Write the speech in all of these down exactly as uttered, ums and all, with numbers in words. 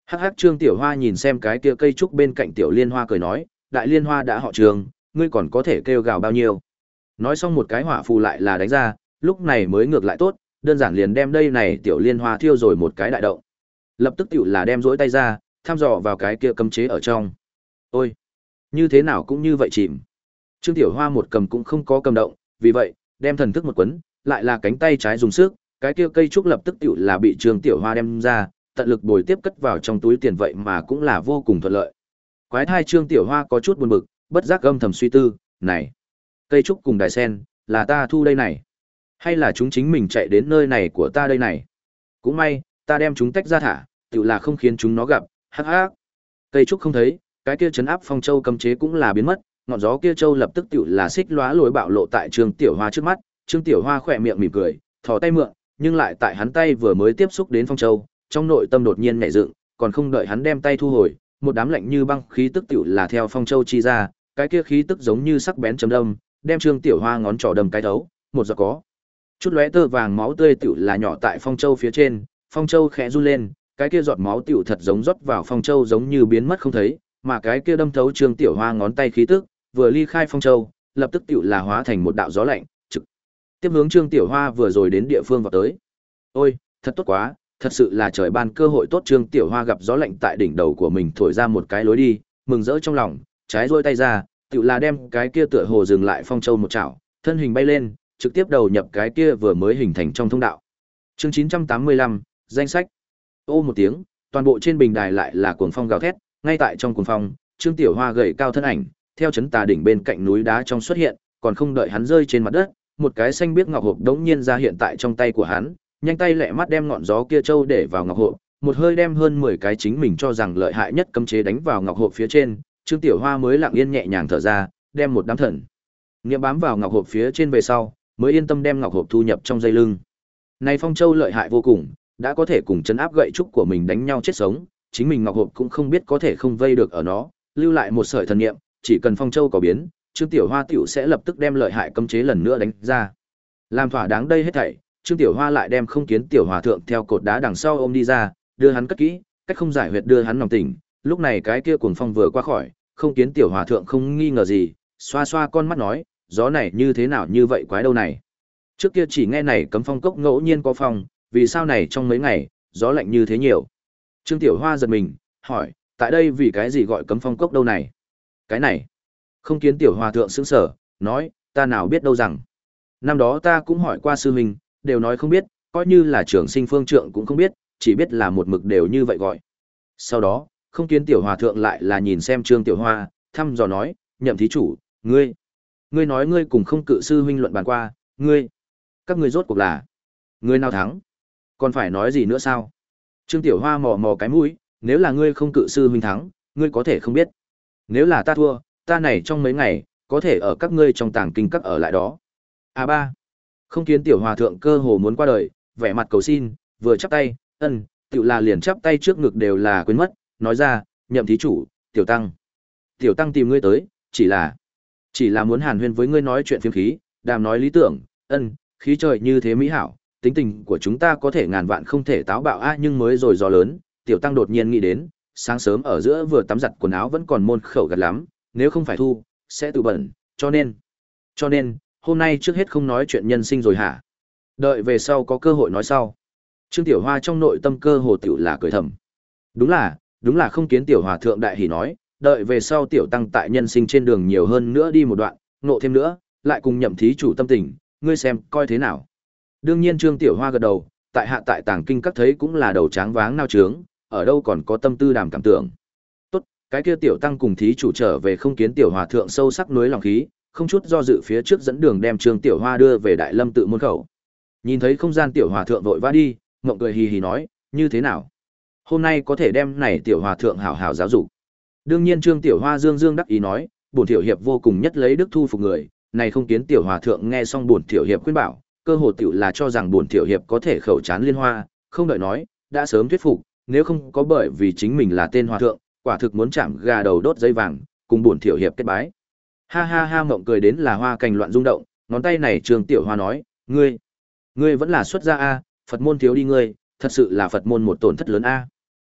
Hắc hắc Trương Tiểu Hoa nhìn xem cái kia cây trúc bên cạnh Tiểu Liên Hoa cười nói, đại liên hoa đã họ Trường, ngươi còn có thể kêu gào bao nhiêu. Nói xong một cái hỏa phù lại là đánh ra, lúc này mới ngược lại tốt, đơn giản liền đem đây này Tiểu Liên Hoa thiêu rồi một cái đại động. Lập tức tiểu là đem rỗi tay ra, thăm dò vào cái kia cấm chế ở trong. Ôi, như thế nào cũng như vậy chìm. Trương Tiểu Hoa một cầm cũng không có cầm động, vì vậy, đem thần thức một quấn, lại là cánh tay trái dùng sức, cái kia cây trúc lập tức tiểu là bị Trương Tiểu Hoa đem ra, tận lực bồi tiếp cất vào trong túi tiền vậy mà cũng là vô cùng thuận lợi. Quái thai Trương Tiểu Hoa có chút buồn bực, bất giác âm thầm suy tư, này, cây trúc cùng đài sen, là ta thu đây này, hay là chúng chính mình chạy đến nơi này của ta đây này. Cũng may, ta đem chúng tách ra thả, tự là không khiến chúng nó gặp, hắc hắc. Cây trúc không thấy, cái kia chấn áp phong châu cấm chế cũng là biến mất, ngọn gió kia châu lập tức tự là xích lóa lồi bạo lộ tại Trương Tiểu Hoa trước mắt, Trương Tiểu Hoa khỏe miệng mỉm cười, thò tay mượn, nhưng lại tại hắn tay vừa mới tiếp xúc đến phong châu, trong nội tâm đột nhiên nhảy dựng, còn không đợi hắn đem tay thu hồi, một đám lạnh như băng khí tức tiểu là theo phong châu chi ra, cái kia khí tức giống như sắc bén chấm đâm, đem Trương Tiểu Hoa ngón trỏ đâm cái thấu, một giọt có chút lóe tơ vàng máu tươi tiểu là nhỏ tại phong châu phía trên, phong châu khẽ run lên, cái kia giọt máu tiểu thật giống rót vào phong châu giống như biến mất không thấy, mà cái kia đâm thấu Trương Tiểu Hoa ngón tay khí tức, vừa ly khai phong châu, lập tức tiểu là hóa thành một đạo gió lạnh, trực tiếp hướng Trương Tiểu Hoa vừa rồi đến địa phương vào tới. Ôi, thật tốt quá, thật sự là trời ban cơ hội tốt. Trương Tiểu Hoa gặp gió lạnh tại đỉnh đầu của mình thổi ra một cái lối đi, mừng rỡ trong lòng, trái rôi tay ra, tiểu là đem cái kia tựa hồ dừng lại phong châu một chảo, thân hình bay lên, trực tiếp đầu nhập cái kia vừa mới hình thành trong thông đạo. Chương chín trăm tám mươi lăm, danh sách. Ô một tiếng, toàn bộ trên bình đài lại là cuồng phong gào thét, ngay tại trong cuồng phong, Trương Tiểu Hoa gầy cao thân ảnh, theo chấn tà đỉnh bên cạnh núi đá trong xuất hiện, còn không đợi hắn rơi trên mặt đất, một cái xanh biếc ngọc hộp đống nhiên ra hiện tại trong tay của hắn, nhanh tay lẹ mắt đem ngọn gió kia châu để vào ngọc hộp, một hơi đem hơn mười cái chính mình cho rằng lợi hại nhất cấm chế đánh vào ngọc hộp phía trên, Trương Tiểu Hoa mới lặng yên nhẹ nhàng thở ra, đem một đám thần niệm bám vào ngọc hộp phía trên về sau, mới yên tâm đem ngọc hộp thu nhập trong dây lưng. Này phong châu lợi hại vô cùng, đã có thể cùng chấn áp gậy trúc của mình đánh nhau chết sống, chính mình ngọc hộp cũng không biết có thể không vây được ở nó, lưu lại một sợi thần niệm, chỉ cần phong châu có biến, Trương Tiểu Hoa tiểu sẽ lập tức đem lợi hại cấm chế lần nữa đánh ra. Làm thỏa đáng đây hết thảy, Trương Tiểu Hoa lại đem Không Kiến Tiểu Hòa thượng theo cột đá đằng sau ôm đi ra, đưa hắn cất kỹ, cách không giải huyệt đưa hắn nòng tỉnh. Lúc này cái kia cuồng phong vừa qua khỏi, Không Kiến Tiểu Hòa thượng không nghi ngờ gì, xoa xoa con mắt nói, gió này như thế nào như vậy quái đâu này. Trước kia chỉ nghe này cấm phong cốc ngẫu nhiên có phong, vì sao này trong mấy ngày, gió lạnh như thế nhiều. Trương Tiểu Hoa giật mình, hỏi, tại đây vì cái gì gọi cấm phong cốc đâu này? Cái này. Không Kiến Tiểu Hòa thượng sững sờ, nói, ta nào biết đâu rằng. Năm đó ta cũng hỏi qua sư huynh, đều nói không biết, coi như là trưởng sinh phương trượng cũng không biết, chỉ biết là một mực đều như vậy gọi. Sau đó, Không Kiến Tiểu Hòa thượng lại là nhìn xem Trương Tiểu Hoa, thăm dò nói, nhậm thí chủ, ngươi, ngươi nói ngươi cùng Không Cự sư huynh luận bàn qua, ngươi, các ngươi rốt cuộc là, ngươi nào thắng, còn phải nói gì nữa sao? Trương Tiểu Hoa mò mò cái mũi, nếu là ngươi Không Cự sư huynh thắng, ngươi có thể không biết. Nếu là ta thua, ta này trong mấy ngày, có thể ở các ngươi trong tàng kinh các ở lại đó. A ba. Không Kiến Tiểu Hòa thượng cơ hồ muốn qua đời, vẻ mặt cầu xin, vừa chắp tay, ân, tiểu là liền chắp tay trước ngực đều là quên mất, nói ra, nhậm thí chủ, tiểu tăng. Tiểu tăng tìm ngươi tới, chỉ là, chỉ là muốn hàn huyên với ngươi nói chuyện phiếm khí, đàm nói lý tưởng, ân, khí trời như thế mỹ hảo, tính tình của chúng ta có thể ngàn vạn không thể táo bạo a nhưng mới rồi gió lớn, tiểu tăng đột nhiên nghĩ đến, sáng sớm ở giữa vừa tắm giặt quần áo vẫn còn môn khẩu gật lắm, nếu không phải thu, sẽ tự bẩn, cho nên, cho nên, hôm nay trước hết không nói chuyện nhân sinh rồi hả? Đợi về sau có cơ hội nói sau. Trương Tiểu Hoa trong nội tâm cơ hồ tiểu là cười thầm. Đúng là, đúng là Không Kiến Tiểu Hòa thượng đại hỉ nói, đợi về sau tiểu tăng tại nhân sinh trên đường nhiều hơn nữa đi một đoạn, ngộ thêm nữa, lại cùng nhậm thí chủ tâm tình, ngươi xem coi thế nào. Đương nhiên Trương Tiểu Hoa gật đầu, tại hạ tại tàng kinh các thấy cũng là đầu tráng váng nao trướng, ở đâu còn có tâm tư đàm cảm tưởng. Tốt, cái kia tiểu tăng cùng thí chủ trở về Không Kiến Tiểu Hòa thượng sâu sắc núi lòng khí, không chút do dự phía trước dẫn đường đem Trương Tiểu Hoa đưa về Đại Lâm tự môn khẩu. Nhìn thấy không gian Tiểu Hòa thượng vội vã đi, ngậm cười hì hì nói, như thế nào? Hôm nay có thể đem này Tiểu Hòa thượng hảo hảo giáo dục. Đương nhiên Trương Tiểu Hoa dương dương đắc ý nói, bổn tiểu hiệp vô cùng nhất lấy đức thu phục người, này Không Kiến Tiểu Hòa thượng nghe xong bổn tiểu hiệp khuyên bảo, cơ hồ tiểu là cho rằng bổn tiểu hiệp có thể khẩu chán liên hoa, không đợi nói, đã sớm thuyết phục, nếu không có bởi vì chính mình là tên hòa thượng, quả thực muốn chạm gà đầu đốt dây vàng, cùng bổn tiểu hiệp kết bái. Ha ha ha mộng cười đến là hoa cành loạn rung động, ngón tay này Trương Tiểu Hoa nói, ngươi, ngươi vẫn là xuất gia a, Phật môn thiếu đi ngươi, thật sự là Phật môn một tổn thất lớn a.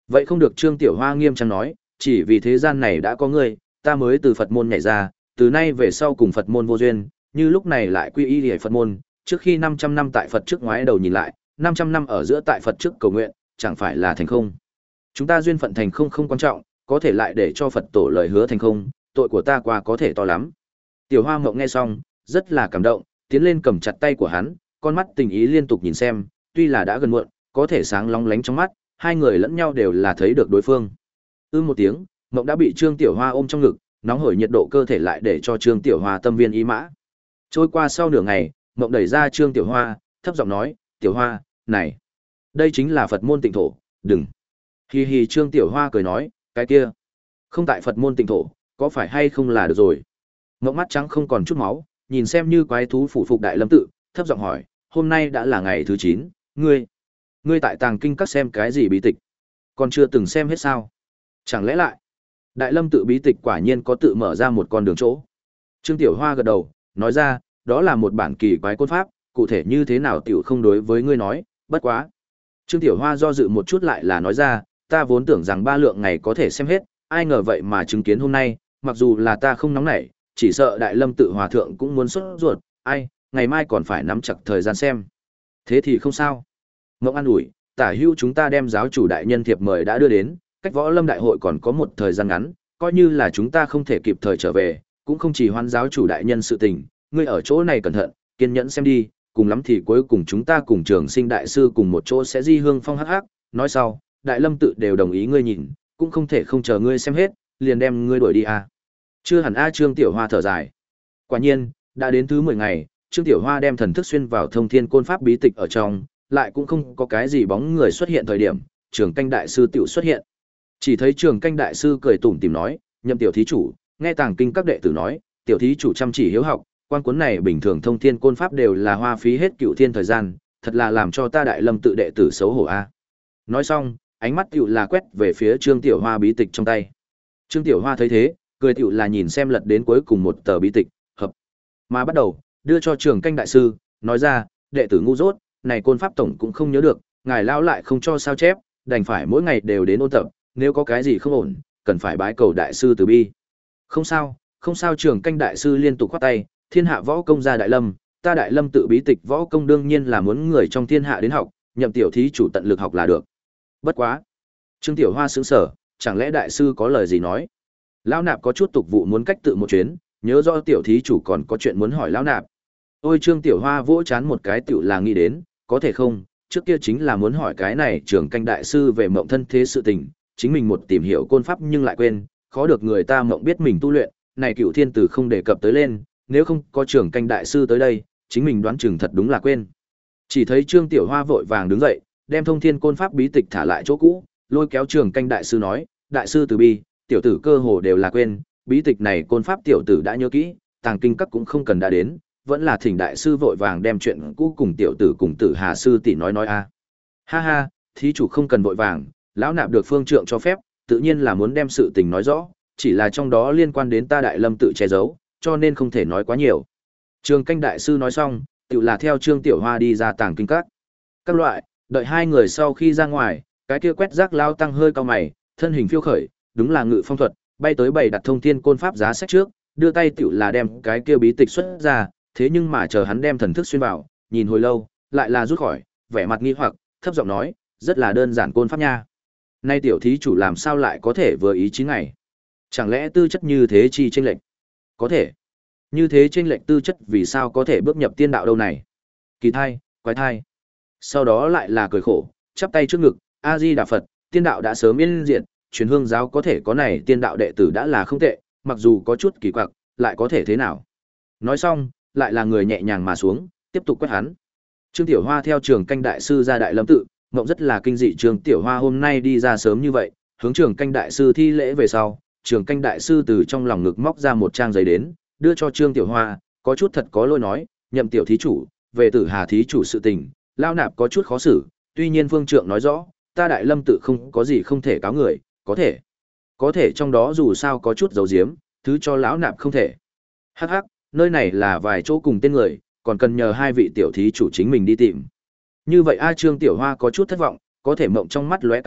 Vậy không được, Trương Tiểu Hoa nghiêm trang nói, chỉ vì thế gian này đã có ngươi, ta mới từ Phật môn nhảy ra, từ nay về sau cùng Phật môn vô duyên, như lúc này lại quy y để Phật môn, trước khi 500 năm tại Phật trước ngoái đầu nhìn lại, 500 năm ở giữa tại Phật trước cầu nguyện, chẳng phải là thành không. Chúng ta duyên phận thành không không quan trọng, có thể lại để cho Phật tổ lời hứa thành không, tội của ta qua có thể to lắm. Tiểu Hoa Mộng nghe xong, rất là cảm động, tiến lên cầm chặt tay của hắn, con mắt tình ý liên tục nhìn xem, tuy là đã gần muộn, có thể sáng long lánh trong mắt, hai người lẫn nhau đều là thấy được đối phương. Ưm một tiếng, Mộng đã bị Trương Tiểu Hoa ôm trong ngực, nóng hổi nhiệt độ cơ thể lại để cho Trương Tiểu Hoa tâm viên ý mã. Trôi qua sau nửa ngày, Mộng đẩy ra Trương Tiểu Hoa, thấp giọng nói, "Tiểu Hoa, này, đây chính là Phật môn tịnh thổ, đừng." Hi hi, Trương Tiểu Hoa cười nói, "Cái kia, không tại Phật môn tịnh thổ, có phải hay không là được rồi." Mộng mắt trắng không còn chút máu, nhìn xem như quái thú phủ phục Đại Lâm tự, thấp giọng hỏi, "Hôm nay đã là ngày thứ chín, ngươi, ngươi tại Tàng Kinh Các xem cái gì bí tịch? Còn chưa từng xem hết sao? Chẳng lẽ lại?" Đại Lâm tự bí tịch quả nhiên có tự mở ra một con đường chỗ. Trương Tiểu Hoa gật đầu, nói ra, đó là một bản kỳ quái côn pháp, cụ thể như thế nào tiểu không đối với ngươi nói, bất quá. Trương Tiểu Hoa do dự một chút lại là nói ra, ta vốn tưởng rằng ba lượng ngày có thể xem hết, ai ngờ vậy mà chứng kiến hôm nay, mặc dù là ta không nóng nảy, chỉ sợ Đại Lâm tự hòa thượng cũng muốn sốt ruột, ai, ngày mai còn phải nắm chặt thời gian xem. Thế thì không sao. Ngộng an ủi, tả hữu chúng ta đem giáo chủ đại nhân thiệp mời đã đưa đến, cách Võ Lâm đại hội còn có một thời gian ngắn, coi như là chúng ta không thể kịp thời trở về, cũng không chỉ hoan giáo chủ đại nhân sự tình, ngươi ở chỗ này cẩn thận, kiên nhẫn xem đi, cùng lắm thì cuối cùng chúng ta cùng Trường Sinh đại sư cùng một chỗ sẽ di hương phong hắc hắc, nói sau, Đại Lâm tự đều đồng ý ngươi nhìn, cũng không thể không chờ ngươi xem hết, liền đem ngươi đuổi đi à. Chưa hẳn a. Trương Tiểu Hoa thở dài. Quả nhiên, đã đến thứ mười ngày, Trương Tiểu Hoa đem thần thức xuyên vào Thông Thiên Côn Pháp bí tịch ở trong, lại cũng không có cái gì bóng người xuất hiện thời điểm, Trường Canh đại sư tiểu xuất hiện. Chỉ thấy Trường Canh đại sư cười tủm tỉm nói, "Nhậm tiểu thí chủ, nghe Tàng Kinh các đệ tử nói, tiểu thí chủ chăm chỉ hiếu học, quan cuốn này bình thường Thông Thiên Côn Pháp đều là hoa phí hết cựu thiên thời gian, thật là làm cho ta Đại Lâm tự đệ tử xấu hổ a." Nói xong, ánh mắt tiểu là quét về phía Trương Tiểu Hoa bí tịch trong tay. Trương Tiểu Hoa thấy thế, cười tiểu là nhìn xem lật đến cuối cùng một tờ bí tịch, hợp mà bắt đầu đưa cho Trường Canh đại sư, nói ra, "Đệ tử ngu dốt, này côn pháp tổng cũng không nhớ được, ngài lão lại không cho sao chép, đành phải mỗi ngày đều đến ôn tập, nếu có cái gì không ổn, cần phải bái cầu đại sư từ bi." "Không sao, không sao." Trường Canh đại sư liên tục khoát tay, "Thiên hạ võ công ra Đại Lâm, ta Đại Lâm tự bí tịch võ công đương nhiên là muốn người trong thiên hạ đến học, Nhậm tiểu thí chủ tận lực học là được." Bất quá, Trương Tiểu Hoa sững sờ, chẳng lẽ đại sư có lời gì nói? Lão nạp có chút tục vụ muốn cách tự một chuyến, nhớ rõ tiểu thí chủ còn có chuyện muốn hỏi lão nạp. Ôi, Trương Tiểu Hoa vỗ chán một cái tiểu là nghĩ đến, có thể không, trước kia chính là muốn hỏi cái này Trường Canh đại sư về mộng thân thế sự tình, chính mình một tìm hiểu côn pháp nhưng lại quên, khó được người ta mộng biết mình tu luyện, này cựu thiên tử không đề cập tới lên, nếu không có Trường Canh đại sư tới đây, chính mình đoán chừng thật đúng là quên. Chỉ thấy Trương Tiểu Hoa vội vàng đứng dậy, đem Thông Thiên Côn Pháp bí tịch thả lại chỗ cũ, lôi kéo Trường Canh đại sư nói, "Đại sư từ bi, tiểu tử cơ hồ đều là quên, bí tịch này côn pháp tiểu tử đã nhớ kỹ, Tàng Kinh các cũng không cần đã đến, vẫn là thỉnh đại sư vội vàng đem chuyện cũ cùng tiểu tử cùng Tử Hà sư tỷ nói nói a." "Ha ha, thí chủ không cần vội vàng, lão nạp được phương trượng cho phép, tự nhiên là muốn đem sự tình nói rõ, chỉ là trong đó liên quan đến ta Đại Lâm tự che giấu, cho nên không thể nói quá nhiều." Trường Canh đại sư nói xong, tự là theo Trương Tiểu Hoa đi ra Tàng Kinh các. Các loại, đợi hai người sau khi ra ngoài, cái kia quét rác lao tăng hơi cao mày, thân hình phiêu khởi, đúng là ngự phong thuật, bay tới bày đặt Thông Thiên Côn Pháp giá sách trước, đưa tay tiểu là đem cái kia bí tịch xuất ra, thế nhưng mà chờ hắn đem thần thức xuyên vào, nhìn hồi lâu, lại là rút khỏi, vẻ mặt nghi hoặc, thấp giọng nói, "Rất là đơn giản côn pháp nha. Nay tiểu thí chủ làm sao lại có thể vừa ý chín ngày? Chẳng lẽ tư chất như thế chi chênh lệch?" "Có thể. Như thế chênh lệch tư chất vì sao có thể bước nhập tiên đạo đâu này? Kỳ thai, quái thai." Sau đó lại là cười khổ, chắp tay trước ngực, "A Di Đà Phật, tiên đạo đã sớm yên diệt, truyền hương giáo có thể có này tiên đạo đệ tử đã là không tệ, mặc dù có chút kỳ quặc, lại có thể thế nào?" Nói xong, lại là người nhẹ nhàng mà xuống, tiếp tục quét hắn. Trương Tiểu Hoa theo Trường Canh đại sư ra Đại Lâm tự, ngộng rất là kinh dị Trương Tiểu Hoa hôm nay đi ra sớm như vậy, hướng Trường Canh đại sư thi lễ về sau, Trường Canh đại sư từ trong lòng ngực móc ra một trang giấy đến, đưa cho Trương Tiểu Hoa, có chút thật có lỗi nói, "Nhậm tiểu thí chủ, về Tử Hà thí chủ sự tình, lao nạp có chút khó xử, tuy nhiên phương trượng nói rõ, ta Đại Lâm tự không có gì không thể cáo người, có thể, có thể trong đó dù sao có chút giấu giếm, thứ cho lão nạp không thể." "Hắc hắc, nơi này là vài chỗ cùng tên người, còn cần nhờ hai vị tiểu thí chủ chính mình đi tìm." Như vậy A. Trương Tiểu Hoa có chút thất vọng, có thể mộng trong mắt lóe cảm kích,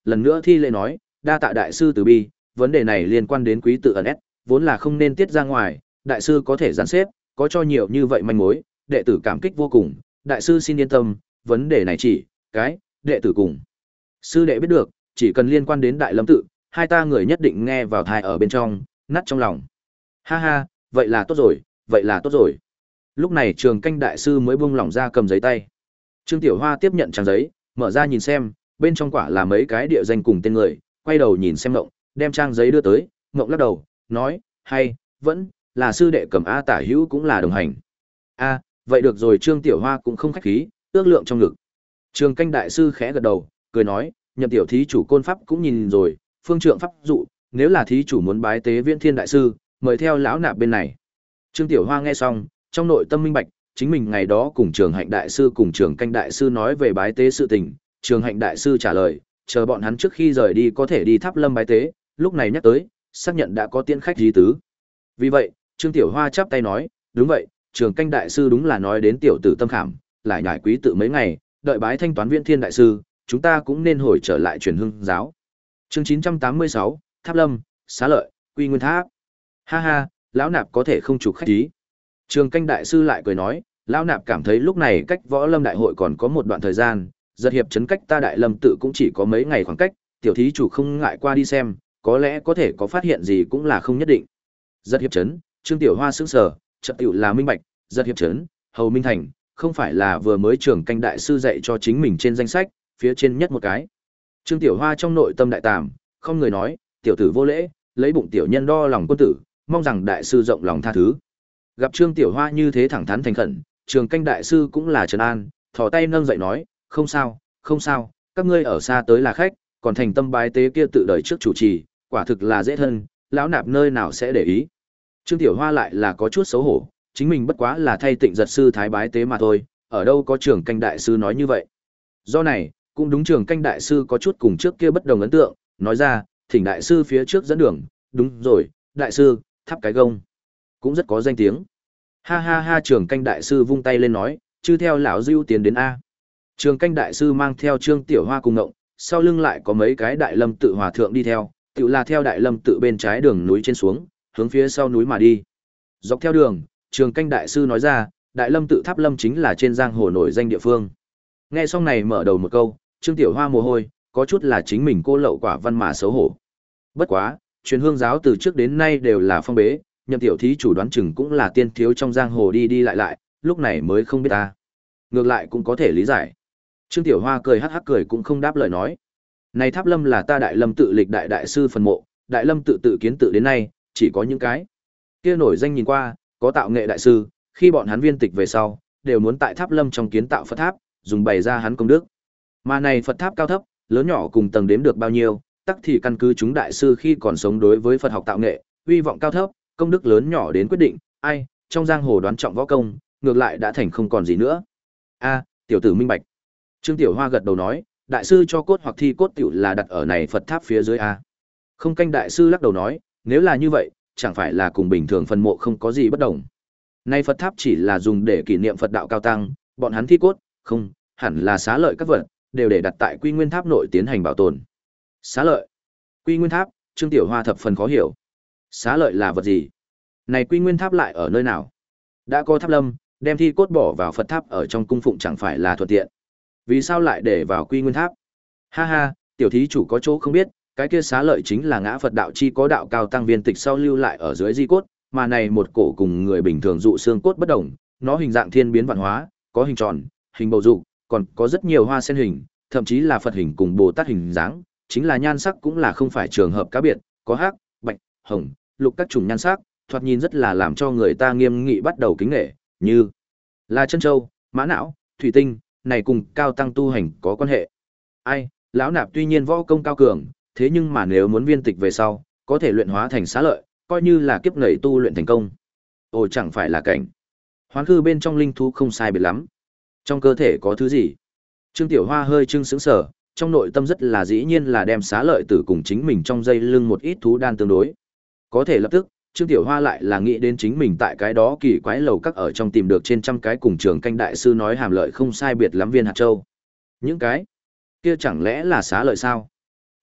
lần nữa thi lễ nói, đa tạ đại sư từ bi, vấn đề này liên quan đến quý tự ẩn ép, vốn là không nên tiết ra ngoài, đại sư có thể gián xếp, có cho nhiều như vậy manh mối, đệ tử cảm kích vô cùng, đại sư xin yên tâm, vấn đề này chỉ, cái, đệ tử cùng. Sư đệ biết được, chỉ cần liên quan đến Đại Lâm tự, hai ta người nhất định nghe vào thai ở bên trong, nát trong lòng. Ha ha, vậy là tốt rồi, vậy là tốt rồi. Lúc này Trường Canh đại sư mới buông lỏng ra cầm giấy tay. Trương Tiểu Hoa tiếp nhận trang giấy, mở ra nhìn xem, bên trong quả là mấy cái địa danh cùng tên người, quay đầu nhìn xem Ngộng, đem trang giấy đưa tới, Ngộng lắc đầu, nói, hay, vẫn là sư đệ cầm A Tả Hữu cũng là đồng hành. A, vậy được rồi, Trương Tiểu Hoa cũng không khách khí, ước lượng trong ngực. Trường Canh đại sư khẽ gật đầu, cười nói, Nhậm tiểu thí chủ côn pháp cũng nhìn rồi, phương trượng pháp dụ, nếu là thí chủ muốn bái tế Viễn Thiên đại sư, mời theo lão nạp bên này. Trương Tiểu Hoa nghe xong, trong nội tâm minh bạch, chính mình ngày đó cùng Trường Hạnh đại sư cùng Trường Canh đại sư nói về bái tế sự tình, Trường Hạnh đại sư trả lời, chờ bọn hắn trước khi rời đi có thể đi Tháp Lâm bái tế, lúc này nhắc tới, xác nhận đã có tiễn khách di tứ. Vì vậy, Trương Tiểu Hoa chắp tay nói, đúng vậy, Trường Canh đại sư đúng là nói đến tiểu tử tâm khảm, lại nhải quý tự mấy ngày, đợi bái thanh toán Viễn Thiên đại sư, chúng ta cũng nên hồi trở lại truyền hương giáo. Chương chín trăm tám mươi sáu, Tháp Lâm, Xá Lợi, Quy Nguyên Tháp. Ha ha, lão nạp có thể không chụp khách ý. Trường Canh đại sư lại cười nói, lão nạp cảm thấy lúc này cách Võ Lâm đại hội còn có một đoạn thời gian, giật hiệp trấn cách ta Đại Lâm tự cũng chỉ có mấy ngày khoảng cách, tiểu thí chủ không ngại qua đi xem, có lẽ có thể có phát hiện gì cũng là không nhất định. Giật hiệp trấn, Trương Tiểu Hoa sững sờ, chợt tiểu là minh bạch, giật hiệp trấn, Hầu Minh Thành, không phải là vừa mới Trường Canh đại sư dạy cho chính mình trên danh sách, phía trên nhất một cái. Trương Tiểu Hoa trong nội tâm đại tàm, không người nói, tiểu tử vô lễ, lấy bụng tiểu nhân đo lòng quân tử, mong rằng đại sư rộng lòng tha thứ. Gặp Trương Tiểu Hoa như thế thẳng thắn thành khẩn, Trường Canh đại sư cũng là trấn an, thò tay nâng dậy nói, không sao, không sao, các ngươi ở xa tới là khách, còn thành tâm bái tế kia tự đời trước chủ trì, quả thực là dễ thân, lão nạp nơi nào sẽ để ý. Trương Tiểu Hoa lại là có chút xấu hổ, chính mình bất quá là thay Tịnh Giật sư thái bái tế mà thôi, ở đâu có Trường Canh đại sư nói như vậy. Do này, cũng đúng, Trường Canh đại sư có chút cùng trước kia bất đồng ấn tượng, nói ra, thỉnh đại sư phía trước dẫn đường, đúng rồi, đại sư, Tháp Cái Gông cũng rất có danh tiếng. Ha ha ha, Trường Canh đại sư vung tay lên nói, chư theo lão Dưu tiến đến a. Trường Canh đại sư mang theo Trương Tiểu Hoa cùng Ngộng, sau lưng lại có mấy cái Đại Lâm tự hòa thượng đi theo, tự là theo Đại Lâm tự bên trái đường núi trên xuống, hướng phía sau núi mà đi. Dọc theo đường, Trường Canh đại sư nói ra, Đại Lâm tự Tháp Lâm chính là trên giang hồ nổi danh địa phương. Nghe xong này mở đầu một câu, Trương Tiểu Hoa mồ hôi, có chút là chính mình cô lậu quả văn mà xấu hổ. Bất quá, truyền hương giáo từ trước đến nay đều là phong bế, Nhậm tiểu thí chủ đoán chừng cũng là tiên thiếu trong giang hồ đi đi lại lại, lúc này mới không biết ta. Ngược lại cũng có thể lý giải. Trương Tiểu Hoa cười hắc hắc cười cũng không đáp lời nói. Này Tháp Lâm là ta Đại Lâm tự lịch đại đại sư phần mộ, Đại Lâm tự tự kiến tự đến nay, chỉ có những cái kia nổi danh nhìn qua, có tạo nghệ đại sư, khi bọn hắn viên tịch về sau, đều muốn tại Tháp Lâm trong kiến tạo Phật tháp, dùng bày ra hắn công đức. Mà này Phật tháp cao thấp, lớn nhỏ cùng tầng đếm được bao nhiêu, tắc thì căn cứ chúng đại sư khi còn sống đối với Phật học tạo nghệ, uy vọng cao thấp, công đức lớn nhỏ đến quyết định, ai, trong giang hồ đoán trọng võ công, ngược lại đã thành không còn gì nữa. A, tiểu tử minh bạch. Trương Tiểu Hoa gật đầu nói, đại sư cho cốt hoặc thi cốt tiểu là đặt ở này Phật tháp phía dưới a. Không Canh đại sư lắc đầu nói, nếu là như vậy, chẳng phải là cùng bình thường phần mộ không có gì bất đồng. Này Phật tháp chỉ là dùng để kỷ niệm Phật đạo cao tăng, bọn hắn thi cốt, không, hẳn là xá lợi các vật, đều để đặt tại Quy Nguyên Tháp nội tiến hành bảo tồn. Xá lợi, Quy Nguyên Tháp, Trương Tiểu Hoa thập phần khó hiểu. Xá lợi là vật gì? Này Quy Nguyên Tháp lại ở nơi nào? Đã có Tháp Lâm, đem thi cốt bỏ vào Phật tháp ở trong cung phụng chẳng phải là thuận tiện. Vì sao lại để vào Quy Nguyên Tháp? Ha ha, tiểu thí chủ có chỗ không biết, cái kia xá lợi chính là ngã Phật đạo chi có đạo cao tăng viên tịch sau lưu lại ở dưới di cốt, mà này một cổ cùng người bình thường dụ xương cốt bất đồng, nó hình dạng thiên biến vạn hóa, có hình tròn, hình bầu dục, còn có rất nhiều hoa sen hình, thậm chí là Phật hình cùng Bồ Tát hình dáng, chính là nhan sắc cũng là không phải trường hợp cá biệt, có hắc, bạch, hồng, lục các chủng nhan sắc, thoạt nhìn rất là làm cho người ta nghiêm nghị bắt đầu kính nể, như là chân châu, mã não, thủy tinh, này cùng cao tăng tu hành có quan hệ. Ai, lão nạp tuy nhiên võ công cao cường, thế nhưng mà nếu muốn viên tịch về sau, có thể luyện hóa thành xá lợi, coi như là kiếp nảy tu luyện thành công. Ồ, chẳng phải là cảnh hoán khư bên trong linh thú không sai biệt lắm. Trong cơ thể có thứ gì? Trương Tiểu Hoa hơi trưng sững sờ, trong nội tâm rất là dĩ nhiên là đem xá lợi tử cùng chính mình trong dây lưng một ít thú đan tương đối. Có thể lập tức, Trương Tiểu Hoa lại là nghĩ đến chính mình tại cái đó kỳ quái lầu các ở trong tìm được trên trăm cái cùng Trường Canh đại sư nói hàm lợi không sai biệt lắm viên hạt châu. Những cái kia chẳng lẽ là xá lợi sao?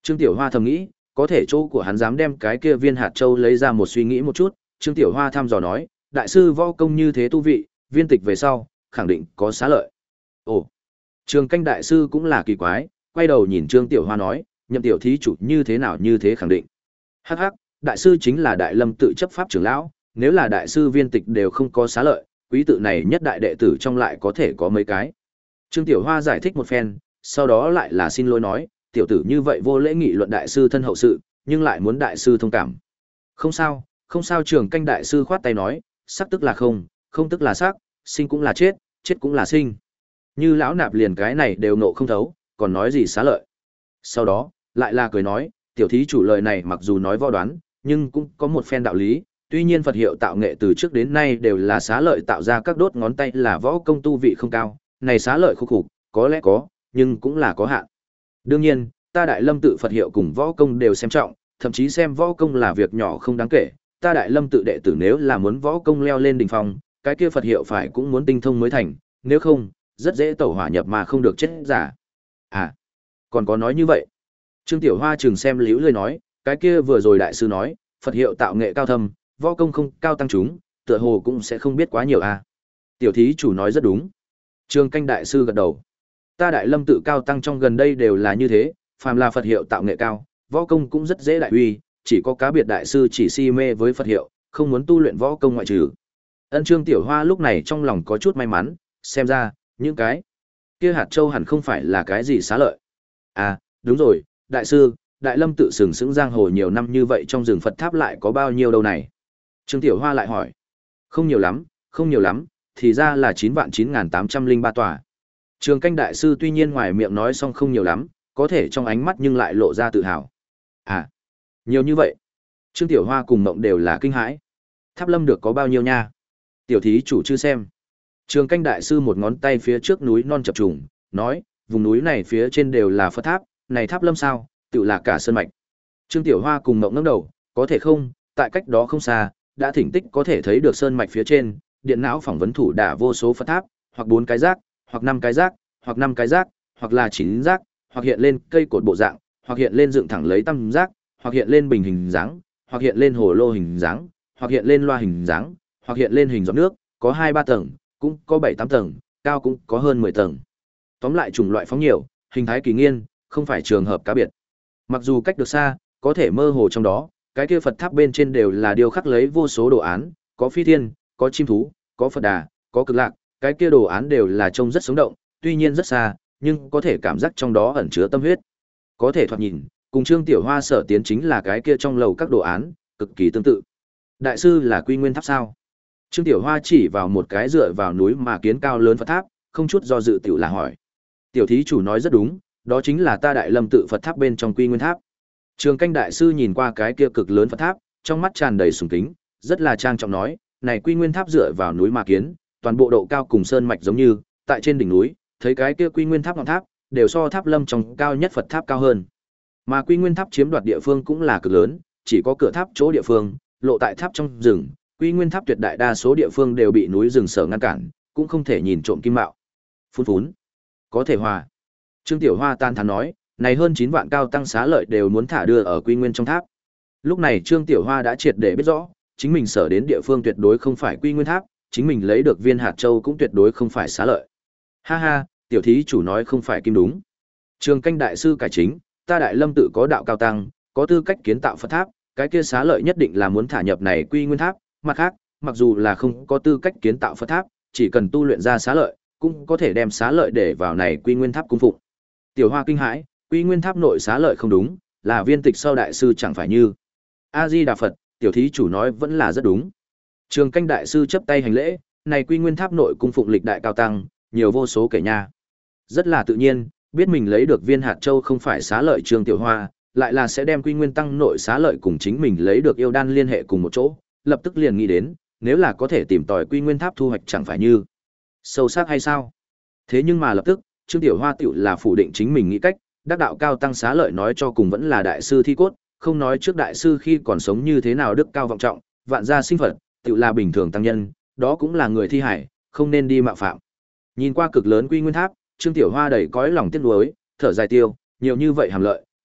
Trương Tiểu Hoa thầm nghĩ, có thể chỗ của hắn dám đem cái kia viên hạt châu lấy ra một suy nghĩ một chút, Trương Tiểu Hoa thăm dò nói, đại sư võ công như thế tu vị, viên tịch về sau, khẳng định có xá lợi. Ồ, Trường Canh đại sư cũng là kỳ quái, quay đầu nhìn Trương Tiểu Hoa nói, nhậm tiểu thí chủ như thế nào như thế khẳng định. Hắc hắc, đại sư chính là Đại Lâm tự chấp pháp trưởng lão, nếu là đại sư viên tịch đều không có xá lợi, quý tự này nhất đại đệ tử trong lại có thể có mấy cái. Trương Tiểu Hoa giải thích một phen, sau đó lại là xin lỗi nói, tiểu tử như vậy vô lễ nghị luận đại sư thân hậu sự, nhưng lại muốn đại sư thông cảm. Không sao, không sao. Trường Canh đại sư khoát tay nói, sắc tức là không, không tức là sắc, sinh cũng là chết, chết cũng là sinh. Như lão nạp liền cái này đều nộ không thấu, còn nói gì xá lợi. Sau đó, lại là cười nói, tiểu thí chủ lời này mặc dù nói võ đoán, nhưng cũng có một phen đạo lý, tuy nhiên Phật hiệu tạo nghệ từ trước đến nay đều là xá lợi tạo ra các đốt ngón tay là võ công tu vị không cao, này xá lợi khúc khục, có lẽ có, nhưng cũng là có hạn. Đương nhiên, ta Đại Lâm tự Phật hiệu cùng võ công đều xem trọng, thậm chí xem võ công là việc nhỏ không đáng kể, ta Đại Lâm tự đệ tử nếu là muốn võ công leo lên đỉnh phong, cái kia Phật hiệu phải cũng muốn tinh thông mới thành, nếu không, rất dễ tẩu hỏa nhập mà không được chết giả. À, còn có nói như vậy. Trương Tiểu Hoa chừng xem liễu lười nói, cái kia vừa rồi đại sư nói, Phật hiệu tạo nghệ cao thâm, võ công không cao tăng chúng, tựa hồ cũng sẽ không biết quá nhiều à. Tiểu thí chủ nói rất đúng. Trường Canh đại sư gật đầu. Ta Đại Lâm tự cao tăng trong gần đây đều là như thế, phàm là Phật hiệu tạo nghệ cao, võ công cũng rất dễ đại uy, chỉ có cá biệt đại sư chỉ si mê với Phật hiệu, không muốn tu luyện võ công ngoại trừ. Ân Trương Tiểu Hoa lúc này trong lòng có chút may mắn, xem ra, những cái kia hạt châu hẳn không phải là cái gì xá lợi. À, đúng rồi, đại sư, Đại Lâm tự sừng sững giang hồ nhiều năm như vậy trong rừng Phật tháp lại có bao nhiêu đâu này? Trương Tiểu Hoa lại hỏi. Không nhiều lắm, không nhiều lắm, thì ra là chín vạn chín nghìn tám trăm linh ba tòa. Trường Canh đại sư tuy nhiên ngoài miệng nói xong không nhiều lắm, có thể trong ánh mắt nhưng lại lộ ra tự hào. À, nhiều như vậy. Trương Tiểu Hoa cùng Mộng đều là kinh hãi. Tháp Lâm được có bao nhiêu nha? Tiểu thí chủ chưa xem. Trường Canh đại sư một ngón tay phía trước núi non chập trùng, nói, vùng núi này phía trên đều là Phật tháp, này Tháp Lâm sao, tự là cả sơn mạch. Trương Tiểu Hoa cùng Mộng ngẩng đầu, có thể không, tại cách đó không xa, đã thỉnh tích có thể thấy được sơn mạch phía trên, điện não phỏng vấn thủ đả vô số Phật tháp, hoặc bốn cái rác, hoặc năm cái rác, hoặc năm cái rác, hoặc là chín rác, hoặc hiện lên cây cột bộ dạng, hoặc hiện lên dựng thẳng lấy tam rác, hoặc hiện lên bình hình dáng, hoặc hiện lên hồ lô hình dáng, hoặc hiện lên loa hình dáng, hoặc hiện lên hình giọt nước, có hai ba tầng, cũng có bảy tám tầng, cao cũng có hơn mười tầng. Tóm lại chủng loại phóng nhiều, hình thái kỳ nghiên, không phải trường hợp cá biệt. Mặc dù cách được xa, có thể mơ hồ trong đó, cái kia Phật tháp bên trên đều là điêu khắc lấy vô số đồ án, có phi thiên, có chim thú, có Phật đà, có cực lạc, cái kia đồ án đều là trông rất sống động, tuy nhiên rất xa, nhưng có thể cảm giác trong đó ẩn chứa tâm huyết. Có thể thoạt nhìn, cùng Trương Tiểu Hoa sở tiến chính là cái kia trong lầu các đồ án, cực kỳ tương tự. Đại sư là Quy Nguyên Tháp sao? Trương Tiểu Hoa chỉ vào một cái dựa vào núi mà kiến cao lớn Phật tháp, không chút do dự tiểu là hỏi. Tiểu thí chủ nói rất đúng, đó chính là ta Đại Lâm tự Phật tháp bên trong Quy Nguyên Tháp. Trường Canh đại sư nhìn qua cái kia cực lớn Phật tháp, trong mắt tràn đầy sùng kính, rất là trang trọng nói, này Quy Nguyên Tháp dựa vào núi mà kiến, toàn bộ độ cao cùng sơn mạch giống như, tại trên đỉnh núi, thấy cái kia Quy Nguyên Tháp ngọn tháp, đều so Tháp Lâm trong cao nhất Phật tháp cao hơn. Mà Quy Nguyên Tháp chiếm đoạt địa phương cũng là cực lớn, chỉ có cửa tháp chỗ địa phương, lộ tại tháp trong rừng, Quy Nguyên Tháp tuyệt đại đa số địa phương đều bị núi rừng sở ngăn cản, cũng không thể nhìn trộm kim mạo. Phun phún, có thể hòa. Trương Tiểu Hoa tan thán nói, này hơn chín vạn cao tăng xá lợi đều muốn thả đưa ở Quy Nguyên trong tháp. Lúc này Trương Tiểu Hoa đã triệt để biết rõ, chính mình sở đến địa phương tuyệt đối không phải Quy Nguyên Tháp, chính mình lấy được viên hạt châu cũng tuyệt đối không phải xá lợi. Ha ha, tiểu thí chủ nói không phải kim đúng. Trường Canh đại sư cải chính, ta Đại Lâm tự có đạo cao tăng, có tư cách kiến tạo Phật tháp, cái kia xá lợi nhất định là muốn thả nhập này Quy Nguyên Tháp, mặt khác, mặc dù là không có tư cách kiến tạo Phật tháp, chỉ cần tu luyện ra xá lợi, cũng có thể đem xá lợi để vào này Quy Nguyên Tháp cung phụng. Tiểu Hoa kinh hãi, Quy Nguyên Tháp nội xá lợi không đúng, là viên tịch sau đại sư chẳng phải như. A Di Đà Phật, tiểu thí chủ nói vẫn là rất đúng. Trường Canh đại sư chấp tay hành lễ, này Quy Nguyên Tháp nội cung phụng lịch đại cao tăng, nhiều vô số kể nha. Rất là tự nhiên, biết mình lấy được viên hạt châu không phải xá lợi Trương Tiểu Hoa, lại là sẽ đem Quy Nguyên tăng nội xá lợi cùng chính mình lấy được yêu đan liên hệ cùng một chỗ, lập tức liền nghĩ đến, nếu là có thể tìm tòi Quy Nguyên Tháp thu hoạch chẳng phải như sâu sắc hay sao? Thế nhưng mà lập tức, Trương Tiểu Hoa tiểu là phủ định chính mình nghĩ cách, đắc đạo cao tăng xá lợi nói cho cùng vẫn là đại sư thi cốt, không nói trước đại sư khi còn sống như thế nào đức cao vọng trọng, vạn gia sinh phật, tiểu là bình thường tăng nhân, đó cũng là người thi hải, không nên đi mạo phạm. Nhìn qua cực lớn Quy Nguyên Tháp, Trương Tiểu Hoa đầy cõi lòng tiếc nuối, thở dài tiêu, nhiều như vậy hàm lợi,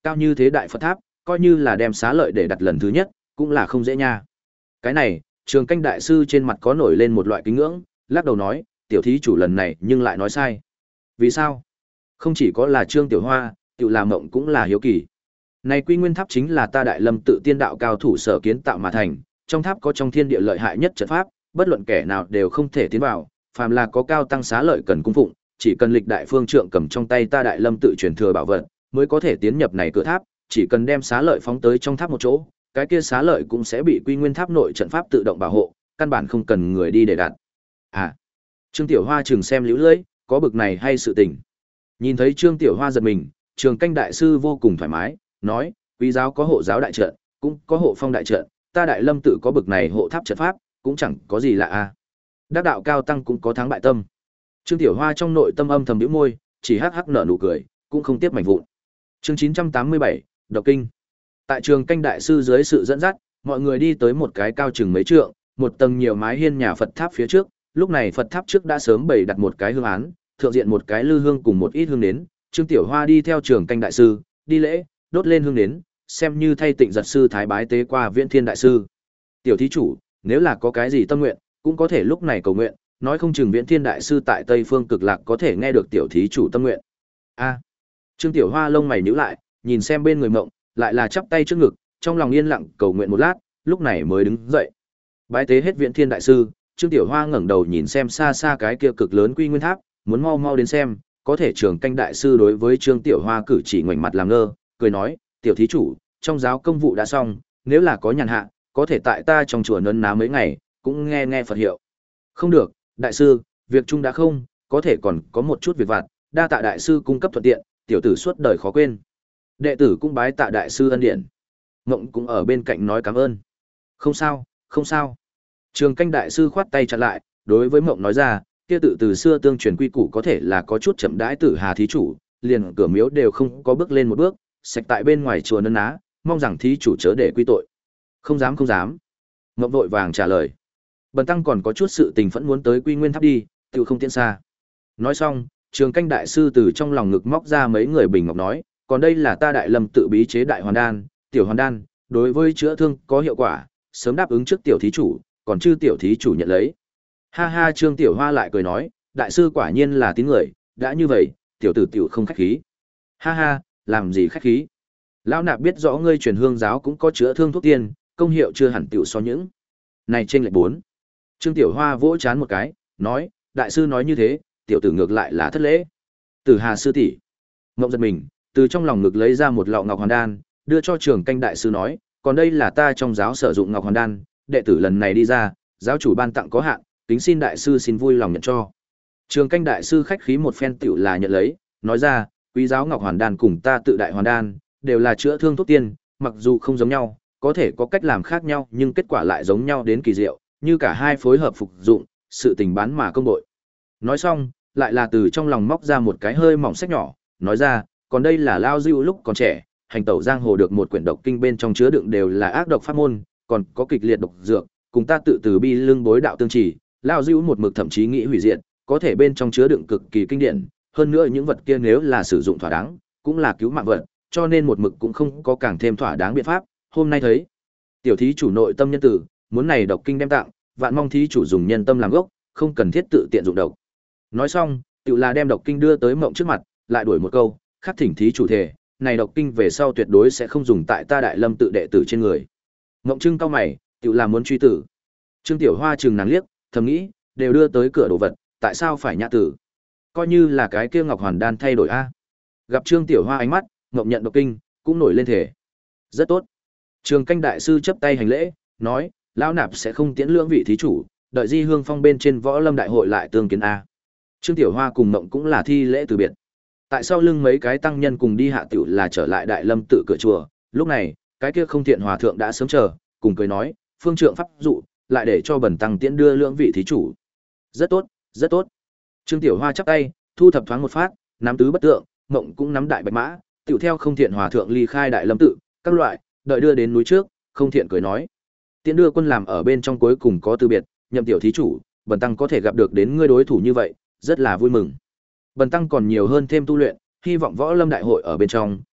Cao như thế đại Phật tháp, coi như là đem xá lợi để đặt lần thứ nhất, cũng là không dễ nha. Cái này, Trường Canh đại sư trên mặt có nổi lên một loại kính ngưỡng, lắc đầu nói, tiểu thí chủ lần này nhưng lại nói sai. Vì sao? Không chỉ có là Trương Tiểu Hoa, Tiểu Làm Mộng cũng là hiếu kỳ. Này Quy Nguyên Tháp chính là ta Đại Lâm tự tiên đạo cao thủ sở kiến tạo mà thành, trong tháp có trong thiên địa lợi hại nhất trận pháp, bất luận kẻ nào đều không thể tiến vào, phàm là có cao tăng xá lợi cần cung phụng, chỉ cần lịch đại phương trượng cầm trong tay ta Đại Lâm tự truyền thừa bảo vật, mới có thể tiến nhập này cửa tháp, chỉ cần đem xá lợi phóng tới trong tháp một chỗ, cái kia xá lợi cũng sẽ bị Quy Nguyên Tháp nội trận pháp tự động bảo hộ, căn bản không cần người đi để đặt. À. Trương Tiểu Hoa chừng xem liễu lưỡi, có bực này hay sự tình. Nhìn thấy Trương Tiểu Hoa giật mình, Trường Canh đại sư vô cùng thoải mái, nói, quý giáo có hộ giáo đại trận, cũng có hộ phong đại trận, ta Đại Lâm tự có bực này hộ tháp trận pháp, cũng chẳng có gì lạ a. Đắc đạo cao tăng cũng có thắng bại tâm. Trương Tiểu Hoa trong nội tâm âm thầm nhíu môi, chỉ hắc hắc nở nụ cười, cũng không tiếp mảnh vụn. Chương chín trăm tám mươi bảy, Độc Kinh. Tại Trường Canh đại sư dưới sự dẫn dắt, mọi người đi tới một cái cao chừng mấy trượng, một tầng nhiều mái hiên nhà Phật tháp phía trước, lúc này Phật tháp trước đã sớm bày đặt một cái hương án, thượng diện một cái lư hương cùng một ít hương nến, Trương Tiểu Hoa đi theo Trường Canh đại sư, đi lễ, đốt lên hương nến, xem như thay Tịnh Giật sư thái bái tế qua Viễn Thiên đại sư. Tiểu thí chủ, nếu là có cái gì tâm nguyện, cũng có thể lúc này cầu nguyện, nói không chừng Viễn Thiên đại sư tại Tây Phương Cực Lạc có thể nghe được tiểu thí chủ tâm nguyện. A. Trương Tiểu Hoa lông mày nhíu lại, nhìn xem bên người Mộng, lại là chắp tay trước ngực, trong lòng yên lặng cầu nguyện một lát, lúc này mới đứng dậy. Bái tế hết Viễn Thiên đại sư, Trương Tiểu Hoa ngẩng đầu nhìn xem xa xa cái kia cực lớn Quy Nguyên Tháp, muốn mau mau đến xem, có thể Trường Canh đại sư đối với Trương Tiểu Hoa cử chỉ ngoảnh mặt làm ngơ, cười nói, "Tiểu thí chủ, trong giáo công vụ đã xong, nếu là có nhàn hạ, có thể tại ta trong chùa nấn ná mấy ngày, cũng nghe nghe Phật hiệu." "Không được, đại sư, việc chung đã không, có thể còn có một chút việc vặt, đa tạ đại sư cung cấp thuận tiện, tiểu tử suốt đời khó quên." Đệ tử cũng bái tạ đại sư ân điển. Ngộng cũng ở bên cạnh nói cảm ơn. "Không sao, không sao." Trường Canh đại sư khoát tay chặn lại, đối với Mộng nói ra, kia tự từ xưa tương truyền quy củ có thể là có chút chậm đãi Tử Hà thí chủ, liền cửa miếu đều không có bước lên một bước, sạch tại bên ngoài chùa nấn ná, mong rằng thí chủ chớ để quy tội. "Không dám không dám." Mộng vội vàng trả lời. Bần tăng còn có chút sự tình phẫn muốn tới Quy Nguyên Tháp đi, tự không tiện xa. Nói xong, Trường Canh đại sư từ trong lòng ngực móc ra mấy người bình ngọc nói, còn đây là ta Đại Lâm tự bí chế đại hoàn đan, tiểu hoàn đan, đối với chữa thương có hiệu quả, sớm đáp ứng trước tiểu thí chủ, còn chư tiểu thí chủ nhận lấy. Ha ha, Trương Tiểu Hoa lại cười nói, đại sư quả nhiên là tín người, đã như vậy, tiểu tử tiểu không khách khí. Ha ha, làm gì khách khí? Lão nạp biết rõ ngươi truyền hương giáo cũng có chữa thương thuốc tiên, công hiệu chưa hẳn tiểu so những. Này trên lệch bốn. Trương Tiểu Hoa vỗ chán một cái, nói, đại sư nói như thế, tiểu tử ngược lại là thất lễ. Tử Hà sư tỷ. Ngộng giật mình, từ trong lòng ngực lấy ra một lọ ngọc hoàn đan, đưa cho Trường Canh đại sư nói, còn đây là ta trong giáo sử dụng ngọc hoàn đan, đệ tử lần này đi ra, giáo chủ ban tặng có hạn, kính xin đại sư xin vui lòng nhận cho. Trường Canh đại sư khách khí một phen tiểu là nhận lấy, nói ra, quý giáo ngọc hoàn đan cùng ta tự đại hoàn đan, đều là chữa thương thuốc tiên, mặc dù không giống nhau, có thể có cách làm khác nhau, nhưng kết quả lại giống nhau đến kỳ diệu, như cả hai phối hợp phục dụng, sự tình bán mà công bội. Nói xong, lại là từ trong lòng móc ra một cái hơi mỏng sách nhỏ, nói ra, còn đây là lao dưu lúc còn trẻ, hành tẩu giang hồ được một quyển độc kinh bên trong chứa đựng đều là ác độc pháp môn, còn có kịch liệt độc dược, cùng ta tự từ bi lưng bối đạo tương chỉ, lao dưu một mực thậm chí nghĩ hủy diệt, có thể bên trong chứa đựng cực kỳ kinh điển, hơn nữa những vật kia nếu là sử dụng thỏa đáng, cũng là cứu mạng vật, cho nên một mực cũng không có càng thêm thỏa đáng biện pháp. Hôm nay thấy tiểu thí chủ nội tâm nhân tử, muốn này độc kinh đem tặng, vạn mong thí chủ dùng nhân tâm làm gốc, không cần thiết tự tiện dụng độc. Nói xong, tự là đem độc kinh đưa tới Mộng trước mặt, lại đuổi một câu, khắc thỉnh thí chủ thể, này độc kinh về sau tuyệt đối sẽ không dùng tại ta Đại Lâm tự đệ tử trên người. Mộng trưng cao mày, tự là muốn truy tử. Trương Tiểu Hoa chừng nàng liếc, thầm nghĩ, đều đưa tới cửa đồ vật, tại sao phải nhã tử? Coi như là cái kia ngọc hoàn đan thay đổi a. Gặp Trương Tiểu Hoa ánh mắt, Mộng nhận độc kinh, cũng nổi lên thể. Rất tốt. Trường Canh đại sư chấp tay hành lễ, nói, lão nạp sẽ không tiễn lưỡng vị thí chủ, đợi Di Hương Phong bên trên Võ Lâm đại hội lại tương kiến a. Trương Tiểu Hoa cùng Mộng cũng là thi lễ từ biệt. Tại sao lưng mấy cái tăng nhân cùng đi hạ tiểu là trở lại Đại Lâm tự cửa chùa, lúc này, cái kia Không Thiện hòa thượng đã sớm chờ, cùng cười nói, phương trượng pháp dụ, lại để cho bần tăng tiễn đưa lưỡng vị thí chủ. Rất tốt, rất tốt. Trương Tiểu Hoa chắp tay, thu thập thoáng một phát, nắm tứ bất tượng, Mộng cũng nắm đại bạch mã, tiểu theo Không Thiện hòa thượng ly khai Đại Lâm tự, các loại, đợi đưa đến núi trước, Không Thiện cười nói, tiễn đưa quân làm ở bên trong cuối cùng có từ biệt, nhậm tiểu thí chủ, bần tăng có thể gặp được đến ngươi đối thủ như vậy, rất là vui mừng. Bần tăng còn nhiều hơn thêm tu luyện, hy vọng Võ Lâm đại hội ở bên trong,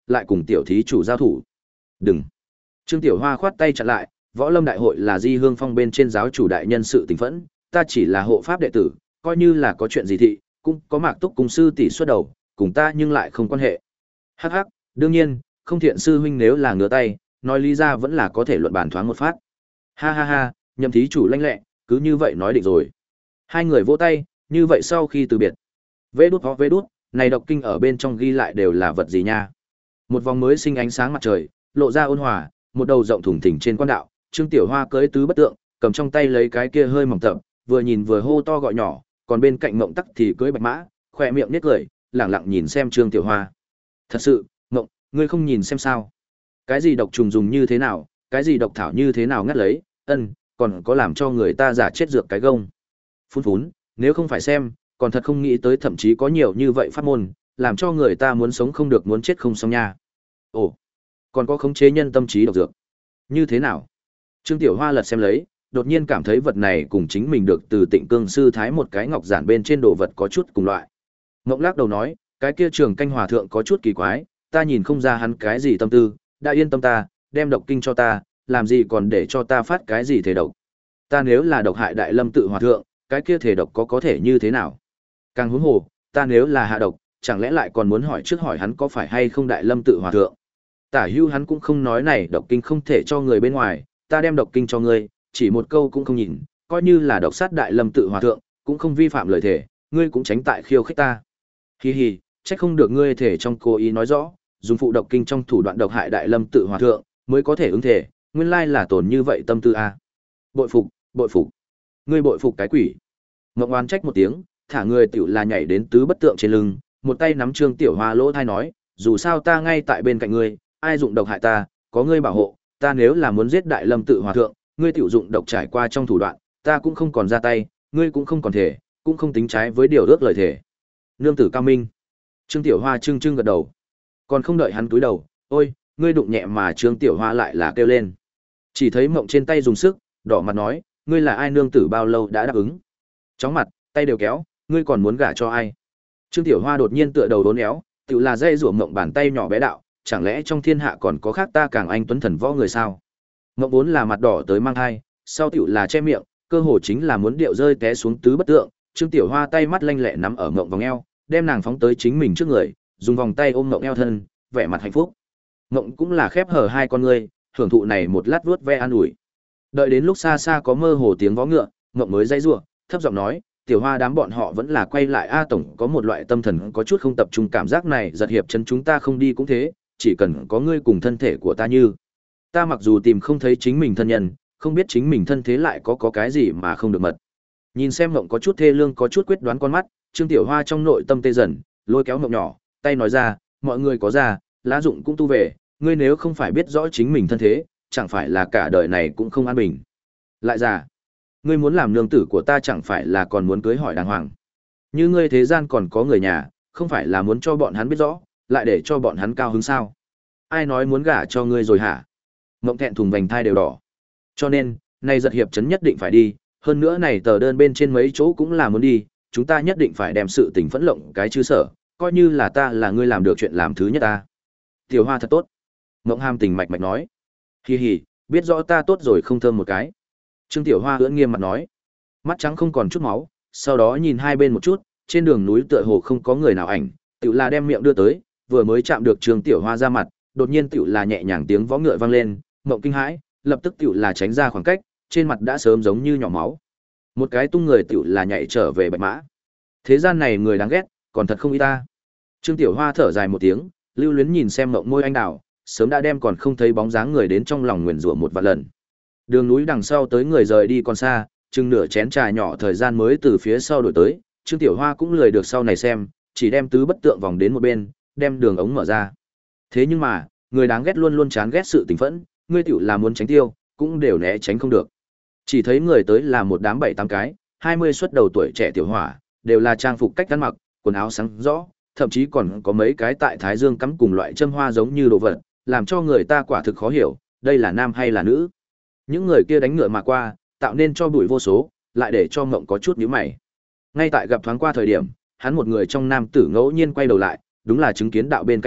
lại cùng tiểu thí chủ giao thủ. Đừng. Trương Tiểu Hoa khoát tay chặn lại, võ lâm đại hội là Di Hương Phong bên trên giáo chủ đại nhân sự tình phẫn, ta chỉ là hộ pháp đệ tử, coi như là có chuyện gì thị, cũng có Mạc Túc cùng sư tỷ xuất đầu, cùng ta nhưng lại không quan hệ. Hắc hắc, đương nhiên, không thiện sư huynh nếu là ngửa tay, nói lý ra vẫn là có thể luận bàn thoáng một phát. Ha ha ha, Nhậm thí chủ lanh lẹ, cứ như vậy nói định rồi. Hai người vỗ tay, như vậy sau khi từ biệt. Vê đút ho vê đút, này độc kinh ở bên trong ghi lại đều là vật gì nha? Một vòng mới sinh ánh sáng mặt trời, lộ ra ôn hòa, một đầu rộng thùng thình trên quan đạo, Trương Tiểu Hoa cưỡi tứ bất tượng, cầm trong tay lấy cái kia hơi mỏng tập, vừa nhìn vừa hô to gọi nhỏ, còn bên cạnh Mộng Tắc thì cưỡi bạch mã, khỏe miệng nhếch cười, lẳng lặng nhìn xem Trương Tiểu Hoa. Thật sự, Mộng, ngươi không nhìn xem sao? Cái gì độc trùng dùng như thế nào, cái gì độc thảo như thế nào ngắt lấy, ân, còn có làm cho người ta giả chết dược cái gông. Phun phún, nếu không phải xem, còn thật không nghĩ tới thậm chí có nhiều như vậy pháp môn, làm cho người ta muốn sống không được muốn chết không xong nha. Ồ, còn có khống chế nhân tâm trí độc dược. Như thế nào? Trương Tiểu Hoa lật xem lấy, đột nhiên cảm thấy vật này cùng chính mình được từ Tịnh Cương sư thái một cái ngọc giản bên trên đồ vật có chút cùng loại. Ngộng lắc đầu nói, cái kia Trường Canh hòa thượng có chút kỳ quái, ta nhìn không ra hắn cái gì tâm tư, đã yên tâm ta, đem độc kinh cho ta, làm gì còn để cho ta phát cái gì thể độc. Ta nếu là độc hại Đại Lâm tự hòa thượng, cái kia thể độc có có thể như thế nào? Càng huống hồ, ta nếu là hạ độc, chẳng lẽ lại còn muốn hỏi trước hỏi hắn có phải hay không Đại Lâm tự hòa thượng? Tả Hưu hắn cũng không nói này độc kinh không thể cho người bên ngoài, ta đem độc kinh cho ngươi, chỉ một câu cũng không nhìn, coi như là độc sát Đại Lâm tự hòa thượng, cũng không vi phạm lời thể, ngươi cũng tránh tại khiêu khích ta. Hi hi, trách không được ngươi thể trong cố ý nói rõ, dùng phụ độc kinh trong thủ đoạn độc hại Đại Lâm tự hòa thượng, mới có thể ứng thể, nguyên lai là tổn như vậy tâm tư a. Bội phục, bội phục. Ngươi bội phục cái quỷ. Ngộng Oan trách một tiếng, thả người tiểu là nhảy đến tứ bất tượng trên lưng, một tay nắm Trương Tiểu Hoa lỗ thai nói, dù sao ta ngay tại bên cạnh ngươi, ai dụng độc hại ta, có ngươi bảo hộ, ta nếu là muốn giết Đại Lâm tự hòa thượng, ngươi tiểu dụng độc trải qua trong thủ đoạn, ta cũng không còn ra tay, ngươi cũng không còn thể, cũng không tính trái với điều ước lời thể. Nương tử cao minh. Trương Tiểu Hoa trưng trưng gật đầu. Còn không đợi hắn cúi đầu, ôi, ngươi đụng nhẹ mà Trương Tiểu Hoa lại là kêu lên. Chỉ thấy Mộng trên tay dùng sức, đỏ mặt nói, ngươi là ai nương tử bao lâu đã đáp ứng. Chóng mặt, tay đều kéo, ngươi còn muốn gả cho ai? Trương Tiểu Hoa đột nhiên tựa đầu đốn éo, tự là dây rủa Mộng bàn tay nhỏ bé đạo, chẳng lẽ trong thiên hạ còn có khác ta càng anh tuấn thần võ người sao? Mộng vốn là mặt đỏ tới mang hai, sau tiểu là che miệng, cơ hồ chính là muốn điệu rơi té xuống tứ bất tượng. Trương Tiểu Hoa tay mắt lanh lẹ nắm ở Mộng vòng eo, đem nàng phóng tới chính mình trước người, dùng vòng tay ôm Mộng eo thân, vẻ mặt hạnh phúc. Mộng cũng là khép hờ hai con ngươi, hưởng thụ này một lát vuốt ve an ủi. Đợi đến lúc xa xa có mơ hồ tiếng vó ngựa, Mộng mới dãy rủa, thấp giọng nói, Tiểu Hoa đám bọn họ vẫn là quay lại a tổng có một loại tâm thần có chút không tập trung cảm giác này, giật hiệp chân chúng ta không đi cũng thế, chỉ cần có ngươi cùng thân thể của ta như. Ta mặc dù tìm không thấy chính mình thân nhân, không biết chính mình thân thế lại có có cái gì mà không được mật. Nhìn xem Mộng có chút thê lương có chút quyết đoán con mắt, Trương Tiểu Hoa trong nội tâm tê dần, lôi kéo Mộng nhỏ, tay nói ra, mọi người có ra, lá dụng cũng tu về, ngươi nếu không phải biết rõ chính mình thân thế, chẳng phải là cả đời này cũng không an bình. Lại già, ngươi muốn làm nương tử của ta chẳng phải là còn muốn cưới hỏi đàng hoàng. Như ngươi thế gian còn có người nhà, không phải là muốn cho bọn hắn biết rõ, lại để cho bọn hắn cao hứng sao? Ai nói muốn gả cho ngươi rồi hả? Mộng thẹn thùng vành thai đều đỏ. Cho nên, này giật hiệp chấn nhất định phải đi, hơn nữa này tờ đơn bên trên mấy chỗ cũng là muốn đi, chúng ta nhất định phải đem sự tình phẫn lộng cái chứ sở, coi như là ta là ngươi làm được chuyện làm thứ nhất ta. Tiểu Hoa thật tốt. Mộng ham tình mạch mạch nói. Hi hi, biết rõ ta tốt rồi không thơm một cái. Trương Tiểu Hoa ưỡn nghiêm mặt nói. Mắt trắng không còn chút máu, sau đó nhìn hai bên một chút, trên đường núi tựa hồ không có người nào ảnh, tiểu là đem miệng đưa tới, vừa mới chạm được Trương Tiểu Hoa ra mặt, đột nhiên tiểu là nhẹ nhàng tiếng vó ngựa vang lên, Mộng kinh hãi, lập tức tiểu là tránh ra khoảng cách, trên mặt đã sớm giống như nhỏ máu. Một cái tung người tiểu là nhảy trở về bạch mã. Thế gian này người đáng ghét, còn thật không ít ta. Trương Tiểu Hoa thở dài một tiếng, lưu luyến nhìn xem Mộng môi anh đào, sớm đã đem còn không thấy bóng dáng người đến trong lòng nguyền rủa một vạn lần. Đường núi đằng sau tới người rời đi còn xa, chừng nửa chén trà nhỏ thời gian mới từ phía sau đổi tới, Trương Tiểu Hoa cũng lười được sau này xem, chỉ đem tứ bất tượng vòng đến một bên, đem đường ống mở ra. Thế nhưng mà, người đáng ghét luôn luôn chán ghét sự tình phẫn, ngươi tiểu là muốn tránh tiêu, cũng đều né tránh không được. Chỉ thấy người tới là một đám bảy tám cái, hai mươi xuất đầu tuổi trẻ tiểu hỏa, đều là trang phục cách ăn mặc, quần áo sáng rõ, thậm chí còn có mấy cái tại thái dương cắm cùng loại châm hoa giống như đồ vật, làm cho người ta quả thực khó hiểu, đây là nam hay là nữ. Những người kia đánh ngựa mà qua, tạo nên cho bụi vô số, lại để cho Mộng có chút nhíu mày. Ngay tại gặp thoáng qua thời điểm, hắn một người trong nam tử ngẫu nhiên quay đầu lại, đúng là chứng kiến đạo bên cạnh Mộng,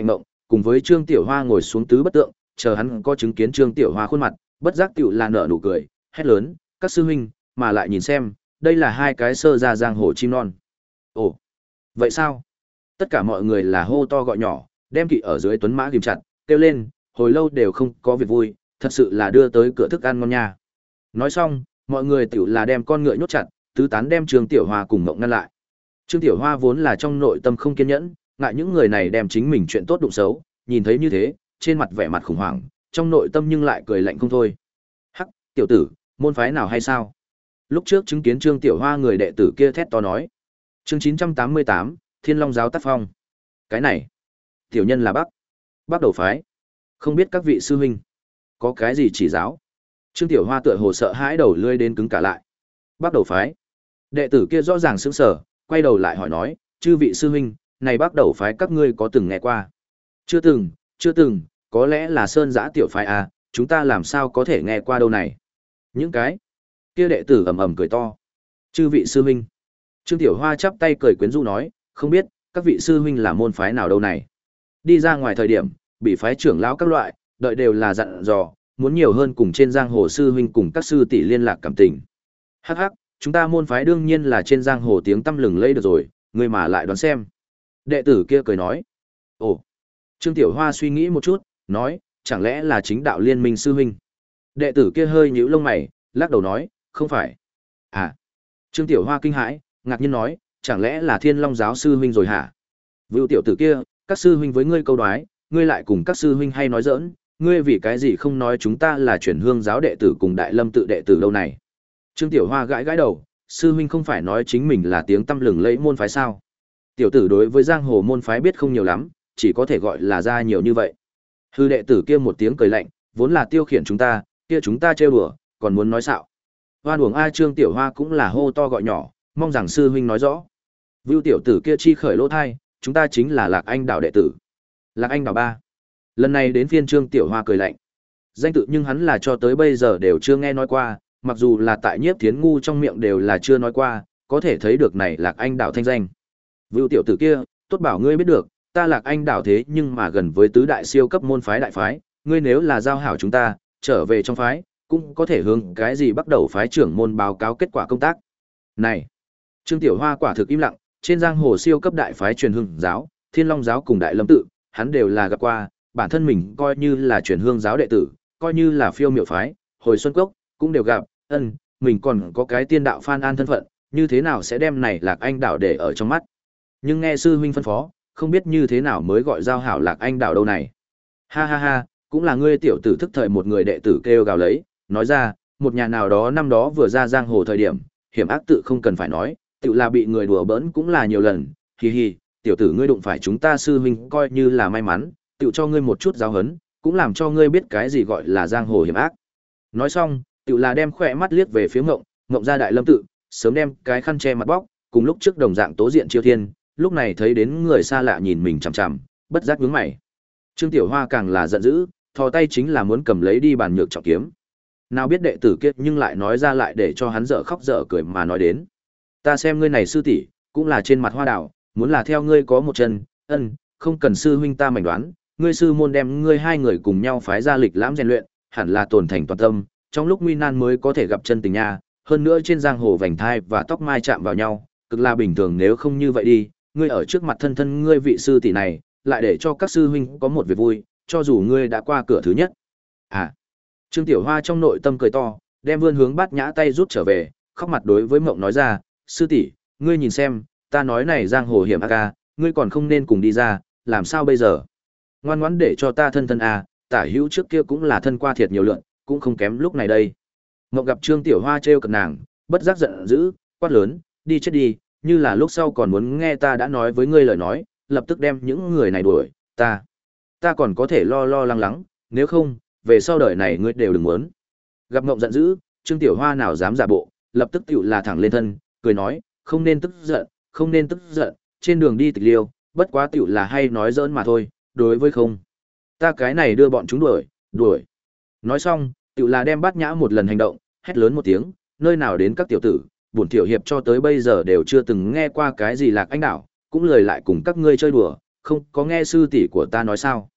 cùng với Trương Tiểu Hoa ngồi xuống tứ bất tượng, chờ hắn có chứng kiến Trương Tiểu Hoa khuôn mặt, bất giác tiểu là nở nụ cười, hét lớn, các sư huynh, mà lại nhìn xem, đây là hai cái sơ ra giang hồ chim non. Ồ, vậy sao? Tất cả mọi người là hô to gọi nhỏ, đem kỵ ở dưới tuấn mã ghim chặt, kêu lên, hồi lâu đều không có việc vui, thật sự là đưa tới cửa thức ăn ngon nha. Nói xong, mọi người tiểu là đem con ngựa nhốt chặt, tứ tán đem Trương Tiểu Hoa cùng Mộng ngăn lại. Trương Tiểu Hoa vốn là trong nội tâm không kiên nhẫn, ngại những người này đem chính mình chuyện tốt đụng xấu, nhìn thấy như thế, trên mặt vẻ mặt khủng hoảng, trong nội tâm nhưng lại cười lạnh không thôi. Hắc, tiểu tử, môn phái nào hay sao? Lúc trước chứng kiến Trương Tiểu Hoa người đệ tử kia thét to nói. Chương chín trăm tám mươi tám, Thiên Long giáo tác phong. Cái này, tiểu nhân là Bắc, Bắc đầu phái. Không biết các vị sư huynh có cái gì chỉ giáo? Trương Tiểu Hoa tựa hồ sợ hãi đầu lươi đến cứng cả lại. Bắc đầu phái? Đệ tử kia rõ ràng sững sờ, quay đầu lại hỏi nói, chư vị sư huynh, này Bắc đầu phái các ngươi có từng nghe qua? Chưa từng, chưa từng, có lẽ là Sơn Giã tiểu phái à, chúng ta làm sao có thể nghe qua đâu này? Những cái kia đệ tử ầm ầm cười to. Chư vị sư huynh. Trương Tiểu Hoa chắp tay cười quyến rũ nói, không biết các vị sư huynh là môn phái nào đâu này? Đi ra ngoài thời điểm, bị phái trưởng lão các loại, đợi đều là dặn dò, muốn nhiều hơn cùng trên giang hồ sư huynh cùng các sư tỷ liên lạc cảm tình. Hắc hắc, chúng ta môn phái đương nhiên là trên giang hồ tiếng tăm lừng lẫy được rồi, người mà lại đoán xem. Đệ tử kia cười nói. Ồ. Trương Tiểu Hoa suy nghĩ một chút, nói, chẳng lẽ là chính đạo liên minh sư huynh? Đệ tử kia hơi nhíu lông mày, lắc đầu nói, không phải. À. Trương Tiểu Hoa kinh hãi, ngạc nhiên nói, chẳng lẽ là Thiên Long giáo sư huynh rồi hả? Vưu tiểu tử kia, các sư huynh với ngươi câu đoái, ngươi lại cùng các sư huynh hay nói giỡn, ngươi vì cái gì không nói chúng ta là chuyển hương giáo đệ tử cùng Đại Lâm tự đệ tử đâu này? Trương Tiểu Hoa gãi gãi đầu, sư huynh không phải nói chính mình là tiếng tăm lừng lẫy môn phái sao? Tiểu tử đối với giang hồ môn phái biết không nhiều lắm, chỉ có thể gọi là ra nhiều như vậy. Hư đệ tử kia một tiếng cười lạnh, vốn là tiêu khiển chúng ta, kia chúng ta trêu đùa, còn muốn nói xạo. Hoan uổng a. Trương Tiểu Hoa cũng là hô to gọi nhỏ, mong rằng sư huynh nói rõ. Vưu tiểu tử kia chi khởi lỗ thai, chúng ta chính là Lạc Anh Đảo đệ tử. Lạc Anh Đảo ba. Lần này đến phiên Trương Tiểu Hoa cười lạnh. Danh tự nhưng hắn là cho tới bây giờ đều chưa nghe nói qua, mặc dù là tại Nhiếp Thiến ngu trong miệng đều là chưa nói qua, có thể thấy được này Lạc Anh Đảo thanh danh. Vưu tiểu tử kia, tốt bảo ngươi biết được, ta Lạc Anh Đảo thế nhưng mà gần với tứ đại siêu cấp môn phái đại phái, ngươi nếu là giao hảo chúng ta, trở về trong phái, cũng có thể hướng cái gì bắt đầu phái trưởng môn báo cáo kết quả công tác. Này, Trương Tiểu Hoa quả thực im lặng, trên giang hồ siêu cấp đại phái truyền hương giáo, Thiên Long giáo cùng Đại Lâm tự, hắn đều là gặp qua, bản thân mình coi như là truyền hương giáo đệ tử, coi như là phiêu miểu phái, hồi xuân cốc, cũng đều gặp, ân, mình còn có cái tiên đạo Phan An thân phận, như thế nào sẽ đem này Lạc Anh Đảo để ở trong mắt. Nhưng nghe sư huynh phân phó, không biết như thế nào mới gọi giao hảo Lạc Anh Đảo đâu này. Ha ha ha, cũng là ngươi tiểu tử thức thời một người đệ tử kêu gào lấy, nói ra, một nhà nào đó năm đó vừa ra giang hồ thời điểm, hiểm ác tự không cần phải nói, tự là bị người đùa bỡn cũng là nhiều lần, hi hi, tiểu tử ngươi đụng phải chúng ta sư huynh coi như là may mắn, tự cho ngươi một chút giáo hấn, cũng làm cho ngươi biết cái gì gọi là giang hồ hiểm ác. Nói xong, tự là đem khỏe mắt liếc về phía Ngộng, Ngộng ra Đại Lâm tự, sớm đem cái khăn che mặt bóc, cùng lúc trước đồng dạng tố diện Chiêu Thiên, lúc này thấy đến người xa lạ nhìn mình chằm chằm, bất giác nhướng mày. Trương Tiểu Hoa càng là giận dữ, thò tay chính là muốn cầm lấy đi bàn nhược trọng kiếm. Nào biết đệ tử kia nhưng lại nói ra lại để cho hắn dở khóc dở cười mà nói đến. Ta xem ngươi này sư tỷ, cũng là trên mặt hoa đào, muốn là theo ngươi có một chân, ân, không cần sư huynh ta mảnh đoán, ngươi sư môn đem ngươi hai người cùng nhau phái ra lịch lãm rèn luyện, hẳn là tổn thành toàn tâm, trong lúc nguy nan mới có thể gặp chân tình nha, hơn nữa trên giang hồ vành thai và tóc mai chạm vào nhau, cực là bình thường nếu không như vậy đi, ngươi ở trước mặt thân thân ngươi vị sư tỷ này, lại để cho các sư huynh có một việc vui, cho dù ngươi đã qua cửa thứ nhất. À. Trương Tiểu Hoa trong nội tâm cười to, đem vươn hướng Bát Nhã tay rút trở về, khóc mặt đối với Mộng nói ra, sư tỷ, ngươi nhìn xem, ta nói này giang hồ hiểm ác a, ngươi còn không nên cùng đi ra, làm sao bây giờ? Ngoan ngoãn để cho ta thân thân a, tả hữu trước kia cũng là thân qua thiệt nhiều lượn, cũng không kém lúc này đây. Mộng gặp Trương Tiểu Hoa trêu cợt nàng, bất giác giận dữ, quát lớn, đi chết đi, như là lúc sau còn muốn nghe ta đã nói với ngươi lời nói, lập tức đem những người này đuổi, ta, ta còn có thể lo lo lắng lắng, nếu không, về sau đời này ngươi đều đừng muốn. Gặp Mộng giận dữ, Trương Tiểu Hoa nào dám giả bộ, lập tức tiểu là thẳng lên thân, cười nói, không nên tức giận, không nên tức giận, trên đường đi tịch liêu, bất quá tiểu là hay nói giỡn mà thôi, đối với không. Ta cái này đưa bọn chúng đuổi, đuổi. Nói xong, tiểu là đem Bát Nhã một lần hành động, hét lớn một tiếng, nơi nào đến các tiểu tử, bổn tiểu hiệp cho tới bây giờ đều chưa từng nghe qua cái gì Lạc Anh Đảo, cũng lời lại cùng các ngươi chơi đùa, không có nghe sư tỷ của ta nói sao.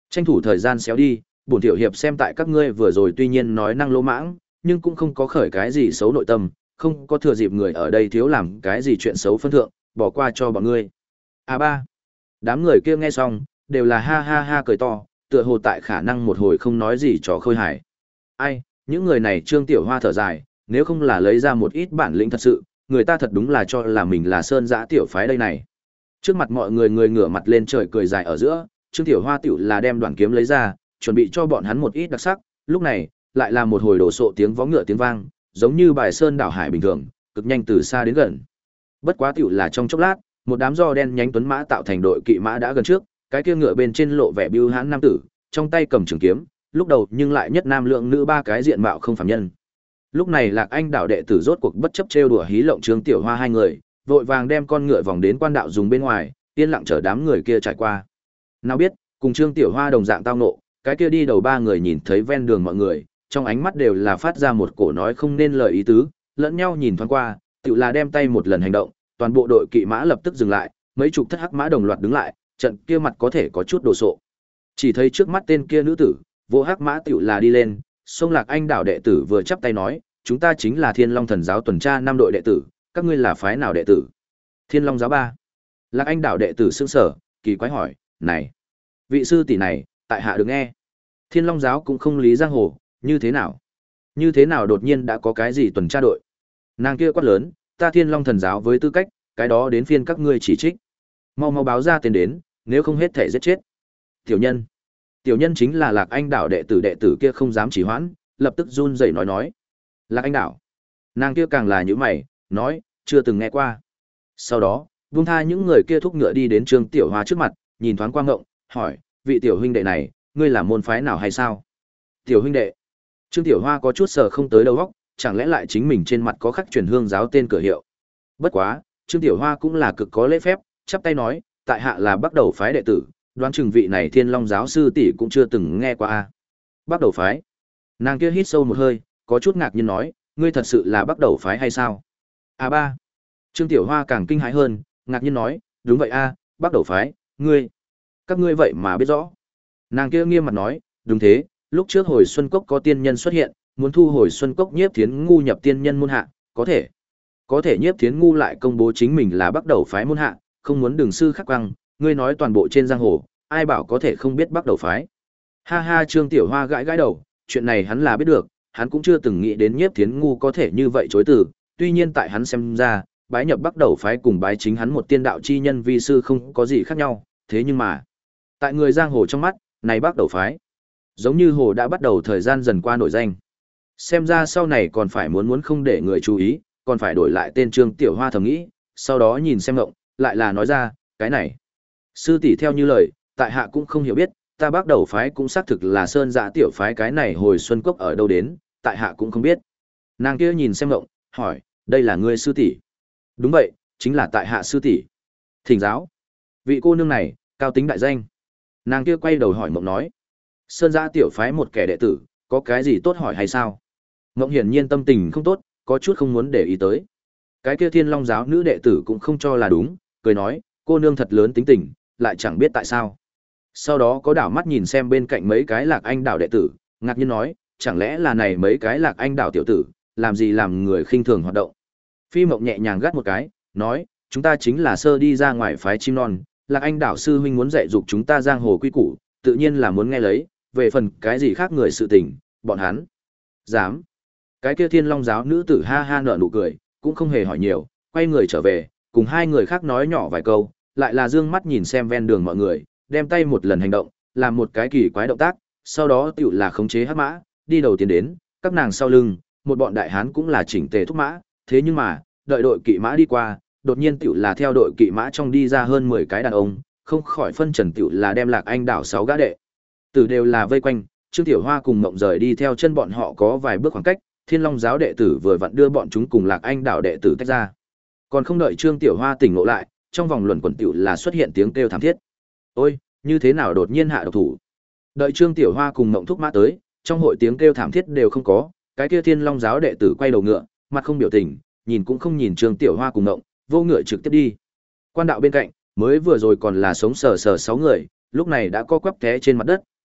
Tranh thủ thời gian xéo đi, bổn tiểu hiệp xem tại các ngươi vừa rồi tuy nhiên nói năng lỗ mãng, nhưng cũng không có khởi cái gì xấu nội tâm, không có thừa dịp người ở đây thiếu làm cái gì chuyện xấu phân thượng, bỏ qua cho bọn ngươi. À ba. Đám người kia nghe xong, đều là ha ha ha cười to, tựa hồ tại khả năng một hồi không nói gì trò khơi hài. Ai, những người này Trương Tiểu Hoa thở dài, nếu không là lấy ra một ít bản lĩnh thật sự, người ta thật đúng là cho là mình là sơn dã tiểu phái đây này. Trước mặt mọi người người ngửa mặt lên trời cười dài ở giữa, Trương Tiểu Hoa tiểu là đem đoạn kiếm lấy ra, chuẩn bị cho bọn hắn một ít đặc sắc, lúc này, lại là một hồi đổ sộ tiếng vó ngựa tiếng vang, giống như bài sơn đảo hải bình thường, cực nhanh từ xa đến gần. Bất quá tiểu là trong chốc lát, một đám do đen nhánh tuấn mã tạo thành đội kỵ mã đã gần trước, cái kia ngựa bên trên lộ vẻ bưu hãn nam tử, trong tay cầm trường kiếm, lúc đầu nhưng lại nhất nam lượng nữ ba cái diện mạo không phàm nhân. Lúc này Lạc Anh đạo đệ tử rốt cuộc bất chấp trêu đùa hí lộng Trương Tiểu Hoa hai người, vội vàng đem con ngựa vòng đến quan đạo dùng bên ngoài, yên lặng chờ đám người kia trải qua. Nào biết, cùng Trương Tiểu Hoa đồng dạng tao nộ, cái kia đi đầu ba người nhìn thấy ven đường mọi người, trong ánh mắt đều là phát ra một cổ nói không nên lời ý tứ, lẫn nhau nhìn thoáng qua, tự là đem tay một lần hành động, toàn bộ đội kỵ mã lập tức dừng lại, mấy chục thất hắc mã đồng loạt đứng lại, trận kia mặt có thể có chút đồ sộ. Chỉ thấy trước mắt tên kia nữ tử, vô hắc mã tự là đi lên, sông Lạc Anh đảo đệ tử vừa chắp tay nói, chúng ta chính là Thiên Long Thần giáo tuần tra năm đội đệ tử, các ngươi là phái nào đệ tử? Thiên Long giáo ba. Lạc Anh đảo đệ tử sững sờ, kỳ quái hỏi, này, vị sư tỷ này, tại hạ được nghe. Thiên Long giáo cũng không lý giang hồ, như thế nào? Như thế nào đột nhiên đã có cái gì tuần tra đội? Nàng kia quát lớn, ta Thiên Long Thần giáo với tư cách, cái đó đến phiên các ngươi chỉ trích. Mau mau báo ra tên đến, nếu không hết thể giết chết. Tiểu nhân. Tiểu nhân chính là Lạc Anh đảo đệ tử đệ tử kia không dám chỉ hoãn, lập tức run rẩy nói nói. Lạc Anh đảo. Nàng kia càng là những mày, nói, chưa từng nghe qua. Sau đó, buông tha những người kia thúc ngựa đi đến Trương Tiểu Hoa trước mặt, nhìn thoáng qua ngộng, hỏi, vị tiểu huynh đệ này, ngươi là môn phái nào hay sao? Tiểu huynh đệ. Trương Tiểu Hoa có chút sờ không tới đầu óc, chẳng lẽ lại chính mình trên mặt có khắc truyền hương giáo tên cửa hiệu. Bất quá, Trương Tiểu Hoa cũng là cực có lễ phép, chắp tay nói, tại hạ là Bắc Đầu phái đệ tử, đoán chừng vị này Thiên Long giáo sư tỷ cũng chưa từng nghe qua a. Bắc Đầu phái. Nàng kia hít sâu một hơi, có chút ngạc nhiên nói, ngươi thật sự là Bắc Đầu phái hay sao? A ba. Trương Tiểu Hoa càng kinh hãi hơn, ngạc nhiên nói, đúng vậy a, Bắc Đầu phái, ngươi, các ngươi vậy mà biết rõ. Nàng kia nghiêm mặt nói, đúng thế, lúc trước hồi Xuân Cốc có tiên nhân xuất hiện, muốn thu hồi Xuân Cốc Nhiếp Thiến ngu nhập tiên nhân môn hạ, có thể. Có thể Nhiếp Thiến ngu lại công bố chính mình là Bắc Đầu phái môn hạ, không muốn đường sư khắc quăng, ngươi nói toàn bộ trên giang hồ, ai bảo có thể không biết Bắc Đầu phái. Ha ha, Trương Tiểu Hoa gãi gãi đầu, chuyện này hắn là biết được, hắn cũng chưa từng nghĩ đến Nhiếp Thiến ngu có thể như vậy chối từ, tuy nhiên tại hắn xem ra, bái nhập Bắc Đầu phái cùng bái chính hắn một tiên đạo chi nhân vi sư không có gì khác nhau, thế nhưng mà, tại người giang hồ trong mắt, này Bắc Đầu phái, giống như hồ đã bắt đầu thời gian dần qua nổi danh. Xem ra sau này còn phải muốn muốn không để người chú ý, còn phải đổi lại tên Trương Tiểu Hoa thầm nghĩ, sau đó nhìn xem ngộng, lại là nói ra, cái này. Sư tỷ theo như lời, tại hạ cũng không hiểu biết, ta Bắc Đầu phái cũng xác thực là sơn dạ tiểu phái cái này hồi Xuân Cốc ở đâu đến, tại hạ cũng không biết. Nàng kia nhìn xem ngộng, hỏi, đây là ngươi sư tỷ? Đúng vậy, chính là tại hạ sư tỷ. Thỉnh giáo. Vị cô nương này, cao tính đại danh. Nàng kia quay đầu hỏi mộng nói, sơn dạ tiểu phái một kẻ đệ tử, có cái gì tốt hỏi hay sao? Mộng hiển nhiên tâm tình không tốt, có chút không muốn để ý tới. Cái kia Thiên Long giáo nữ đệ tử cũng không cho là đúng, cười nói, cô nương thật lớn tính tình, lại chẳng biết tại sao. Sau đó có đảo mắt nhìn xem bên cạnh mấy cái Lạc Anh đảo đệ tử, ngạc nhiên nói, chẳng lẽ là này mấy cái Lạc Anh đảo tiểu tử, làm gì làm người khinh thường hoạt động. Phi Mộng nhẹ nhàng gắt một cái, nói, chúng ta chính là sơ đi ra ngoài phái chim non, Lạc Anh đảo sư huynh muốn dạy dục chúng ta giang hồ quy củ, tự nhiên là muốn nghe lấy, về phần cái gì khác người sự tình, bọn hắn dám. Cái kia Thiên Long giáo nữ tử ha ha nở nụ cười, cũng không hề hỏi nhiều, quay người trở về, cùng hai người khác nói nhỏ vài câu, lại là dương mắt nhìn xem ven đường mọi người, đem tay một lần hành động, làm một cái kỳ quái động tác, sau đó tựu là khống chế hắc mã, đi đầu tiến đến, các nàng sau lưng, một bọn đại hán cũng là chỉnh tề thúc mã, thế nhưng mà, đợi đội kỵ mã đi qua, đột nhiên tựu là theo đội kỵ mã trong đi ra hơn mười cái đàn ông, không khỏi phân trần tựu là đem Lạc Anh đảo sáu gã đệ tử đều là vây quanh, Trương Tiểu Hoa cùng Mộng rời đi theo chân bọn họ có vài bước khoảng cách, Thiên Long giáo đệ tử vừa vặn đưa bọn chúng cùng Lạc Anh đảo đệ tử tách ra. Còn không đợi Trương Tiểu Hoa tỉnh ngộ lại, trong vòng luẩn quẩn tiểu là xuất hiện tiếng kêu thảm thiết. Ôi, như thế nào đột nhiên hạ độc thủ? Đợi Trương Tiểu Hoa cùng Mộng thúc mã tới, trong hội tiếng kêu thảm thiết đều không có, cái kia Thiên Long giáo đệ tử quay đầu ngựa, mặt không biểu tình, nhìn cũng không nhìn Trương Tiểu Hoa cùng Mộng, vô ngựa trực tiếp đi. Quan đạo bên cạnh, mới vừa rồi còn là sống sờ sờ sáu người, lúc này đã co quắp té trên mặt đất,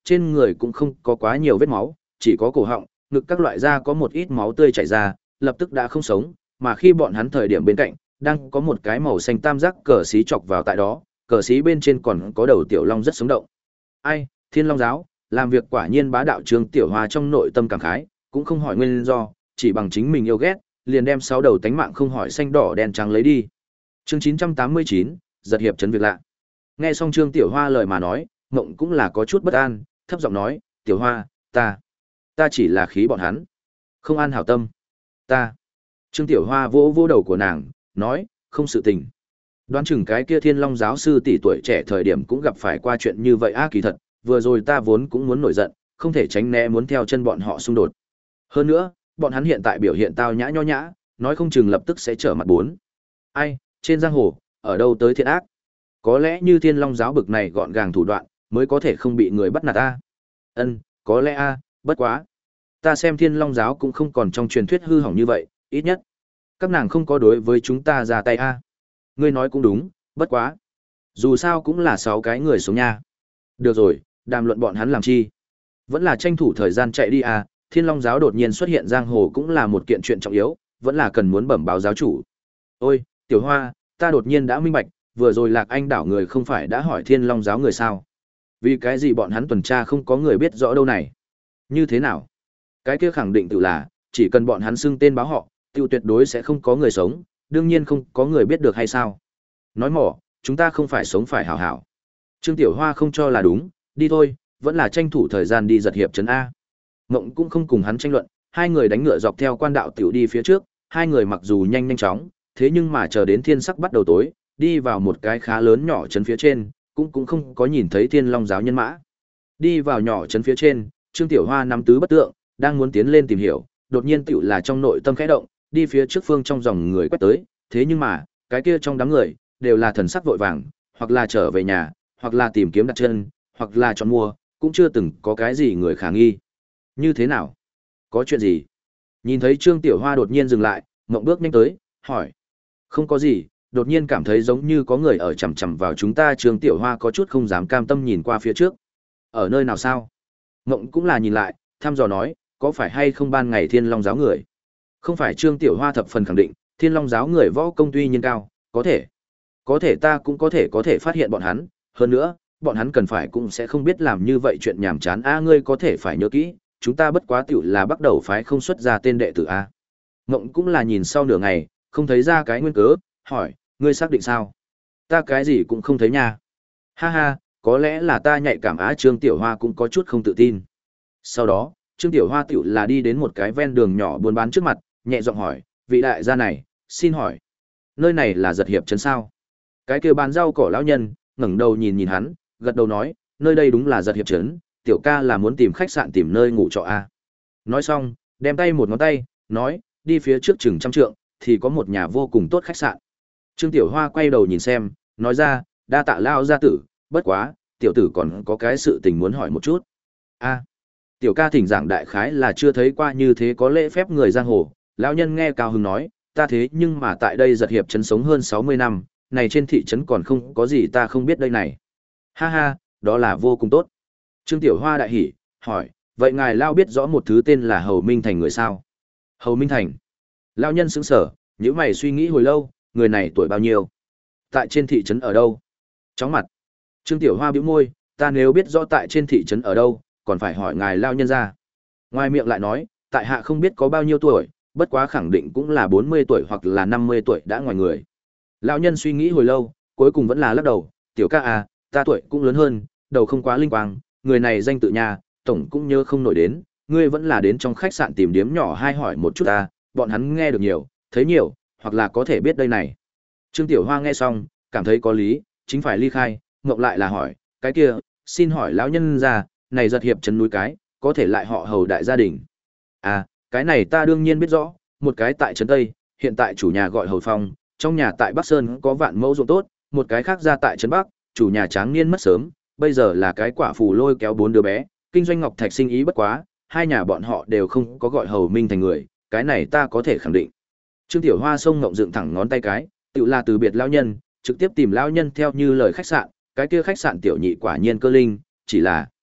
trên người cũng không có quá nhiều vết máu, chỉ có cổ họng, ngực các loại da có một ít máu tươi chảy ra, lập tức đã không sống, mà khi bọn hắn thời điểm bên cạnh, đang có một cái màu xanh tam giác cờ xí chọc vào tại đó, cờ xí bên trên còn có đầu tiểu long rất sống động. Ai, Thiên Long giáo, làm việc quả nhiên bá đạo. Trương Tiểu Hoa trong nội tâm cảm khái, cũng không hỏi nguyên do, chỉ bằng chính mình yêu ghét, liền đem sáu đầu tánh mạng không hỏi xanh đỏ đen trắng lấy đi. Chương chín trăm tám mươi chín, giật hiệp trấn việc lạ. Nghe xong Trương Tiểu Hoa lời mà nói, Ngộng cũng là có chút bất an, thấp giọng nói, "Tiểu Hoa, ta, ta chỉ là khí bọn hắn, không an hảo tâm. Ta." Trương Tiểu Hoa vỗ vỗ đầu của nàng, nói, "Không sự tình. Đoán chừng cái kia Thiên Long giáo sư tỷ tuổi trẻ thời điểm cũng gặp phải qua chuyện như vậy a, kỳ thật, vừa rồi ta vốn cũng muốn nổi giận, không thể tránh né muốn theo chân bọn họ xung đột. Hơn nữa, bọn hắn hiện tại biểu hiện tao nhã nho nhã, nói không chừng lập tức sẽ trở mặt bốn. Ai, trên giang hồ, ở đâu tới thiện ác? Có lẽ như Thiên Long giáo bực này gọn gàng thủ đoạn, mới có thể không bị người bắt nạt a." "Ân, có lẽ a, bất quá, ta xem Thiên Long giáo cũng không còn trong truyền thuyết hư hỏng như vậy, ít nhất các nàng không có đối với chúng ta ra tay a." "Ngươi nói cũng đúng, bất quá, dù sao cũng là sáu cái người sống nha." "Được rồi, đàm luận bọn hắn làm chi? Vẫn là tranh thủ thời gian chạy đi à, Thiên Long giáo đột nhiên xuất hiện giang hồ cũng là một kiện chuyện trọng yếu, vẫn là cần muốn bẩm báo giáo chủ." "Ôi, Tiểu Hoa, ta đột nhiên đã minh bạch, vừa rồi Lạc Anh đảo người không phải đã hỏi Thiên Long giáo người sao? Vì cái gì bọn hắn tuần tra không có người biết rõ đâu này? Như thế nào? Cái kia khẳng định tự là, chỉ cần bọn hắn xưng tên báo họ, tiêu tuyệt đối sẽ không có người sống, đương nhiên không có người biết được hay sao? Nói mỏ, chúng ta không phải sống phải hảo hảo." Trương Tiểu Hoa không cho là đúng, "Đi thôi, vẫn là tranh thủ thời gian đi giật hiệp trấn A." Mộng cũng không cùng hắn tranh luận, hai người đánh ngựa dọc theo quan đạo tiểu đi phía trước, hai người mặc dù nhanh nhanh chóng, thế nhưng mà chờ đến thiên sắc bắt đầu tối, đi vào một cái khá lớn nhỏ trấn phía trên, cũng cũng không có nhìn thấy Thiên Long giáo nhân mã. Đi vào nhỏ trấn phía trên, Trương Tiểu Hoa nắm tứ bất tượng, đang muốn tiến lên tìm hiểu, đột nhiên tiểu là trong nội tâm khẽ động, đi phía trước phương trong dòng người quét tới, thế nhưng mà, cái kia trong đám người, đều là thần sắc vội vàng, hoặc là trở về nhà, hoặc là tìm kiếm đặt chân, hoặc là chọn mua, cũng chưa từng có cái gì người khả nghi. Như thế nào? Có chuyện gì? Nhìn thấy Trương Tiểu Hoa đột nhiên dừng lại, Mộng bước nhanh tới, hỏi. "Không có gì, đột nhiên cảm thấy giống như có người ở chằm chằm vào chúng ta." Trương Tiểu Hoa có chút không dám cam tâm nhìn qua phía trước. "Ở nơi nào sao?" Mộng cũng là nhìn lại, thăm dò nói, "Có phải hay không ban ngày Thiên Long giáo người?" "Không phải." Trương Tiểu Hoa thập phần khẳng định, Thiên Long giáo người võ công tuy nhiên cao, có thể. Có thể ta cũng có thể có thể phát hiện bọn hắn, hơn nữa, bọn hắn cần phải cũng sẽ không biết làm như vậy chuyện nhảm chán a, ngươi có thể phải nhớ kỹ, chúng ta bất quá tiểu là bắt đầu phái không xuất ra tên đệ tử a. Ngộng cũng là nhìn sau nửa ngày, không thấy ra cái nguyên cớ, hỏi, ngươi xác định sao? Ta cái gì cũng không thấy nha. Ha ha, có lẽ là ta nhạy cảm á. Trương Tiểu Hoa cũng có chút không tự tin. Sau đó, Trương Tiểu Hoa tiểu là đi đến một cái ven đường nhỏ buôn bán trước mặt, nhẹ giọng hỏi, vị đại gia này, xin hỏi, nơi này là giật hiệp trấn sao? Cái kia bán rau cỏ lão nhân, ngẩng đầu nhìn nhìn hắn, gật đầu nói, nơi đây đúng là giật hiệp trấn, tiểu ca là muốn tìm khách sạn tìm nơi ngủ trọ a. Nói xong, đem tay một ngón tay, nói, đi phía trước chừng trăm trượng, thì có một nhà vô cùng tốt khách sạn. Trương Tiểu Hoa quay đầu nhìn xem, nói ra, đa tạ lao gia tử, bất quá, tiểu tử còn có cái sự tình muốn hỏi một chút. A, tiểu ca thỉnh giảng đại khái là chưa thấy qua như thế có lễ phép người giang hồ. Lão nhân nghe cao hứng nói, ta thế nhưng mà tại đây giật hiệp trấn sống hơn sáu mươi năm, này trên thị trấn còn không có gì ta không biết đây này. Ha ha, đó là vô cùng tốt. Trương Tiểu Hoa đại hỉ, hỏi, vậy ngài lao biết rõ một thứ tên là Hầu Minh Thành người sao? Hầu Minh Thành. Lão nhân sững sờ, nhíu mày suy nghĩ hồi lâu, người này tuổi bao nhiêu? Tại trên thị trấn ở đâu? Chóng mặt. Trương Tiểu Hoa bĩu môi, ta nếu biết rõ tại trên thị trấn ở đâu, còn phải hỏi ngài lao nhân ra. Ngoài miệng lại nói, tại hạ không biết có bao nhiêu tuổi, bất quá khẳng định cũng là bốn mươi tuổi hoặc là năm mươi tuổi đã ngoài người. Lão nhân suy nghĩ hồi lâu, cuối cùng vẫn là lắc đầu, tiểu ca à, ta tuổi cũng lớn hơn, đầu không quá linh quang, người này danh tự nhà, tổng cũng nhớ không nổi đến, ngươi vẫn là đến trong khách sạn tìm điếm nhỏ hai hỏi một chút ta, bọn hắn nghe được nhiều, thấy nhiều, hoặc là có thể biết đây này. Trương Tiểu Hoa nghe xong, cảm thấy có lý, chính phải ly khai, ngậm lại là hỏi, cái kia, xin hỏi lão nhân ra, này giật hiệp trấn núi cái, có thể lại họ Hầu đại gia đình. À, cái này ta đương nhiên biết rõ, một cái tại trấn Tây, hiện tại chủ nhà gọi Hầu Phong, trong nhà tại Bắc Sơn có vạn mẫu ruộng tốt, một cái khác ra tại trấn Bắc, chủ nhà tráng niên mất sớm, bây giờ là cái quả phù lôi kéo bốn đứa bé, kinh doanh ngọc thạch sinh ý bất quá, hai nhà bọn họ đều không có gọi Hầu Minh Thành người, cái này ta có thể khẳng định. Trương Tiểu Hoa sông ngậm dựng thẳng ngón tay cái, tự là từ biệt lão nhân, trực tiếp tìm lão nhân theo như lời khách sạn, cái kia khách sạn tiểu nhị quả nhiên cơ linh, chỉ là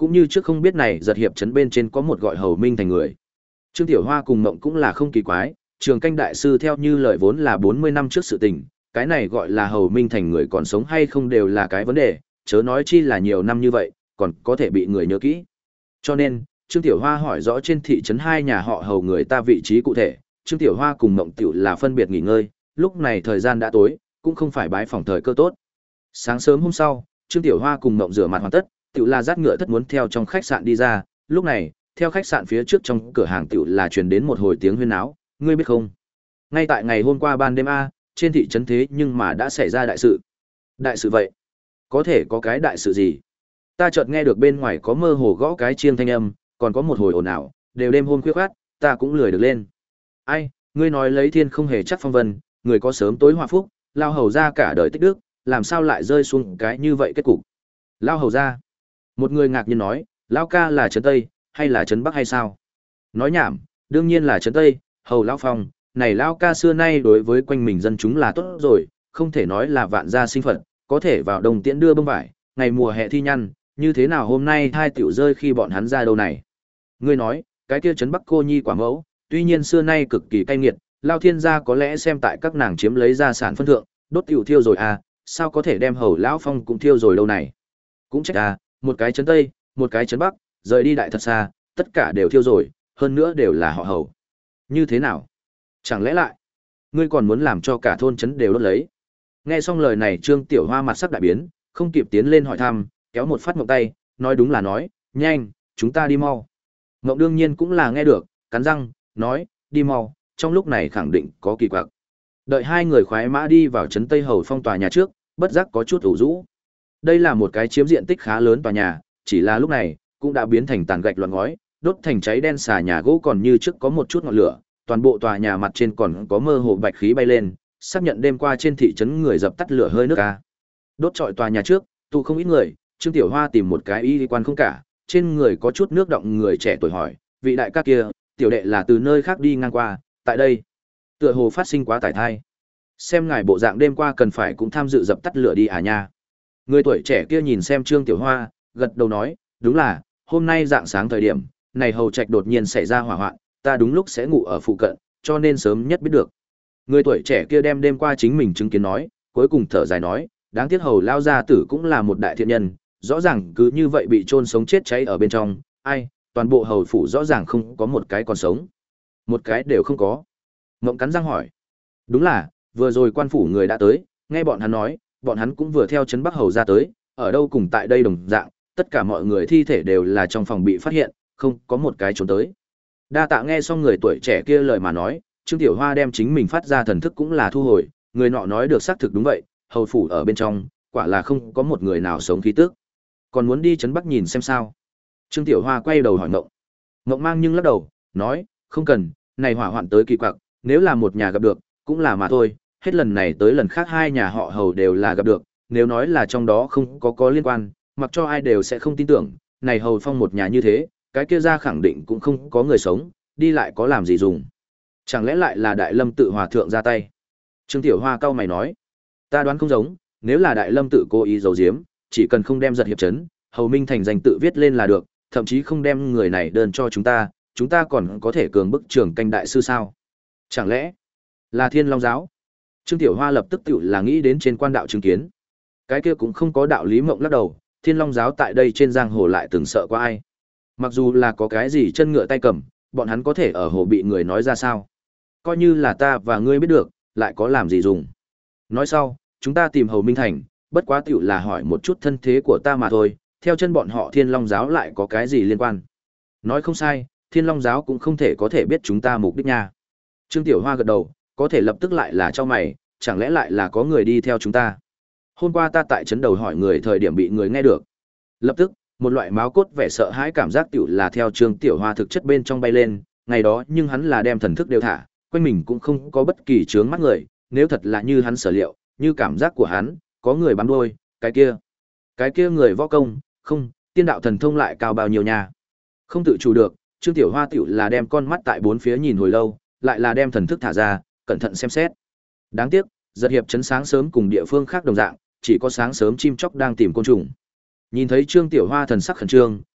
cũng như trước không biết này giật hiệp trấn bên trên có một gọi Hầu Minh Thành người. Trương Tiểu Hoa cùng Mộng cũng là không kỳ quái, Trường Canh đại sư theo như lời vốn là bốn mươi năm trước sự tình, cái này gọi là Hầu Minh Thành người còn sống hay không đều là cái vấn đề, chớ nói chi là nhiều năm như vậy, còn có thể bị người nhớ kỹ. Cho nên, Trương Tiểu Hoa hỏi rõ trên thị trấn hai nhà họ Hầu người ta vị trí cụ thể, Trương Tiểu Hoa cùng Mộng Tiểu là phân biệt nghỉ ngơi, lúc này thời gian đã tối, cũng không phải bái phỏng thời cơ tốt. Sáng sớm hôm sau, Trương Tiểu Hoa cùng Mộng rửa mặt hoàn tất, Tiểu là dắt ngựa thất muốn theo trong khách sạn đi ra, lúc này, theo khách sạn phía trước trong cửa hàng Tiểu là truyền đến một hồi tiếng huyên náo, ngươi biết không? Ngay tại ngày hôm qua ban đêm a, trên thị trấn thế nhưng mà đã xảy ra đại sự. Đại sự vậy? Có thể có cái đại sự gì? Ta chợt nghe được bên ngoài có mơ hồ gõ cái chiêng thanh âm, còn có một hồi ồn ào, đều đêm hôm khuya khoắt, ta cũng lười được lên. Ai, ngươi nói lấy thiên không hề chắc phong vân, người có sớm tối hòa phúc, lao hầu ra cả đời tích đức, làm sao lại rơi xuống cái như vậy kết cục? Lao hầu ra. Một người ngạc nhiên nói, lao ca là trấn Tây, hay là trấn Bắc hay sao? Nói nhảm, đương nhiên là trấn Tây, hầu lão phong, này lao ca xưa nay đối với quanh mình dân chúng là tốt rồi, không thể nói là vạn gia sinh phận, có thể vào đồng tiễn đưa bông vải, ngày mùa hè thi nhăn, như thế nào hôm nay hai tiểu rơi khi bọn hắn ra đâu này? Ngươi nói, cái kia trấn Bắc cô nhi quả mẫu, tuy nhiên xưa nay cực kỳ cay nghiệt, lao thiên gia có lẽ xem tại các nàng chiếm lấy gia sản phân thượng, đốt tiểu thiêu rồi à, sao có thể đem hầu lão phong cũng thiêu rồi đâu này? Cũng trách à, một cái trấn Tây, một cái trấn Bắc, rời đi đại thật xa, tất cả đều thiêu rồi, hơn nữa đều là họ hầu. Như thế nào? Chẳng lẽ lại, ngươi còn muốn làm cho cả thôn trấn đều đốt lấy? Nghe xong lời này Trương Tiểu Hoa mặt sắc đại biến, không kịp tiến lên hỏi thăm, kéo một phát Mộng tay, nói đúng là nói, nhanh, chúng ta đi mau. Mộng đương nhiên cũng là nghe được, cắn răng, nói, đi mau, trong lúc này khẳng định có kỳ quặc. Đợi hai người khoái mã đi vào trấn Tây Hầu Phong tòa nhà trước, bất giác có chút ủ rũ. Đây là một cái chiếm diện tích khá lớn tòa nhà, chỉ là lúc này, cũng đã biến thành tàn gạch loạn ngói, đốt thành cháy đen xà nhà gỗ còn như trước có một chút ngọn lửa, toàn bộ tòa nhà mặt trên còn có mơ hồ bạch khí bay lên, xác nhận đêm qua trên thị trấn người dập tắt lửa hơi nước ca. Đốt trọi tòa nhà trước, tụ không ít người, Trương Tiểu Hoa tìm một cái y quan không cả, trên người có chút nước động người trẻ tuổi hỏi, vị đại ca kia, tiểu đệ là từ nơi khác đi ngang qua, tại đây, tựa hồ phát sinh quá tải thai. Xem ngài bộ dạng đêm qua cần phải cũng tham dự dập tắt lửa đi à nha. Người tuổi trẻ kia nhìn xem Trương Tiểu Hoa, gật đầu nói, đúng là, hôm nay dạng sáng thời điểm, này hầu trạch đột nhiên xảy ra hỏa hoạn, ta đúng lúc sẽ ngủ ở phụ cận, cho nên sớm nhất biết được. Người tuổi trẻ kia đem đêm qua chính mình chứng kiến nói, cuối cùng thở dài nói, đáng tiếc hầu lao gia tử cũng là một đại thiện nhân, rõ ràng cứ như vậy bị chôn sống chết cháy ở bên trong, ai, toàn bộ hầu phủ rõ ràng không có một cái còn sống. Một cái đều không có. Ngộng cắn răng hỏi. Đúng là, vừa rồi quan phủ người đã tới, nghe bọn hắn nói, bọn hắn cũng vừa theo trấn Bắc hầu ra tới, ở đâu cùng tại đây đồng dạng, tất cả mọi người thi thể đều là trong phòng bị phát hiện, không có một cái trốn tới. Đa tạ nghe xong người tuổi trẻ kia lời mà nói, Trương Tiểu Hoa đem chính mình phát ra thần thức cũng là thu hồi, người nọ nói được xác thực đúng vậy, hầu phủ ở bên trong, quả là không có một người nào sống khí tức. Còn muốn đi trấn Bắc nhìn xem sao? Trương Tiểu Hoa quay đầu hỏi Ngộng. Ngộng mang nhưng lắc đầu, nói, không cần, này hỏa hoạn tới kỳ quặc, nếu là một nhà gặp được, cũng là mà thôi, hết lần này tới lần khác hai nhà họ hầu đều là gặp được, nếu nói là trong đó không có có liên quan, mặc cho ai đều sẽ không tin tưởng, này hầu phong một nhà như thế, cái kia ra khẳng định cũng không có người sống, đi lại có làm gì dùng. Chẳng lẽ lại là Đại Lâm tự hòa thượng ra tay? Trương Tiểu Hoa cau mày nói, ta đoán không giống, nếu là Đại Lâm tự cố ý giấu giếm, chỉ cần không đem giật hiệp trấn, Hầu Minh Thành danh tự viết lên là được, thậm chí không đem người này đơn cho chúng ta, chúng ta còn có thể cường bức Trường Canh đại sư sao? Chẳng lẽ là Thiên Long giáo? Trương Tiểu Hoa lập tức tự là nghĩ đến trên quan đạo chứng kiến. Cái kia cũng không có đạo lý mộng lắc đầu, Thiên Long giáo tại đây trên giang hồ lại từng sợ qua ai. Mặc dù là có cái gì chân ngựa tay cầm, bọn hắn có thể ở hồ bị người nói ra sao? Coi như là ta và ngươi biết được, lại có làm gì dùng. Nói sau, chúng ta tìm Hầu Minh Thành, bất quá tiểu là hỏi một chút thân thế của ta mà thôi, theo chân bọn họ Thiên Long giáo lại có cái gì liên quan. Nói không sai, Thiên Long giáo cũng không thể có thể biết chúng ta mục đích nha. Trương Tiểu Hoa gật đầu, có thể lập tức lại là cho mày, chẳng lẽ lại là có người đi theo chúng ta. Hôm qua ta tại trấn đầu hỏi người thời điểm bị người nghe được. Lập tức, một loại máu cốt vẻ sợ hãi cảm giác tiểu là theo Trương Tiểu Hoa thực chất bên trong bay lên, ngày đó nhưng hắn là đem thần thức đều thả, quanh mình cũng không có bất kỳ chướng mắt người, nếu thật là như hắn sở liệu, như cảm giác của hắn, có người bám đuôi, cái kia, cái kia người võ công, không, tiên đạo thần thông lại cao bao nhiêu nha. Không tự chủ được, Trương Tiểu Hoa tiểu là đem con mắt tại bốn phía nhìn hồi lâu, lại là đem thần thức thả ra, cẩn thận xem xét. Đáng tiếc, giật hiệp trấn sáng sớm cùng địa phương khác đồng dạng, chỉ có sáng sớm chim chóc đang tìm côn trùng. Nhìn thấy Trương Tiểu Hoa thần sắc khẩn trương,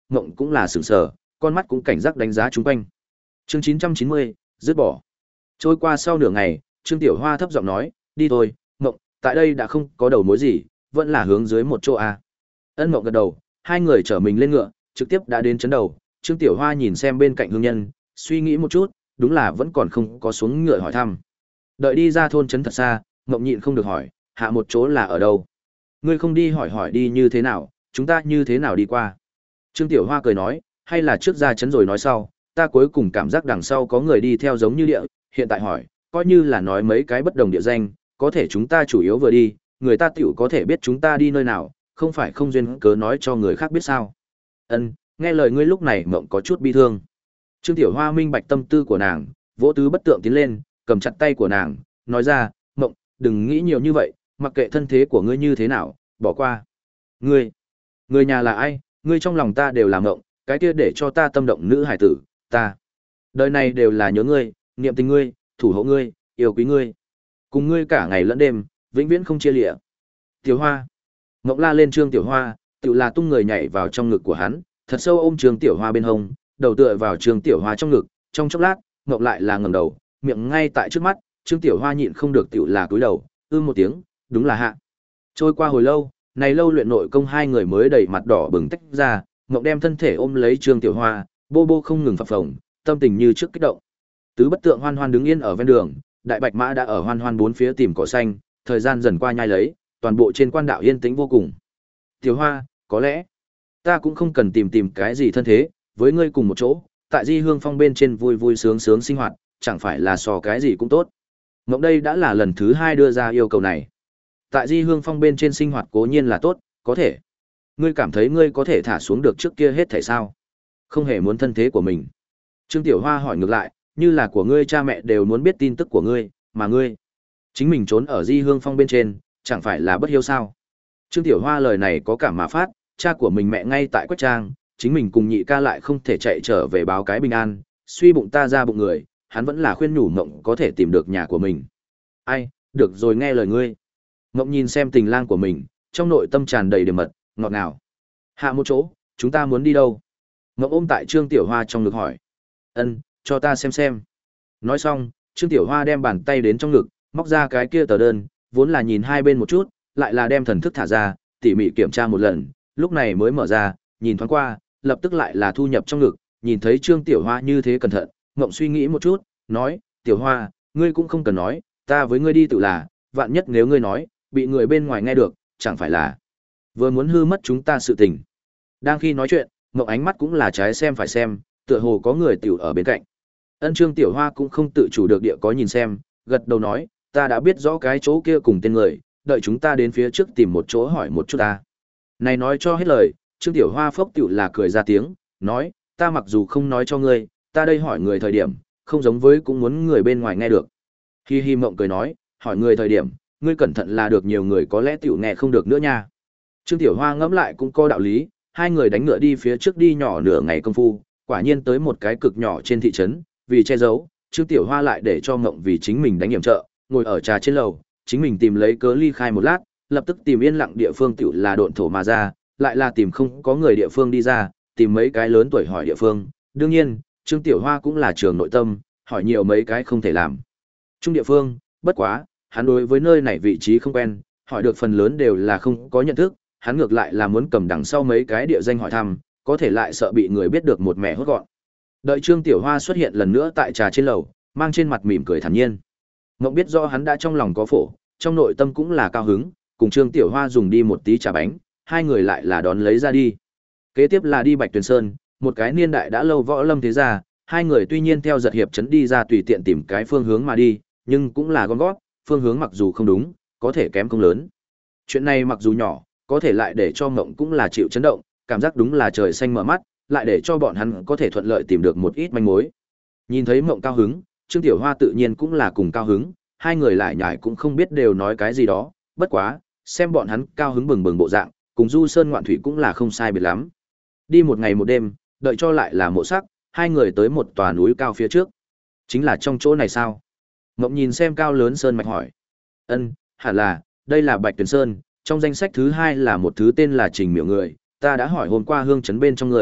Ngộng cũng là sửng sờ, con mắt cũng cảnh giác đánh giá chung quanh. Chương chín trăm chín mươi, dứt bỏ. Trôi qua sau nửa ngày, Trương Tiểu Hoa thấp giọng nói, đi thôi, Ngộng, tại đây đã không có đầu mối gì, vẫn là hướng dưới một chỗ a. Ân Ngộng gật đầu, hai người chở mình lên ngựa, trực tiếp đã đến chấn đầu. Trương Tiểu Hoa nhìn xem bên cạnh hương nhân, suy nghĩ một chút, đúng là vẫn còn không có xuống ngựa hỏi thăm. Đợi đi ra thôn trấn thật xa, Ngộng nhịn không được hỏi, hạ một chỗ là ở đâu? Ngươi không đi hỏi hỏi đi như thế nào, chúng ta như thế nào đi qua? Trương Tiểu Hoa cười nói, hay là trước ra trấn rồi nói sau, ta cuối cùng cảm giác đằng sau có người đi theo giống như địa, hiện tại hỏi, coi như là nói mấy cái bất đồng địa danh, có thể chúng ta chủ yếu vừa đi, người ta tiểu có thể biết chúng ta đi nơi nào, không phải không duyên cớ nói cho người khác biết sao. Ân, nghe lời ngươi lúc này Mộng có chút bi thương. Trương Tiểu Hoa minh bạch tâm tư của nàng, vỗ tứ bất tượng tiến lên, cầm chặt tay của nàng, nói ra, Mộng, đừng nghĩ nhiều như vậy, mặc kệ thân thế của ngươi như thế nào, bỏ qua. Ngươi, người nhà là ai, ngươi trong lòng ta đều là Mộng, cái kia để cho ta tâm động nữ hải tử, ta. Đời này đều là nhớ ngươi, niệm tình ngươi, thủ hộ ngươi, yêu quý ngươi. Cùng ngươi cả ngày lẫn đêm, vĩnh viễn không chia lìa. Tiểu Hoa. Mộng la lên Trương Tiểu Hoa, tự là tung người nhảy vào trong ngực của hắn, thật sâu ôm Trương Tiểu Hoa bên hông, đầu tựa vào Trương Tiểu Hoa trong ngực, trong chốc lát, Mộng lại là ngẩng đầu, miệng ngay tại trước mắt, Trương Tiểu Hoa nhịn không được tiểu là cúi đầu, ư một tiếng, đúng là hạ. Trôi qua hồi lâu, này lâu luyện nội công hai người mới đầy mặt đỏ bừng tách ra, Mộng đem thân thể ôm lấy Trương Tiểu Hoa, bô bô không ngừng phập phồng, tâm tình như trước kích động. Tứ bất tượng Hoan Hoan đứng yên ở ven đường, đại bạch mã đã ở Hoan Hoan bốn phía tìm cỏ xanh, thời gian dần qua nhai lấy, toàn bộ trên quan đạo yên tĩnh vô cùng. Tiểu Hoa, có lẽ ta cũng không cần tìm tìm cái gì thân thế, với ngươi cùng một chỗ, tại Di Hương Phong bên trên vui vui sướng sướng sinh hoạt, chẳng phải là so cái gì cũng tốt. Ngộng đây đã là lần thứ hai đưa ra yêu cầu này. Tại Di Hương Phong bên trên sinh hoạt cố nhiên là tốt, có thể. Ngươi cảm thấy ngươi có thể thả xuống được trước kia hết thảy sao? Không hề muốn thân thế của mình. Trương Tiểu Hoa hỏi ngược lại, như là của ngươi cha mẹ đều muốn biết tin tức của ngươi, mà ngươi chính mình trốn ở Di Hương Phong bên trên, chẳng phải là bất hiếu sao? Trương Tiểu Hoa lời này có cảm mà phát, cha của mình mẹ ngay tại Quách Trang, chính mình cùng nhị ca lại không thể chạy trở về báo cái bình an, suy bụng ta ra bụng người, hắn vẫn là khuyên nhủ Mộng có thể tìm được nhà của mình. Ai, được rồi nghe lời ngươi. Mộng nhìn xem tình lang của mình, trong nội tâm tràn đầy điểm mật, ngọt ngào. Hạ một chỗ, chúng ta muốn đi đâu? Mộng ôm tại Trương Tiểu Hoa trong ngực hỏi. Ân, cho ta xem xem. Nói xong, Trương Tiểu Hoa đem bàn tay đến trong ngực, móc ra cái kia tờ đơn, vốn là nhìn hai bên một chút, lại là đem thần thức thả ra, tỉ mỉ kiểm tra một lần, lúc này mới mở ra, nhìn thoáng qua, lập tức lại là thu nhập trong ngực, nhìn thấy Trương Tiểu Hoa như thế cẩn thận, Ngộng suy nghĩ một chút, nói, Tiểu Hoa, ngươi cũng không cần nói, ta với ngươi đi tự là, vạn nhất nếu ngươi nói, bị người bên ngoài nghe được, chẳng phải là vừa muốn hư mất chúng ta sự tình. Đang khi nói chuyện, Ngộng ánh mắt cũng là trái xem phải xem, tựa hồ có người tiểu ở bên cạnh. Ân Trương Tiểu Hoa cũng không tự chủ được địa có nhìn xem, gật đầu nói, ta đã biết rõ cái chỗ kia cùng tên người, đợi chúng ta đến phía trước tìm một chỗ hỏi một chút ta. Này nói cho hết lời, Trương Tiểu Hoa phốc tiểu là cười ra tiếng, nói, ta mặc dù không nói cho ngươi, ta đây hỏi người thời điểm, không giống với cũng muốn người bên ngoài nghe được. Hi Hi Mộng cười nói, hỏi người thời điểm, ngươi cẩn thận là được nhiều người có lẽ tiểu nghe không được nữa nha. Trương Tiểu Hoa ngẫm lại cũng có đạo lý, hai người đánh ngựa đi phía trước đi nhỏ nửa ngày công phu, quả nhiên tới một cái cực nhỏ trên thị trấn, vì che giấu, Trương Tiểu Hoa lại để cho Mộng vì chính mình đánh hiểm trợ, ngồi ở trà trên lầu, chính mình tìm lấy cớ ly khai một lát, lập tức tìm yên lặng địa phương tiểu là độn thổ mà ra, lại là tìm không có người địa phương đi ra, tìm mấy cái lớn tuổi hỏi địa phương. Đương nhiên, Trương Tiểu Hoa cũng là trường nội tâm, hỏi nhiều mấy cái không thể làm. Trung địa phương, bất quá, hắn đối với nơi này vị trí không quen, hỏi được phần lớn đều là không có nhận thức, hắn ngược lại là muốn cầm đằng sau mấy cái địa danh hỏi thăm, có thể lại sợ bị người biết được một mẻ hốt gọn. Đợi Trương Tiểu Hoa xuất hiện lần nữa tại trà trên lầu, mang trên mặt mỉm cười thản nhiên. Ngộng biết rõ hắn đã trong lòng có phổ, trong nội tâm cũng là cao hứng, cùng Trương Tiểu Hoa dùng đi một tí trà bánh, hai người lại là đón lấy ra đi. Kế tiếp là đi Bạch Tuyền Sơn, một cái niên đại đã lâu võ lâm thế gia, hai người tuy nhiên theo giật hiệp trấn đi ra tùy tiện tìm cái phương hướng mà đi, nhưng cũng là gom gót, phương hướng mặc dù không đúng, có thể kém không lớn. Chuyện này mặc dù nhỏ, có thể lại để cho Mộng cũng là chịu chấn động, cảm giác đúng là trời xanh mở mắt, lại để cho bọn hắn có thể thuận lợi tìm được một ít manh mối. Nhìn thấy Mộng cao hứng, Trương Tiểu Hoa tự nhiên cũng là cùng cao hứng, hai người lại nhải cũng không biết đều nói cái gì đó, bất quá, xem bọn hắn cao hứng bừng bừng bộ dạng, cùng Du Sơn Ngoạn Thủy cũng là không sai biệt lắm. Đi một ngày một đêm, đợi cho lại là mộ sắc, hai người tới một tòa núi cao phía trước. Chính là trong chỗ này sao? Ngộng nhìn xem cao lớn sơn mạch hỏi. Ân, hẳn là, đây là Bạch Tuyền Sơn, trong danh sách thứ hai là một thứ tên là Trình Miểu người, ta đã hỏi hôm qua hương trấn bên trong người,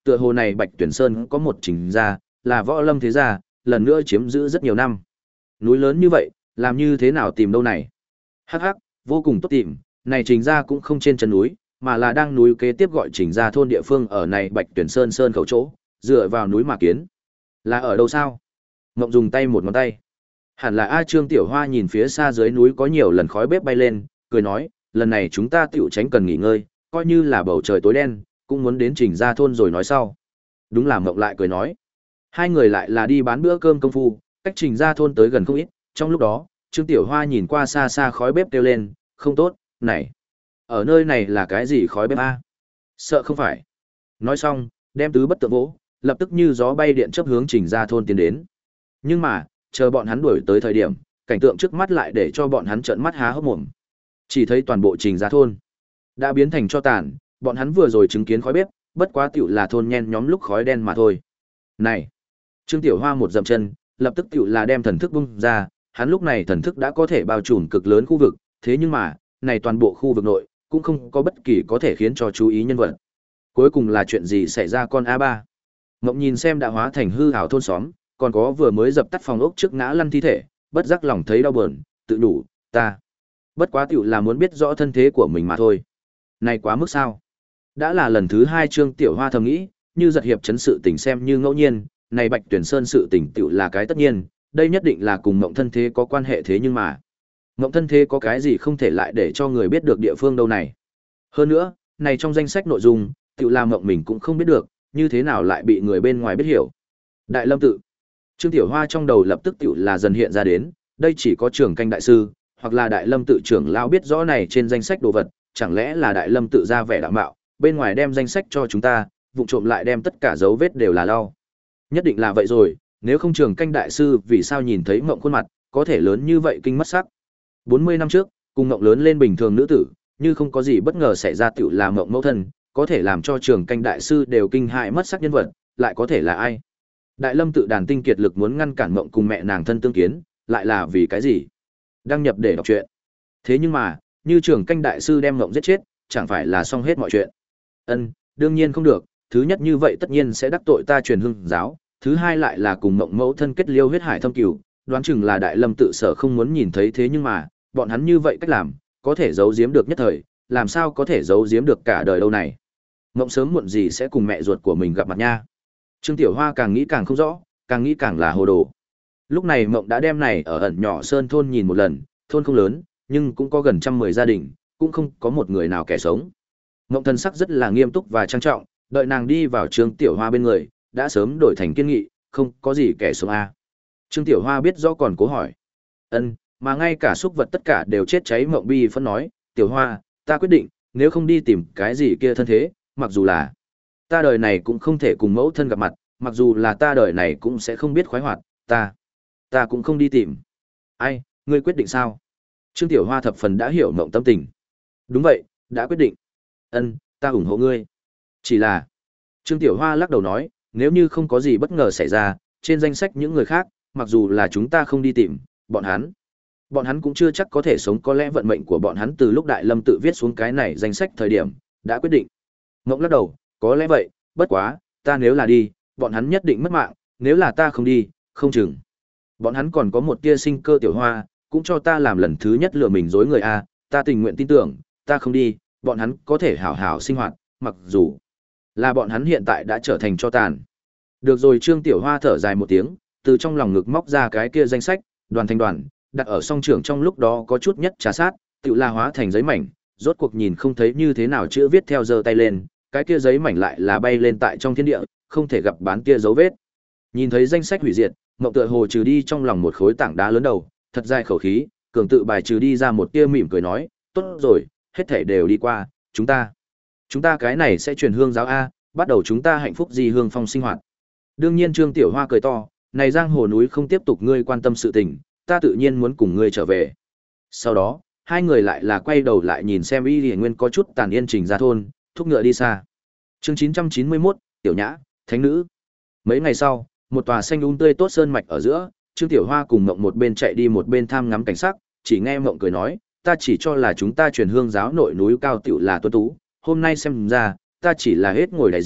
Tựa hồ này Bạch Tuyển Sơn có một Trình gia, là võ lâm thế gia, lần nữa chiếm giữ rất nhiều năm. Núi lớn như vậy, làm như thế nào tìm đâu này? Hắc hắc, vô cùng tốt tìm, này Trình gia cũng không trên chân núi, mà là đang núi kế tiếp gọi Trình gia thôn địa phương ở này Bạch Tuyển Sơn sơn khẩu chỗ, dựa vào núi mà kiến. Là ở đâu sao? Ngộng dùng tay một ngón tay. Hẳn là A Trương Tiểu Hoa nhìn phía xa dưới núi có nhiều lần khói bếp bay lên, cười nói, lần này chúng ta tiểu tránh cần nghỉ ngơi, coi như là bầu trời tối đen, cũng muốn đến Trình gia thôn rồi nói sau. Đúng là Ngộng lại cười nói. Hai người lại là đi bán bữa cơm công phu, cách Trình gia thôn tới gần không ít, trong lúc đó, Trương Tiểu Hoa nhìn qua xa xa khói bếp kêu lên, không tốt, này, ở nơi này là cái gì khói bếp a? Sợ không phải. Nói xong, đem tứ bất tượng vỗ, lập tức như gió bay điện chấp hướng Trình gia thôn tiến đến. Nhưng mà, chờ bọn hắn đuổi tới thời điểm, cảnh tượng trước mắt lại để cho bọn hắn trợn mắt há hốc mồm. Chỉ thấy toàn bộ Trình gia thôn đã biến thành tro tàn, bọn hắn vừa rồi chứng kiến khói bếp, bất quá tiểu là thôn nhen nhóm lúc khói đen mà thôi. Này, Trương Tiểu Hoa một dậm chân, lập tức tiểu là đem thần thức bung ra, hắn lúc này thần thức đã có thể bao trùm cực lớn khu vực, thế nhưng mà, này toàn bộ khu vực nội cũng không có bất kỳ có thể khiến cho chú ý nhân vật. Cuối cùng là chuyện gì xảy ra con a ba? Ngộng nhìn xem đã hóa thành hư ảo thôn xóm, còn có vừa mới dập tắt phòng ốc trước ngã lăn thi thể, bất giác lòng thấy đau buồn, tự đủ, ta bất quá tiểu là muốn biết rõ thân thế của mình mà thôi. Này quá mức sao? Đã là lần thứ hai Trương Tiểu Hoa thầm nghĩ, như giật hiệp chấn sự tình xem như ngẫu nhiên, này Bạch Tuyển Sơn sự tình tiểu là cái tất nhiên, đây nhất định là cùng Ngộng thân thế có quan hệ thế nhưng mà, Ngộng thân thế có cái gì không thể lại để cho người biết được địa phương đâu này. Hơn nữa, này trong danh sách nội dung, tiểu là Ngộng mình cũng không biết được, như thế nào lại bị người bên ngoài biết hiểu. Đại Lâm tự. Trương Tiểu Hoa trong đầu lập tức tiểu là dần hiện ra đến, đây chỉ có trưởng canh đại sư, hoặc là Đại Lâm tự trưởng lão biết rõ này trên danh sách đồ vật, chẳng lẽ là Đại Lâm tự ra vẻ đạo mạo, bên ngoài đem danh sách cho chúng ta, vụng trộm lại đem tất cả dấu vết đều là lau. Nhất định là vậy rồi, nếu không trưởng canh đại sư vì sao nhìn thấy Mộng khuôn mặt, có thể lớn như vậy kinh mất sắc. bốn mươi năm trước, cùng Mộng lớn lên bình thường nữ tử, như không có gì bất ngờ xảy ra tiểu là Mộng mẫu thân, có thể làm cho trưởng canh đại sư đều kinh hại mất sắc nhân vật, lại có thể là ai? Đại Lâm tự đàn tinh kiệt lực muốn ngăn cản Mộng cùng mẹ nàng thân tương kiến, lại là vì cái gì? Đăng nhập để đọc truyện. Thế nhưng mà, như trưởng canh đại sư đem Mộng giết chết, chẳng phải là xong hết mọi chuyện. Ân, đương nhiên không được, thứ nhất như vậy tất nhiên sẽ đắc tội ta truyền hưng giáo, thứ hai lại là cùng Mộng mẫu thân kết liêu huyết hải thâm cửu, đoán chừng là Đại Lâm tự sở không muốn nhìn thấy thế nhưng mà, bọn hắn như vậy cách làm, có thể giấu giếm được nhất thời, làm sao có thể giấu giếm được cả đời đâu này. Mộng sớm muộn gì sẽ cùng mẹ ruột của mình gặp mặt nha. Trương Tiểu Hoa càng nghĩ càng không rõ, càng nghĩ càng là hồ đồ. Lúc này Mộng đã đem này ở ẩn nhỏ sơn thôn nhìn một lần, thôn không lớn, nhưng cũng có gần trăm mười gia đình, cũng không có một người nào kẻ sống. Mộng thần sắc rất là nghiêm túc và trang trọng, đợi nàng đi vào Trương Tiểu Hoa bên người, đã sớm đổi thành kiên nghị, không có gì kẻ sống a. À. Trương Tiểu Hoa biết rõ còn cố hỏi. Ân, mà ngay cả súc vật tất cả đều chết cháy. Mộng bi phẫn nói, Tiểu Hoa, ta quyết định, nếu không đi tìm cái gì kia thân thế, mặc dù là ta đời này cũng không thể cùng mẫu thân gặp mặt, mặc dù là ta đời này cũng sẽ không biết khoái hoạt, ta, ta cũng không đi tìm. Ai, ngươi quyết định sao? Trương Tiểu Hoa thập phần đã hiểu Mộng tâm tình. Đúng vậy, đã quyết định. Ân, ta ủng hộ ngươi. Chỉ là, Trương Tiểu Hoa lắc đầu nói, nếu như không có gì bất ngờ xảy ra, trên danh sách những người khác, mặc dù là chúng ta không đi tìm, bọn hắn, bọn hắn cũng chưa chắc có thể sống, có lẽ vận mệnh của bọn hắn từ lúc Đại Lâm tự viết xuống cái này danh sách thời điểm, đã quyết định. Mộng lắc đầu, có lẽ vậy, bất quá, ta nếu là đi, bọn hắn nhất định mất mạng, nếu là ta không đi, không chừng. Bọn hắn còn có một tia sinh cơ. Tiểu Hoa, cũng cho ta làm lần thứ nhất lừa mình dối người a, ta tình nguyện tin tưởng, ta không đi, bọn hắn có thể hảo hảo sinh hoạt, mặc dù là bọn hắn hiện tại đã trở thành tro tàn. Được rồi. Trương Tiểu Hoa thở dài một tiếng, từ trong lòng ngực móc ra cái kia danh sách, đoàn thành đoàn, đặt ở song trường trong lúc đó có chút nhất trà sát, tự la hóa thành giấy mảnh, rốt cuộc nhìn không thấy như thế nào chữ viết theo giơ tay lên, cái kia giấy mảnh lại là bay lên tại trong thiên địa, không thể gặp bán kia dấu vết. Nhìn thấy danh sách hủy diệt, Mộng tựa hồ trừ đi trong lòng một khối tảng đá lớn đầu, thật dài khẩu khí, cường tự bài trừ đi ra một tia mỉm cười nói, tốt rồi, hết thảy đều đi qua, chúng ta, chúng ta cái này sẽ truyền hương giáo a, bắt đầu chúng ta hạnh phúc di hương phong sinh hoạt. Đương nhiên. Trương Tiểu Hoa cười to, này giang hồ núi không tiếp tục ngươi quan tâm sự tình, ta tự nhiên muốn cùng ngươi trở về. Sau đó, hai người lại là quay đầu lại nhìn xem Y Lệ Nguyên có chút tàn yên Trình ra thôn, thúc ngựa đi xa. Chương chín trăm chín mươi mốt, Tiểu Nhã, Thánh Nữ. Mấy ngày sau, một tòa xanh um tươi tốt sơn mạch ở giữa, Trương Tiểu Hoa cùng Mộng một bên chạy đi một bên tham ngắm cảnh sắc, chỉ nghe Mộng cười nói, ta chỉ cho là chúng ta truyền hương giáo nội núi cao tiểu là tuấn tú, hôm nay xem ra, ta chỉ là hết ngồi đại giếng,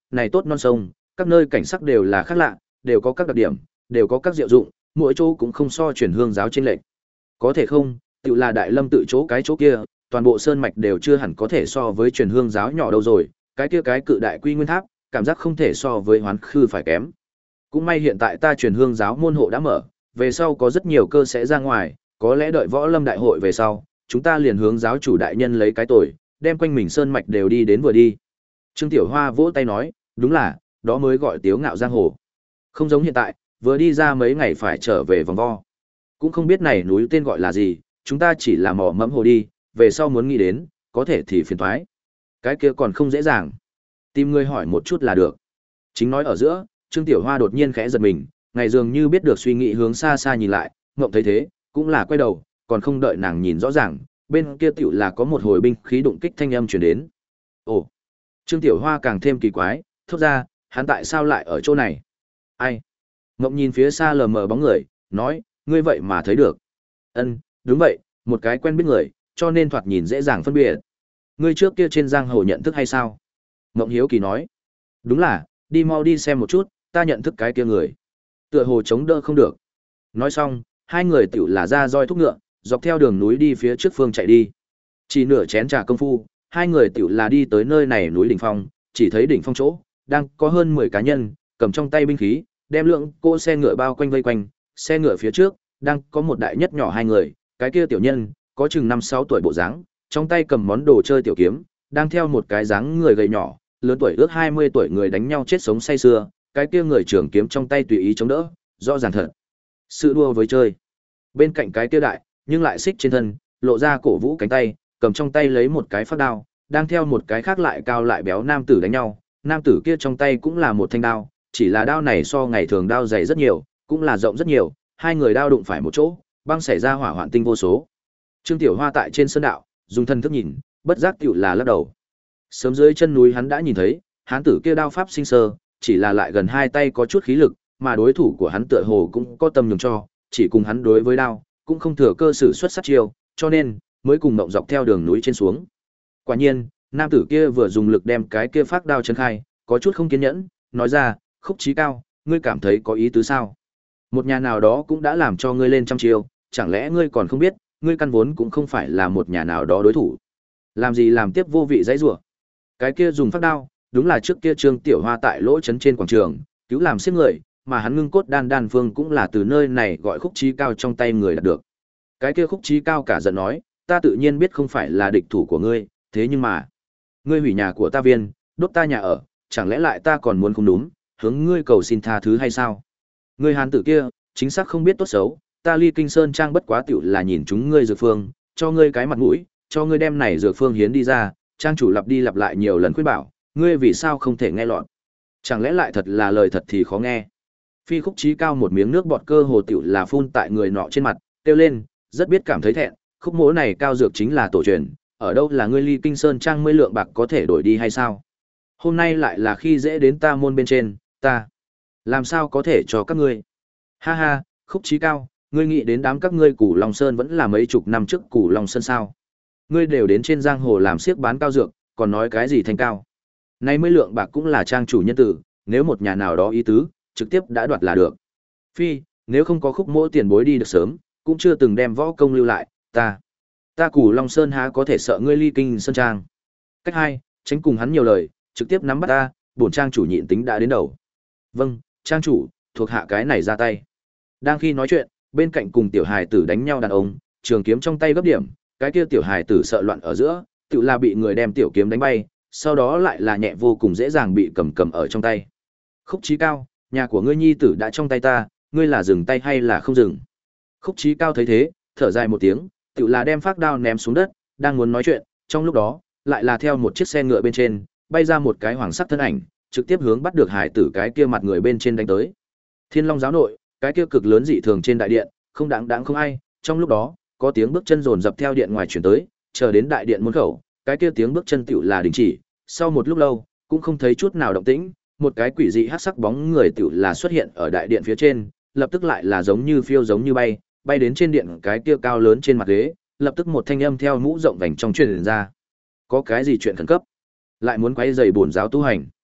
này tốt non sông, các nơi cảnh sắc đều là khác lạ, đều có các đặc điểm, đều có các diệu dụng, mỗi chỗ cũng không so truyền hương giáo trên lệnh. Có thể không, tự là Đại Lâm tự chỗ cái chỗ kia, toàn bộ sơn mạch đều chưa hẳn có thể so với truyền hương giáo nhỏ đâu rồi, cái kia cái cự đại quy nguyên tháp, cảm giác không thể so với hoán khư phải kém. Cũng may hiện tại ta truyền hương giáo môn hộ đã mở, về sau có rất nhiều cơ sẽ ra ngoài, có lẽ đợi võ lâm đại hội về sau, chúng ta liền hướng giáo chủ đại nhân lấy cái tội, đem quanh mình sơn mạch đều đi đến vừa đi. Trương Tiểu Hoa vỗ tay nói, đúng là, đó mới gọi tiếu ngạo giang hồ. Không giống hiện tại, vừa đi ra mấy ngày phải trở về vòng vo. Cũng không biết này núi tên gọi là gì, chúng ta chỉ là mò mẫm hồ đi, về sau muốn nghĩ đến, có thể thì phiền thoái. Cái kia còn không dễ dàng. Tìm người hỏi một chút là được. Chính nói ở giữa, Trương Tiểu Hoa đột nhiên khẽ giật mình, ngày dường như biết được suy nghĩ hướng xa xa nhìn lại, ngộng thấy thế, cũng là quay đầu, còn không đợi nàng nhìn rõ ràng, bên kia tiểu là có một hồi binh khí đụng kích thanh âm truyền đến. Ồ, Trương Tiểu Hoa càng thêm kỳ quái, thốt ra, hắn tại sao lại ở chỗ này? Ai? Ngộng nhìn phía xa lờ mờ bóng người, nói, ngươi vậy mà thấy được. Ân, đúng vậy, một cái quen biết người, cho nên thoạt nhìn dễ dàng phân biệt. Ngươi trước kia trên giang hồ nhận thức hay sao? Ngộng hiếu kỳ nói, đúng là, đi mau đi xem một chút, ta nhận thức cái kia người. Tựa hồ chống đỡ không được. Nói xong, hai người tiểu là ra roi thúc ngựa, dọc theo đường núi đi phía trước phương chạy đi. Chỉ nửa chén trà công phu, hai người tiểu là đi tới nơi này núi đỉnh phong, chỉ thấy đỉnh phong chỗ, đang có hơn mười cá nhân, cầm trong tay binh khí, đem lượng cô xe ngựa bao quanh vây quanh, xe ngựa phía trước, đang có một đại nhất nhỏ hai người, cái kia tiểu nhân, có chừng năm sáu tuổi bộ dáng, trong tay cầm món đồ chơi tiểu kiếm, đang theo một cái dáng người gầy nhỏ, lớn tuổi ước hai mươi tuổi người đánh nhau chết sống say sưa, cái kia người trưởng kiếm trong tay tùy ý chống đỡ, rõ ràng thật. Sự đua với chơi. Bên cạnh cái kia đại, nhưng lại xích trên thân, lộ ra cổ vũ cánh tay, cầm trong tay lấy một cái phát đao, đang theo một cái khác lại cao lại béo nam tử đánh nhau, nam tử kia trong tay cũng là một thanh đao, chỉ là đao này so ngày thường đao dày rất nhiều, cũng là rộng rất nhiều, hai người đao đụng phải một chỗ, băng xảy ra hỏa hoạn tinh vô số. Trương Tiểu Hoa tại trên sơn đạo, dùng thân thức nhìn, bất giác tiểu là lắc đầu. Sớm dưới chân núi hắn đã nhìn thấy, hán tử kia đao pháp sinh sơ, chỉ là lại gần hai tay có chút khí lực, mà đối thủ của hắn tựa hồ cũng có tầm nhường cho, chỉ cùng hắn đối với đao, cũng không thừa cơ sử xuất sát chiêu, cho nên mới cùng mộng dọc theo đường núi trên xuống. Quả nhiên, nam tử kia vừa dùng lực đem cái kia phát đao chấn khai, có chút không kiên nhẫn, nói ra, Khúc Chí Cao, ngươi cảm thấy có ý tứ sao? Một nhà nào đó cũng đã làm cho ngươi lên trăm chiêu, chẳng lẽ ngươi còn không biết, ngươi căn vốn cũng không phải là một nhà nào đó đối thủ. Làm gì làm tiếp vô vị dãy rủa. Cái kia dùng phát đao, đúng là trước kia Trương Tiểu Hoa tại lỗ trấn trên quảng trường, cứu làm xiếc người, mà hắn ngưng cốt đan đan phương cũng là từ nơi này gọi Khúc Chí Cao trong tay người đạt được. Cái kia Khúc Chí Cao cả giận nói, ta tự nhiên biết không phải là địch thủ của ngươi, thế nhưng mà, ngươi hủy nhà của ta viên, đốt ta nhà ở, chẳng lẽ lại ta còn muốn không đúng, hướng ngươi cầu xin tha thứ hay sao? Ngươi hán tử kia, chính xác không biết tốt xấu, ta Ly Kinh Sơn trang bất quá tiểu là nhìn chúng ngươi dược phương, cho ngươi cái mặt mũi, cho ngươi đem này dược phương hiến đi ra, trang chủ lặp đi lặp lại nhiều lần khuyên bảo, ngươi vì sao không thể nghe lọt? Chẳng lẽ lại thật là lời thật thì khó nghe? Phi Khúc Chí Cao một miếng nước bọt cơ hồ tiểu là phun tại người nọ trên mặt, kêu lên, rất biết cảm thấy thẹn, khúc mỗ này cao dược chính là tổ truyền, ở đâu là ngươi Ly Kinh Sơn trang mươi lượng bạc có thể đổi đi hay sao? Hôm nay lại là khi dễ đến ta môn bên trên, ta làm sao có thể cho các ngươi? Ha ha, Khúc Chí Cao, ngươi nghĩ đến đám các ngươi Cửu Long Sơn vẫn là mấy chục năm trước Cửu Long Sơn sao? Ngươi đều đến trên giang hồ làm xiếc bán cao dược, còn nói cái gì thành cao? Nay mươi lượng bạc cũng là trang chủ nhân tử, nếu một nhà nào đó ý tứ, trực tiếp đã đoạt là được. Phi, nếu không có khúc mỗ tiền bối đi được sớm, cũng chưa từng đem võ công lưu lại, ta, ta Cửu Long Sơn há có thể sợ ngươi Ly Kinh Sơn trang? Cách hai, tránh cùng hắn nhiều lời, trực tiếp nắm bắt ta, bổn trang chủ nhịn tính đã đến đầu. Vâng, trang chủ, thuộc hạ cái này ra tay. Đang khi nói chuyện, bên cạnh cùng tiểu hài tử đánh nhau đàn ông, trường kiếm trong tay gấp điểm, cái kia tiểu hài tử sợ loạn ở giữa, tự là bị người đem tiểu kiếm đánh bay, sau đó lại là nhẹ vô cùng dễ dàng bị cầm cầm ở trong tay. Khúc Chí Cao, nhà của ngươi nhi tử đã trong tay ta, ngươi là dừng tay hay là không dừng? Khúc Chí Cao thấy thế, thở dài một tiếng, tự là đem phác đao ném xuống đất, đang muốn nói chuyện, trong lúc đó, lại là theo một chiếc xe ngựa bên trên, bay ra một cái hoàng sắc thân ảnh, trực tiếp hướng bắt được hải tử cái kia mặt người bên trên đánh tới. Thiên Long giáo nội, cái kia cực lớn dị thường trên đại điện, không đáng đáng không ai, trong lúc đó, có tiếng bước chân rồn dập theo điện ngoài truyền tới, chờ đến đại điện môn khẩu, cái kia tiếng bước chân tựu là đình chỉ, sau một lúc lâu, cũng không thấy chút nào động tĩnh, một cái quỷ dị hắc sắc bóng người tựu là xuất hiện ở đại điện phía trên, lập tức lại là giống như phiêu giống như bay, bay đến trên điện cái kia cao lớn trên mặt ghế, lập tức một thanh âm theo mũ rộng vành trong truyền ra. Có cái gì chuyện khẩn cấp? Lại muốn quấy rầy bổn giáo tu hành?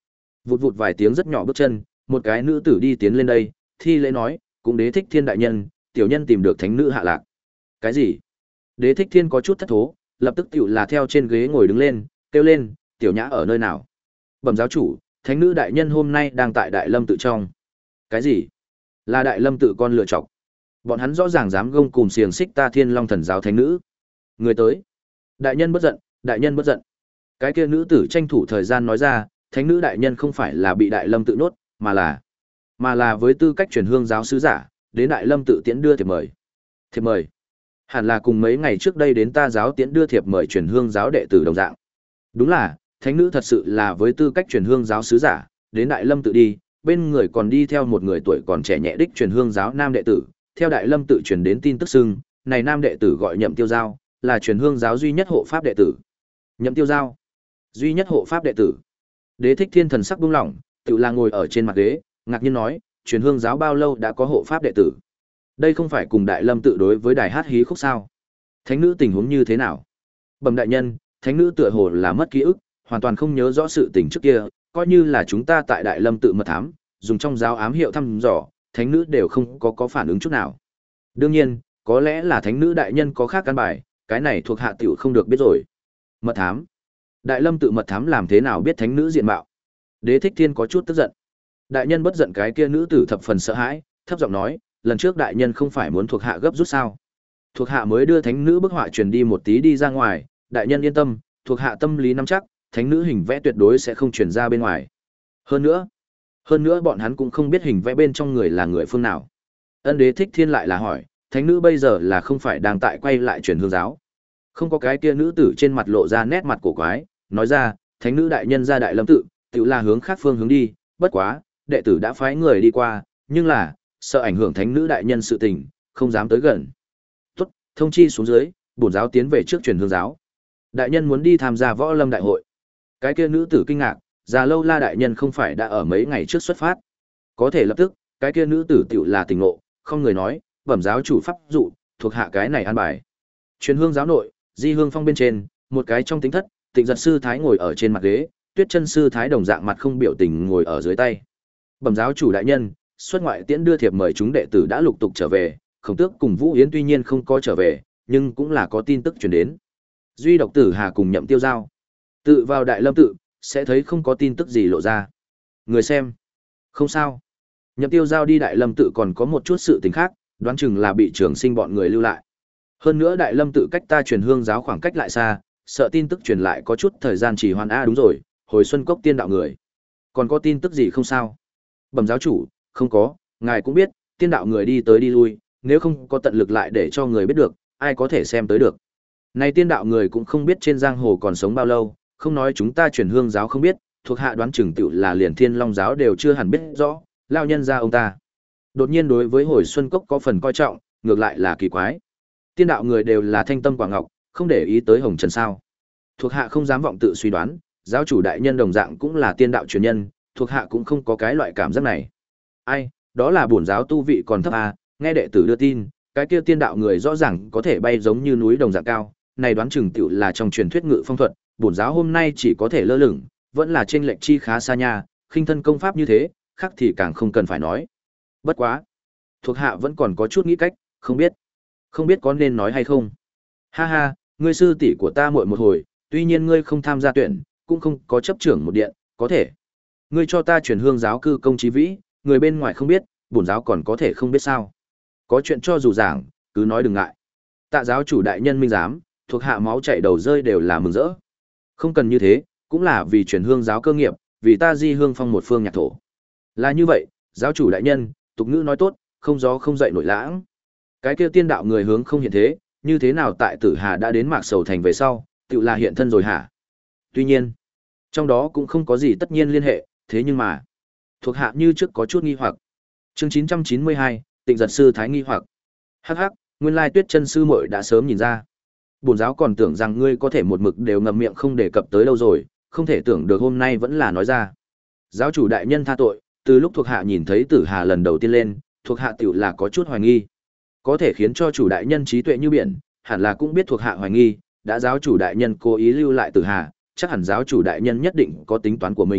Vụt vụt vài tiếng rất nhỏ bước chân, một cái nữ tử đi tiến lên đây, thi lễ nói, cũng Đế Thích Thiên đại nhân, tiểu nhân tìm được thánh nữ hạ lạc. Cái gì? Đế Thích Thiên có chút thất thố, lập tức tiểu là theo trên ghế ngồi đứng lên, kêu lên, tiểu nhã ở nơi nào? Bẩm giáo chủ, thánh nữ đại nhân hôm nay đang tại Đại Lâm tự trong. Cái gì? Là Đại Lâm tự con lựa chọc. Bọn hắn rõ ràng dám gông cùng xiềng xích ta Thiên Long thần giáo thánh nữ. Người tới. Đại nhân bất giận, đại nhân bất giận. Cái kia nữ tử tranh thủ thời gian nói ra, thánh nữ đại nhân không phải là bị Đại Lâm tự nhốt, mà là mà là với tư cách truyền hương giáo sứ giả, đến Đại Lâm tự tiễn đưa thiệp mời. Thiệp mời? Hẳn là cùng mấy ngày trước đây đến ta giáo tiễn đưa thiệp mời truyền hương giáo đệ tử đồng dạng. Đúng là, thánh nữ thật sự là với tư cách truyền hương giáo sứ giả, đến Đại Lâm tự đi, bên người còn đi theo một người tuổi còn trẻ nhẹ đích truyền hương giáo nam đệ tử, theo Đại Lâm tự truyền đến tin tức xưng, này nam đệ tử gọi Nhậm Tiêu Giao, là truyền hương giáo duy nhất hộ pháp đệ tử. Nhậm Tiêu Giao, duy nhất hộ pháp đệ tử. Đế Thích Thiên thần sắc buông lỏng, tự là ngồi ở trên mặt ghế, ngạc nhiên nói, truyền hương giáo bao lâu đã có hộ pháp đệ tử? Đây không phải cùng Đại Lâm tự đối với đài hát hí khúc sao? Thánh nữ tình huống như thế nào? Bẩm đại nhân, thánh nữ tựa hồ là mất ký ức, hoàn toàn không nhớ rõ sự tình trước kia, coi như là chúng ta tại Đại Lâm tự mật thám, dùng trong giáo ám hiệu thăm dò, thánh nữ đều không có có phản ứng chút nào. Đương nhiên, có lẽ là thánh nữ đại nhân có khác căn bài, cái này thuộc hạ tiểu không được biết rồi. Mật thám? Đại Lâm tự mật thám làm thế nào biết thánh nữ diện mạo? Đế Thích Thiên có chút tức giận. Đại nhân bất giận, cái kia nữ tử thập phần sợ hãi, thấp giọng nói, lần trước đại nhân không phải muốn thuộc hạ gấp rút sao? Thuộc hạ mới đưa thánh nữ bức họa truyền đi một tí đi ra ngoài, đại nhân yên tâm, thuộc hạ tâm lý nắm chắc, thánh nữ hình vẽ tuyệt đối sẽ không truyền ra bên ngoài. Hơn nữa, hơn nữa bọn hắn cũng không biết hình vẽ bên trong người là người phương nào. Ân Đế Thích Thiên lại là hỏi, thánh nữ bây giờ là không phải đang tại quay lại truyền hương giáo? Không có. Cái kia nữ tử trên mặt lộ ra nét mặt cổ quái, nói ra, thánh nữ đại nhân ra Đại Lâm tự, tự là hướng khác phương hướng đi, bất quá, đệ tử đã phái người đi qua, nhưng là, sợ ảnh hưởng thánh nữ đại nhân sự tình, không dám tới gần. Tốt, thông chi xuống dưới, bổn giáo tiến về trước truyền hương giáo. Đại nhân muốn đi tham gia võ lâm đại hội. Cái kia nữ tử kinh ngạc, già lâu la đại nhân không phải đã ở mấy ngày trước xuất phát. Có thể lập tức, cái kia nữ tử tiểu là tình ngộ, không người nói, bẩm giáo chủ pháp dụ, thuộc hạ cái này an bài. Truyền hương giáo nội, di hương phong bên trên, một cái trong tính thất, Tịnh Giật sư thái ngồi ở trên mặt ghế, Tuyết Chân sư thái đồng dạng mặt không biểu tình ngồi ở dưới tay. Bẩm giáo chủ đại nhân, xuất ngoại tiễn đưa thiệp mời chúng đệ tử đã lục tục trở về, Khổng Tước cùng Vũ Yến tuy nhiên không có trở về, nhưng cũng là có tin tức truyền đến. Duy độc Tử Hà cùng Nhậm Tiêu Giao, tự vào Đại Lâm tự, sẽ thấy không có tin tức gì lộ ra. Người xem, không sao. Nhậm Tiêu Giao đi Đại Lâm tự còn có một chút sự tình khác, đoán chừng là bị Trường Sinh bọn người lưu lại. Hơn nữa Đại Lâm tự cách ta truyền hương giáo khoảng cách lại xa, sợ tin tức truyền lại có chút thời gian trì hoãn. A đúng rồi, hồi Xuân Cốc tiên đạo người, còn có tin tức gì không sao? Bẩm giáo chủ, không có, ngài cũng biết, tiên đạo người đi tới đi lui, nếu không có tận lực lại để cho người biết được, ai có thể xem tới được. Này tiên đạo người cũng không biết trên giang hồ còn sống bao lâu, không nói chúng ta truyền hương giáo không biết, thuộc hạ đoán chừng tựu là liền Thiên Long giáo đều chưa hẳn biết rõ, lao nhân ra ông ta. Đột nhiên đối với hồi Xuân Cốc có phần coi trọng, ngược lại là kỳ quái. Tiên đạo người đều là thanh tâm quả ngọc, không để ý tới hồng trần sao? Thuộc hạ không dám vọng tự suy đoán, giáo chủ đại nhân đồng dạng cũng là tiên đạo truyền nhân, thuộc hạ cũng không có cái loại cảm giác này. Ai, đó là bổn giáo tu vị còn thấp à, nghe đệ tử đưa tin, cái kia tiên đạo người rõ ràng có thể bay giống như núi đồng dạng cao, này đoán chừng tựu là trong truyền thuyết ngự phong thuật, bổn giáo hôm nay chỉ có thể lơ lửng, vẫn là trên lệnh chi khá xa nha, khinh thân công pháp như thế, khác thì càng không cần phải nói. Bất quá, thuộc hạ vẫn còn có chút nghĩ cách, không biết, không biết có nên nói hay không. Ha ha, ngươi sư tỷ của ta muội một hồi, tuy nhiên ngươi không tham gia tuyển, cũng không có chấp trưởng một điện, có thể. Ngươi cho ta truyền hương giáo cư công chí vĩ, người bên ngoài không biết, bổn giáo còn có thể không biết sao? Có chuyện cho dù giảng, cứ nói đừng ngại. Tạ giáo chủ đại nhân minh giám, thuộc hạ máu chảy đầu rơi đều là mừng rỡ. Không cần như thế, cũng là vì truyền hương giáo cơ nghiệp, vì ta di hương phong một phương nhạc thổ. Là như vậy, giáo chủ đại nhân, tục ngữ nói tốt, không gió không dậy nổi lãng. Cái kia tiên đạo người hướng không hiện thế, như thế nào tại Tử Hà đã đến Mạc Sầu Thành về sau, tự là hiện thân rồi hả? Tuy nhiên, trong đó cũng không có gì tất nhiên liên hệ, thế nhưng mà, thuộc hạ như trước có chút nghi hoặc. Chương chín trăm chín mươi hai, Tịnh Giật sư thái nghi hoặc. Hắc hắc, nguyên lai Tuyết Chân sư muội đã sớm nhìn ra. Bổn giáo còn tưởng rằng ngươi có thể một mực đều ngậm miệng không đề cập tới đâu rồi, không thể tưởng được hôm nay vẫn là nói ra. Giáo chủ đại nhân tha tội, từ lúc thuộc hạ nhìn thấy Tử Hà lần đầu tiên lên, thuộc hạ tiểu là có chút hoài nghi. Có thể khiến cho chủ đại nhân trí tuệ như biển, hẳn là cũng biết thuộc hạ hoài nghi, đã giáo chủ đại nhân cố ý lưu lại Tử Hà, chắc hẳn giáo chủ đại nhân nhất định có tính toán của mình,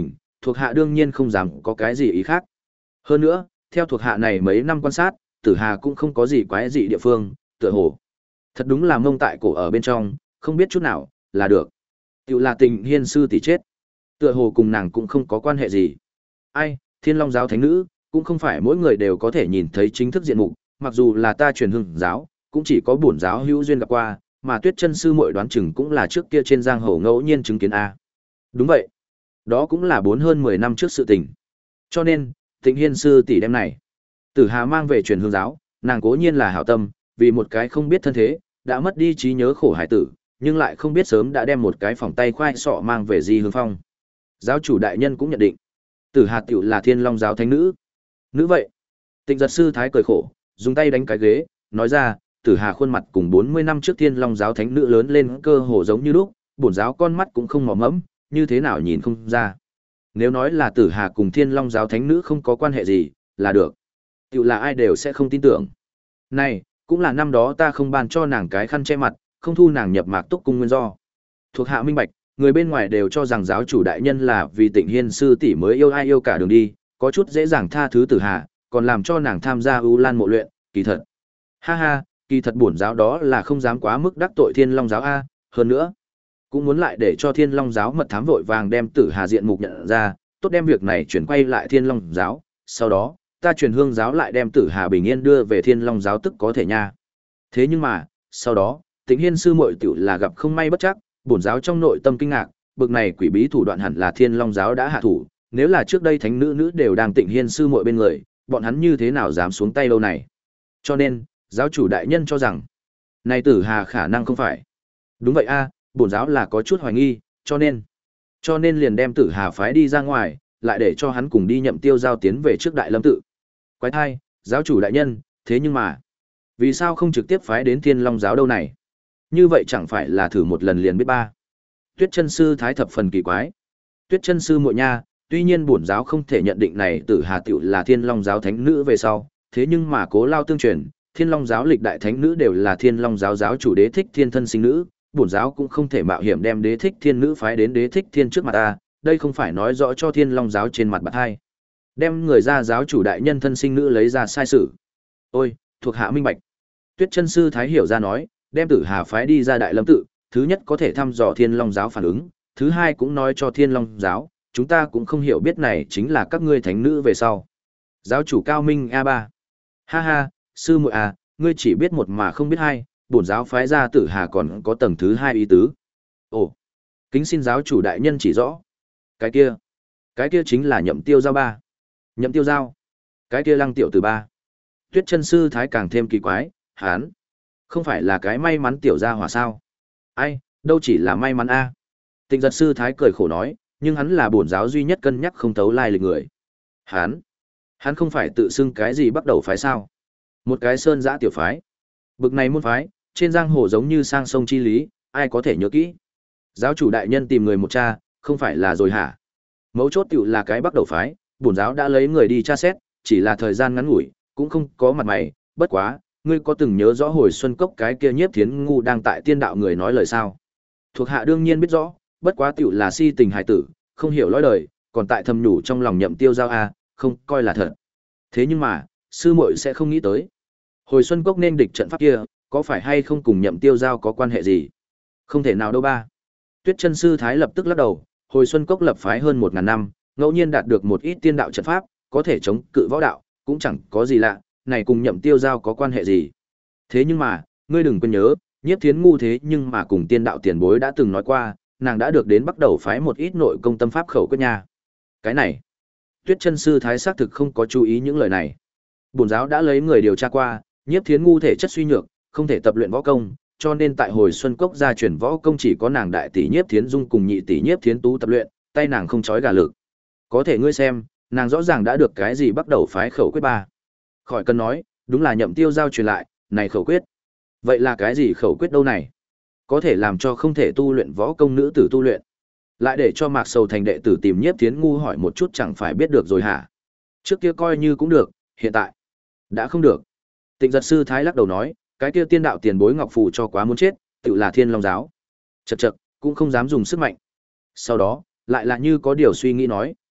thuộc hạ đương nhiên không dám có cái gì ý khác. Hơn nữa, theo thuộc hạ này mấy năm quan sát, Tử Hà cũng không có gì quái dị địa phương, tựa hồ. Thật đúng là mông tại cổ ở bên trong, không biết chút nào, là được. Tiểu là Tịnh Hiên sư tỷ chết. Tựa hồ cùng nàng cũng không có quan hệ gì. Ai, Thiên Long giáo thánh nữ, cũng không phải mỗi người đều có thể nhìn thấy chính thức diện mục, mặc dù là ta truyền hương giáo, cũng chỉ có bổn giáo hữu duyên gặp qua, mà Tuyết Chân sư muội đoán chừng cũng là trước kia trên giang hồ ngẫu nhiên chứng kiến a. Đúng vậy. Đó cũng là bốn hơn mười năm trước sự tình. Cho nên, Tịnh Hiên sư tỷ đem này, Tử Hà mang về truyền hương giáo, nàng cố nhiên là hảo tâm, vì một cái không biết thân thế, đã mất đi trí nhớ khổ hải tử, nhưng lại không biết sớm đã đem một cái phòng tay khoai sọ mang về Di Hướng Phong. Giáo chủ đại nhân cũng nhận định, Tử Hà tiểu là Thiên Long giáo thánh nữ. Nữ vậy. Tịnh Giật sư thái cười khổ, dùng tay đánh cái ghế, nói ra, Tử Hà khuôn mặt cùng bốn mươi năm trước Thiên Long giáo thánh nữ lớn lên cơ hồ giống như lúc, bổn giáo con mắt cũng không mò mẫm, như thế nào nhìn không ra. Nếu nói là Tử Hà cùng Thiên Long giáo thánh nữ không có quan hệ gì, là được. Tiểu là ai đều sẽ không tin tưởng. Này, cũng là năm đó ta không ban cho nàng cái khăn che mặt, không thu nàng nhập mạc túc cung nguyên do. Thuộc hạ minh bạch, người bên ngoài đều cho rằng giáo chủ đại nhân là vì Tịnh Hiên sư tỷ mới yêu ai yêu cả đường đi, có chút dễ dàng tha thứ Tử Hà, còn làm cho nàng tham gia U Lan mộ luyện, kỳ thật. Ha ha, kỳ thật bổn giáo đó là không dám quá mức đắc tội Thiên Long giáo a, hơn nữa, cũng muốn lại để cho Thiên Long giáo mật thám vội vàng đem Tử Hà diện mục nhận ra, tốt đem việc này chuyển quay lại Thiên Long giáo, sau đó, ta truyền hương giáo lại đem Tử Hà bình yên đưa về Thiên Long giáo tức có thể nha. Thế nhưng mà, sau đó, Tịnh Hiên sư muội tiểu là gặp không may bất chắc, bổn giáo trong nội tâm kinh ngạc, bực này quỷ bí thủ đoạn hẳn là Thiên Long giáo đã hạ thủ, nếu là trước đây thánh nữ nữ đều đang Tịnh Hiên sư muội bên người, bọn hắn như thế nào dám xuống tay lâu này. Cho nên, giáo chủ đại nhân cho rằng, này Tử Hà khả năng không phải. Đúng vậy a, bổn giáo là có chút hoài nghi, cho nên, cho nên liền đem Tử Hà phái đi ra ngoài, lại để cho hắn cùng đi nhậm tiêu giao tiến về trước Đại Lâm tự. Quái thai, giáo chủ đại nhân, thế nhưng mà, vì sao không trực tiếp phái đến Thiên Long giáo đâu này? Như vậy chẳng phải là thử một lần liền biết ba. Tuyết Chân sư thái thập phần kỳ quái. Tuyết Chân sư muội nha, tuy nhiên bổn giáo không thể nhận định này Tử Hà tiểu là Thiên Long giáo thánh nữ về sau, thế nhưng mà Cố Lao tương truyền, Thiên Long giáo lịch đại thánh nữ đều là Thiên Long giáo giáo chủ Đế Thích Thiên thân sinh nữ, bổn giáo cũng không thể mạo hiểm đem Đế Thích Thiên nữ phái đến Đế Thích Thiên trước mặt ta, đây không phải nói rõ cho Thiên Long giáo trên mặt bạc hai. Đem người ra giáo chủ đại nhân thân sinh nữ lấy ra sai sự. Ôi, thuộc hạ minh bạch. Tuyết Chân sư thái hiểu ra nói, đem Tử Hà phái đi ra Đại Lâm tự, thứ nhất có thể thăm dò Thiên Long giáo phản ứng, thứ hai cũng nói cho Thiên Long giáo, chúng ta cũng không hiểu biết này chính là các ngươi thánh nữ về sau. Giáo chủ cao minh a ba. Ha ha, sư muội à, ngươi chỉ biết một mà không biết hai, bổn giáo phái ra Tử Hà còn có tầng thứ hai ý tứ. Ồ, kính xin giáo chủ đại nhân chỉ rõ. Cái kia, cái kia chính là Nhậm Tiêu Giao ba. Nhậm Tiêu Giao, cái kia Lăng tiểu từ ba. Tuyết Chân sư thái càng thêm kỳ quái, hán, không phải là cái may mắn tiểu gia hỏa sao? Ai, đâu chỉ là may mắn a. Tịnh Giật sư thái cười khổ nói, nhưng hắn là bổn giáo duy nhất cân nhắc không thấu lai lịch người. Hán, hắn không phải tự xưng cái gì bắt đầu phái sao? Một cái sơn giã tiểu phái. Bực này môn phái, trên giang hồ giống như sang sông chi lý, ai có thể nhớ kỹ? Giáo chủ đại nhân tìm người một cha, không phải là rồi hả? Mấu chốt tiểu là cái bắt đầu phái, bổn giáo đã lấy người đi tra xét, chỉ là thời gian ngắn ngủi, cũng không có mặt mày, bất quá, ngươi có từng nhớ rõ hồi xuân cốc cái kia Nhiếp Thiến ngu đang tại tiên đạo người nói lời sao? Thuộc hạ đương nhiên biết rõ, bất quá tiểu là si tình hài tử, không hiểu lối đời, còn tại thầm nhủ trong lòng Nhậm Tiêu Giao a, không coi là thật. Thế nhưng mà, sư muội sẽ không nghĩ tới, hồi xuân cốc nên địch trận pháp kia, có phải hay không cùng Nhậm Tiêu Giao có quan hệ gì? Không thể nào đâu ba. Tuyết Chân sư thái lập tức lắc đầu, hồi xuân cốc lập phái hơn một ngàn năm, ngẫu nhiên đạt được một ít tiên đạo trận pháp, có thể chống cự võ đạo, cũng chẳng có gì lạ, này cùng Nhậm Tiêu Giao có quan hệ gì? Thế nhưng mà, ngươi đừng quên nhớ, Nhiếp Thiến ngu thế nhưng mà cùng tiên đạo tiền bối đã từng nói qua, nàng đã được đến bắt đầu phái một ít nội công tâm pháp khẩu quyết nha. Cái này, Tuyết Chân sư thái xác thực không có chú ý những lời này. Bổn giáo đã lấy người điều tra qua, Nhiếp Thiến ngu thể chất suy nhược, không thể tập luyện võ công, cho nên tại hồi xuân cốc gia truyền võ công chỉ có nàng đại tỷ Nhiếp Thiến Dung cùng nhị tỷ Nhiếp Thiến Tú tập luyện, tay nàng không chói gà lực. Có thể ngươi xem, nàng rõ ràng đã được cái gì bắt đầu phái khẩu quyết ba. Khỏi cần nói, đúng là Nhậm Tiêu Giao truyền lại, này khẩu quyết. Vậy là cái gì khẩu quyết đâu này? Có thể làm cho không thể tu luyện võ công nữ tử tu luyện. Lại để cho Mạc Sầu thành đệ tử tìm Nhiếp Thiến ngu hỏi một chút chẳng phải biết được rồi hả? Trước kia coi như cũng được, hiện tại đã không được. Tịnh Giật sư thái lắc đầu nói, cái kia tiên đạo tiền bối ngọc phù cho quá muốn chết, tự là Thiên Long giáo. Chậc chậc, cũng không dám dùng sức mạnh. Sau đó, lại là như có điều suy nghĩ nói,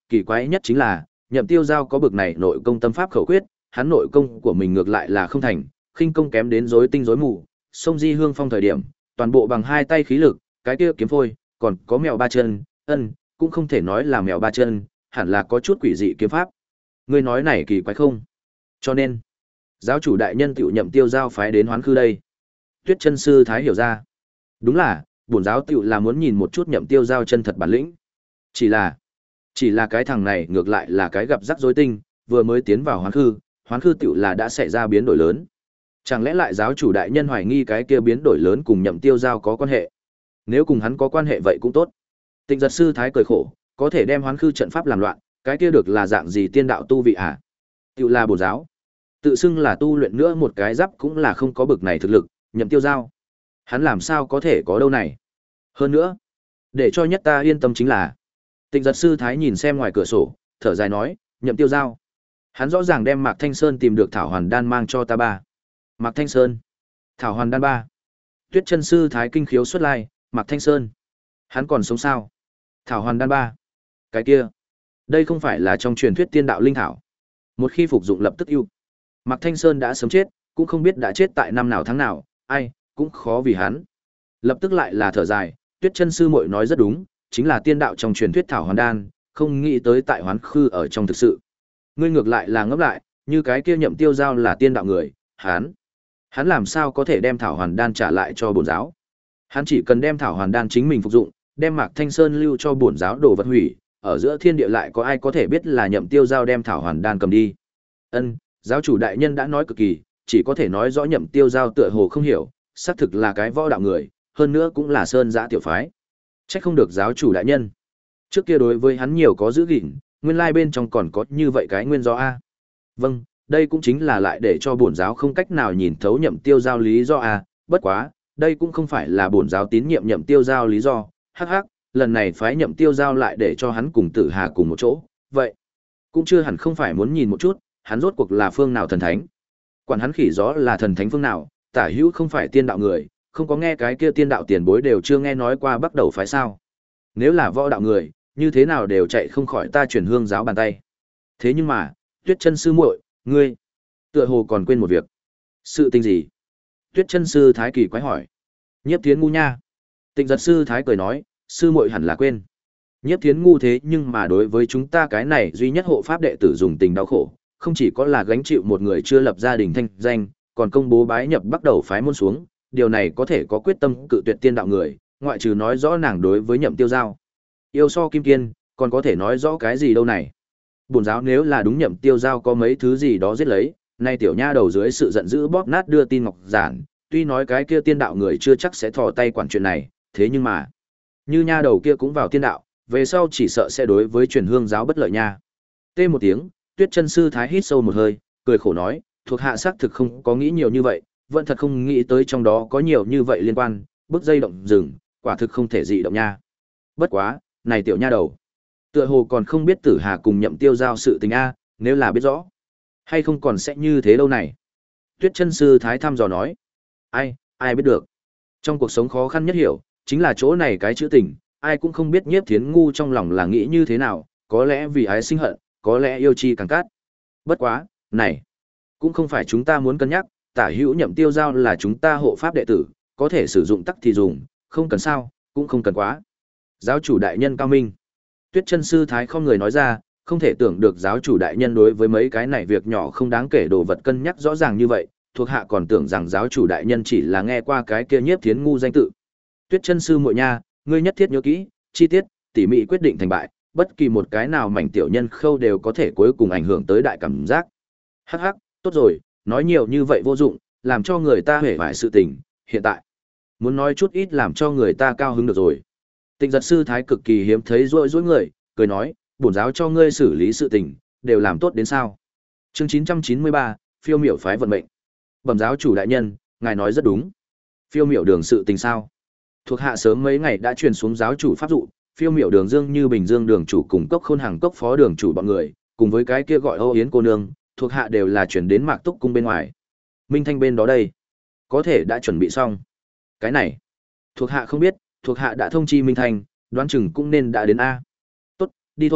kỳ quái nhất chính là, Nhậm Tiêu Giao có bực này nội công tâm pháp khẩu quyết, hắn nội công của mình ngược lại là không thành, khinh công kém đến rối tinh rối mù, sông Di Hương Phong thời điểm, toàn bộ bằng hai tay khí lực, cái kia kiếm phôi, còn có mèo ba chân, ân, cũng không thể nói là mèo ba chân, hẳn là có chút quỷ dị kiếm pháp. Ngươi nói này kỳ quái không? Cho nên, giáo chủ đại nhân tiểu Nhậm Tiêu Giao phái đến Hoán Khư đây. Tuyết Chân sư thái hiểu ra. Đúng là, bổn giáo tiểu là muốn nhìn một chút Nhậm Tiêu Giao chân thật bản lĩnh. Chỉ là, chỉ là cái thằng này ngược lại là cái gặp rắc rối tinh, vừa mới tiến vào Hoán Khư, Hoán Khư tiểu là đã xảy ra biến đổi lớn. Chẳng lẽ lại giáo chủ đại nhân hoài nghi cái kia biến đổi lớn cùng Nhậm Tiêu Giao có quan hệ? Nếu cùng hắn có quan hệ vậy cũng tốt. Tịnh Giật sư thái cười khổ, có thể đem Hoán Khư trận pháp làm loạn, cái kia được là dạng gì tiên đạo tu vị à? Tiểu là bổn giáo. Tự xưng là tu luyện nữa một cái giáp cũng là không có bực này thực lực, Nhậm Tiêu Giao. Hắn làm sao có thể có đâu này? Hơn nữa, để cho nhất ta yên tâm chính là, Tịnh Giật sư thái nhìn xem ngoài cửa sổ, thở dài nói, Nhậm Tiêu Giao. Hắn rõ ràng đem Mạc Thanh Sơn tìm được thảo hoàn đan mang cho ta ba. Mạc Thanh Sơn, thảo hoàn đan ba. Tuyết Chân sư thái kinh khiếu xuất lai, Mạc Thanh Sơn, hắn còn sống sao? Thảo hoàn đan ba, cái kia, đây không phải là trong truyền thuyết tiên đạo linh thảo. Một khi phục dụng lập tức ưu. Mạc Thanh Sơn đã sớm chết, cũng không biết đã chết tại năm nào tháng nào, ai, cũng khó vì hắn. Lập tức lại là thở dài, Tuyết Chân sư muội nói rất đúng, chính là tiên đạo trong truyền thuyết thảo hoàn đan, không nghĩ tới tại Hoán Khư ở trong thực sự. Ngươi ngược lại là ngẫm lại, như cái kia Nhậm Tiêu Giao là tiên đạo người, hắn, hắn làm sao có thể đem thảo hoàn đan trả lại cho bổn giáo? Hắn chỉ cần đem thảo hoàn đan chính mình phục dụng, đem Mạc Thanh Sơn lưu cho bổn giáo đồ vật hủy, ở giữa thiên địa lại có ai có thể biết là Nhậm Tiêu Giao đem thảo hoàn đan cầm đi? Ân, giáo chủ đại nhân đã nói cực kỳ, chỉ có thể nói rõ Nhậm Tiêu Giao tựa hồ không hiểu, xác thực là cái võ đạo người, hơn nữa cũng là sơn giã tiểu phái. Trách không được giáo chủ đại nhân. Trước kia đối với hắn nhiều có giữ gìn, nguyên lai bên trong còn có như vậy cái nguyên do a. Vâng, đây cũng chính là lại để cho bổn giáo không cách nào nhìn thấu Nhậm Tiêu Giao lý do a, bất quá, đây cũng không phải là bổn giáo tín nhiệm Nhậm Tiêu Giao lý do. Hắc hắc, lần này phái Nhậm Tiêu Giao lại để cho hắn cùng Tử Hà cùng một chỗ, vậy cũng chưa hẳn không phải muốn nhìn một chút, hắn rốt cuộc là phương nào thần thánh. Quản hắn khỉ gió là thần thánh phương nào, tả hữu không phải tiên đạo người, không có nghe cái kia tiên đạo tiền bối đều chưa nghe nói qua bắt đầu phái sao. Nếu là võ đạo người, như thế nào đều chạy không khỏi ta chuyển hương giáo bàn tay. Thế nhưng mà, Tuyết Chân sư muội, ngươi tựa hồ còn quên một việc. Sự tình gì? Tuyết Chân sư thái kỳ quái hỏi. Nhiếp Thiến ngu nha. Tịnh Giật sư thái cười nói, sư muội hẳn là quên. Nhiếp Thiến ngu thế nhưng mà đối với chúng ta cái này duy nhất hộ pháp đệ tử dùng tình đau khổ, không chỉ có là gánh chịu một người chưa lập gia đình thanh danh, còn công bố bái nhập bắt đầu phái môn xuống, điều này có thể có quyết tâm cự tuyệt tiên đạo người, ngoại trừ nói rõ nàng đối với Nhậm Tiêu Giao yêu so kim kiên, còn có thể nói rõ cái gì đâu này. Bổn giáo nếu là đúng Nhậm Tiêu Giao có mấy thứ gì đó giết lấy, nay tiểu nha đầu dưới sự giận dữ bóp nát đưa tin ngọc giản, tuy nói cái kia tiên đạo người chưa chắc sẽ thò tay quản chuyện này, thế nhưng mà, như nha đầu kia cũng vào tiên đạo, về sau chỉ sợ sẽ đối với truyền hương giáo bất lợi nha. Tê một tiếng, Tuyết Chân sư thái hít sâu một hơi, cười khổ nói, thuộc hạ xác thực không có nghĩ nhiều như vậy, vẫn thật không nghĩ tới trong đó có nhiều như vậy liên quan, bước dây động rừng, quả thực không thể dị động nha. Bất quá, này tiểu nha đầu, tựa hồ còn không biết Tử Hà cùng Nhậm Tiêu Giao sự tình a, nếu là biết rõ, hay không còn sẽ như thế đâu này. Tuyết Chân sư thái thăm dò nói, ai, ai biết được. Trong cuộc sống khó khăn nhất hiểu, chính là chỗ này cái chữ tình, ai cũng không biết Nhiếp Thiến ngu trong lòng là nghĩ như thế nào, có lẽ vì ái sinh hận, có lẽ yêu chi càng cát. Bất quá, này, cũng không phải chúng ta muốn cân nhắc, tả hữu Nhậm Tiêu Giao là chúng ta hộ pháp đệ tử, có thể sử dụng tắc thì dùng, không cần sao, cũng không cần quá. Giáo chủ đại nhân cao minh. Tuyết Chân sư thái không người nói ra, không thể tưởng được giáo chủ đại nhân đối với mấy cái này việc nhỏ không đáng kể đồ vật cân nhắc rõ ràng như vậy, thuộc hạ còn tưởng rằng giáo chủ đại nhân chỉ là nghe qua cái kia Nhiếp Thiến ngu danh tự. Tuyết Chân sư muội nha, ngươi nhất thiết nhớ kỹ, chi tiết, tỉ mỉ quyết định thành bại, bất kỳ một cái nào mảnh tiểu nhân khâu đều có thể cuối cùng ảnh hưởng tới đại cảm giác. Hắc hắc, tốt rồi, nói nhiều như vậy vô dụng, làm cho người ta hể vải sự tình, hiện tại muốn nói chút ít làm cho người ta cao hứng được rồi. Tịnh Giật sư thái cực kỳ hiếm thấy rối rối người, cười nói, bổn giáo cho ngươi xử lý sự tình, đều làm tốt đến sao? Chương chín trăm chín mươi ba, phiêu miểu phái vận mệnh. Bẩm giáo chủ đại nhân, ngài nói rất đúng. Phiêu miểu đường sự tình sao? Thuộc hạ sớm mấy ngày đã truyền xuống giáo chủ pháp dụ, phiêu miểu đường Dương Như Bình Dương đường chủ cùng Cốc Khôn Hàng Cốc phó đường chủ bọn người, cùng với cái kia gọi Âu Yến cô nương, thuộc hạ đều là chuyển đến Mạc Túc cung bên ngoài. Minh Thanh bên đó đây, có thể đã chuẩn bị xong. Cái này, thuộc hạ không biết, thuộc hạ đã thông chi Minh Thanh, đoán chừng cũng nên đã đến a. Tốt, đi thôi,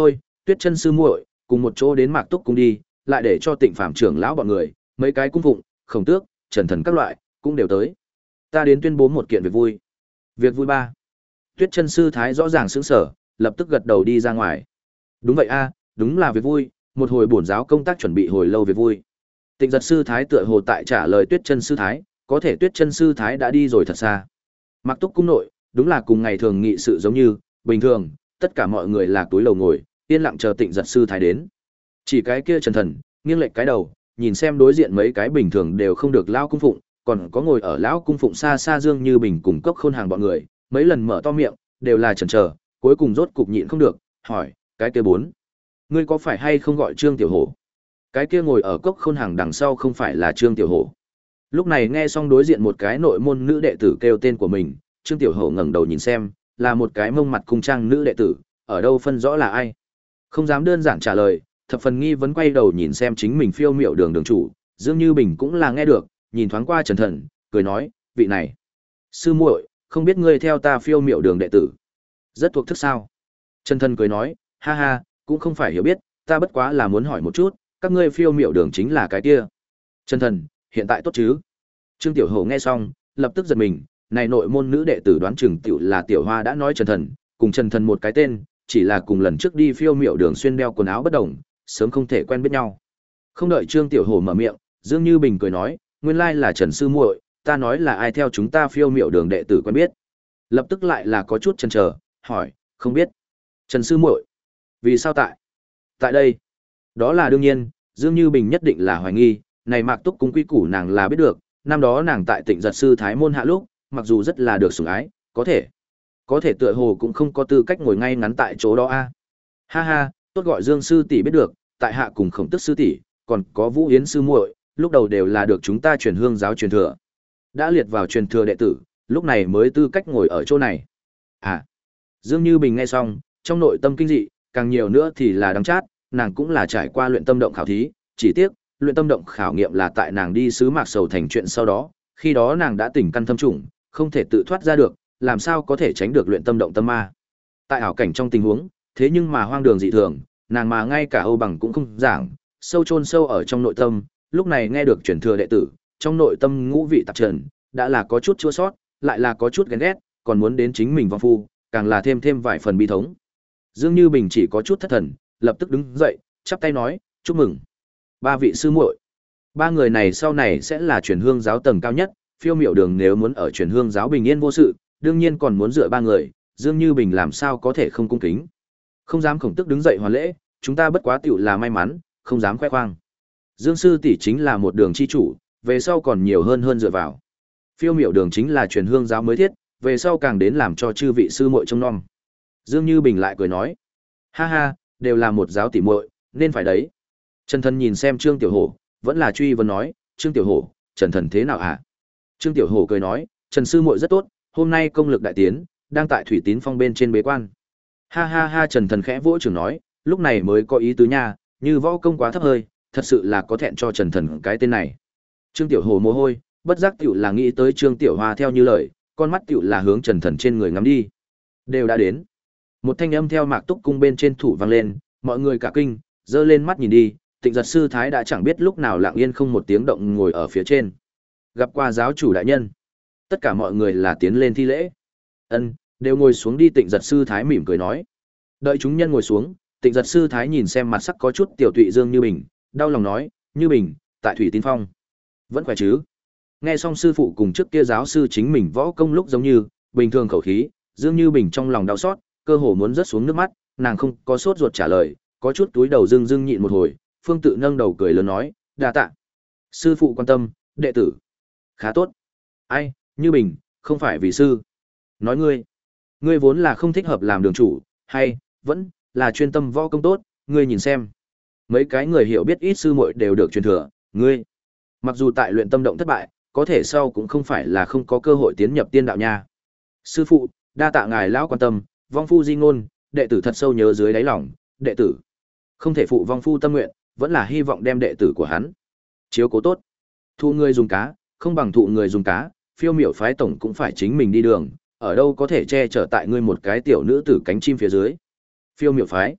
Tuyết Chân sư muội cùng một chỗ đến Mạc Túc cung đi, lại để cho Tịnh Phạm trưởng lão bọn người, mấy cái cung phụng, Khổng Tước, Trần Thần các loại cũng đều tới. Ta đến tuyên bố một kiện việc vui. Việc vui ba. Tuyết Chân sư thái rõ ràng sững sờ, lập tức gật đầu đi ra ngoài. Đúng vậy a, đúng là việc vui, một hồi bổn giáo công tác chuẩn bị hồi lâu việc vui. Tịnh Giật sư thái tựa hồ tại trả lời Tuyết Chân sư thái, có thể Tuyết Chân sư thái đã đi rồi thật xa. Mạc Túc cung nội, đúng là cùng ngày thường nghị sự giống như, bình thường, tất cả mọi người là túi lầu ngồi, yên lặng chờ Tịnh Giật sư thái đến. Chỉ cái kia Trần Thần, nghiêng lệch cái đầu, nhìn xem đối diện mấy cái bình thường đều không được lão cung phụng, còn có ngồi ở lão cung phụng xa xa Dương Như Bình cùng Cốc Khôn Hàng bọn người, mấy lần mở to miệng, đều là chần chờ, cuối cùng rốt cục nhịn không được, hỏi, cái kia bốn, ngươi có phải hay không gọi Trương Tiểu Hổ? Cái kia ngồi ở Cốc Khôn Hàng đằng sau không phải là Trương Tiểu Hổ. Lúc này nghe xong đối diện một cái nội môn nữ đệ tử kêu tên của mình, Trương Tiểu Hổ ngẩng đầu nhìn xem, là một cái mông mặt cung trang nữ đệ tử, ở đâu phân rõ là ai. Không dám đơn giản trả lời, thập phần nghi vấn quay đầu nhìn xem chính mình phiêu miệu đường đường chủ, Dương Như Bình cũng là nghe được, nhìn thoáng qua Trần Thần, cười nói, vị này, sư muội, không biết ngươi theo ta phiêu miệu đường đệ tử, rất thuộc thức sao? Trần Thần cười nói, ha ha, cũng không phải hiểu biết, ta bất quá là muốn hỏi một chút, các ngươi phiêu miệu đường chính là cái kia. Trần Thần, hiện tại tốt chứ? Trương Tiểu Hổ nghe xong, lập tức giật mình, này nội môn nữ đệ tử đoán chừng tiểu là Tiểu Hoa đã nói Trần Thần, cùng Trần Thần một cái tên, chỉ là cùng lần trước đi phiêu miệu đường xuyên đeo quần áo bất đồng, sớm không thể quen biết nhau. Không đợi Trương Tiểu Hổ mở miệng, Dương Như Bình cười nói, nguyên lai là Trần sư muội, ta nói là ai theo chúng ta phiêu miệu đường đệ tử quen biết. Lập tức lại là có chút chần chờ, hỏi, không biết. Trần sư muội, vì sao tại? Tại đây. Đó là đương nhiên, Dương Như Bình nhất định là hoài nghi, này Mạc Túc cung quy củ nàng là biết được, năm đó nàng tại Tịnh Giật sư thái môn hạ lúc, mặc dù rất là được sủng ái, có thể, có thể tựa hồ cũng không có tư cách ngồi ngay ngắn tại chỗ đó a. Ha ha, tốt gọi Dương sư tỷ biết được, tại hạ cùng Khổng Tức sư tỷ, còn có Vũ Yến sư muội, lúc đầu đều là được chúng ta truyền hương giáo truyền thừa. Đã liệt vào truyền thừa đệ tử, lúc này mới tư cách ngồi ở chỗ này. À. Dương Như Bình nghe xong, trong nội tâm kinh dị, càng nhiều nữa thì là đắng chát, nàng cũng là trải qua luyện tâm động khảo thí, chỉ tiếc, luyện tâm động khảo nghiệm là tại nàng đi sứ Mạc Sầu thành chuyện sau đó, khi đó nàng đã tỉnh căn thâm trùng, không thể tự thoát ra được, làm sao có thể tránh được luyện tâm động tâm ma. Tại ảo cảnh trong tình huống, thế nhưng mà hoang đường dị thường, nàng mà ngay cả Âu Bằng cũng không giảng, sâu chôn sâu ở trong nội tâm, lúc này nghe được truyền thừa đệ tử, trong nội tâm ngũ vị tạp trần, đã là có chút chua sót, lại là có chút ghen ghét, còn muốn đến chính mình vong phu, càng là thêm thêm vài phần bi thống. Dương Như Bình chỉ có chút thất thần, lập tức đứng dậy, chắp tay nói, chúc mừng. Ba vị sư muội, ba người này sau này sẽ là truyền hương giáo tầng cao nhất, phiêu miệu đường nếu muốn ở truyền hương giáo bình yên vô sự, đương nhiên còn muốn dựa ba người, Dương Như Bình làm sao có thể không cung kính. Không dám Khổng Tức đứng dậy hoàn lễ, chúng ta bất quá tiểu là may mắn, không dám khoe khoang. Dương sư tỷ chính là một đường chi chủ, về sau còn nhiều hơn hơn dựa vào. Phiêu miệu đường chính là truyền hương giáo mới thiết, về sau càng đến làm cho chư vị sư muội trông nom. Dương Như Bình lại cười nói, ha ha, đều là một giáo tỷ muội, nên phải đấy. Trần Thần nhìn xem Trương Tiểu Hổ, vẫn là truy vấn nói, Trương Tiểu Hổ, Trần Thần thế nào hả? Trương Tiểu Hổ cười nói, Trần sư muội rất tốt, hôm nay công lực đại tiến, đang tại Thủy Tín Phong bên trên bế quan. Ha ha ha, Trần Thần khẽ vỗ trưởng nói, lúc này mới có ý tứ nha, như võ công quá thấp hơi, thật sự là có thẹn cho Trần Thần cái tên này. Trương Tiểu Hổ mồ hôi, bất giác tiểu là nghĩ tới Trương Tiểu Hoa theo như lời, con mắt tiểu là hướng Trần Thần trên người ngắm đi. Đều đã đến. Một thanh âm theo Mạc Túc cung bên trên thủ vang lên, mọi người cả kinh, giơ lên mắt nhìn đi, Tịnh Giật sư thái đã chẳng biết lúc nào lặng yên không một tiếng động ngồi ở phía trên. Gặp qua giáo chủ đại nhân. Tất cả mọi người là tiến lên thi lễ. Ân, đều ngồi xuống đi, Tịnh Giật sư thái mỉm cười nói. Đợi chúng nhân ngồi xuống, Tịnh Giật sư thái nhìn xem mặt sắc có chút tiểu tụy Dương Như Bình, đau lòng nói, Như Bình, tại Thủy Tín Phong vẫn khỏe chứ? Nghe xong sư phụ cùng trước kia giáo sư chính mình võ công lúc giống như bình thường khẩu khí, Dương Như Bình trong lòng đau xót, cơ hồ muốn rớt xuống nước mắt, nàng không có sốt ruột trả lời, có chút túi đầu dưng dưng nhịn một hồi, Phương Tự nâng đầu cười lớn nói, đa tạ sư phụ quan tâm, đệ tử khá tốt. Ai, Như Bình, không phải vì sư nói ngươi, ngươi vốn là không thích hợp làm đường chủ, hay vẫn là chuyên tâm võ công tốt, ngươi nhìn xem, mấy cái người hiểu biết ít sư muội đều được truyền thừa, ngươi mặc dù tại luyện tâm động thất bại, có thể sau cũng không phải là không có cơ hội tiến nhập tiên đạo nha. Sư phụ, đa tạ ngài lão quan tâm, vong phu di ngôn, đệ tử thật sâu nhớ dưới đáy lòng, đệ tử không thể phụ vong phu tâm nguyện, vẫn là hy vọng đem đệ tử của hắn chiếu cố tốt. Thụ người dùng cá, không bằng thụ người dùng cá, phiêu miểu phái tổng cũng phải chính mình đi đường, ở đâu có thể che chở tại ngươi một cái tiểu nữ tử cánh chim phía dưới. Phiêu miểu phái,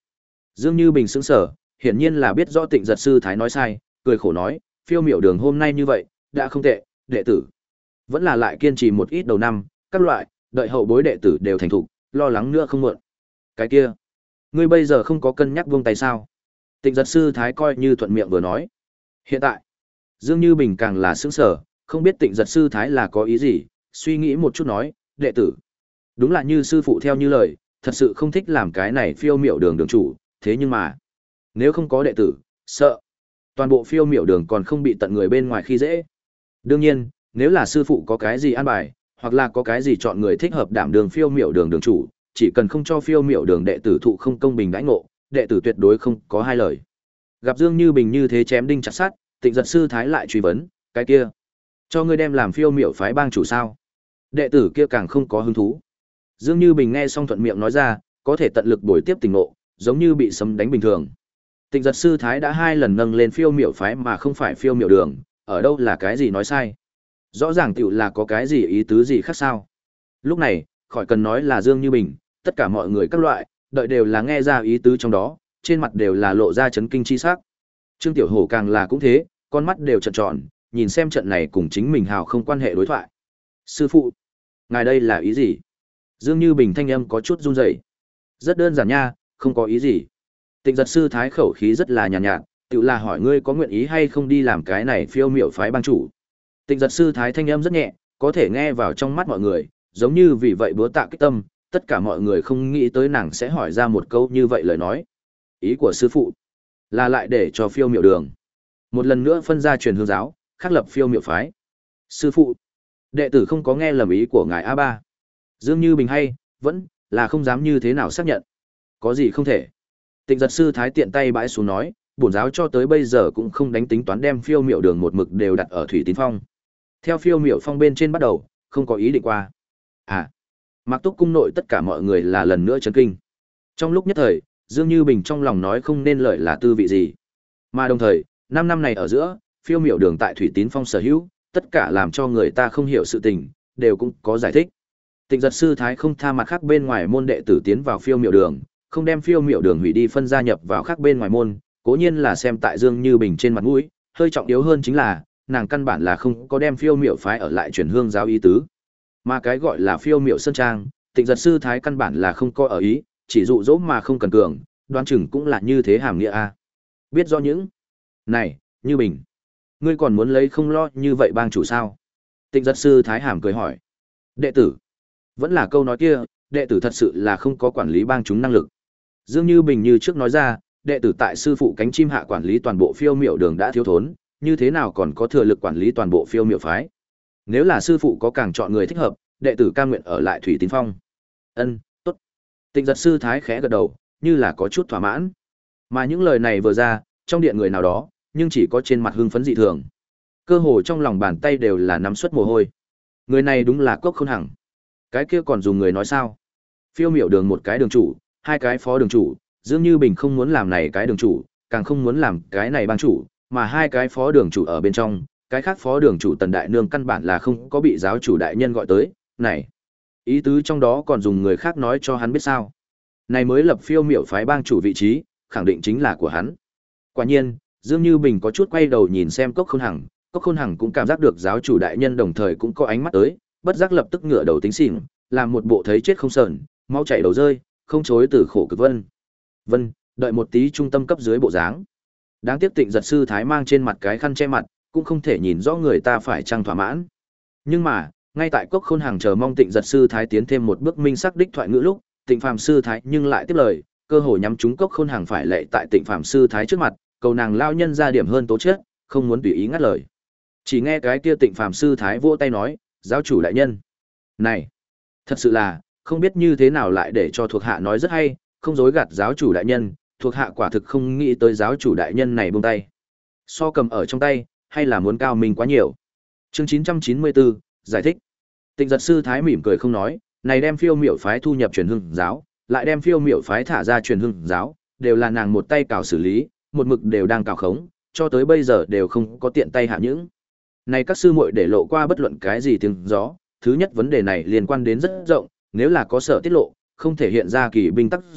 Dương Như Bình sững sờ, hiển nhiên là biết rõ Tịnh Giật sư thái nói sai, cười khổ nói, phiêu miểu đường hôm nay như vậy, đã không tệ, đệ tử. Vẫn là lại kiên trì một ít đầu năm, các loại, đợi hậu bối đệ tử đều thành thục, lo lắng nữa không muộn. Cái kia, ngươi bây giờ không có cân nhắc buông tay sao? Tịnh Giật sư thái coi như thuận miệng vừa nói. Hiện tại, Dương Như Bình càng là sững sờ, không biết Tịnh Giật sư thái là có ý gì, suy nghĩ một chút nói, đệ tử. Đúng là như sư phụ theo như lời, thật sự không thích làm cái này phiêu miểu đường đường chủ, thế nhưng mà, nếu không có đệ tử, sợ toàn bộ phiêu miểu đường còn không bị tận người bên ngoài khi dễ. Đương nhiên, nếu là sư phụ có cái gì an bài, hoặc là có cái gì chọn người thích hợp đảm đường phiêu miểu đường đường chủ, chỉ cần không cho phiêu miểu đường đệ tử thụ không công bình đãi ngộ, đệ tử tuyệt đối không có hai lời. Gặp Dương Như Bình như thế chém đinh chặt sắt, Tịnh Giật sư thái lại truy vấn, cái kia, cho ngươi đem làm phiêu miểu phái bang chủ sao? Đệ tử kia càng không có hứng thú. Dương Như Bình nghe xong thuận miệng nói ra, có thể tận lực bồi tiếp tình ngộ, giống như bị sấm đánh bình thường. Tịnh Giật sư thái đã hai lần nâng lên phiêu miểu phái mà không phải phiêu miểu đường, ở đâu là cái gì nói sai? Rõ ràng tiểu là có cái gì ý tứ gì khác sao? Lúc này, khỏi cần nói là Dương Như Bình, tất cả mọi người các loại, đợi đều là nghe ra ý tứ trong đó, trên mặt đều là lộ ra chấn kinh chi sắc. Trương Tiểu Hổ càng là cũng thế, con mắt đều trợn tròn, nhìn xem trận này cùng chính mình hào không quan hệ đối thoại. Sư phụ, ngài đây là ý gì? Dương Như Bình thanh âm có chút run rẩy. Rất đơn giản nha, không có ý gì. Tịnh Giật sư thái khẩu khí rất là nhàn nhạt, nhạt, tự là hỏi ngươi có nguyện ý hay không đi làm cái này phiêu miểu phái bang chủ. Tịnh Giật sư thái thanh âm rất nhẹ, có thể nghe vào trong mắt mọi người, giống như vì vậy búa tạ kích tâm, tất cả mọi người không nghĩ tới nàng sẽ hỏi ra một câu như vậy lời nói. Ý của sư phụ là lại để cho phiêu miểu đường một lần nữa phân ra truyền hương giáo, khắc lập phiêu miểu phái. Sư phụ, đệ tử không có nghe lầm ý của ngài a ba. Dương Như Bình hay vẫn là không dám như thế nào xác nhận. Có gì không thể. Tịnh Giật sư thái tiện tay bãi xuống nói, bổn giáo cho tới bây giờ cũng không đánh tính toán đem phiêu miểu đường một mực đều đặt ở Thủy Tín Phong. Theo phiêu miểu phong bên trên bắt đầu, không có ý định qua. À, Mạc Túc cung nội tất cả mọi người là lần nữa chấn kinh. Trong lúc nhất thời, Dương Như Bình trong lòng nói không nên lợi là tư vị gì. Mà đồng thời, năm năm này ở giữa, phiêu miểu đường tại Thủy Tín Phong sở hữu, tất cả làm cho người ta không hiểu sự tình, đều cũng có giải thích. Tịnh Giật sư thái không tha mặt khác bên ngoài môn đệ tử tiến vào phiêu miểu đường, không đem phiêu miểu đường hủy đi phân gia nhập vào khác bên ngoài môn, cố nhiên là xem tại Dương Như Bình trên mặt mũi, hơi trọng yếu hơn chính là, nàng căn bản là không có đem phiêu miểu phái ở lại truyền hương giáo ý tứ. Mà cái gọi là phiêu miểu sơn trang, Tịnh Giật sư thái căn bản là không có ở ý, chỉ dụ dỗ mà không cần cường, đoán chừng cũng là như thế hàm nghĩa a. Biết do những này, Như Bình, ngươi còn muốn lấy không lo như vậy bang chủ sao? Tịnh Giật sư thái hàm cười hỏi. Đệ tử, vẫn là câu nói kia, đệ tử thật sự là không có quản lý bang chúng năng lực. Dương Như Bình như trước nói ra, đệ tử tại sư phụ cánh chim hạ quản lý toàn bộ phiêu miểu đường đã thiếu thốn, như thế nào còn có thừa lực quản lý toàn bộ phiêu miểu phái? Nếu là sư phụ có càng chọn người thích hợp, đệ tử cam nguyện ở lại Thủy Tín Phong. Ân, tốt. Tịnh Giật sư thái khẽ gật đầu, như là có chút thỏa mãn. Mà những lời này vừa ra, trong điện người nào đó, nhưng chỉ có trên mặt hưng phấn dị thường. Cơ hồ trong lòng bàn tay đều là nắm suất mồ hôi. Người này đúng là Cốc Khôn Hằng. Cái kia còn dùng người nói sao? Phiêu miểu đường một cái đường chủ, hai cái phó đường chủ, Dương Như Bình không muốn làm này cái đường chủ, càng không muốn làm cái này bang chủ, mà hai cái phó đường chủ ở bên trong, cái khác phó đường chủ Tần Đại Nương căn bản là không có bị giáo chủ đại nhân gọi tới, này. Ý tứ trong đó còn dùng người khác nói cho hắn biết sao. Này mới lập phiêu miểu phái bang chủ vị trí, khẳng định chính là của hắn. Quả nhiên, Dương Như Bình có chút quay đầu nhìn xem Cốc Khôn Hằng, Cốc Khôn Hằng cũng cảm giác được giáo chủ đại nhân đồng thời cũng có ánh mắt tới, bất giác lập tức ngửa đầu tính xỉn, làm một bộ thấy chết không sờn, máu chảy đầu rơi, không chối từ khổ cực vân. Vân, đợi một tí trung tâm cấp dưới bộ dáng. Đáng tiếc Tịnh Giật sư thái mang trên mặt cái khăn che mặt, cũng không thể nhìn rõ người ta phải chăng thỏa mãn. Nhưng mà, ngay tại Cốc Khôn Hằng chờ mong Tịnh Giật sư thái tiến thêm một bước minh sắc đích thoại ngữ lúc, Tịnh Phàm sư thái nhưng lại tiếp lời, cơ hội nhắm trúng Cốc Khôn Hằng phải lệ tại Tịnh Phàm sư thái trước mặt, cầu nàng lao nhân ra điểm hơn tố chất, không muốn tùy ý ngắt lời. Chỉ nghe cái kia Tịnh Phàm sư thái vỗ tay nói, giáo chủ đại nhân, này, thật sự là không biết như thế nào lại để cho thuộc hạ nói rất hay, không dối gạt giáo chủ đại nhân, thuộc hạ quả thực không nghĩ tới giáo chủ đại nhân này buông tay. So cầm ở trong tay, hay là muốn cao mình quá nhiều. Chương chín trăm chín mươi bốn, giải thích. Tịnh Giật sư thái mỉm cười không nói, này đem phiêu miểu phái thu nhập truyền hương giáo, lại đem phiêu miểu phái thả ra truyền hương giáo, đều là nàng một tay cào xử lý, một mực đều đang cào khống, cho tới bây giờ đều không có tiện tay hạ những. Này các sư muội để lộ qua bất luận cái gì tiếng gió, thứ nhất vấn đề này liên quan đến rất rộng, nếu là có sở tiết lộ, không thể hiện ra kỳ binh tác dụng,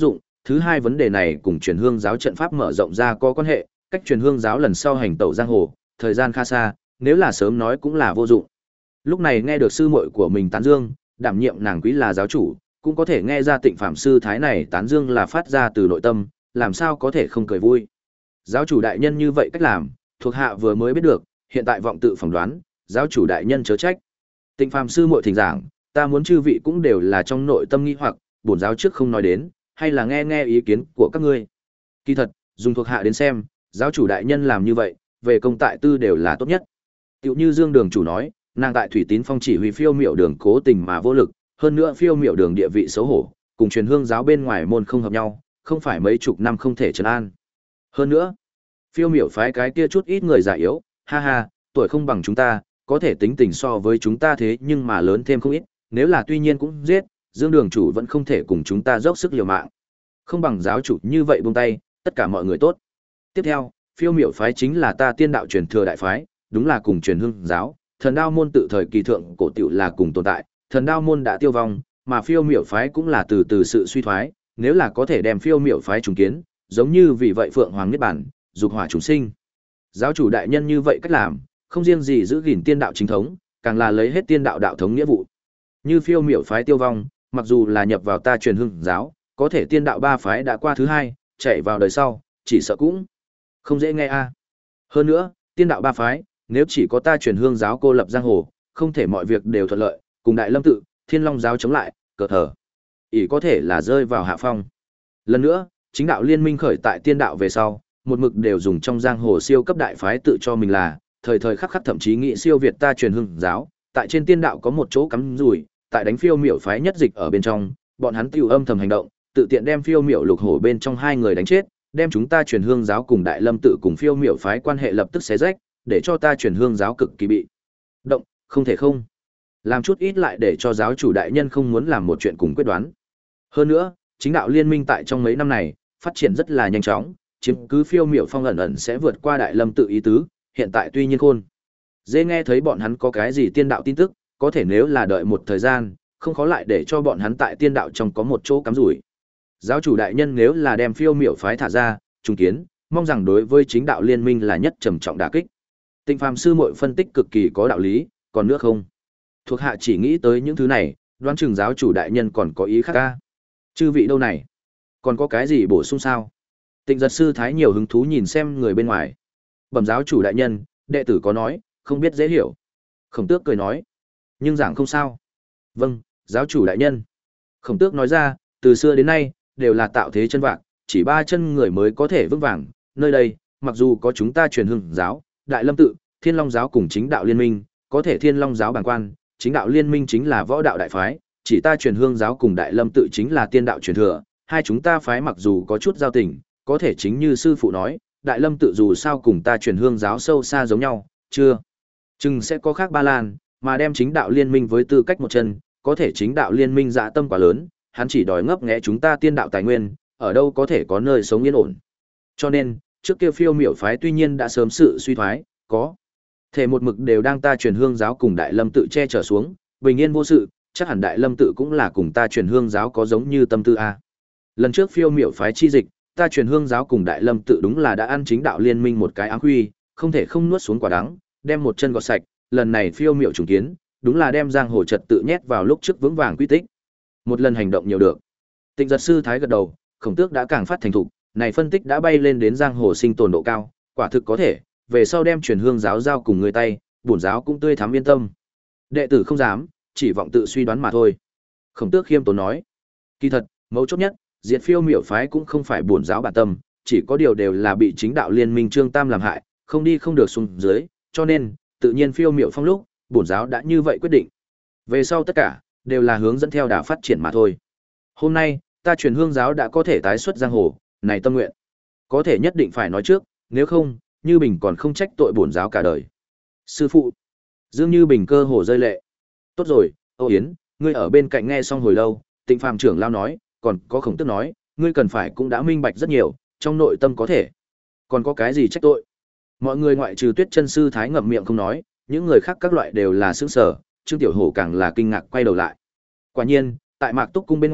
thứ hai vấn đề này cùng truyền hương giáo trận pháp mở rộng ra có quan hệ, cách truyền hương giáo lần sau hành tẩu giang hồ, thời gian khá xa, nếu là sớm nói cũng là vô dụng. Lúc này nghe được sư muội của mình tán dương, đảm nhiệm nàng quý là giáo chủ, cũng có thể nghe ra Tịnh Phạm sư thái này tán dương là phát ra từ nội tâm, làm sao có thể không cười vui. Giáo chủ đại nhân như vậy cách làm, thuộc hạ vừa mới biết được, hiện tại vọng tự phỏng đoán, giáo chủ đại nhân chớ trách. Tịnh Phạm sư muội thỉnh giảng, ta muốn chư vị cũng đều là trong nội tâm nghi hoặc, bổn giáo trước không nói đến, hay là nghe nghe ý kiến của các ngươi. Kỳ thật, dùng thuộc hạ đến xem, giáo chủ đại nhân làm như vậy, về công tại tư đều là tốt nhất. Tựu như Dương Đường chủ nói, nàng tại Thủy Tín Phong chỉ huy Phiêu Miểu Đường cố tình mà vô lực, hơn nữa Phiêu Miểu Đường địa vị xấu hổ, cùng truyền hương giáo bên ngoài môn không hợp nhau, không phải mấy chục năm không thể trấn an. Hơn nữa, Phiêu Miểu phái cái kia chút ít người già yếu, ha ha, tuổi không bằng chúng ta, có thể tính tình so với chúng ta thế nhưng mà lớn thêm không ít, nếu là tuy nhiên cũng giết, Dương Đường chủ vẫn không thể cùng chúng ta dốc sức liều mạng. Không bằng giáo chủ như vậy buông tay, tất cả mọi người tốt. Tiếp theo, Phiêu Miểu phái chính là ta tiên đạo truyền thừa đại phái, đúng là cùng truyền hương giáo, Thần Đao môn tự thời kỳ thượng cổ tiểu là cùng tồn tại, Thần Đao môn đã tiêu vong, mà Phiêu Miểu phái cũng là từ từ sự suy thoái, nếu là có thể đem Phiêu Miểu phái trùng kiến, giống như vì vậy Phượng Hoàng niết bản, dục hỏa chúng sinh. Giáo chủ đại nhân như vậy cách làm, không riêng gì giữ gìn tiên đạo chính thống, càng là lấy hết tiên đạo đạo thống nghĩa vụ. Như Phiêu Miểu phái tiêu vong, mặc dù là nhập vào ta truyền hương giáo, có thể tiên đạo ba phái đã qua thứ hai, chạy vào đời sau, chỉ sợ cũng không dễ nghe a. Hơn nữa, tiên đạo ba phái, nếu chỉ có ta truyền hương giáo cô lập giang hồ, không thể mọi việc đều thuận lợi, cùng Đại Lâm tự, Thiên Long giáo chống lại, cờ thở, ỷ có thể là rơi vào hạ phong. Lần nữa, chính đạo liên minh khởi tại tiên đạo về sau, một mực đều dùng trong giang hồ siêu cấp đại phái tự cho mình là, thời thời khắc khắc thậm chí nghĩ siêu việt ta truyền hương giáo, tại trên tiên đạo có một chỗ cắm rủi, tại đánh Phiêu Miểu phái nhất dịch ở bên trong, bọn hắn tiêu âm thầm hành động, tự tiện đem Phiêu Miểu lục hổ bên trong hai người đánh chết, đem chúng ta truyền hương giáo cùng Đại Lâm tự cùng Phiêu Miểu phái quan hệ lập tức xé rách, để cho ta truyền hương giáo cực kỳ bị động, không thể không làm chút ít lại để cho giáo chủ đại nhân không muốn làm một chuyện cùng quyết đoán. Hơn nữa, chính đạo liên minh tại trong mấy năm này phát triển rất là nhanh chóng, chiếm cứ Phiêu Miểu phong ẩn ẩn sẽ vượt qua Đại Lâm tự ý tứ, hiện tại tuy nhiên khôn dễ nghe thấy bọn hắn có cái gì tiên đạo tin tức, có thể nếu là đợi một thời gian, không khó lại để cho bọn hắn tại tiên đạo trong có một chỗ cắm rủi. Giáo chủ đại nhân nếu là đem Phiêu Miểu phái thả ra, trùng kiến, mong rằng đối với chính đạo liên minh là nhất trầm trọng đả kích. Tịnh Phàm sư muội phân tích cực kỳ có đạo lý, còn nữa không? Thuộc hạ chỉ nghĩ tới những thứ này, đoán chừng giáo chủ đại nhân còn có ý khác ca. Chư vị đâu này? Còn có cái gì bổ sung sao? Tịnh Giật sư thái nhiều hứng thú nhìn xem người bên ngoài. Bẩm giáo chủ đại nhân, đệ tử có nói, không biết dễ hiểu. Khổng Tước cười nói, nhưng giảng không sao. Vâng, giáo chủ đại nhân. Khổng Tước nói ra, từ xưa đến nay, đều là tạo thế chân vạc, chỉ ba chân người mới có thể vững vàng. Nơi đây, mặc dù có chúng ta truyền hương giáo, Đại Lâm tự, Thiên Long giáo cùng chính đạo liên minh, có thể Thiên Long giáo bàng quan, chính đạo liên minh chính là võ đạo đại phái, chỉ ta truyền hương giáo cùng Đại Lâm tự chính là tiên đạo truyền thừa, hai chúng ta phái mặc dù có chút giao tình, có thể chính như sư phụ nói, Đại Lâm tự dù sao cùng ta truyền hương giáo sâu xa giống nhau, chưa chừng sẽ có khác ba lan, mà đem chính đạo liên minh với tư cách một chân, có thể chính đạo liên minh dạ tâm quá lớn, hắn chỉ đòi ngấp nghé chúng ta tiên đạo tài nguyên, ở đâu có thể có nơi sống yên ổn. Cho nên, trước kia Phiêu Miểu phái tuy nhiên đã sớm sự suy thoái, có thể một mực đều đang ta truyền hương giáo cùng Đại Lâm tự che chở xuống, bình yên vô sự, chắc hẳn Đại Lâm tự cũng là cùng ta truyền hương giáo có giống như tâm tư a. Lần trước Phiêu Miểu phái chi dịch, ta truyền hương giáo cùng Đại Lâm tự đúng là đã ăn chính đạo liên minh một cái áng huy, không thể không nuốt xuống quả đắng, đem một chân gọt sạch, lần này Phiêu Miểu trùng kiến, đúng là đem giang hồ trật tự nhét vào lúc trước vững vàng quy tích. Một lần hành động nhiều được. Tịnh Giật sư thái gật đầu, Khổng Tước đã càng phát thành thục, này phân tích đã bay lên đến giang hồ sinh tồn độ cao, quả thực có thể, về sau đem truyền hương giáo giao cùng người tay, bổn giáo cũng tươi thắm yên tâm. Đệ tử không dám, chỉ vọng tự suy đoán mà thôi. Khổng Tước khiêm tốn nói, kỳ thật, mấu chốt nhất, diệt Phiêu Miểu phái cũng không phải bổn giáo bản tâm, chỉ có điều đều là bị chính đạo liên minh Trương Tam làm hại, không đi không được xuống dưới, cho nên, tự nhiên Phiêu Miểu phong lúc, bổn giáo đã như vậy quyết định. Về sau tất cả, đều là hướng dẫn theo đà phát triển mà thôi. Hôm nay, ta truyền hương giáo đã có thể tái xuất giang hồ, này tâm nguyện. Có thể nhất định phải nói trước, nếu không, Như Bình còn không trách tội bổn giáo cả đời. Sư phụ. Dương Như Bình cơ hồ rơi lệ. Tốt rồi, Âu Yến, ngươi ở bên cạnh nghe xong hồi lâu, Tịnh Phàm trưởng lao nói, còn có Khổng Tước nói, ngươi cần phải cũng đã minh bạch rất nhiều, trong nội tâm có thể. Còn có cái gì trách tội? Mọi người ngoại trừ Tuyết Chân sư thái ngậm miệng không nói, những người khác các loại đều là sững sờ, Trương Tiểu Hổ càng là kinh ngạc quay đầu lại. Quả nhiên, tại Mạc Túc cung bên ngoài,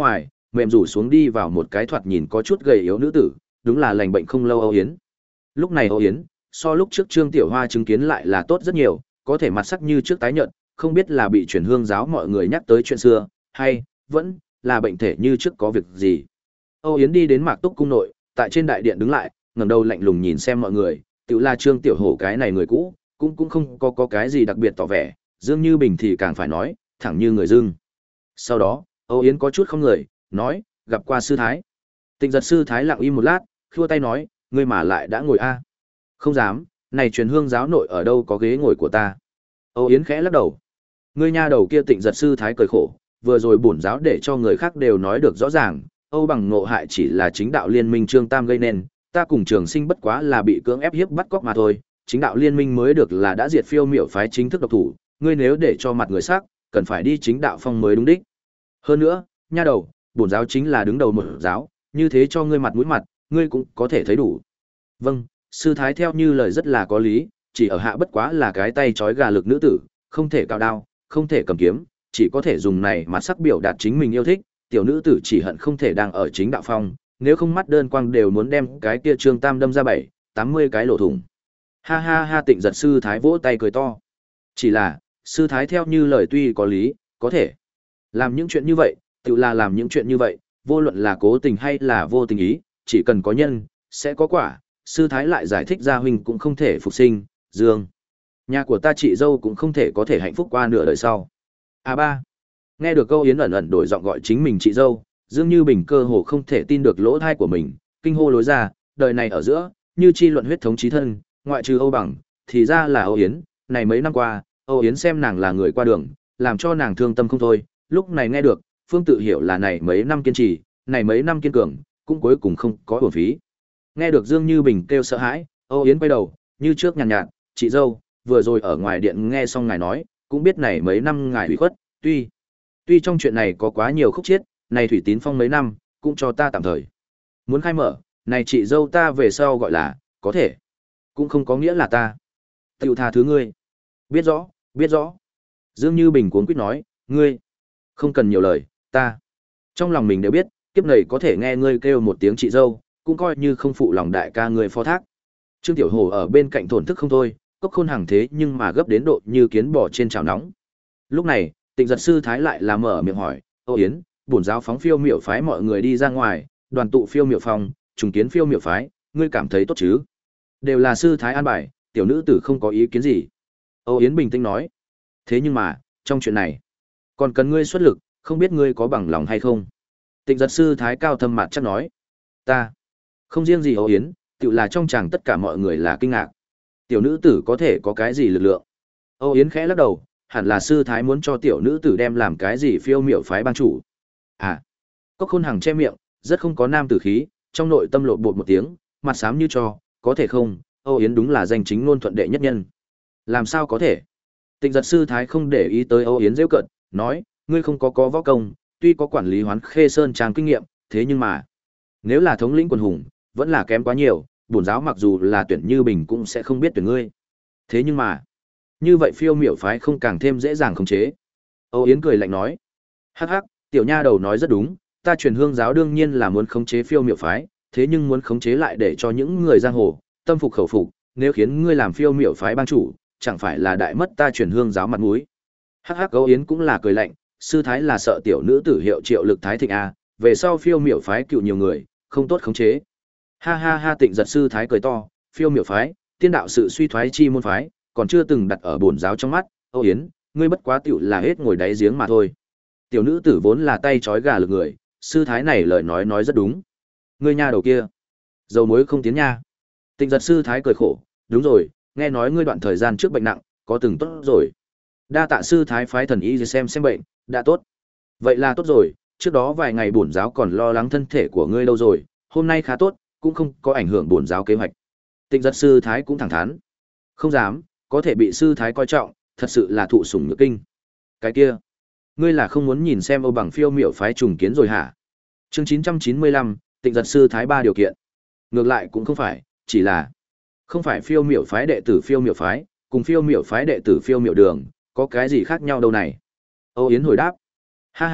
mềm rủ xuống đi vào một cái thoạt nhìn có chút gầy yếu nữ tử, đúng là lành bệnh không lâu Âu Yến. Lúc này Âu Yến, so lúc trước Trương Tiểu Hoa chứng kiến lại là tốt rất nhiều, có thể mặt sắc như trước tái nhợt, không biết là bị chuyển hương giáo mọi người nhắc tới chuyện xưa, hay vẫn là bệnh thể như trước có việc gì. Âu Yến đi đến Mạc Túc cung nội, tại trên đại điện đứng lại, ngẩng đầu lạnh lùng nhìn xem mọi người, tự là Trương Tiểu Hổ cái này người cũ, cũng cũng không có có cái gì đặc biệt tỏ vẻ, Dương Như Bình thì càng phải nói, thẳng như người dưng. Sau đó, Âu Yến có chút không người, nói, gặp qua sư thái. Tịnh Giật sư thái lặng im một lát, khua tay nói, ngươi mà lại đã ngồi a? Không dám, này truyền hương giáo nội ở đâu có ghế ngồi của ta. Âu Yến khẽ lắc đầu. Ngươi nha đầu kia Tịnh Giật sư thái cười khổ, vừa rồi bổn giáo để cho người khác đều nói được rõ ràng, Âu Bằng ngộ hại chỉ là chính đạo liên minh Trương Tam gây nên, ta cùng Trường Sinh bất quá là bị cưỡng ép hiếp bắt cóc mà thôi, chính đạo liên minh mới được là đã diệt Phiêu Miểu phái chính thức độc thủ, ngươi nếu để cho mặt người khác, cần phải đi chính đạo phong mới đúng đích. Hơn nữa, nha đầu, bổn giáo chính là đứng đầu một giáo, như thế cho ngươi mặt mũi mặt, ngươi cũng có thể thấy đủ. Vâng, sư thái theo như lời rất là có lý, chỉ ở hạ bất quá là cái tay trói gà lực nữ tử, không thể cạo đao, không thể cầm kiếm, chỉ có thể dùng này mà sắc biểu đạt chính mình yêu thích, tiểu nữ tử chỉ hận không thể đang ở chính đạo phong, nếu không mắt đơn quang đều muốn đem cái kia Trương Tam đâm ra bảy, tám mươi cái lỗ thủng. Ha ha ha, Tịnh Giật sư thái vỗ tay cười to. Chỉ là, sư thái theo như lời tuy có lý, có thể làm những chuyện như vậy, tự là làm những chuyện như vậy, vô luận là cố tình hay là vô tình ý, chỉ cần có nhân, sẽ có quả. Sư thái lại giải thích gia huynh cũng không thể phục sinh, Dương. Nhà của ta chị dâu cũng không thể có thể hạnh phúc qua nửa đời sau. À ba. Nghe được câu Yến ẩn ẩn đổi giọng gọi chính mình chị dâu, Dương Như Bình cơ hồ không thể tin được lỗ thai của mình, kinh hô lối ra, đời này ở giữa, như chi luận huyết thống chí thân, ngoại trừ Âu Bằng, thì ra là Âu Yến, này mấy năm qua, Âu Yến xem nàng là người qua đường, làm cho nàng thương tâm không thôi, lúc này nghe được, Phương tự hiểu là này mấy năm kiên trì, này mấy năm kiên cường, cũng cuối cùng không có uổng phí. Nghe được Dương Như Bình kêu sợ hãi, Âu Yến quay đầu, như trước nhàn nhạt, nhạt, chị dâu, vừa rồi ở ngoài điện nghe xong ngài nói, cũng biết này mấy năm ngài ủy khuất, tuy tuy trong chuyện này có quá nhiều khúc chiết, này Thủy Tín Phong mấy năm, cũng cho ta tạm thời muốn khai mở, này chị dâu ta về sau gọi là, có thể, cũng không có nghĩa là ta tiêu tha thứ ngươi. Biết rõ, biết rõ. Dương Như Bình cuống quýt nói, ngươi không cần nhiều lời, ta trong lòng mình đều biết, kiếp này có thể nghe ngươi kêu một tiếng chị dâu, cũng coi như không phụ lòng đại ca ngươi phó thác. Trương Tiểu Hồ ở bên cạnh thổn thức không thôi, Cốc Khôn hàng thế nhưng mà gấp đến độ như kiến bò trên chảo nóng. Lúc này, Tịnh Giật sư thái lại là mở miệng hỏi, Âu Yến, bổn giáo phóng Phiêu Miểu phái mọi người đi ra ngoài, đoàn tụ Phiêu Miểu phòng, trùng kiến Phiêu Miểu phái, ngươi cảm thấy tốt chứ? Đều là sư thái an bài, tiểu nữ tử không có ý kiến gì. Âu Yến bình tĩnh nói, thế nhưng mà, trong chuyện này, còn cần ngươi xuất lực, không biết ngươi có bằng lòng hay không? Tịnh Giật sư thái cao thâm mặt chắc nói, ta không riêng gì Âu Yến, tự là trong chàng tất cả mọi người là kinh ngạc. Tiểu nữ tử có thể có cái gì lực lượng? Âu Yến khẽ lắc đầu, hẳn là sư thái muốn cho tiểu nữ tử đem làm cái gì Phiêu Miểu phái ban chủ. À, Cốc Khôn Hằng che miệng, rất không có nam tử khí, trong nội tâm lộn bột một tiếng, mặt xám như cho, có thể không, Âu Yến đúng là danh chính ngôn thuận đệ nhất nhân. Làm sao có thể? Tịnh Giật sư thái không để ý tới Âu Yến giễu cợt, nói, ngươi không có có võ công, tuy có quản lý Hoán Khê Sơn trang kinh nghiệm, thế nhưng mà, nếu là thống lĩnh quần hùng, vẫn là kém quá nhiều, bổn giáo mặc dù là tuyển Như Bình cũng sẽ không biết tuyển ngươi. Thế nhưng mà, như vậy Phiêu Miểu phái không càng thêm dễ dàng khống chế. Âu Yến cười lạnh nói, hắc hắc, tiểu nha đầu nói rất đúng, ta truyền hương giáo đương nhiên là muốn khống chế Phiêu Miểu phái, thế nhưng muốn khống chế lại để cho những người giang hồ tâm phục khẩu phục, nếu khiến ngươi làm Phiêu Miểu phái bang chủ, chẳng phải là đại mất ta truyền hương giáo mặt mũi. Hắc hắc, Âu Yến cũng là cười lạnh, sư thái là sợ tiểu nữ tử hiệu Triệu Lực Thái Thịnh a, về sau Phiêu Miểu phái cựu nhiều người, không tốt khống chế. Ha ha ha, Tịnh Giật sư thái cười to, Phiêu Miểu phái, tiên đạo sự suy thoái chi môn phái, còn chưa từng đặt ở bổn giáo trong mắt, Âu Yến, ngươi bất quá tiểu là hết ngồi đáy giếng mà thôi. Tiểu nữ tử vốn là tay trói gà lực người, sư thái này lời nói nói rất đúng. Ngươi nha đầu kia, dầu muối không tiến nha. Tịnh Giật sư thái cười khổ, đúng rồi, nghe nói ngươi đoạn thời gian trước bệnh nặng, có từng tốt rồi. Đa tạ sư thái phái thần y xem xem bệnh, đã tốt. Vậy là tốt rồi, trước đó vài ngày bổn giáo còn lo lắng thân thể của ngươi lâu rồi, hôm nay khá tốt, cũng không có ảnh hưởng bổn giáo kế hoạch. Tịnh Giật sư thái cũng thẳng thắn. Không dám, có thể bị sư thái coi trọng, thật sự là thụ sủng nhược kinh. Cái kia, ngươi là không muốn nhìn xem Âu Bằng Phiêu Miểu phái trùng kiến rồi hả? Chương chín trăm chín mươi lăm, Tịnh Giật sư thái ba điều kiện. Ngược lại cũng không phải, chỉ là không phải Phiêu Miểu phái đệ tử Phiêu Miểu phái, cùng Phiêu Miểu phái đệ tử Phiêu Miểu đường, có cái gì khác nhau đâu này? Âu Yến hồi đáp. Ha ha,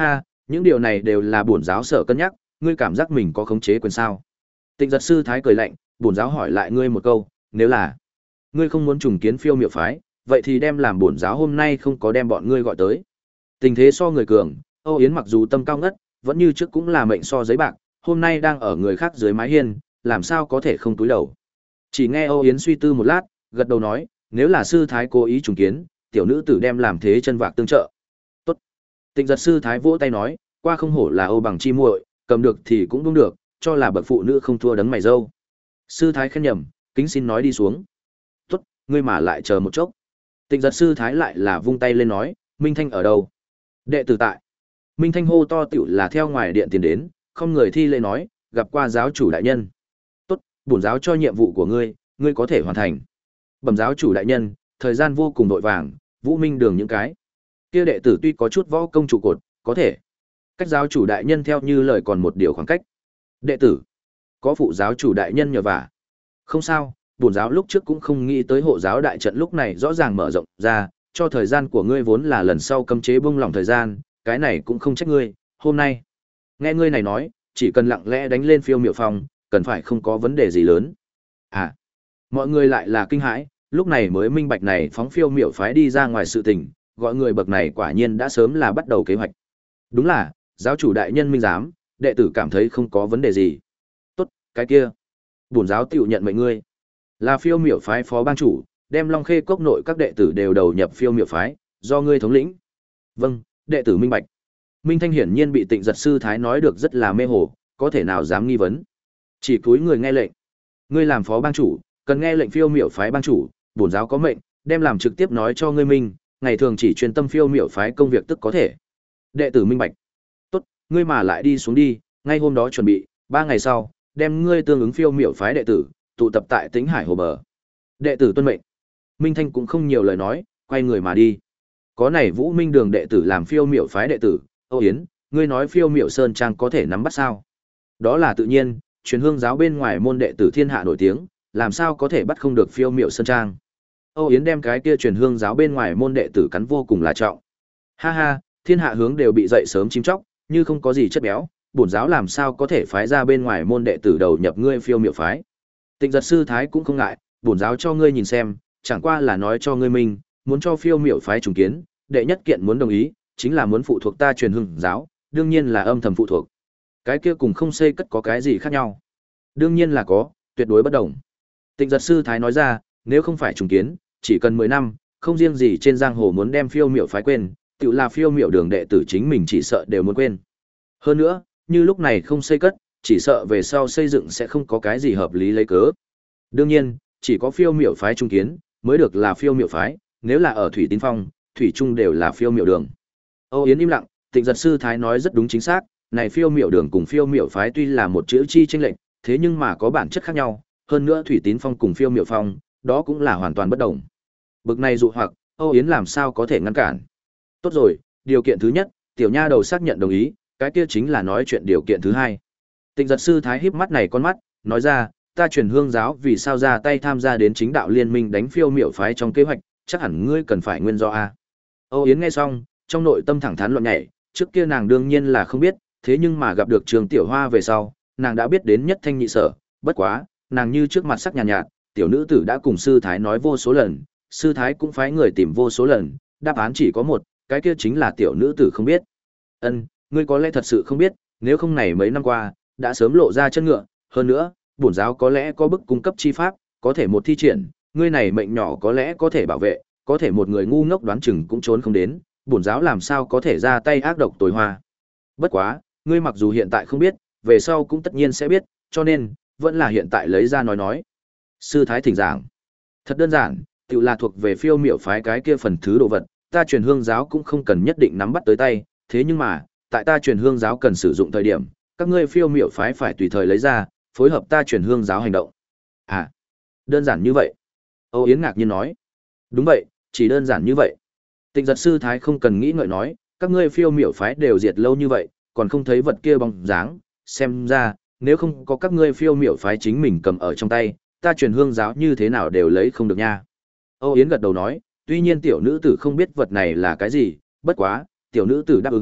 những điều này đều là bổn giáo sở cân nhắc, ngươi cảm giác mình có khống chế quyền sao? Tịnh giật sư thái cười lạnh, bổn giáo hỏi lại ngươi một câu, nếu là ngươi không muốn trùng kiến phiêu miệu phái, vậy thì đem làm bổn giáo hôm nay không có đem bọn ngươi gọi tới. Tình thế so người cường, Âu Yến mặc dù tâm cao ngất, vẫn như trước cũng là mệnh so giấy bạc, hôm nay đang ở người khác dưới mái hiên, làm sao có thể không túi đầu. Chỉ nghe Âu Yến suy tư một lát, gật đầu nói, nếu là sư thái cố ý trùng kiến, tiểu nữ tử đem làm thế chân vạc tương trợ. Tốt. Tịnh giật sư thái vỗ tay nói, qua không hổ là Âu bằng chi muội, cầm được thì cũng đúng được, cho là bậc phụ nữ không thua đấng mày dâu. Sư thái khen nhầm, kính xin nói đi xuống. Tốt, ngươi mà lại chờ một chốc. Tịnh giật sư thái lại là vung tay lên nói, Minh Thanh ở đâu? Đệ tử tại. Minh Thanh hô to tiểu là theo ngoài điện tiền đến, không người thi lễ nói, gặp qua giáo chủ đại nhân. Tốt, bổn giáo cho nhiệm vụ của ngươi, ngươi có thể hoàn thành. Bẩm giáo chủ đại nhân, thời gian vô cùng vội vàng, Vũ Minh đường những cái kia đệ tử tuy có chút võ công trụ cột, có thể cách giáo chủ đại nhân theo như lời còn một điều khoảng cách. Đệ tử có phụ giáo chủ đại nhân nhờ vả. Không sao, bổn giáo lúc trước cũng không nghĩ tới hộ giáo đại trận lúc này rõ ràng mở rộng ra, cho thời gian của ngươi vốn là lần sau cấm chế bung lỏng thời gian, cái này cũng không trách ngươi, hôm nay nghe ngươi này nói, chỉ cần lặng lẽ đánh lên phiêu miệu phong, cần phải không có vấn đề gì lớn. À, mọi người lại là kinh hãi, lúc này mới minh bạch này phóng phiêu miệu phái đi ra ngoài sự tình, gọi người bậc này quả nhiên đã sớm là bắt đầu kế hoạch. Đúng là, giáo chủ đại nhân minh giám, đệ tử cảm thấy không có vấn đề gì. Tốt, cái kia, bổn giáo tiểu nhận mệnh ngươi. Là phiêu miệu phái phó ban chủ, đem Long Khê cốc nội các đệ tử đều đầu nhập phiêu miệu phái, do ngươi thống lĩnh. Vâng, đệ tử minh bạch. Minh Thanh hiển nhiên bị Tịnh giật sư thái nói được rất là mê hồ, có thể nào dám nghi vấn. Chỉ cúi người nghe lệnh. Ngươi làm phó ban chủ, cần nghe lệnh phiêu miệu phái ban chủ, bổn giáo có mệnh, đem làm trực tiếp nói cho ngươi minh, ngày thường chỉ chuyên tâm phiêu miệu phái công việc tức có thể. Đệ tử minh bạch. Tốt, ngươi mà lại đi xuống đi, ngay hôm đó chuẩn bị, ba ngày sau, đem ngươi tương ứng phiêu miệu phái đệ tử tụ tập tại Tĩnh Hải hồ bờ. Đệ tử tuân mệnh. Minh Thanh cũng không nhiều lời nói, quay người mà đi. Có này Vũ Minh đường đệ tử làm phiêu miệu phái đệ tử, Âu Yến, ngươi nói phiêu miệu sơn trang có thể nắm bắt sao? Đó là tự nhiên, truyền hương giáo bên ngoài môn đệ tử thiên hạ nổi tiếng, làm sao có thể bắt không được phiêu miệu sơn trang? Âu Yến đem cái kia truyền hương giáo bên ngoài môn đệ tử cắn vô cùng là trọng. Ha ha, thiên hạ hướng đều bị dậy sớm chim chóc, như không có gì chất béo, bổn giáo làm sao có thể phái ra bên ngoài môn đệ tử đầu nhập ngươi phiêu miệu phái? Tịnh giật sư thái cũng không ngại, bổn giáo cho ngươi nhìn xem, chẳng qua là nói cho ngươi mình, muốn cho phiêu miệu phái trùng kiến, đệ nhất kiện muốn đồng ý, chính là muốn phụ thuộc ta truyền hương giáo, đương nhiên là âm thầm phụ thuộc. Cái kia cùng không xây cất có cái gì khác nhau? Đương nhiên là có, tuyệt đối bất đồng. Tịnh giật sư thái nói ra, nếu không phải trùng kiến, chỉ cần mười năm, không riêng gì trên giang hồ muốn đem phiêu miệu phái quên, tự là phiêu miệu đường đệ tử chính mình chỉ sợ đều muốn quên. Hơn nữa, như lúc này không xây cất, chỉ sợ về sau xây dựng sẽ không có cái gì hợp lý lấy cớ. Đương nhiên, chỉ có phiêu miệu phái trung kiến mới được là phiêu miệu phái, nếu là ở Thủy Tín Phong, thủy trung đều là phiêu miệu đường. Âu Yến im lặng, Tịnh giật sư thái nói rất đúng chính xác, này phiêu miệu đường cùng phiêu miệu phái tuy là một chữ chi chênh lệch, thế nhưng mà có bản chất khác nhau, hơn nữa Thủy Tín Phong cùng phiêu miệu phong, đó cũng là hoàn toàn bất đồng. Bực này dụ hoặc, Âu Yến làm sao có thể ngăn cản? Tốt rồi, điều kiện thứ nhất, tiểu nha đầu xác nhận đồng ý, cái kia chính là nói chuyện điều kiện thứ hai. Tịnh giật sư thái híp mắt này con mắt, nói ra, ta truyền hương giáo vì sao ra tay tham gia đến chính đạo liên minh đánh phiêu miệu phái trong kế hoạch, chắc hẳn ngươi cần phải nguyên do a. Âu Yến nghe xong, trong nội tâm thẳng thắn loạn nhảy, trước kia nàng đương nhiên là không biết, thế nhưng mà gặp được Trường Tiểu Hoa về sau, nàng đã biết đến nhất thanh nhị sở, bất quá, nàng như trước mặt sắc nhàn nhạt, nhạt, tiểu nữ tử đã cùng sư thái nói vô số lần, sư thái cũng phái người tìm vô số lần, đáp án chỉ có một, cái kia chính là tiểu nữ tử không biết. Ân, ngươi có lẽ thật sự không biết, nếu không này mấy năm qua, đã sớm lộ ra chân ngựa, hơn nữa, bổn giáo có lẽ có bức cung cấp chi pháp, có thể một thi triển, ngươi này mệnh nhỏ có lẽ có thể bảo vệ, có thể một người ngu ngốc đoán chừng cũng trốn không đến, bổn giáo làm sao có thể ra tay ác độc tối hoa. Bất quá, ngươi mặc dù hiện tại không biết, về sau cũng tất nhiên sẽ biết, cho nên, vẫn là hiện tại lấy ra nói nói. Sư thái thỉnh giảng. Thật đơn giản, tự là thuộc về phiêu miểu phái cái kia phần thứ đồ vật, ta truyền hương giáo cũng không cần nhất định nắm bắt tới tay, thế nhưng mà, tại ta truyền hương giáo cần sử dụng thời điểm, các ngươi phiêu miểu phái phải tùy thời lấy ra, phối hợp ta truyền hương giáo hành động. À, đơn giản như vậy. Âu Yến ngạc nhiên nói. Đúng vậy, chỉ đơn giản như vậy. Tịnh giật sư thái không cần nghĩ ngợi nói, các ngươi phiêu miểu phái đều diệt lâu như vậy, còn không thấy vật kia bóng dáng, xem ra, nếu không có các ngươi phiêu miểu phái chính mình cầm ở trong tay, ta truyền hương giáo như thế nào đều lấy không được nha. Âu Yến gật đầu nói, tuy nhiên tiểu nữ tử không biết vật này là cái gì, bất quá, tiểu nữ tử đáp ứng,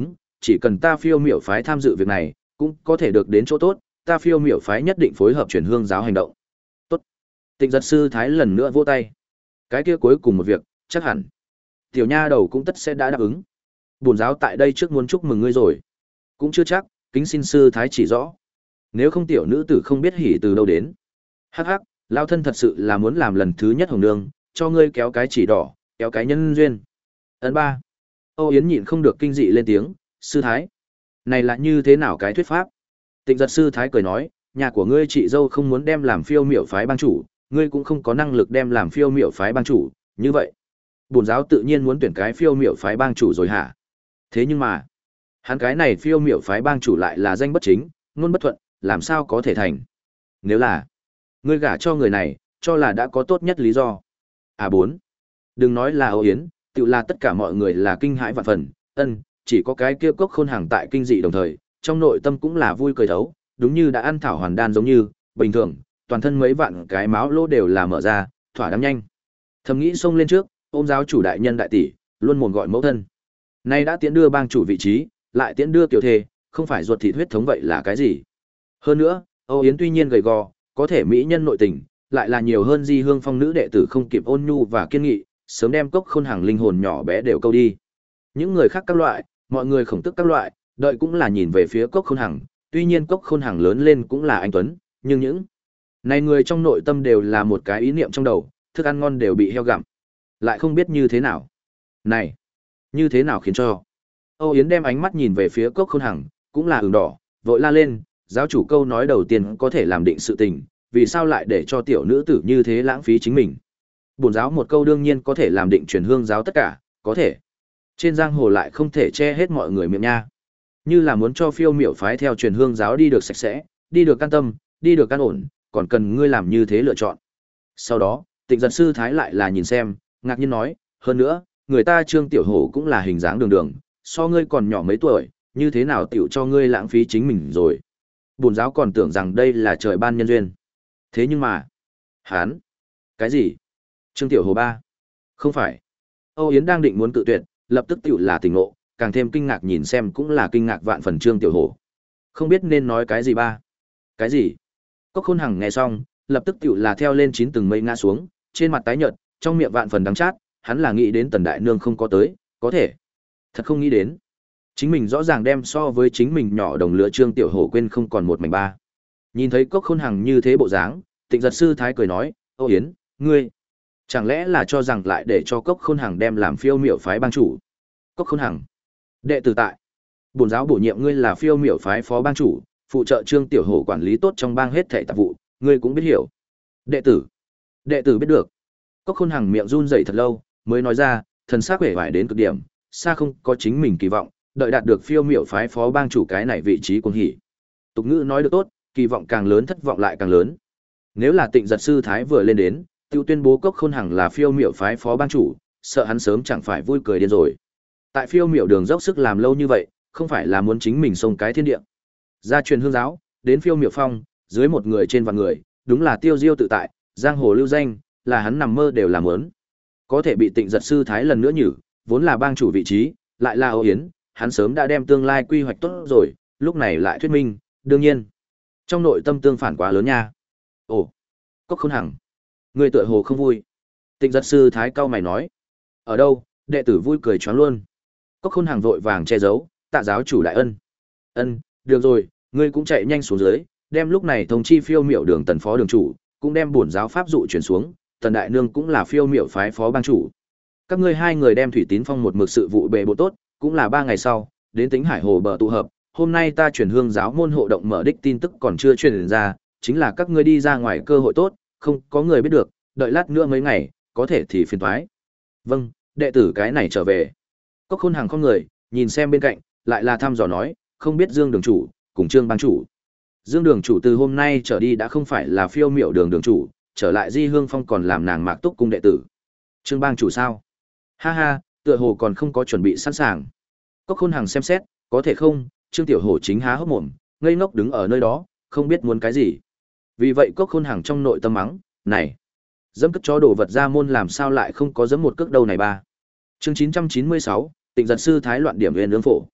chỉ cần ta phiêu miểu phái tham dự việc này, cũng có thể được đến chỗ tốt, ta phiêu miểu phái nhất định phối hợp chuyển hương giáo hành động. Tốt. Tịnh giật sư thái lần nữa vỗ tay. Cái kia cuối cùng một việc, chắc hẳn tiểu nha đầu cũng tất sẽ đã đáp ứng. Bổn giáo tại đây trước muốn chúc mừng ngươi rồi. Cũng chưa chắc, kính xin sư thái chỉ rõ. Nếu không tiểu nữ tử không biết hỉ từ đâu đến. Hắc hắc, lao thân thật sự là muốn làm lần thứ nhất hồng nương, cho ngươi kéo cái chỉ đỏ, kéo cái nhân duyên. Ấn ba. Âu Yến nhịn không được kinh dị lên tiếng, sư thái. Này là như thế nào cái thuyết pháp? Tịnh giật sư thái cười nói, nhà của ngươi chị dâu không muốn đem làm phiêu miểu phái bang chủ, ngươi cũng không có năng lực đem làm phiêu miểu phái bang chủ, như vậy. Bổn giáo tự nhiên muốn tuyển cái phiêu miểu phái bang chủ rồi hả? Thế nhưng mà, hắn cái này phiêu miểu phái bang chủ lại là danh bất chính, ngôn bất thuận, làm sao có thể thành? Nếu là, ngươi gả cho người này, cho là đã có tốt nhất lý do. À bốn, đừng nói là Âu Yến, tự là tất cả mọi người là kinh hãi vạn phần, ân, chỉ có cái kia Cốc Khôn Hằng tại kinh dị đồng thời, trong nội tâm cũng là vui cười thấu, đúng như đã ăn thảo hoàn đan giống như, bình thường, toàn thân mấy vạn cái máu lỗ đều là mở ra, thỏa đáng nhanh. Thầm nghĩ xông lên trước, ôm giáo chủ đại nhân đại tỷ, luôn mồm gọi mẫu thân. Nay đã tiến đưa bang chủ vị trí, lại tiến đưa tiểu thê, không phải ruột thịt huyết thống vậy là cái gì? Hơn nữa, Âu Yến tuy nhiên gầy gò, có thể mỹ nhân nội tình, lại là nhiều hơn Di Hương Phong nữ đệ tử không kịp ôn nhu và kiên nghị, sớm đem Cốc Khôn Hằng linh hồn nhỏ bé đều câu đi. Những người khác các loại, mọi người khổng tức các loại, đợi cũng là nhìn về phía Cốc Khôn Hằng, tuy nhiên Cốc Khôn Hằng lớn lên cũng là anh tuấn, nhưng những này người trong nội tâm đều là một cái ý niệm trong đầu, thức ăn ngon đều bị heo gặm, lại không biết như thế nào. Này, như thế nào khiến cho Âu Yến đem ánh mắt nhìn về phía Cốc Khôn Hằng, cũng là ửng đỏ, vội la lên, giáo chủ câu nói đầu tiên có thể làm định sự tình, vì sao lại để cho tiểu nữ tử như thế lãng phí chính mình? Bổn giáo một câu đương nhiên có thể làm định truyền hương giáo tất cả, có thể. Trên giang hồ lại không thể che hết mọi người miệng nha. Như là muốn cho phiêu miểu phái theo truyền hương giáo đi được sạch sẽ, đi được an tâm, đi được an ổn, còn cần ngươi làm như thế lựa chọn. Sau đó, Tịnh giật sư thái lại là nhìn xem, ngạc nhiên nói, hơn nữa, người ta Trương Tiểu Hổ cũng là hình dáng đường đường, so ngươi còn nhỏ mấy tuổi, như thế nào tiểu cho ngươi lãng phí chính mình rồi. Bổn giáo còn tưởng rằng đây là trời ban nhân duyên. Thế nhưng mà, hán, cái gì? Trương Tiểu Hồ ba? Không phải. Âu Yến đang định muốn cự tuyệt, lập tức tiểu là tỉnh ngộ, càng thêm kinh ngạc nhìn xem cũng là kinh ngạc vạn phần Trương Tiểu Hồ. Không biết nên nói cái gì ba? Cái gì? Cốc Khôn Hằng nghe xong, lập tức tiểu là theo lên chín tầng mây ngã xuống, trên mặt tái nhợt, trong miệng vạn phần đắng chát, hắn là nghĩ đến Tần Đại Nương không có tới, có thể. Thật không nghĩ đến. Chính mình rõ ràng đem so với chính mình nhỏ đồng lứa Trương Tiểu Hổ quên không còn một mảnh ba. Nhìn thấy Cốc Khôn Hằng như thế bộ dáng, Tịnh giật sư thái cười nói, Âu Yến, ngươi, chẳng lẽ là cho rằng lại để cho Cốc Khôn Hằng đem làm phiêu miểu phái bang chủ? Cốc Khôn Hằng, đệ tử tại. Bổn giáo bổ nhiệm ngươi là phiêu miểu phái phó bang chủ, phụ trợ Trương Tiểu Hổ quản lý tốt trong bang hết thảy tạp vụ, ngươi cũng biết hiểu. Đệ tử, đệ tử biết được. Cốc Khôn Hằng miệng run rẩy thật lâu, mới nói ra, thần sắc vẻ vải đến cực điểm, xa không có chính mình kỳ vọng, đợi đạt được phiêu miểu phái phó bang chủ cái này vị trí cuồng hỉ. Tục ngữ nói được tốt, kỳ vọng càng lớn thất vọng lại càng lớn. Nếu là Tịnh giật sư thái vừa lên đến, tiêu tuyên bố Cốc Khôn Hằng là phiêu miểu phái phó bang chủ, sợ hắn sớm chẳng phải vui cười điên rồi. Tại phiêu miểu đường dốc sức làm lâu như vậy, không phải là muốn chính mình xông cái thiên địa. Ra truyền hương giáo, đến phiêu miểu phong, dưới một người trên vạn người, đúng là tiêu diêu tự tại, giang hồ lưu danh, là hắn nằm mơ đều làm muốn. Có thể bị Tịnh giật sư thái lần nữa nhử, vốn là bang chủ vị trí, lại là Âu Yến, hắn sớm đã đem tương lai quy hoạch tốt rồi, lúc này lại thuyết minh, đương nhiên, trong nội tâm tương phản quá lớn nha. Ồ, Cốc Khôn Hằng, người tựa hồ không vui. Tịnh giật sư thái cao mày nói, ở đâu? Đệ tử vui cười choáng luôn. Cốc Khôn Hằng vội vàng che giấu, tạ giáo chủ đại ân. Ân, được rồi, ngươi cũng chạy nhanh xuống dưới, đem lúc này thông chi phiêu miểu đường tần phó đường chủ, cũng đem bổn giáo pháp dụ chuyển xuống, Tần Đại Nương cũng là phiêu miểu phái phó bang chủ. Các ngươi hai người đem Thủy Tín Phong một mực sự vụ bề bộ tốt, cũng là ba ngày sau, đến Tính Hải Hồ bờ tụ hợp, hôm nay ta chuyển hương giáo môn hộ động mở đích tin tức còn chưa truyền ra, chính là các ngươi đi ra ngoài cơ hội tốt, không có người biết được, đợi lát nữa mấy ngày, có thể thì phiền toái. Vâng, đệ tử cái này trở về. Cốc Khôn Hằng không người, nhìn xem bên cạnh, lại là thăm dò nói, không biết Dương đường chủ, cùng Trương bang chủ. Dương đường chủ từ hôm nay trở đi đã không phải là phiêu miểu đường đường chủ, trở lại Di Hương Phong còn làm nàng Mạc Túc cung đệ tử. Trương bang chủ sao? Ha ha, tựa hồ còn không có chuẩn bị sẵn sàng. Cốc Khôn Hằng xem xét, có thể không? Trương Tiểu Hổ chính há hốc mồm, ngây ngốc đứng ở nơi đó, không biết muốn cái gì. Vì vậy Cốc Khôn Hằng trong nội tâm mắng, này, dẫm cất chó đồ vật ra môn làm sao lại không có dẫm một cước đâu này ba. Chương chín trăm chín mươi sáu, Tịnh giật sư thái loạn điểm nguyên nướng phổ.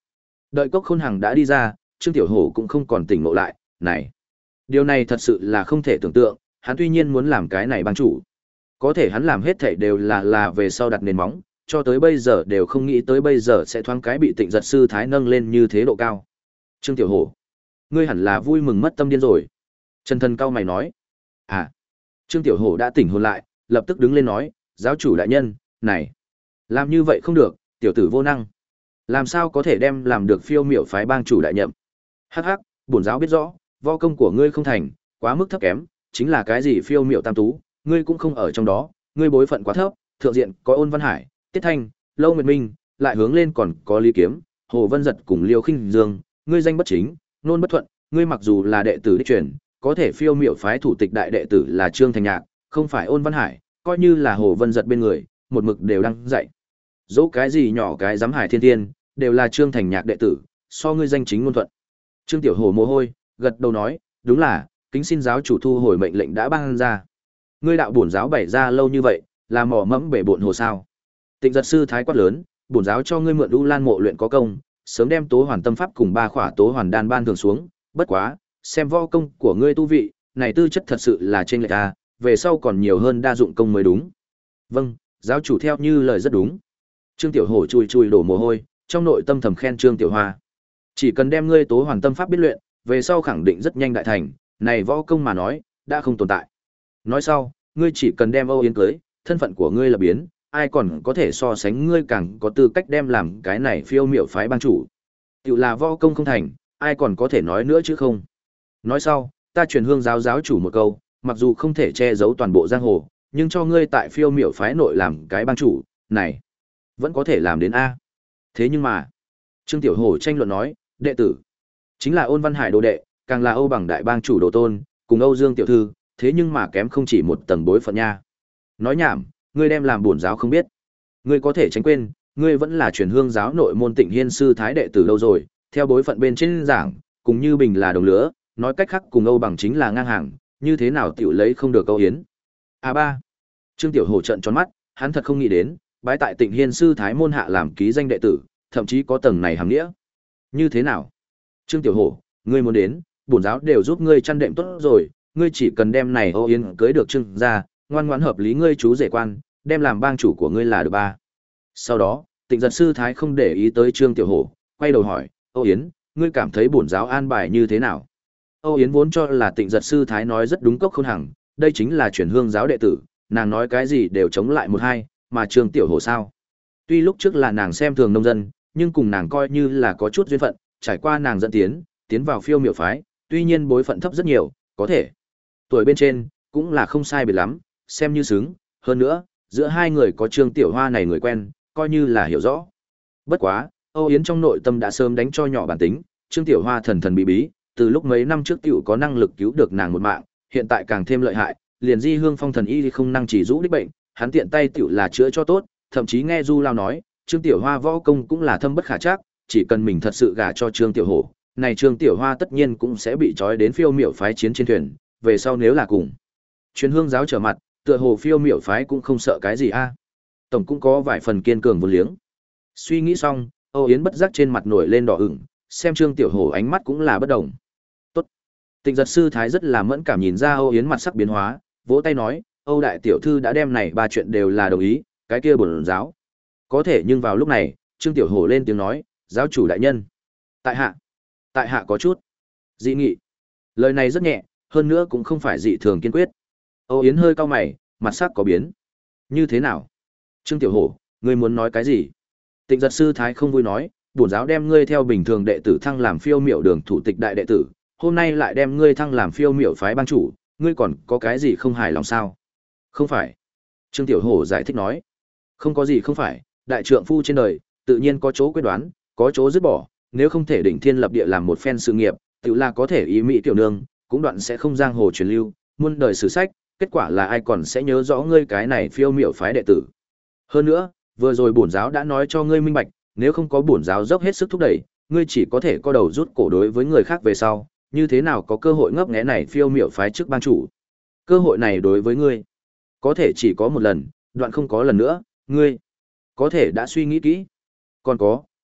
Đợi Cốc Khôn Hằng đã đi ra, Trương Tiểu Hổ cũng không còn tỉnh ngộ lại, này, điều này thật sự là không thể tưởng tượng, hắn tuy nhiên muốn làm cái này bang chủ, có thể hắn làm hết thảy đều là là về sau đặt nền móng, cho tới bây giờ đều không nghĩ tới bây giờ sẽ thoáng cái bị Tịnh Giật sư thái nâng lên như thế độ cao. Trương Tiểu Hổ, ngươi hẳn là vui mừng mất tâm điên rồi. Trần Thần cao mày nói. À. Trương Tiểu Hổ đã tỉnh hồn lại, lập tức đứng lên nói, giáo chủ đại nhân, này, làm như vậy không được, tiểu tử vô năng. Làm sao có thể đem làm được phiêu miểu phái bang chủ đại nhậm? Hắc hắc, bổn giáo biết rõ, võ công của ngươi không thành, quá mức thấp kém, chính là cái gì phiêu miểu tam tú, ngươi cũng không ở trong đó, ngươi bối phận quá thấp, thượng diện có Ôn Văn Hải, Tiết Thanh, Lâu Nguyệt Minh, lại hướng lên còn có Lý Kiếm, Hồ Vân Giật cùng Liêu Khinh Dương, ngươi danh bất chính, nôn bất thuận, ngươi mặc dù là đệ tử đích truyền, có thể phiêu miểu phái thủ tịch đại đệ tử là Trương Thành Nhạc, không phải Ôn Văn Hải, coi như là Hồ Vân Giật bên người, một mực đều đang dạy. Dẫu cái gì nhỏ cái giám Hải Thiên Tiên, đều là Trương Thành Nhạc đệ tử, so ngươi danh chính ngôn thuận. Trương Tiểu Hổ mồ hôi, gật đầu nói, đúng là, kính xin giáo chủ thu hồi mệnh lệnh đã ban ra. Ngươi đạo bổn giáo bày ra lâu như vậy, là mỏ mẫm bể bộn hồ sao? Tịnh Giật sư thái quát lớn, bổn giáo cho ngươi mượn U Lan mộ luyện có công, sớm đem Tố Hoàn Tâm pháp cùng ba khỏa Tố Hoàn đan ban thường xuống, bất quá, xem võ công của ngươi tu vị, này tư chất thật sự là trên lệch a, về sau còn nhiều hơn đa dụng công mới đúng. Vâng, giáo chủ theo như lời rất đúng. Trương Tiểu Hổ chui chui đổ mồ hôi, trong nội tâm thầm khen Trương Tiểu Hoa. Chỉ cần đem ngươi Tố Hoàn Tâm pháp biết luyện, về sau khẳng định rất nhanh đại thành, này võ công mà nói, đã không tồn tại. Nói sau, ngươi chỉ cần đem Âu Yến cưới, thân phận của ngươi là biến, ai còn có thể so sánh ngươi càng có tư cách đem làm cái này phiêu miểu phái bang chủ. Tiểu là võ công không thành, ai còn có thể nói nữa chứ không. Nói sau, ta truyền hương giáo giáo chủ một câu, mặc dù không thể che giấu toàn bộ giang hồ, nhưng cho ngươi tại phiêu miểu phái nội làm cái bang chủ, này, vẫn có thể làm đến A. Thế nhưng mà, Trương Tiểu Hổ tranh luận nói, đệ tử, chính là Ôn Văn Hải đồ đệ, càng là Âu bằng đại bang chủ đồ tôn, cùng Âu Dương tiểu thư, thế nhưng mà kém không chỉ một tầng bối phận nha. Nói nhảm, ngươi đem làm bổn giáo không biết. Ngươi có thể tránh quên, ngươi vẫn là truyền hương giáo nội môn Tịnh Hiên sư thái đệ tử lâu rồi, theo bối phận bên trên giảng, cùng như Bình là đồng lứa, nói cách khác cùng Âu bằng chính là ngang hàng, như thế nào tiểu lấy không được Âu Yến. A ba. Trương Tiểu Hổ trợn tròn mắt, hắn thật không nghĩ đến, bái tại Tịnh Hiên sư thái môn hạ làm ký danh đệ tử, thậm chí có tầng này hàm nghĩa. Như thế nào? Trương Tiểu Hổ, ngươi muốn đến, bổn giáo đều giúp ngươi chăn đệm tốt rồi, ngươi chỉ cần đem này Âu Yến cưới được Trương gia, ngoan ngoãn hợp lý ngươi chú rể quan, đem làm bang chủ của ngươi là được ba. Sau đó, Tịnh Giật sư thái không để ý tới Trương Tiểu Hổ, quay đầu hỏi, Âu Yến, ngươi cảm thấy bổn giáo an bài như thế nào? Âu Yến vốn cho là Tịnh Giật sư thái nói rất đúng Cốc Khôn Hằng, đây chính là truyền hương giáo đệ tử, nàng nói cái gì đều chống lại một hai, mà Trương Tiểu Hổ sao? Tuy lúc trước là nàng xem thường nông dân, nhưng cùng nàng coi như là có chút duyên phận, trải qua nàng dẫn tiến, tiến vào phiêu miểu phái, tuy nhiên bối phận thấp rất nhiều, có thể tuổi bên trên cũng là không sai biệt lắm, xem như xứng, hơn nữa, giữa hai người có Trương Tiểu Hoa này người quen, coi như là hiểu rõ. Bất quá, Âu Yến trong nội tâm đã sớm đánh cho nhỏ bản tính, Trương Tiểu Hoa thần thần bí bí, từ lúc mấy năm trước tiểu có năng lực cứu được nàng một mạng, hiện tại càng thêm lợi hại, liền Di Hương Phong thần y không năng chỉ rũ đích bệnh, hắn tiện tay tiểu là chữa cho tốt, thậm chí nghe Du Lao nói, Trương Tiểu Hoa võ công cũng là thâm bất khả trắc, chỉ cần mình thật sự gả cho Trương Tiểu Hổ, này Trương Tiểu Hoa tất nhiên cũng sẽ bị trói đến phiêu miểu phái chiến trên thuyền, về sau nếu là cùng truyền hương giáo trở mặt, tựa hồ phiêu miểu phái cũng không sợ cái gì a. Tổng cũng có vài phần kiên cường vô liếng. Suy nghĩ xong, Âu Yến bất giác trên mặt nổi lên đỏ ửng, xem Trương Tiểu Hổ ánh mắt cũng là bất động. Tốt. Tịnh Giật sư thái rất là mẫn cảm nhìn ra Âu Yến mặt sắc biến hóa, vỗ tay nói, Âu đại tiểu thư đã đem này ba chuyện đều là đồng ý, cái kia bổn giáo. Có thể nhưng vào lúc này, Trương Tiểu Hổ lên tiếng nói, giáo chủ đại nhân. Tại hạ. Tại hạ có chút dị nghị. Lời này rất nhẹ, hơn nữa cũng không phải dị thường kiên quyết. Âu Yến hơi cau mày, mặt sắc có biến. Như thế nào? Trương Tiểu Hổ, ngươi muốn nói cái gì? Tịnh Giật sư thái không vui nói, bổn giáo đem ngươi theo bình thường đệ tử thăng làm phiêu miểu đường thủ tịch đại đệ tử, hôm nay lại đem ngươi thăng làm phiêu miểu phái bang chủ, ngươi còn có cái gì không hài lòng sao? Không phải. Trương Tiểu Hổ giải thích nói, không có gì không phải, đại trượng phu trên đời, tự nhiên có chỗ quyết đoán, có chỗ dứt bỏ, nếu không thể đỉnh thiên lập địa làm một phen sự nghiệp, tự là có thể ý mỹ tiểu nương, cũng đoạn sẽ không giang hồ truyền lưu, muôn đời sử sách, kết quả là ai còn sẽ nhớ rõ ngươi cái này phiêu miểu phái đệ tử. Hơn nữa, vừa rồi bổn giáo đã nói cho ngươi minh bạch, nếu không có bổn giáo dốc hết sức thúc đẩy, ngươi chỉ có thể co đầu rút cổ đối với người khác về sau, như thế nào có cơ hội ngấp nghé này phiêu miểu phái trước ban chủ. Cơ hội này đối với ngươi, có thể chỉ có một lần, đoạn không có lần nữa, ngươi có thể đã suy nghĩ kỹ. Còn có,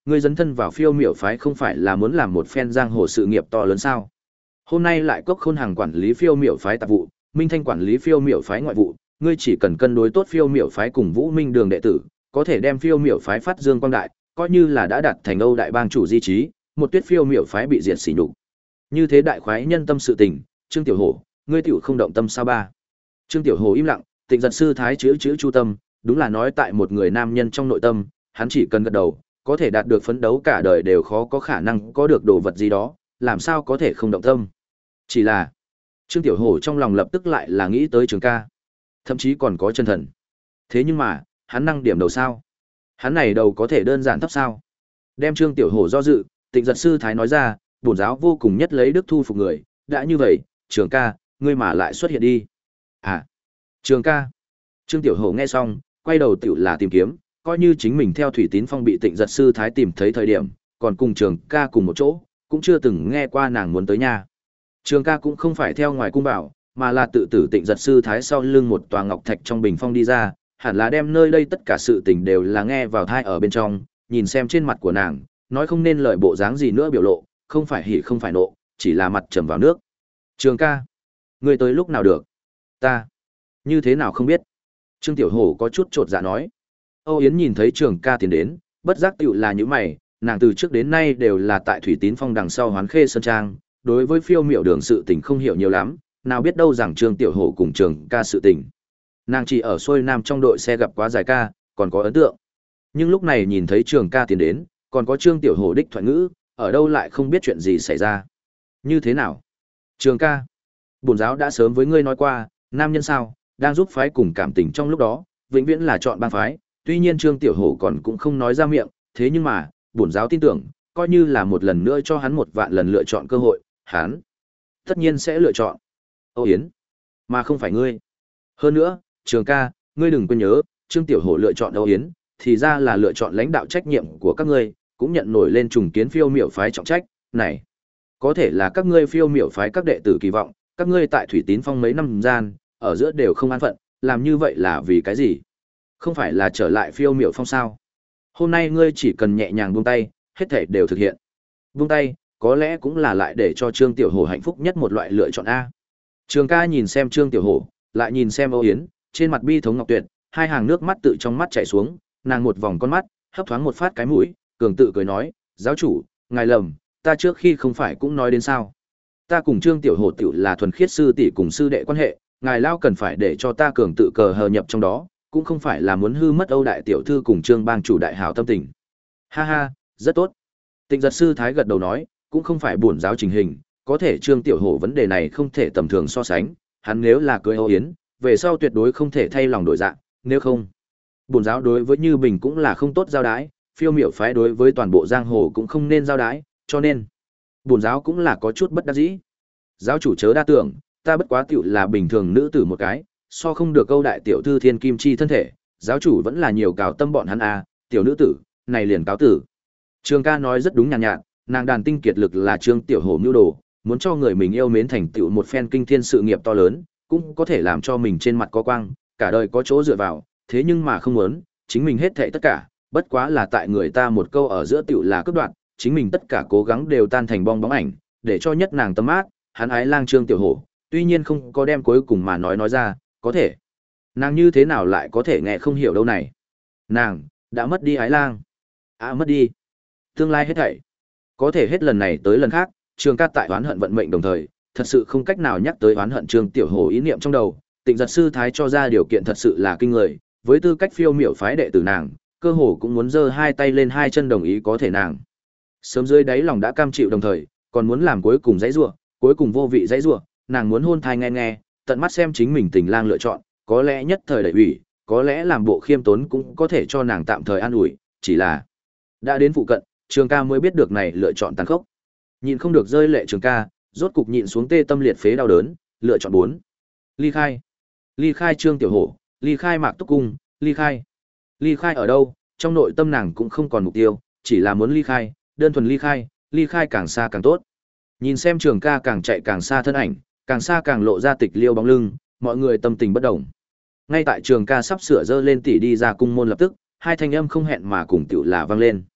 Ngươi dấn thân vào phiêu miểu phái không phải là muốn làm một phen giang hồ sự nghiệp to lớn sao? Hôm nay lại Cốc Khôn Hằng quản lý phiêu miểu phái tạp vụ, Minh Thanh quản lý phiêu miểu phái ngoại vụ, ngươi chỉ cần cân đối tốt phiêu miểu phái cùng Vũ Minh Đường đệ tử, có thể đem phiêu miểu phái phát dương quang đại, coi như là đã đạt thành Âu đại bang chủ di trí, một tuyết phiêu miểu phái bị diệt sỉ nhục. Như thế đại khoái nhân tâm sự tình, Trương Tiểu Hổ, ngươi tiểu không động tâm sao ba? Trương Tiểu Hổ im lặng, Tịnh Giật sư thái chữ chữ chu tâm, đúng là nói tại một người nam nhân trong nội tâm, hắn chỉ cần gật đầu, có thể đạt được phấn đấu cả đời đều khó có khả năng có được đồ vật gì đó, làm sao có thể không động tâm. Chỉ là, Trương Tiểu Hổ trong lòng lập tức lại là nghĩ tới Trường ca, thậm chí còn có chân thần. Thế nhưng mà, hắn năng điểm đầu sao? Hắn này đầu có thể đơn giản thấp sao? Đem Trương Tiểu Hổ do dự, Tịnh Giật sư thái nói ra, bổn giáo vô cùng nhất lấy đức thu phục người, đã như vậy, Trường ca, ngươi mà lại xuất hiện đi. À, Trường ca. Trương Tiểu Hổ nghe xong, quay đầu tiểu là tìm kiếm, coi như chính mình theo Thủy Tín Phong bị Tịnh Giật sư thái tìm thấy thời điểm, còn cùng Trường ca cùng một chỗ, cũng chưa từng nghe qua nàng muốn tới nhà. Trường ca cũng không phải theo ngoài cung bảo, mà là tự tử Tịnh Giật sư thái sau lưng một tòa ngọc thạch trong bình phong đi ra, hẳn là đem nơi đây tất cả sự tình đều là nghe vào thai ở bên trong, nhìn xem trên mặt của nàng, nói không nên lời bộ dáng gì nữa biểu lộ, không phải hỉ không phải nộ, chỉ là mặt trầm vào nước. Trường ca, ngươi tới lúc nào được? Ta, như thế nào không biết? Trương Tiểu Hổ có chút trột dạ nói. Âu Yến nhìn thấy Trường ca tiến đến, bất giác tựu là những mày, nàng từ trước đến nay đều là tại Thủy Tín Phong đằng sau Hoán Khê Sơn Trang, đối với phiêu miểu đường sự tình không hiểu nhiều lắm, nào biết đâu rằng Trương Tiểu Hổ cùng Trường ca sự tình. Nàng chỉ ở xuôi nam trong đội xe gặp quá giải ca, còn có ấn tượng. Nhưng lúc này nhìn thấy Trường ca tiến đến, còn có Trương Tiểu Hổ đích thoại ngữ, ở đâu lại không biết chuyện gì xảy ra. Như thế nào? Trường ca, bổn giáo đã sớm với ngươi nói qua, nam nhân sao, đang giúp phái cùng cảm tình trong lúc đó, vĩnh viễn là chọn bang phái, tuy nhiên Trương Tiểu Hổ còn cũng không nói ra miệng, thế nhưng mà, bổn giáo tin tưởng, coi như là một lần nữa cho hắn một vạn lần lựa chọn cơ hội, hắn tất nhiên sẽ lựa chọn Âu Yến, mà không phải ngươi. Hơn nữa, Trường ca, ngươi đừng quên nhớ, Trương Tiểu Hổ lựa chọn Âu Yến, thì ra là lựa chọn lãnh đạo trách nhiệm của các ngươi, cũng nhận nổi lên trùng kiến phiêu miểu phái trọng trách, này, có thể là các ngươi phiêu miểu phái các đệ tử kỳ vọng, các ngươi tại Thủy Tín Phong mấy năm gian, ở giữa đều không an phận, làm như vậy là vì cái gì? Không phải là trở lại phiêu miểu phong sao? Hôm nay ngươi chỉ cần nhẹ nhàng buông tay, hết thảy đều thực hiện. Buông tay, có lẽ cũng là lại để cho Trương Tiểu Hổ hạnh phúc nhất một loại lựa chọn A. Trường ca nhìn xem Trương Tiểu Hổ, lại nhìn xem Âu Yến, trên mặt bi thống ngọc tuyệt, hai hàng nước mắt tự trong mắt chảy xuống, nàng một vòng con mắt, hấp thoáng một phát cái mũi, cường tự cười nói, giáo chủ, ngài lầm, ta trước khi không phải cũng nói đến sao. Ta cùng Trương Tiểu Hổ tiểu là thuần khiết sư tỷ cùng sư đệ quan hệ, ngài lao cần phải để cho ta cường tự cờ hờ nhập trong đó, cũng không phải là muốn hư mất Âu đại tiểu thư cùng Trương bang chủ đại hảo tâm tình. Ha ha, rất tốt. Tịnh Giật sư thái gật đầu nói, cũng không phải bổn giáo trình hình, có thể Trương Tiểu Hổ vấn đề này không thể tầm thường so sánh, hắn nếu là cưới Âu Yến, về sau tuyệt đối không thể thay lòng đổi dạ, nếu không, bổn giáo đối với Như Bình cũng là không tốt giao đái, phiêu miểu phái đối với toàn bộ giang hồ cũng không nên giao đái, cho nên bổn giáo cũng là có chút bất đắc dĩ. Giáo chủ chớ đa tưởng, ta bất quá tiểu là bình thường nữ tử một cái, so không được Âu đại tiểu thư thiên kim chi thân thể, giáo chủ vẫn là nhiều cào tâm bọn hắn a, tiểu nữ tử, này liền cáo tử. Trường ca nói rất đúng nhàn nhạt, nhạt, nàng đàn tinh kiệt lực là Trương Tiểu Hổ mưu đồ, muốn cho người mình yêu mến thành tựu một phen kinh thiên sự nghiệp to lớn, cũng có thể làm cho mình trên mặt có quang, cả đời có chỗ dựa vào, thế nhưng mà không muốn, chính mình hết thảy tất cả, bất quá là tại người ta một câu ở giữa tựu là cướp đoạt, chính mình tất cả cố gắng đều tan thành bong bóng ảnh, để cho nhất nàng tâm ác, hắn ái lang Trương Tiểu Hổ, tuy nhiên không có đem cuối cùng mà nói nói ra, có thể, nàng như thế nào lại có thể nghe không hiểu đâu này. Nàng đã mất đi ái lang, à mất đi tương lai hết thảy, có thể hết lần này tới lần khác, Trường ca tại oán hận vận mệnh đồng thời, thật sự không cách nào nhắc tới oán hận Trương Tiểu Hổ ý niệm trong đầu. Tịnh Giật sư thái cho ra điều kiện thật sự là kinh người, với tư cách phiêu miểu phái đệ tử nàng, cơ hồ cũng muốn giơ hai tay lên hai chân đồng ý có thể nàng. Sớm dưới đáy lòng đã cam chịu đồng thời, còn muốn làm cuối cùng dãy rủa, cuối cùng vô vị dãy rủa, nàng muốn hôn thai nghe nghe, tận mắt xem chính mình tình lang lựa chọn, có lẽ nhất thời đẩy ủy, có lẽ làm bộ khiêm tốn cũng có thể cho nàng tạm thời an ủi, chỉ là đã đến phụ cận, Trường ca mới biết được này lựa chọn tàn khốc. Nhịn không được rơi lệ Trường ca, rốt cục nhịn xuống tê tâm liệt phế đau đớn, lựa chọn bốn. Ly khai. Ly khai Trương Tiểu Hổ, ly khai Mạc Túc Cung, ly khai. Ly khai ở đâu, trong nội tâm nàng cũng không còn mục tiêu, chỉ là muốn ly khai, đơn thuần ly khai, ly khai càng xa càng tốt. Nhìn xem Trường ca càng chạy càng xa thân ảnh, càng xa càng lộ ra tịch liêu bóng lưng, mọi người tâm tình bất động. Ngay tại Trường ca sắp sửa dơ lên tỉ đi ra cung môn lập tức, hai thanh âm không hẹn mà cùng tiểu là vang lên.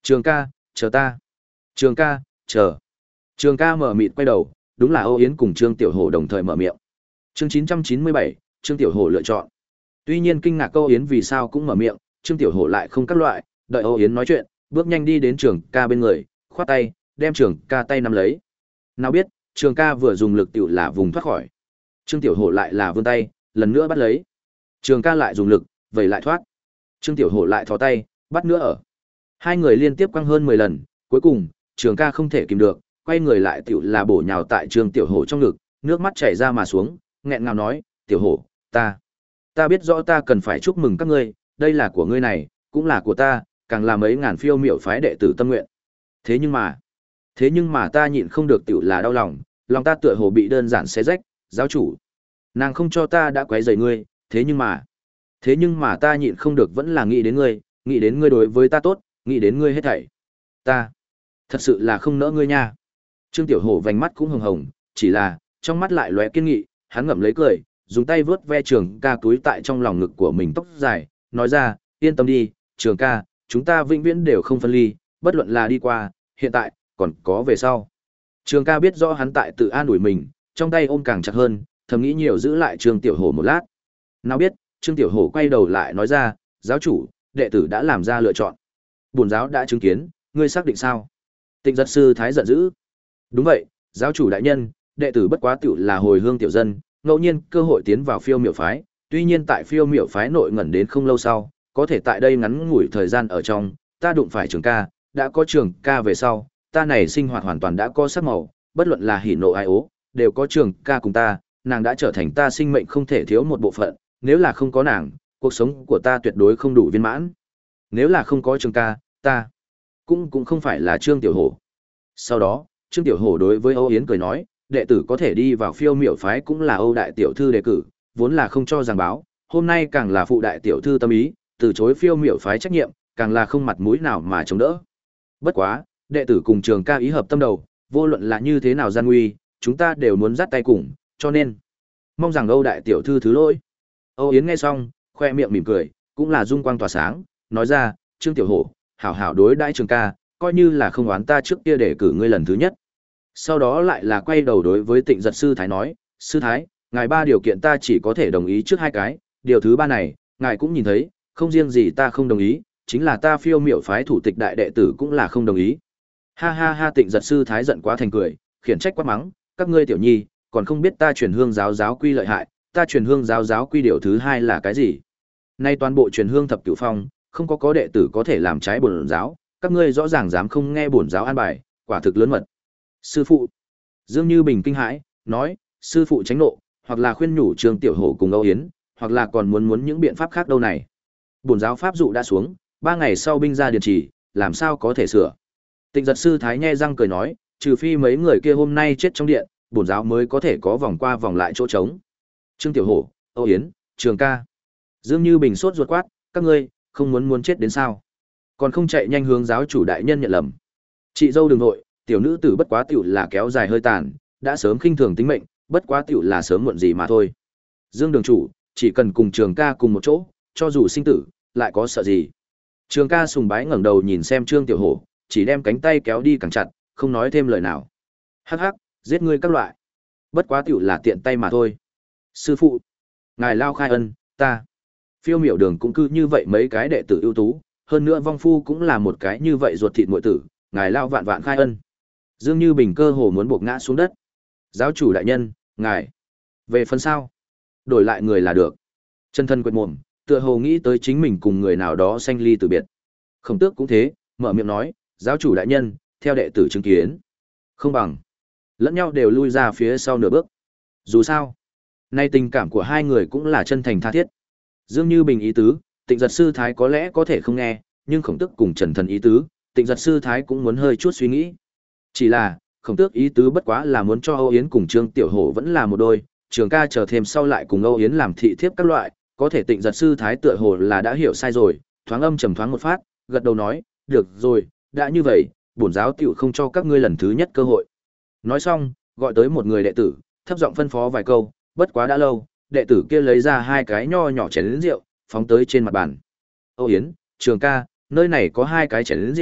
Trường ca, chờ ta. Trường ca, chờ. Trường ca mở mịt quay đầu, đúng là Âu Yến cùng Trương Tiểu Hổ đồng thời mở miệng. Chương chín trăm chín mươi bảy, Trương Tiểu Hổ lựa chọn. Tuy nhiên kinh ngạc Âu Yến vì sao cũng mở miệng, Trương Tiểu Hổ lại không các loại, đợi Âu Yến nói chuyện, bước nhanh đi đến Trường ca bên người, khoát tay, đem Trường ca tay nắm lấy. Nào biết, Trường ca vừa dùng lực tiểu là vùng thoát khỏi. Trương Tiểu Hổ lại là vươn tay, lần nữa bắt lấy. Trường ca lại dùng lực, vậy lại thoát. Trương Tiểu Hổ lại thò tay, bắt nữa ở. Hai người liên tiếp quăng hơn mười lần, cuối cùng, Trường ca không thể kìm được, quay người lại tiểu là bổ nhào tại Trương Tiểu Hổ trong ngực, nước mắt chảy ra mà xuống, nghẹn ngào nói, "Tiểu Hổ, ta, ta biết rõ ta cần phải chúc mừng các ngươi, đây là của ngươi này, cũng là của ta, càng là mấy ngàn phiêu miểu phái đệ tử tâm nguyện. Thế nhưng mà, thế nhưng mà ta nhịn không được tiểu là đau lòng, lòng ta tựa hồ bị đơn giản xé rách, giáo chủ. Nàng không cho ta đã quấy rầy ngươi, thế nhưng mà, thế nhưng mà ta nhịn không được vẫn là nghĩ đến ngươi, nghĩ đến ngươi đối với ta tốt, nghĩ đến ngươi hết thảy. Ta, thật sự là không nỡ ngươi nha." Trương Tiểu Hổ vành mắt cũng hồng hồng, chỉ là, trong mắt lại lóe kiên nghị, hắn ngậm lấy cười, dùng tay vướt ve Trường ca túi tại trong lòng ngực của mình tóc dài, nói ra, "Yên tâm đi, Trường ca, chúng ta vĩnh viễn đều không phân ly, bất luận là đi qua, hiện tại, còn có về sau." Trường ca biết rõ hắn tại tự an ủi mình, trong tay ôm càng chặt hơn, thầm nghĩ nhiều giữ lại Trương Tiểu Hổ một lát. Nào biết, Trương Tiểu Hổ quay đầu lại nói ra, "Giáo chủ, đệ tử đã làm ra lựa chọn." "Bổn giáo đã chứng kiến, ngươi xác định sao?" Tịnh Giật sư thái giận dữ. "Đúng vậy, giáo chủ đại nhân, đệ tử bất quá tiểu là hồi hương tiểu dân, ngẫu nhiên cơ hội tiến vào Phiêu Miểu phái, tuy nhiên tại Phiêu Miểu phái nội ngẩn đến không lâu sau, có thể tại đây ngắn ngủi thời gian ở trong, ta đụng phải Trường ca, đã có Trường ca về sau, ta này sinh hoạt hoàn toàn đã có sắc màu, bất luận là hỉ nộ ai ố, đều có Trường ca cùng ta, nàng đã trở thành ta sinh mệnh không thể thiếu một bộ phận, nếu là không có nàng, cuộc sống của ta tuyệt đối không đủ viên mãn. Nếu là không có Trường ca, ta cũng cũng không phải là Trương Tiểu Hổ." Sau đó, Trương Tiểu Hổ đối với Âu Yến cười nói, đệ tử có thể đi vào Phiêu Miểu phái cũng là Âu đại tiểu thư đề cử, vốn là không cho giảng báo, hôm nay càng là phụ đại tiểu thư tâm ý, từ chối Phiêu Miểu phái trách nhiệm, càng là không mặt mũi nào mà chống đỡ. Bất quá, đệ tử cùng Trường ca ý hợp tâm đầu, vô luận là như thế nào gian nguy, chúng ta đều muốn dắt tay cùng, cho nên mong rằng Âu đại tiểu thư thứ lỗi. Âu Yến nghe xong, khoe miệng mỉm cười, cũng là dung quang tỏa sáng, nói ra, "Trương Tiểu Hổ, hảo hảo đối đãi Trường ca, coi như là không oán ta trước kia để cử ngươi lần thứ nhất." Sau đó lại là quay đầu đối với Tịnh Giật sư thái nói, "Sư thái, ngài ba điều kiện ta chỉ có thể đồng ý trước hai cái, điều thứ ba này, ngài cũng nhìn thấy, không riêng gì ta không đồng ý, chính là ta Phiêu Miểu phái thủ tịch đại đệ tử cũng là không đồng ý." Ha ha ha, Tịnh Giật sư thái giận quá thành cười, khiển trách quát mắng, "Các ngươi tiểu nhi, còn không biết ta truyền hương giáo giáo quy lợi hại, ta truyền hương giáo giáo quy điều thứ hai là cái gì? Nay toàn bộ truyền hương thập cửu phong, không có có đệ tử có thể làm trái bổn giáo, các ngươi rõ ràng dám không nghe bổn giáo an bài, quả thực lớn mật." "Sư phụ." Dương Như Bình kinh hãi, nói, "Sư phụ tránh nộ, hoặc là khuyên nhủ Trương Tiểu Hổ cùng Âu Yến, hoặc là còn muốn muốn những biện pháp khác đâu này. Bổn giáo pháp dụ đã xuống, ba ngày sau binh ra điền trì, làm sao có thể sửa?" Tịnh Giật sư thái nhe răng cười nói, "Trừ phi mấy người kia hôm nay chết trong điện, bổn giáo mới có thể có vòng qua vòng lại chỗ trống." Trương Tiểu Hổ, Âu Yến, Trường ca. Dương Như Bình sốt ruột quát, "Các ngươi không muốn muốn chết đến sao? Còn không chạy nhanh hướng giáo chủ đại nhân nhận lầm." "Chị dâu đừng nội, tiểu nữ tử bất quá tiểu là kéo dài hơi tàn, đã sớm khinh thường tính mệnh, bất quá tiểu là sớm muộn gì mà thôi. Dương đường chủ, chỉ cần cùng Trường ca cùng một chỗ, cho dù sinh tử, lại có sợ gì?" Trường ca sùng bái ngẩng đầu nhìn xem Trương Tiểu Hổ, chỉ đem cánh tay kéo đi càng chặt, không nói thêm lời nào. "Hắc hắc, giết ngươi các loại. Bất quá tiểu là tiện tay mà thôi. Sư phụ, ngài lao khai ân, ta." Phiêu Miểu đường cũng cứ như vậy mấy cái đệ tử ưu tú, hơn nữa Vong Phu cũng là một cái như vậy ruột thịt muội tử, ngài lao vạn vạn khai ân. Dương Như Bình cơ hồ muốn buộc ngã xuống đất. "Giáo chủ đại nhân, ngài về phần sau, đổi lại người là được." Chân thân quệt mồm, tựa hồ nghĩ tới chính mình cùng người nào đó sanh ly từ biệt. Khổng Tước cũng thế, mở miệng nói, "Giáo chủ đại nhân, theo đệ tử chứng kiến, không bằng." Lẫn nhau đều lui ra phía sau nửa bước. Dù sao, nay tình cảm của hai người cũng là chân thành tha thiết. Dương Như Bình ý tứ, Tịnh Giật sư thái có lẽ có thể không nghe, nhưng Khổng Tước cùng Trần Thần ý tứ, Tịnh Giật sư thái cũng muốn hơi chút suy nghĩ. Chỉ là, Khổng Tước ý tứ bất quá là muốn cho Âu Yến cùng Trương Tiểu Hổ vẫn là một đôi, Trường ca chờ thêm sau lại cùng Âu Yến làm thị thiếp các loại, có thể Tịnh Giật sư thái tựa hồ là đã hiểu sai rồi, thoáng âm trầm thoáng một phát, gật đầu nói, "Được rồi, đã như vậy, bổn giáo tiểu không cho các ngươi lần thứ nhất cơ hội." Nói xong, gọi tới một người đệ tử, thấp giọng phân phó vài câu, bất quá đã lâu, đệ tử kia lấy ra hai cái nho nhỏ chén rượu, phóng tới trên mặt bàn. "Âu Yến, Trường ca, nơi này có hai cái chén rượu,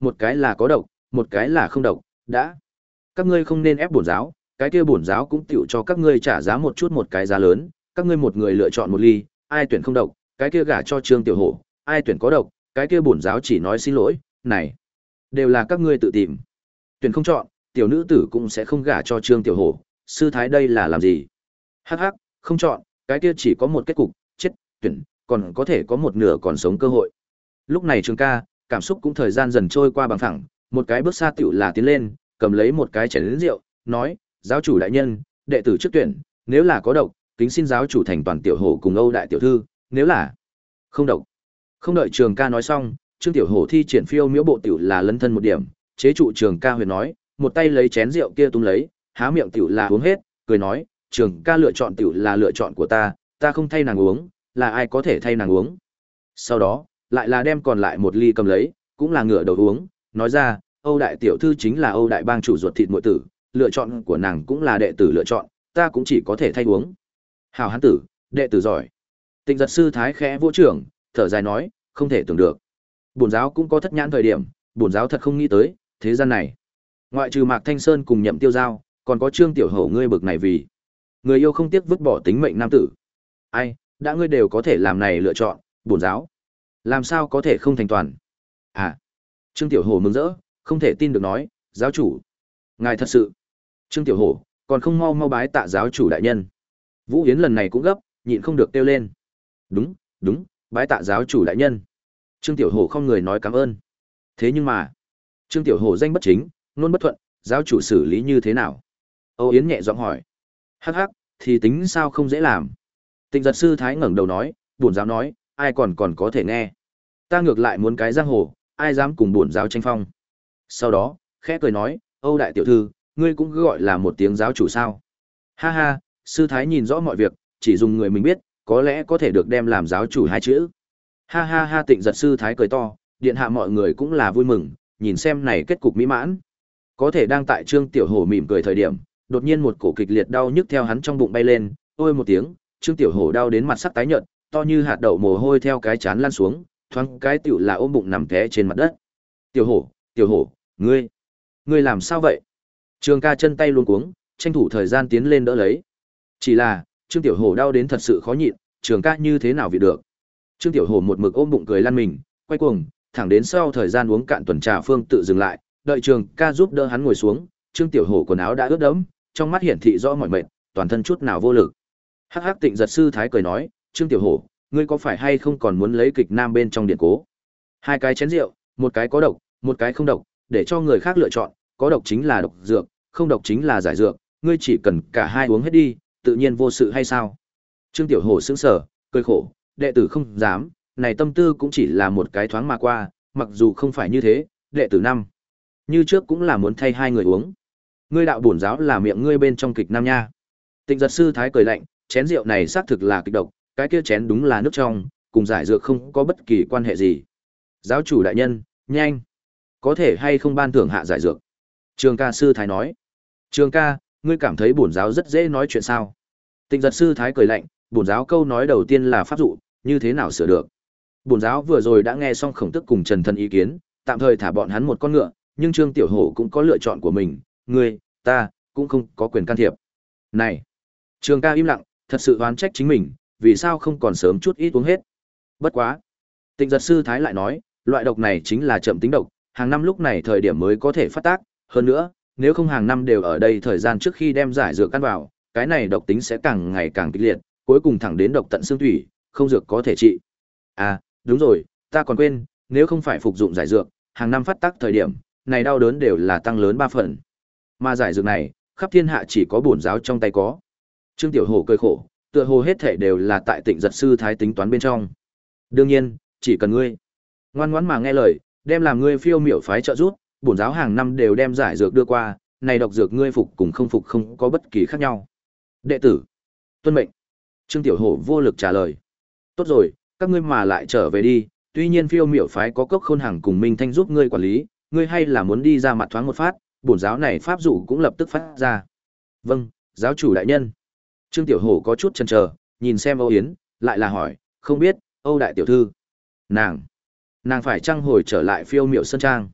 một cái là có độc, một cái là không độc, đã. Các ngươi không nên ép bổn giáo, cái kia bổn giáo cũng tiểu cho các ngươi trả giá một chút một cái giá lớn, các ngươi một người lựa chọn một ly, ai tuyển không độc, cái kia gả cho Trương Tiểu Hổ, ai tuyển có độc, cái kia bổn giáo chỉ nói xin lỗi, này, đều là các ngươi tự tìm. Tuyển không chọn, tiểu nữ tử cũng sẽ không gả cho Trương Tiểu Hổ, sư thái đây là làm gì? Hắc hắc, không chọn, cái kia chỉ có một kết cục, chết, tuyển, còn có thể có một nửa còn sống cơ hội. Lúc này Trường ca, cảm xúc cũng thời gian dần trôi qua bằng phẳng, một cái bước xa tiểu là tiến lên, cầm lấy một cái chén lớn rượu, nói, giáo chủ đại nhân, đệ tử trước tuyển, nếu là có độc, kính xin giáo chủ thành toàn Tiểu Hổ cùng Âu đại tiểu thư, nếu là không độc. Không đợi Trường ca nói xong, Trương Tiểu Hổ thi triển phiêu miễu bộ tiểu là lấn thân một điểm, chế trụ Trường ca huyền nói, một tay lấy chén rượu kia tung lấy, há miệng tiểu là uống hết, cười nói, Trường ca lựa chọn tiểu là lựa chọn của ta, ta không thay nàng uống, là ai có thể thay nàng uống. Sau đó, lại là đem còn lại một ly cầm lấy, cũng là ngửa đầu uống, nói ra, Âu đại tiểu thư chính là Âu đại bang chủ ruột thịt muội tử, lựa chọn của nàng cũng là đệ tử lựa chọn, ta cũng chỉ có thể thay uống. Hào hán tử, đệ tử giỏi. Tịnh giật sư thái khẽ vỗ trưởng, thở dài nói, không thể tưởng được. Bổn giáo cũng có thất nhãn thời điểm, bổn giáo thật không nghĩ tới, thế gian này. Ngoại trừ Mạc Thanh Sơn cùng Nhậm Tiêu Giao, còn có Trương Tiểu Hổ ngươi bực này vì người yêu không tiếc vứt bỏ tính mệnh nam tử. Ai, đã ngươi đều có thể làm này lựa chọn, bổn giáo làm sao có thể không thành toàn. À, Trương Tiểu Hổ mừng rỡ, không thể tin được nói, giáo chủ, ngài thật sự. Trương Tiểu Hổ, còn không mau mau bái tạ giáo chủ đại nhân. Vũ Yến lần này cũng gấp, nhịn không được kêu lên. Đúng, đúng, bái tạ giáo chủ đại nhân. Trương Tiểu Hổ không người nói cảm ơn. Thế nhưng mà, Trương Tiểu Hổ danh bất chính, nôn bất thuận, giáo chủ xử lý như thế nào? Âu Yến nhẹ giọng hỏi. Hắc hắc, thì tính sao không dễ làm. Tịnh giật sư thái ngẩng đầu nói, bổn giáo nói, ai còn còn có thể nghe. Ta ngược lại muốn cái giang hồ, ai dám cùng bổn giáo tranh phong. Sau đó, khẽ cười nói, Âu đại tiểu thư, ngươi cũng cứ gọi là một tiếng giáo chủ sao? Ha ha, sư thái nhìn rõ mọi việc, chỉ dùng người mình biết, có lẽ có thể được đem làm giáo chủ hai chữ. Ha ha ha, Tịnh giật sư thái cười to, điện hạ mọi người cũng là vui mừng, nhìn xem này kết cục mỹ mãn. Có thể đang tại Trương Tiểu Hổ mỉm cười thời điểm, đột nhiên một cổ kịch liệt đau nhức theo hắn trong bụng bay lên, ôi một tiếng, Trương Tiểu Hổ đau đến mặt sắc tái nhợt, to như hạt đậu mồ hôi theo cái chán lăn xuống, thoáng cái tiểu là ôm bụng nằm té trên mặt đất. Tiểu Hổ, Tiểu Hổ, ngươi, ngươi làm sao vậy? Trường ca chân tay luống cuống, tranh thủ thời gian tiến lên đỡ lấy. Chỉ là, Trương Tiểu Hổ đau đến thật sự khó nhịn, Trường ca như thế nào vì được? Trương Tiểu Hổ một mực ôm bụng cười lăn mình, quay cuồng, thẳng đến sau thời gian uống cạn tuần trà phương tự dừng lại, đợi Trường ca giúp đỡ hắn ngồi xuống, Trương Tiểu Hổ quần áo đã ướt đẫm, trong mắt hiển thị rõ mỏi mệt, toàn thân chút nào vô lực. Hắc hắc, Tịnh giật sư thái cười nói, Trương Tiểu Hổ, ngươi có phải hay không còn muốn lấy kịch nam bên trong điện cố? Hai cái chén rượu, một cái có độc, một cái không độc, để cho người khác lựa chọn, có độc chính là độc dược, không độc chính là giải dược, ngươi chỉ cần cả hai uống hết đi, tự nhiên vô sự hay sao? Trương Tiểu Hổ sững sờ, cười khổ, đệ tử không dám, này tâm tư cũng chỉ là một cái thoáng mà qua, mặc dù không phải như thế, đệ tử năm như trước cũng là muốn thay hai người uống. Ngươi đạo bổn giáo là miệng ngươi bên trong kịch nam nha. Tịnh giật sư thái cười lạnh, chén rượu này xác thực là kịch độc, cái kia chén đúng là nước trong, cùng giải dược không có bất kỳ quan hệ gì. Giáo chủ đại nhân, nhanh, có thể hay không ban thưởng hạ giải dược? Trường ca sư thái nói. Trường ca, ngươi cảm thấy bổn giáo rất dễ nói chuyện sao? Tịnh giật sư thái cười lạnh, bổn giáo câu nói đầu tiên là pháp dụ, như thế nào sửa được? Bổn giáo vừa rồi đã nghe xong Khổng Tức cùng Trần Thân ý kiến, tạm thời thả bọn hắn một con ngựa, nhưng Trương Tiểu Hổ cũng có lựa chọn của mình, ngươi, ta, cũng không có quyền can thiệp. Này! Trường ca im lặng, thật sự oán trách chính mình, vì sao không còn sớm chút ít uống hết. Bất quá! Tịnh giật sư thái lại nói, loại độc này chính là chậm tính độc, hàng năm lúc này thời điểm mới có thể phát tác, hơn nữa, nếu không hàng năm đều ở đây thời gian trước khi đem giải dược căn vào, cái này độc tính sẽ càng ngày càng kịch liệt, cuối cùng thẳng đến độc tận xương thủy, không dược có thể trị. À, đúng rồi, ta còn quên, nếu không phải phục dụng giải dược, hàng năm phát tác thời điểm, này đau đớn đều là tăng lớn ba phần. Mà giải dược này, khắp thiên hạ chỉ có bổn giáo trong tay có. Trương Tiểu Hổ cười khổ, tựa hồ hết thể đều là tại Tịnh giật sư thái tính toán bên trong. Đương nhiên, chỉ cần ngươi ngoan ngoãn mà nghe lời, đem làm ngươi phiêu miểu phái trợ giúp, bổn giáo hàng năm đều đem giải dược đưa qua, này độc dược ngươi phục cùng không phục không có bất kỳ khác nhau. Đệ tử, tuân mệnh. Trương Tiểu Hổ vô lực trả lời. Tốt rồi, các ngươi mà lại trở về đi, tuy nhiên phiêu miểu phái có Cốc Khôn Hằng cùng Minh Thanh giúp ngươi quản lý, ngươi hay là muốn đi ra mặt thoáng một phát, bổn giáo này pháp dụ cũng lập tức phát ra. Vâng, giáo chủ đại nhân. Trương Tiểu Hổ có chút chần chờ, nhìn xem Âu Yến, lại là hỏi, không biết, Âu đại tiểu thư, nàng, nàng phải chăng hồi trở lại phiêu miểu sơn trang?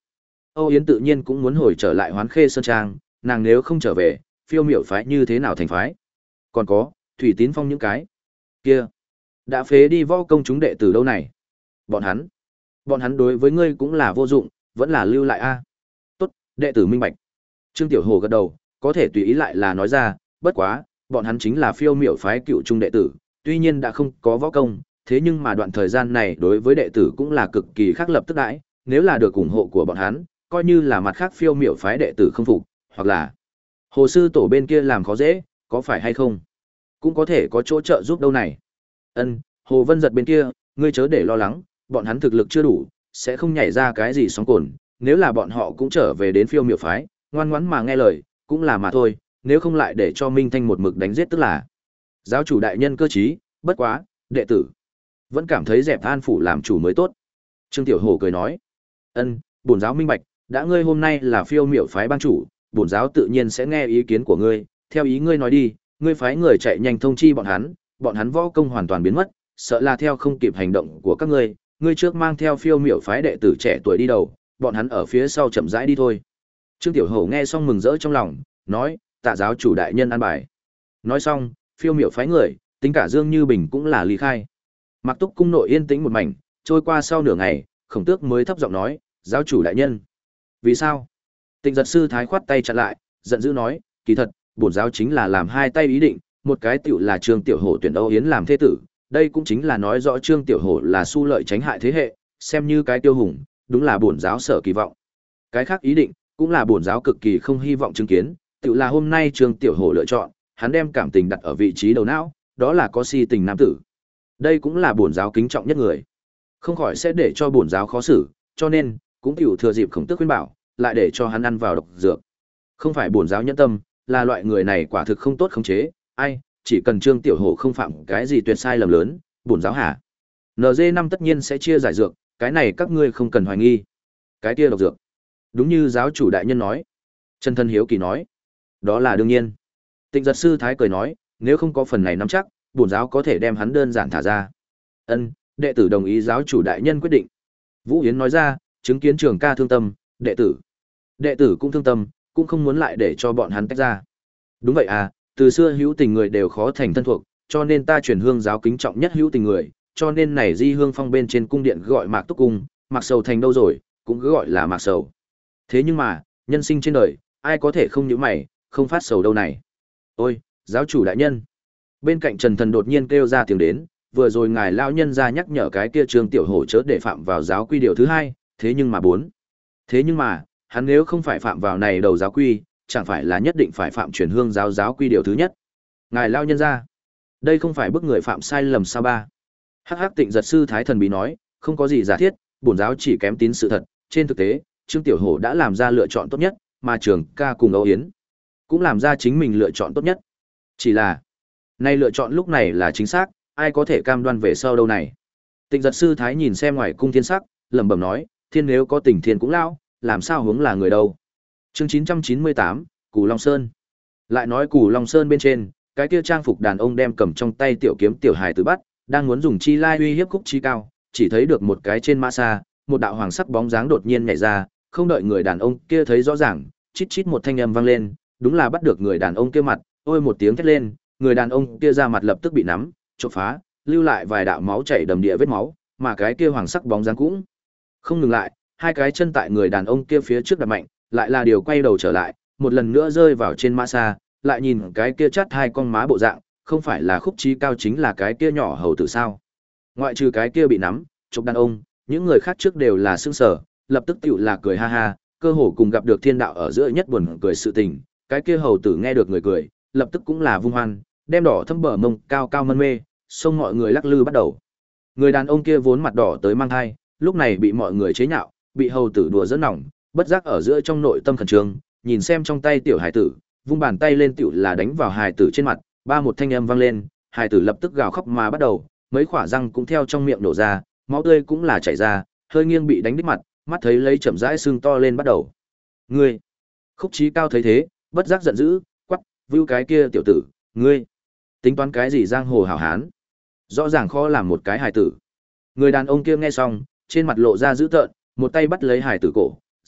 Âu Yến tự nhiên cũng muốn hồi trở lại Hoán Khê Sơn Trang, nàng nếu không trở về, phiêu miểu phái như thế nào thành phái. Còn có, Thủy Tín Phong những cái kia, đã phế đi võ công chúng đệ tử đâu này. Bọn hắn, bọn hắn đối với ngươi cũng là vô dụng, vẫn là lưu lại a. Tốt, đệ tử minh bạch. Trương Tiểu Hồ gật đầu, có thể tùy ý lại là nói ra, bất quá, bọn hắn chính là phiêu miểu phái cựu trung đệ tử, tuy nhiên đã không có võ công, thế nhưng mà đoạn thời gian này đối với đệ tử cũng là cực kỳ khắc lập tức đãi, nếu là được ủng hộ của bọn hắn, coi như là mặt khác phiêu miểu phái đệ tử không phục, hoặc là Hồ sư tổ bên kia làm khó dễ, có phải hay không? Cũng có thể có chỗ trợ giúp đâu này. Ân, Hồ Vân Giật bên kia, ngươi chớ để lo lắng, bọn hắn thực lực chưa đủ, sẽ không nhảy ra cái gì sóng cồn, nếu là bọn họ cũng trở về đến phiêu miểu phái, ngoan ngoãn mà nghe lời, cũng là mà thôi, nếu không lại để cho Minh Thanh một mực đánh giết tức là. Giáo chủ đại nhân cơ trí, bất quá, đệ tử vẫn cảm thấy dẹp An phủ làm chủ mới tốt. Trương Tiểu Hổ cười nói, ân, bổn giáo minh bạch, đã ngươi hôm nay là phiêu miểu phái bang chủ, bổn giáo tự nhiên sẽ nghe ý kiến của ngươi, theo ý ngươi nói đi, ngươi phái người chạy nhanh thông chi bọn hắn, bọn hắn võ công hoàn toàn biến mất, sợ là theo không kịp hành động của các ngươi, ngươi trước mang theo phiêu miểu phái đệ tử trẻ tuổi đi đầu, bọn hắn ở phía sau chậm rãi đi thôi. Trương Tiểu Hổ nghe xong mừng rỡ trong lòng, nói, tạ giáo chủ đại nhân an bài. Nói xong, phiêu miểu phái người, tính cả Dương Như Bình cũng là ly khai. Mặc Túc cung nội yên tĩnh một mảnh, trôi qua sau nửa ngày, Khổng Tước mới thấp giọng nói, giáo chủ đại nhân. Vì sao? Tịnh Giật sư thái khoát tay chặn lại, giận dữ nói, kỳ thật, bổn giáo chính là làm hai tay ý định, một cái tiểu là Trương Tiểu Hổ tuyển Âu Yến làm thế tử, đây cũng chính là nói rõ Trương Tiểu Hổ là su lợi tránh hại thế hệ, xem như cái tiêu hùng, đúng là bổn giáo sở kỳ vọng. Cái khác ý định, cũng là bổn giáo cực kỳ không hy vọng chứng kiến, tiểu là hôm nay Trương Tiểu Hổ lựa chọn, hắn đem cảm tình đặt ở vị trí đầu não, đó là có si tình nam tử. Đây cũng là bổn giáo kính trọng nhất người, không khỏi sẽ để cho bổn giáo khó xử, cho nên cũng tiểu thừa dịp Khổng Tước khuyên bảo, lại để cho hắn ăn vào độc dược. Không phải bổn giáo nhẫn tâm, là loại người này quả thực không tốt khống chế, ai, chỉ cần Trương Tiểu Hổ không phạm cái gì tuyệt sai lầm lớn, bổn giáo hả? en giê năm tất nhiên sẽ chia giải dược, cái này các ngươi không cần hoài nghi. Cái kia độc dược, đúng như giáo chủ đại nhân nói. Trần Thân Hiếu Kỳ nói, đó là đương nhiên. Tịnh Giật sư thái cười nói, nếu không có phần này nắm chắc, bổn giáo có thể đem hắn đơn giản thả ra. Ân, đệ tử đồng ý giáo chủ đại nhân quyết định. Vũ Yến nói ra, chứng kiến Trường ca thương tâm, đệ tử, đệ tử cũng thương tâm, cũng không muốn lại để cho bọn hắn tách ra. Đúng vậy à, từ xưa hữu tình người đều khó thành thân thuộc, cho nên ta truyền hương giáo kính trọng nhất hữu tình người, cho nên này Di Hương Phong bên trên cung điện gọi Mạc Túc cung, Mạc Sầu thành đâu rồi, cũng cứ gọi là Mạc Sầu. Thế nhưng mà, nhân sinh trên đời, ai có thể không nhíu mày, không phát sầu đâu này. Ôi, giáo chủ đại nhân. Bên cạnh Trần Thần đột nhiên kêu ra tiếng đến, vừa rồi ngài lão nhân ra nhắc nhở cái kia Trương Tiểu Hổ chớ để phạm vào giáo quy điều thứ hai, thế nhưng mà bốn. Thế nhưng mà, hắn nếu không phải phạm vào này đầu giáo quy, chẳng phải là nhất định phải phạm truyền hương giáo giáo quy điều thứ nhất. Ngài lão nhân ra, đây không phải bức người phạm sai lầm sao ba? Hắc Hắc Tịnh Giật sư thái thần bí nói, không có gì giả thiết, bổn giáo chỉ kém tín sự thật, trên thực tế, Trương Tiểu Hổ đã làm ra lựa chọn tốt nhất, mà Trường ca cùng Âu Yến cũng làm ra chính mình lựa chọn tốt nhất. Chỉ là, nay lựa chọn lúc này là chính xác, ai có thể cam đoan về sau đâu này. Tịnh Giật sư thái nhìn xem ngoài cung thiên sắc, lẩm bẩm nói, thiên nếu có tình thiên cũng lao, làm sao hướng là người đâu. Chương chín trăm chín mươi tám, Cù Long Sơn. Lại nói Cù Long Sơn bên trên, cái kia trang phục đàn ông đem cầm trong tay tiểu kiếm tiểu hài tử bắt, đang muốn dùng chi lai uy hiếp Khúc Chi Cao, chỉ thấy được một cái trên mã xa, một đạo hoàng sắc bóng dáng đột nhiên nhảy ra, không đợi người đàn ông kia thấy rõ ràng, chít chít một thanh âm vang lên, đúng là bắt được người đàn ông kia mặt, ôi một tiếng thét lên, người đàn ông kia ra mặt lập tức bị nắm, chộp phá, lưu lại vài đạo máu chảy đầm địa vết máu, mà cái kia hoàng sắc bóng dáng cũng không ngừng lại, hai cái chân tại người đàn ông kia phía trước đặt mạnh, lại là điều quay đầu trở lại, một lần nữa rơi vào trên mã xa, lại nhìn cái kia chắt hai con má bộ dạng, không phải là Khúc Chí Cao chính là cái kia nhỏ hầu tử sao? Ngoại trừ cái kia bị nắm, chụp đàn ông, những người khác trước đều là sững sờ, lập tức tựu là cười ha ha, cơ hồ cùng gặp được thiên đạo ở giữa nhất buồn cười sự tình, cái kia hầu tử nghe được người cười, lập tức cũng là vung hoan, đem đỏ thâm bờ mông cao cao mân mê, xông mọi người lắc lư bắt đầu. Người đàn ông kia vốn mặt đỏ tới mang hai, lúc này bị mọi người chế nhạo, bị hầu tử đùa dẫn nỏng, bất giác ở giữa trong nội tâm khẩn trương, nhìn xem trong tay tiểu hải tử, vung bàn tay lên tiểu là đánh vào hải tử trên mặt, ba một thanh âm vang lên, hải tử lập tức gào khóc mà bắt đầu, mấy khỏa răng cũng theo trong miệng nổ ra, máu tươi cũng là chảy ra, hơi nghiêng bị đánh đít mặt, mắt thấy lấy chậm rãi sưng to lên bắt đầu. Ngươi! Khúc Chí Cao thấy thế, bất giác giận dữ, quắc, vưu cái kia tiểu tử, ngươi! Tính toán cái gì giang hồ hảo hán? Rõ ràng khó làm một cái hài tử. Người đàn ông kia nghe xong, trên mặt lộ ra dữ tợn, một tay bắt lấy hài tử cổ,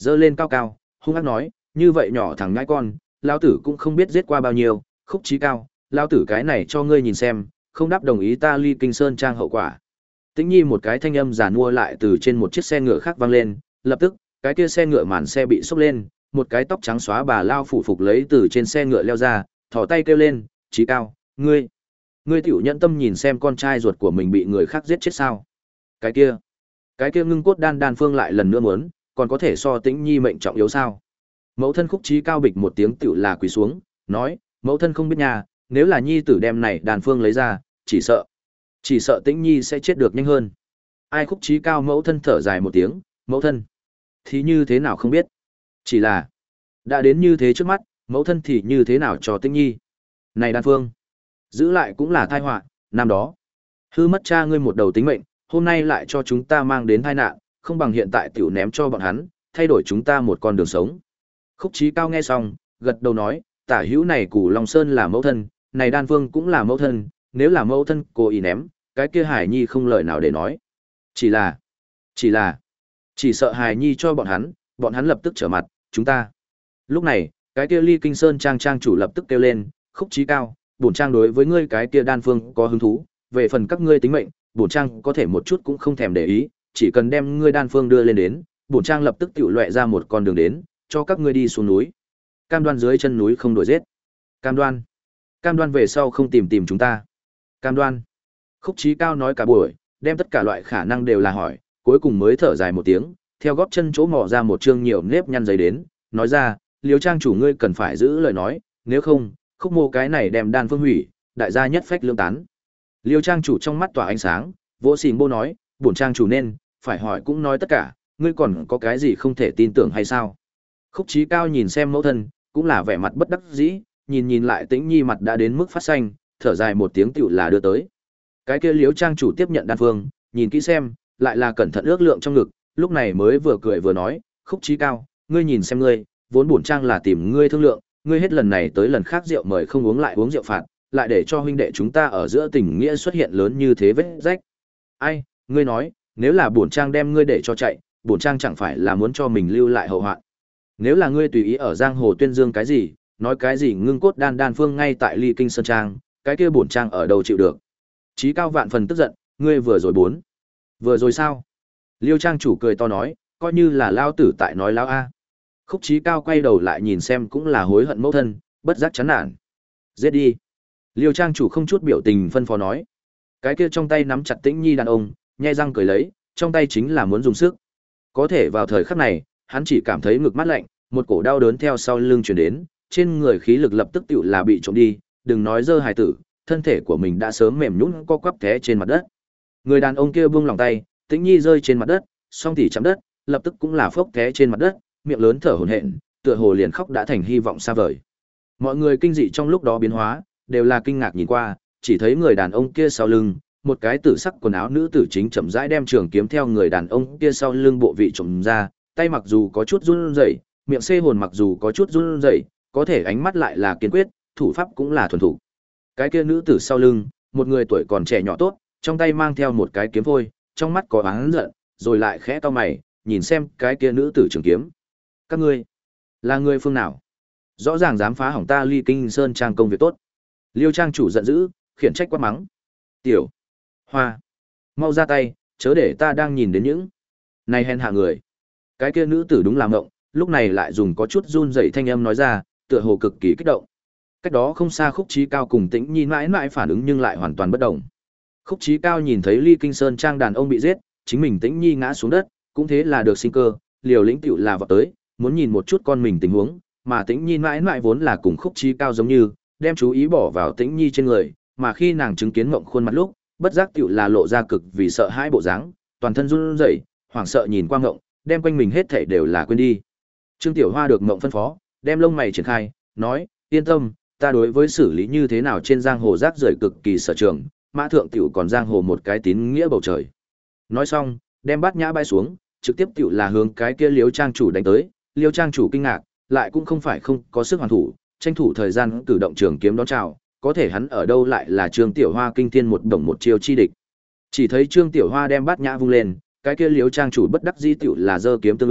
giơ lên cao cao, hung ác nói, như vậy nhỏ thằng ngãi con, lao tử cũng không biết giết qua bao nhiêu, Khúc Chí Cao, lao tử cái này cho ngươi nhìn xem, không đáp đồng ý ta ly kinh sơn trang hậu quả. Tĩnh Nhi một cái thanh âm giàn mua lại từ trên một chiếc xe ngựa khác vang lên, lập tức, cái kia xe ngựa màn xe bị xốc lên, một cái tóc trắng xóa bà lao phủ phục lấy từ trên xe ngựa leo ra, thò tay kêu lên, Chí Cao, ngươi, ngươi tiểu nhẫn tâm nhìn xem con trai ruột của mình bị người khác giết chết sao? Cái kia, cái kia ngưng cốt đan đan phương lại lần nữa muốn, còn có thể so Tĩnh Nhi mệnh trọng yếu sao? Mẫu thân Khúc Chí Cao bịch một tiếng tiểu là quỳ xuống, nói, mẫu thân không biết nhà, nếu là nhi tử đem này đàn phương lấy ra, chỉ sợ, chỉ sợ Tĩnh Nhi sẽ chết được nhanh hơn. Ai Khúc Chí Cao mẫu thân thở dài một tiếng, mẫu thân, thì như thế nào không biết, chỉ là, đã đến như thế trước mắt, mẫu thân thì như thế nào cho Tĩnh Nhi. Này đàn phương, giữ lại cũng là tai họa, năm đó, hư mất cha ngươi một đầu tính mệnh, hôm nay lại cho chúng ta mang đến tai nạn, không bằng hiện tại tiểu ném cho bọn hắn, thay đổi chúng ta một con đường sống. Khúc Chí Cao nghe xong, gật đầu nói, tả hữu này Củ Long Sơn là mẫu thân, này đan phương cũng là mẫu thân, nếu là mẫu thân cố ý ném, cái kia Hải Nhi không lời nào để nói. Chỉ là, chỉ là, chỉ sợ Hải Nhi cho bọn hắn, bọn hắn lập tức trở mặt, chúng ta. Lúc này, cái kia Ly Kinh Sơn trang trang chủ lập tức kêu lên, Khúc Chí Cao, bổn trang đối với ngươi cái kia đan phương có hứng thú, về phần các ngươi tính mệnh, bổn trang có thể một chút cũng không thèm để ý, chỉ cần đem ngươi đan phương đưa lên đến, bổn trang lập tức tiểu loẹ ra một con đường đến, cho các ngươi đi xuống núi. Cam đoan dưới chân núi không đuổi giết. Cam đoan. Cam đoan về sau không tìm tìm chúng ta. Cam đoan. Khúc Chí Cao nói cả buổi, đem tất cả loại khả năng đều là hỏi, cuối cùng mới thở dài một tiếng, theo góp chân chỗ mò ra một chương nhiều nếp nhăn giấy đến, nói ra, Liêu trang chủ ngươi cần phải giữ lời nói, nếu không, Khúc Mô cái này đem đan phương hủy, đại gia nhất phách lương tán. Liêu trang chủ trong mắt tỏa ánh sáng, vỗ xìn bô nói, bổn trang chủ nên, phải hỏi cũng nói tất cả, ngươi còn có cái gì không thể tin tưởng hay sao? Khúc Chí Cao nhìn xem mẫu thân, cũng là vẻ mặt bất đắc dĩ, nhìn nhìn lại Tĩnh Nhi mặt đã đến mức phát xanh, thở dài một tiếng tựu là đưa tới. Cái kia Liễu trang chủ tiếp nhận đan phương, nhìn kỹ xem, lại là cẩn thận ước lượng trong ngực, lúc này mới vừa cười vừa nói, Khúc Chí Cao, ngươi nhìn xem ngươi, vốn bổn trang là tìm ngươi thương lượng, ngươi hết lần này tới lần khác rượu mời không uống lại uống rượu phạt, lại để cho huynh đệ chúng ta ở giữa tình nghĩa xuất hiện lớn như thế vết rách. Ai, ngươi nói, nếu là bổn trang đem ngươi để cho chạy, bổn trang chẳng phải là muốn cho mình lưu lại hậu hoạn. Nếu là ngươi tùy ý ở giang hồ tuyên dương cái gì, nói cái gì ngưng cốt đan đan phương ngay tại Ly Kinh Sơn trang, cái kia bổn trang ở đâu chịu được. Chí Cao vạn phần tức giận, ngươi vừa rồi bốn. Vừa rồi sao? Liêu trang chủ cười to nói, coi như là lao tử tại nói lao a. Khúc Chí Cao quay đầu lại nhìn xem cũng là hối hận mẫu thân, bất giác chán nản. Giết đi. Liêu trang chủ không chút biểu tình phân phó nói. Cái kia trong tay nắm chặt Tĩnh Nhi đàn ông, nhe răng cười lấy, trong tay chính là muốn dùng sức. Có thể vào thời khắc này, hắn chỉ cảm thấy ngực mát lạnh, một cổ đau đớn theo sau lưng truyền đến, trên người khí lực lập tức tựu là bị trộm đi, đừng nói dơ hài tử, thân thể của mình đã sớm mềm nhũn co quắp té trên mặt đất. Người đàn ông kia buông lòng tay, Tĩnh Nhi rơi trên mặt đất, song tỉ chạm đất, lập tức cũng là phốc té trên mặt đất, miệng lớn thở hổn hển, tựa hồ liền khóc đã thành hy vọng xa vời. Mọi người kinh dị trong lúc đó biến hóa, đều là kinh ngạc nhìn qua, chỉ thấy người đàn ông kia sau lưng, một cái tử sắc quần áo nữ tử chính chậm rãi đem trường kiếm theo người đàn ông kia sau lưng bộ vị trộm ra, tay mặc dù có chút run rẩy, miệng xê hồn mặc dù có chút run rẩy, có thể ánh mắt lại là kiên quyết, thủ pháp cũng là thuần thủ. Cái kia nữ tử sau lưng, một người tuổi còn trẻ nhỏ tốt, trong tay mang theo một cái kiếm phôi, trong mắt có oán giận, rồi lại khẽ cau mày, nhìn xem cái kia nữ tử trường kiếm. Các ngươi, là người phương nào? Rõ ràng dám phá hỏng ta Ly Kinh Sơn trang công việc tốt. Liêu trang chủ giận dữ, khiển trách quát mắng. Tiểu Hoa, mau ra tay, chớ để ta đang nhìn đến những này hèn hạ người. Cái kia nữ tử đúng là ngộng, lúc này lại dùng có chút run rẩy thanh âm nói ra, tựa hồ cực kỳ kích động. Cách đó không xa Khúc Chí Cao cùng Tĩnh Nhi mãi mãi phản ứng nhưng lại hoàn toàn bất động. Khúc Chí Cao nhìn thấy Ly Kinh Sơn trang đàn ông bị giết, chính mình Tĩnh Nhi ngã xuống đất, cũng thế là được sinh cơ, liều lĩnh tiểu là vọt tới, muốn nhìn một chút con mình tình huống, mà Tĩnh Nhi mãi mãi vốn là cùng Khúc Chí Cao giống như, đem chú ý bỏ vào Tĩnh Nhi trên người, mà khi nàng chứng kiến Ngộng khuôn mặt lúc, bất giác tiểu là lộ ra cực vì sợ hãi bộ dáng, toàn thân run rẩy, hoảng sợ nhìn qua Ngộng, đem quanh mình hết thảy đều là quên đi. Trương Tiểu Hoa được Ngộng phân phó, đem lông mày triển khai, nói, yên tâm, ta đối với xử lý như thế nào trên giang hồ rác rưởi cực kỳ sở trường, mã thượng tiểu còn giang hồ một cái tín nghĩa bầu trời. Nói xong, đem bát nhã bay xuống, trực tiếp tiểu là hướng cái kia Liêu trang chủ đánh tới, Liêu trang chủ kinh ngạc, lại cũng không phải không có sức hoàn thủ, tranh thủ thời gian cử động trường kiếm đón chào, có thể hắn ở đâu lại là Trương Tiểu Hoa kinh thiên một đồng một chiêu chi địch. Chỉ thấy Trương Tiểu Hoa đem bát nhã vung lên, cái kia Liêu trang chủ bất đắc dĩ tiểu là giơ kiếm tương ứng,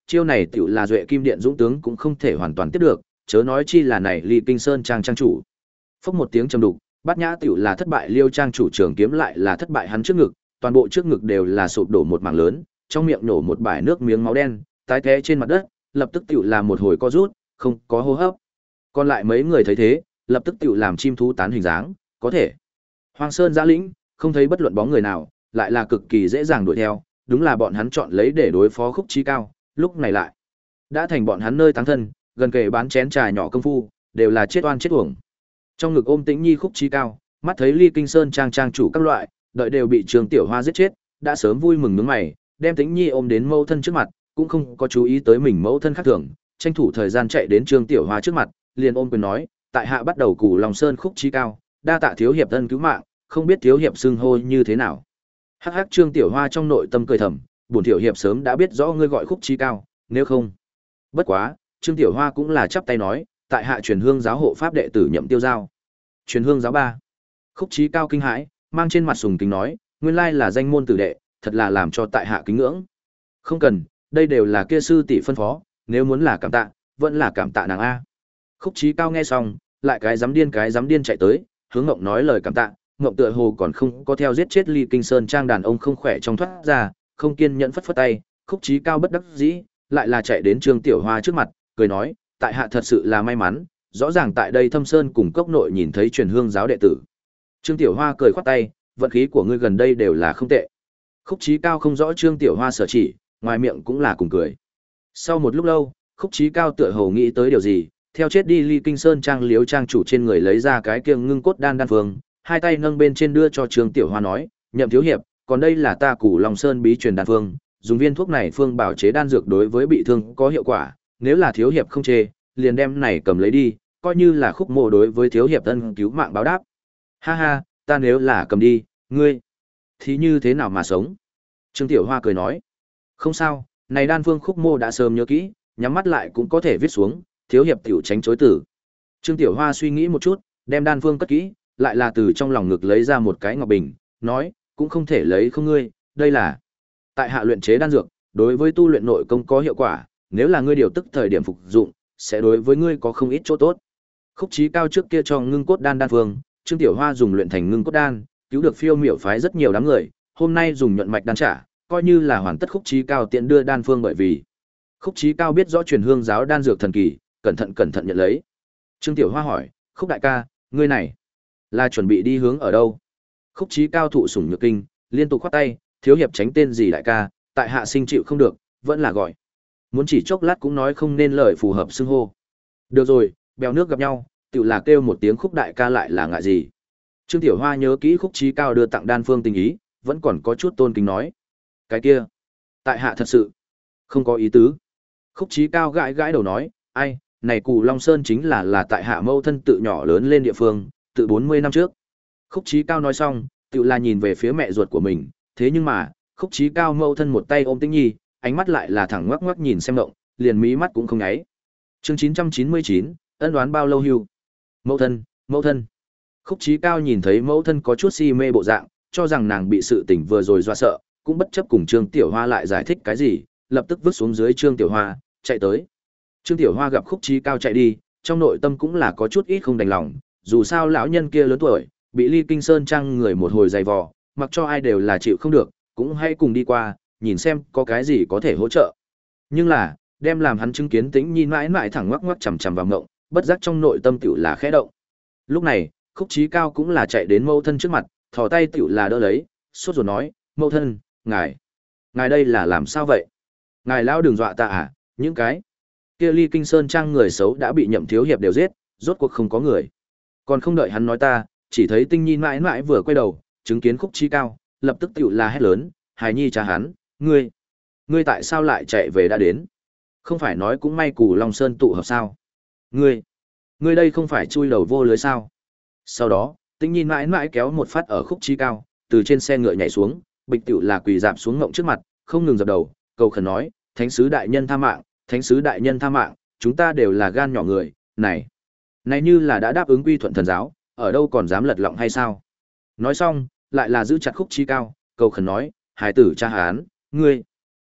chiêu này tiểu là duệ kim điện dũng tướng cũng không thể hoàn toàn tiếp được, chớ nói chi là này Ly Kinh Sơn trang trang chủ. Phốc một tiếng trầm đục, Bát Nhã tiểu là thất bại Liêu trang chủ trường kiếm lại là thất bại hắn trước ngực, toàn bộ trước ngực đều là sụp đổ một mảng lớn, trong miệng nổ một bãi nước miếng máu đen, tái té trên mặt đất, lập tức tiểu là một hồi co rút, không có hô hấp. Còn lại mấy người thấy thế, lập tức tiểu làm chim thú tán hình dáng, có thể. Hoang Sơn giã lĩnh, không thấy bất luận bóng người nào, lại là cực kỳ dễ dàng đuổi theo, đúng là bọn hắn chọn lấy để đối phó Khúc Chí Cao, lúc này lại đã thành bọn hắn nơi táng thân, gần kề bán chén trà nhỏ công phu, đều là chết oan chết uổng. Trong ngực ôm Tĩnh Nhi Khúc Chí Cao, mắt thấy Ly Kinh Sơn trang trang chủ các loại, đợi đều bị Trường Tiểu Hoa giết chết, đã sớm vui mừng nhướng mày, đem Tĩnh Nhi ôm đến mẫu thân trước mặt, cũng không có chú ý tới mình mẫu thân khác thường, tranh thủ thời gian chạy đến Trương Tiểu Hoa trước mặt, liền ôm quyền nói, tại hạ bắt đầu Cù Long Sơn Khúc Chí Cao, đa tạ thiếu hiệp ân cứu mạng, không biết thiếu hiệp xưng hô như thế nào. Hắc hắc Trương Tiểu Hoa trong nội tâm cười thầm, bổn tiểu hiệp sớm đã biết rõ ngươi gọi Khúc Chí Cao, nếu không. Bất quá, Trương Tiểu Hoa cũng là chắp tay nói, tại hạ truyền hương giáo hộ pháp đệ tử Nhậm Tiêu Giao. Truyền hương giáo ba. Khúc Chí Cao kinh hãi, mang trên mặt sùng kính nói, nguyên lai là danh môn tử đệ, thật là làm cho tại hạ kính ngưỡng. Không cần, đây đều là kia sư tỷ phân phó, nếu muốn là cảm tạ, vẫn là cảm tạ nàng a. Khúc Chí Cao nghe xong, lại cái dám điên cái dám điên chạy tới, hướng Ngộng nói lời cảm tạ, Ngộng tựa hồ còn không có theo giết chết Ly Kinh Sơn trang đàn ông không khỏe trong thoát ra, không kiên nhẫn phất phất tay, Khúc Chí Cao bất đắc dĩ, lại là chạy đến Trương Tiểu Hoa trước mặt, cười nói, tại hạ thật sự là may mắn, rõ ràng tại đây Thâm Sơn cùng cốc nội nhìn thấy truyền hương giáo đệ tử. Trương Tiểu Hoa cười khoát tay, vận khí của ngươi gần đây đều là không tệ. Khúc Chí Cao không rõ Trương Tiểu Hoa sở chỉ, ngoài miệng cũng là cùng cười. Sau một lúc lâu, Khúc Chí Cao tựa hồ nghĩ tới điều gì, theo chết đi Ly Kinh Sơn trang liếu trang chủ trên người lấy ra cái kiêng ngưng cốt đan đan phương, hai tay nâng bên trên đưa cho Trương Tiểu Hoa nói, Nhậm thiếu hiệp, còn đây là ta Cù Long Sơn bí truyền đan phương, dùng viên thuốc này phương bảo chế đan dược đối với bị thương có hiệu quả, nếu là thiếu hiệp không chê, liền đem này cầm lấy đi, coi như là khúc mộ đối với thiếu hiệp ân cứu mạng báo đáp. Ha ha, ta nếu là cầm đi, ngươi thì như thế nào mà sống? Trương Tiểu Hoa cười nói, không sao, này đan phương khúc mộ đã sớm nhớ kỹ, nhắm mắt lại cũng có thể viết xuống, thiếu hiệp tiểu tránh chối tử. Trương Tiểu Hoa suy nghĩ một chút, đem đan phương cất kỹ, lại là từ trong lòng ngực lấy ra một cái ngọc bình, nói, cũng không thể lấy không ngươi, đây là tại hạ luyện chế đan dược, đối với tu luyện nội công có hiệu quả, nếu là ngươi điều tức thời điểm phục dụng, sẽ đối với ngươi có không ít chỗ tốt. Khúc Chí Cao trước kia cho ngưng cốt đan đan phương, Trương Tiểu Hoa dùng luyện thành ngưng cốt đan, cứu được phiêu miểu phái rất nhiều đám người, hôm nay dùng nhuận mạch đan trả, coi như là hoàn tất Khúc Chí Cao tiện đưa đan phương bởi vì Khúc Chí Cao biết rõ truyền hương giáo đan dược thần kỳ, cẩn thận cẩn thận nhận lấy. Trương Tiểu Hoa hỏi, Khúc đại ca, ngươi này là chuẩn bị đi hướng ở đâu? Khúc Chí Cao thụ sủng nhược kinh, liên tục khoát tay, thiếu hiệp tránh tên gì đại ca, tại hạ sinh chịu không được, vẫn là gọi. Muốn chỉ chốc lát cũng nói không nên lời phù hợp xưng hô. Được rồi, bèo nước gặp nhau, tự là kêu một tiếng Khúc đại ca lại là ngại gì. Trương Tiểu Hoa nhớ kỹ Khúc Chí Cao đưa tặng đan phương tình ý, vẫn còn có chút tôn kính nói. Cái kia, tại hạ thật sự không có ý tứ. Khúc Chí Cao gãi gãi đầu nói, ai, này Cù Long Sơn chính là là tại hạ mâu thân tự nhỏ lớn lên địa phương, tự bốn mươi năm trước. Khúc Chí Cao nói xong, tự là nhìn về phía mẹ ruột của mình, thế nhưng mà, Khúc Chí Cao mâu thân một tay ôm Tĩnh Nhi, ánh mắt lại là thẳng ngoắc ngoắc nhìn xem động, liền mí mắt cũng không nháy. Chương chín trăm chín mươi chín, ân đoán bao lâu hưu. Mẫu thân, mẫu thân. Khúc Chí Cao nhìn thấy mẫu thân có chút si mê bộ dạng, cho rằng nàng bị sự tình vừa rồi dọa sợ, cũng bất chấp cùng Trương Tiểu Hoa lại giải thích cái gì, lập tức vứt xuống dưới Trương Tiểu Hoa, chạy tới. Trương Tiểu Hoa gặp Khúc Chí Cao chạy đi, trong nội tâm cũng là có chút ít không đành lòng, dù sao lão nhân kia lớn tuổi, bị Ly Kinh Sơn trang người một hồi dày vò, mặc cho ai đều là chịu không được, cũng hãy cùng đi qua, nhìn xem có cái gì có thể hỗ trợ. Nhưng là, đem làm hắn chứng kiến Tĩnh Nhi mãi mãi thẳng ngoắc ngoắc chằm chằm vào ngộng, bất giác trong nội tâm tiểu là khẽ động. Lúc này, Khúc Chí Cao cũng là chạy đến mẫu thân trước mặt, thò tay tiểu là đỡ lấy, sốt ruột nói, mẫu thân, ngài, ngài đây là làm sao vậy? Ngài lão đừng dọa ta à, những cái kia Ly Kinh Sơn trang người xấu đã bị Nhậm thiếu hiệp đều giết, rốt cuộc không có người. Còn không đợi hắn nói ta, chỉ thấy Tinh Nhi mãi mãi vừa quay đầu, chứng kiến Khúc Chí Cao, lập tức tiểu là hét lớn, hài nhi cha hắn, ngươi, ngươi tại sao lại chạy về đã đến? Không phải nói cũng may Cù Long Sơn tụ hợp sao? Ngươi, ngươi đây không phải chui đầu vô lưới sao? Sau đó, Tinh Nhi mãi mãi kéo một phát ở Khúc Chí Cao, từ trên xe ngựa nhảy xuống, bịch tiểu là quỳ rạp xuống ngộng trước mặt, không ngừng dập đầu, cầu khẩn nói, thánh sứ đại nhân tha mạng, thánh sứ đại nhân tha mạng, chúng ta đều là gan nhỏ người, này, này như là đã đáp ứng quy thuận thần giáo, ở đâu còn dám lật lọng hay sao? Nói xong, lại là giữ chặt Khúc Chí Cao, cầu khẩn nói, hải tử cha hán, ngươi,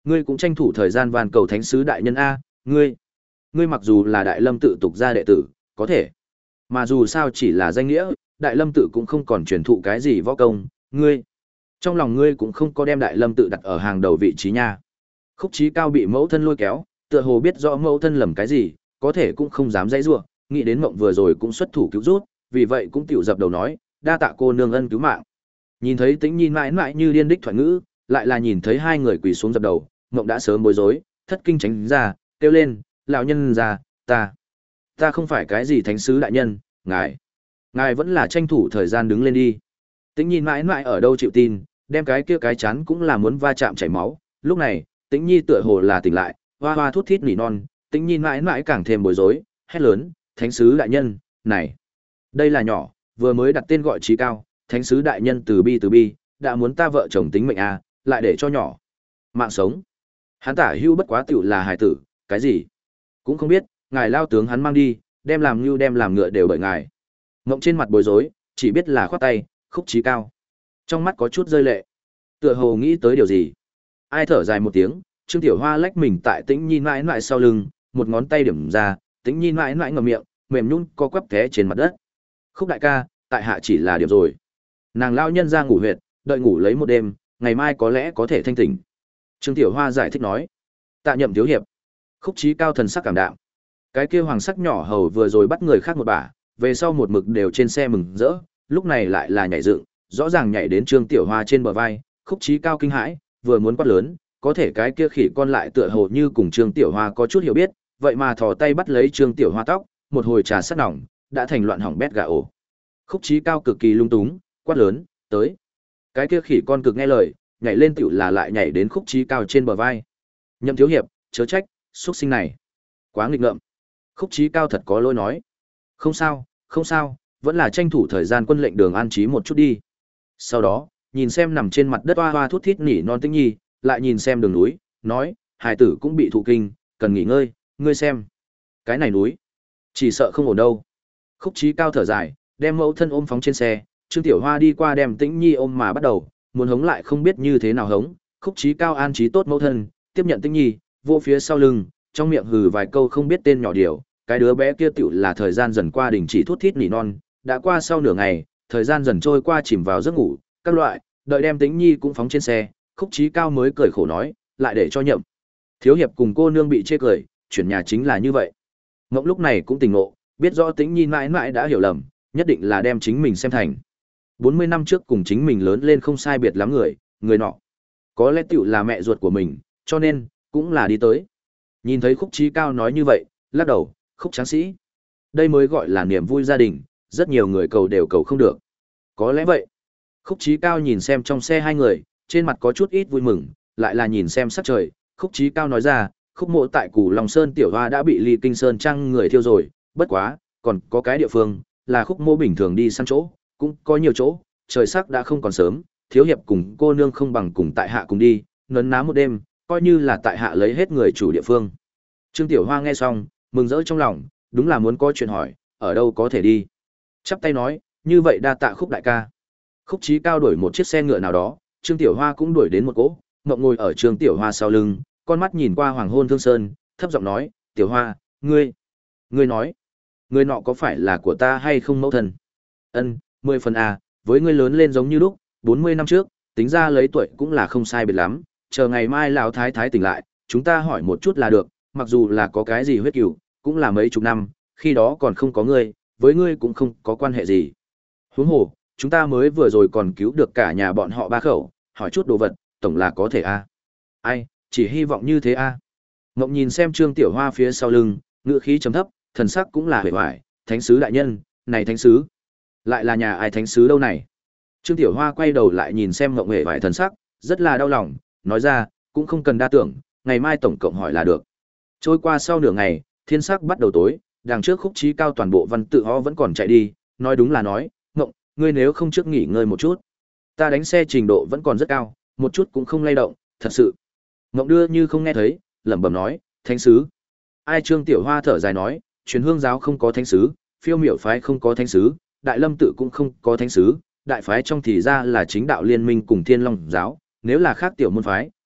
Ngươi cũng tranh thủ thời gian van cầu thánh sứ đại nhân a, ngươi, ngươi mặc dù là Đại Lâm tự tục gia đệ tử, có thể, mà dù sao chỉ là danh nghĩa, Đại Lâm tự cũng không còn truyền thụ cái gì võ công, ngươi, trong lòng ngươi cũng không có đem Đại Lâm tự đặt ở hàng đầu vị trí nha. Khúc Chí Cao bị mẫu thân lôi kéo, tựa hồ biết rõ mẫu thân lầm cái gì, có thể cũng không dám dãy rủa, nghĩ đến Mộng vừa rồi cũng xuất thủ cứu rút, vì vậy cũng tiểu dập đầu nói, đa tạ cô nương ân cứu mạng. Nhìn thấy Tĩnh Nhi mãi mãi như điên đích thoại ngữ, lại là nhìn thấy hai người quỳ xuống dập đầu, Mộng đã sớm bối rối, thất kinh tránh ra, kêu lên, lão nhân già, ta, ta không phải cái gì thánh sứ đại nhân, ngài, ngài vẫn là tranh thủ thời gian đứng lên đi. Tĩnh Nhi mãi mãi ở đâu chịu tin, đem cái kia cái chán cũng là muốn va chạm chảy máu, lúc này, Tĩnh Nhi tựa hồ là tỉnh lại, hoa hoa thút thít nỉ non, Tĩnh Nhi mãi mãi càng thêm bối rối, hét lớn, thánh sứ đại nhân, này, đây là nhỏ, vừa mới đặt tên gọi Chí Cao, thánh sứ đại nhân từ bi từ bi, đã muốn ta vợ chồng tính mệnh à, lại để cho nhỏ mạng sống. Hắn tả hưu bất quá tiểu là hài tử, cái gì cũng không biết, ngài lao tướng hắn mang đi, đem làm như đem làm ngựa đều bởi ngài. Ngộng trên mặt bối rối, chỉ biết là khoát tay, Khúc Chí Cao trong mắt có chút rơi lệ, tựa hồ nghĩ tới điều gì. Ai thở dài một tiếng, Trương Tiểu Hoa lách mình tại Tĩnh Nhi mãi mãi sau lưng, một ngón tay điểm ra, Tĩnh Nhi mãi mãi ngậm miệng, mềm nhũn co quắp té trên mặt đất. Khúc đại ca, tại hạ chỉ là điểm rồi. Nàng lao nhân ra ngủ huyệt, đợi ngủ lấy một đêm, ngày mai có lẽ có thể thanh tỉnh. Trương Tiểu Hoa giải thích nói. Tạ Nhậm thiếu hiệp. Khúc Chí Cao thần sắc cảm đạm. Cái kia hoàng sắc nhỏ hầu vừa rồi bắt người khác một bả, về sau một mực đều trên xe mừng rỡ, lúc này lại là nhảy dựng, rõ ràng nhảy đến Trương Tiểu Hoa trên bờ vai, Khúc Chí Cao kinh hãi, vừa muốn quát lớn, có thể cái kia khỉ con lại tựa hồ như cùng Trương Tiểu Hoa có chút hiểu biết, vậy mà thò tay bắt lấy Trương Tiểu Hoa tóc, một hồi trà sát nỏng, đã thành loạn hỏng bét gà ổ. Khúc Chí Cao cực kỳ lung túng, quát lớn, tới. Cái kia khỉ con cực nghe lời, nhảy lên tiểu là lại nhảy đến Khúc Chí Cao trên bờ vai. Nhậm thiếu hiệp, chớ trách, xuất sinh này quá nghịch ngợm. Khúc Chí Cao thật có lỗi nói. Không sao, không sao, vẫn là tranh thủ thời gian quân lệnh đường an trí một chút đi. Sau đó, nhìn xem nằm trên mặt đất hoa hoa thút thít nỉ non Tĩnh Nhi, lại nhìn xem đường núi, nói, hài tử cũng bị thụ kinh, cần nghỉ ngơi, ngươi xem. Cái này núi, chỉ sợ không ổn đâu. Khúc Chí Cao thở dài, đem mẫu thân ôm phóng trên xe, Trương Tiểu Hoa đi qua đem Tĩnh Nhi ôm mà bắt đầu, muốn hống lại không biết như thế nào hống. Khúc Chí Cao an trí tốt mẫu thân, tiếp nhận Tĩnh Nhi, vô phía sau lưng, trong miệng hừ vài câu không biết tên nhỏ điều, cái đứa bé kia tiểu là thời gian dần qua đình chỉ thút thít nỉ non, đã qua sau nửa ngày, thời gian dần trôi qua chìm vào giấc ngủ, các loại, đợi đem Tĩnh Nhi cũng phóng trên xe, Khúc Chí Cao mới cười khổ nói, lại để cho Nhậm thiếu hiệp cùng cô nương bị chê cười, chuyển nhà chính là như vậy. Ngộng lúc này cũng tỉnh ngộ, biết rõ Tĩnh Nhi mãi mãi đã hiểu lầm, nhất định là đem chính mình xem thành bốn mươi năm trước cùng chính mình lớn lên không sai biệt lắm người, người nọ có lẽ tiểu là mẹ ruột của mình, cho nên cũng là đi tới. Nhìn thấy Khúc Chí Cao nói như vậy, lắc đầu, Khúc tráng sĩ, đây mới gọi là niềm vui gia đình, rất nhiều người cầu đều cầu không được. Có lẽ vậy. Khúc Chí Cao nhìn xem trong xe hai người, trên mặt có chút ít vui mừng, lại là nhìn xem sắc trời, Khúc Chí Cao nói ra, Khúc mộ tại Củ Long Sơn tiểu hoa đã bị Ly Kinh Sơn trăng người thiêu rồi, bất quá, còn có cái địa phương, là Khúc mộ bình thường đi săn chỗ, cũng có nhiều chỗ, trời sắc đã không còn sớm, thiếu hiệp cùng cô nương không bằng cùng tại hạ cùng đi, nấn ná một đêm, coi như là tại hạ lấy hết người chủ địa phương. Trương Tiểu Hoa nghe xong, mừng rỡ trong lòng, đúng là muốn có chuyện hỏi, ở đâu có thể đi. Chắp tay nói, như vậy đa tạ Khúc đại ca. Khúc Chí Cao đuổi một chiếc xe ngựa nào đó, Trương Tiểu Hoa cũng đuổi đến một cỗ, Ngộng ngồi ở Trương Tiểu Hoa sau lưng, con mắt nhìn qua Hoàng Hôn Thương Sơn, thấp giọng nói, Tiểu Hoa, ngươi, ngươi nói, ngươi nọ có phải là của ta hay không mẫu thân? Ân, mười phần à, với ngươi lớn lên giống như lúc, bốn mươi năm trước, tính ra lấy tuổi cũng là không sai biệt lắm, chờ ngày mai lão thái thái tỉnh lại, chúng ta hỏi một chút là được, mặc dù là có cái gì huyết cừu, cũng là mấy chục năm, khi đó còn không có ngươi, với ngươi cũng không có quan hệ gì. Huống hồ, chúng ta mới vừa rồi còn cứu được cả nhà bọn họ ba khẩu, hỏi chút đồ vật, tổng là có thể a. À. Ai, chỉ hy vọng như thế a. À. Ngộng nhìn xem Trương Tiểu Hoa phía sau lưng, ngữ khí trầm thấp, thần sắc cũng là hề hoài, thánh sứ đại nhân, này thánh sứ, lại là nhà ai thánh sứ đâu này? Trương Tiểu Hoa quay đầu lại nhìn xem Ngộng hề hoài thần sắc, rất là đau lòng, nói ra, cũng không cần đa tưởng, ngày mai tổng cộng hỏi là được. Trôi qua sau nửa ngày, thiên sắc bắt đầu tối, đằng trước Khúc Chí Cao toàn bộ văn tự ho vẫn còn chạy đi, nói đúng là nói, Ngộng, ngươi nếu không trước nghỉ ngơi một chút, ta đánh xe trình độ vẫn còn rất cao, một chút cũng không lay động, thật sự. Ngộng đưa như không nghe thấy, lẩm bẩm nói, thánh sứ. Ai? Trương Tiểu Hoa thở dài nói, Truyền Hương giáo không có thánh sứ, Phiêu Miểu phái không có thánh sứ, Đại Lâm tự cũng không có thánh sứ, đại phái trong thì ra là Chính Đạo Liên Minh cùng Thiên Long giáo, nếu là khác tiểu môn phái,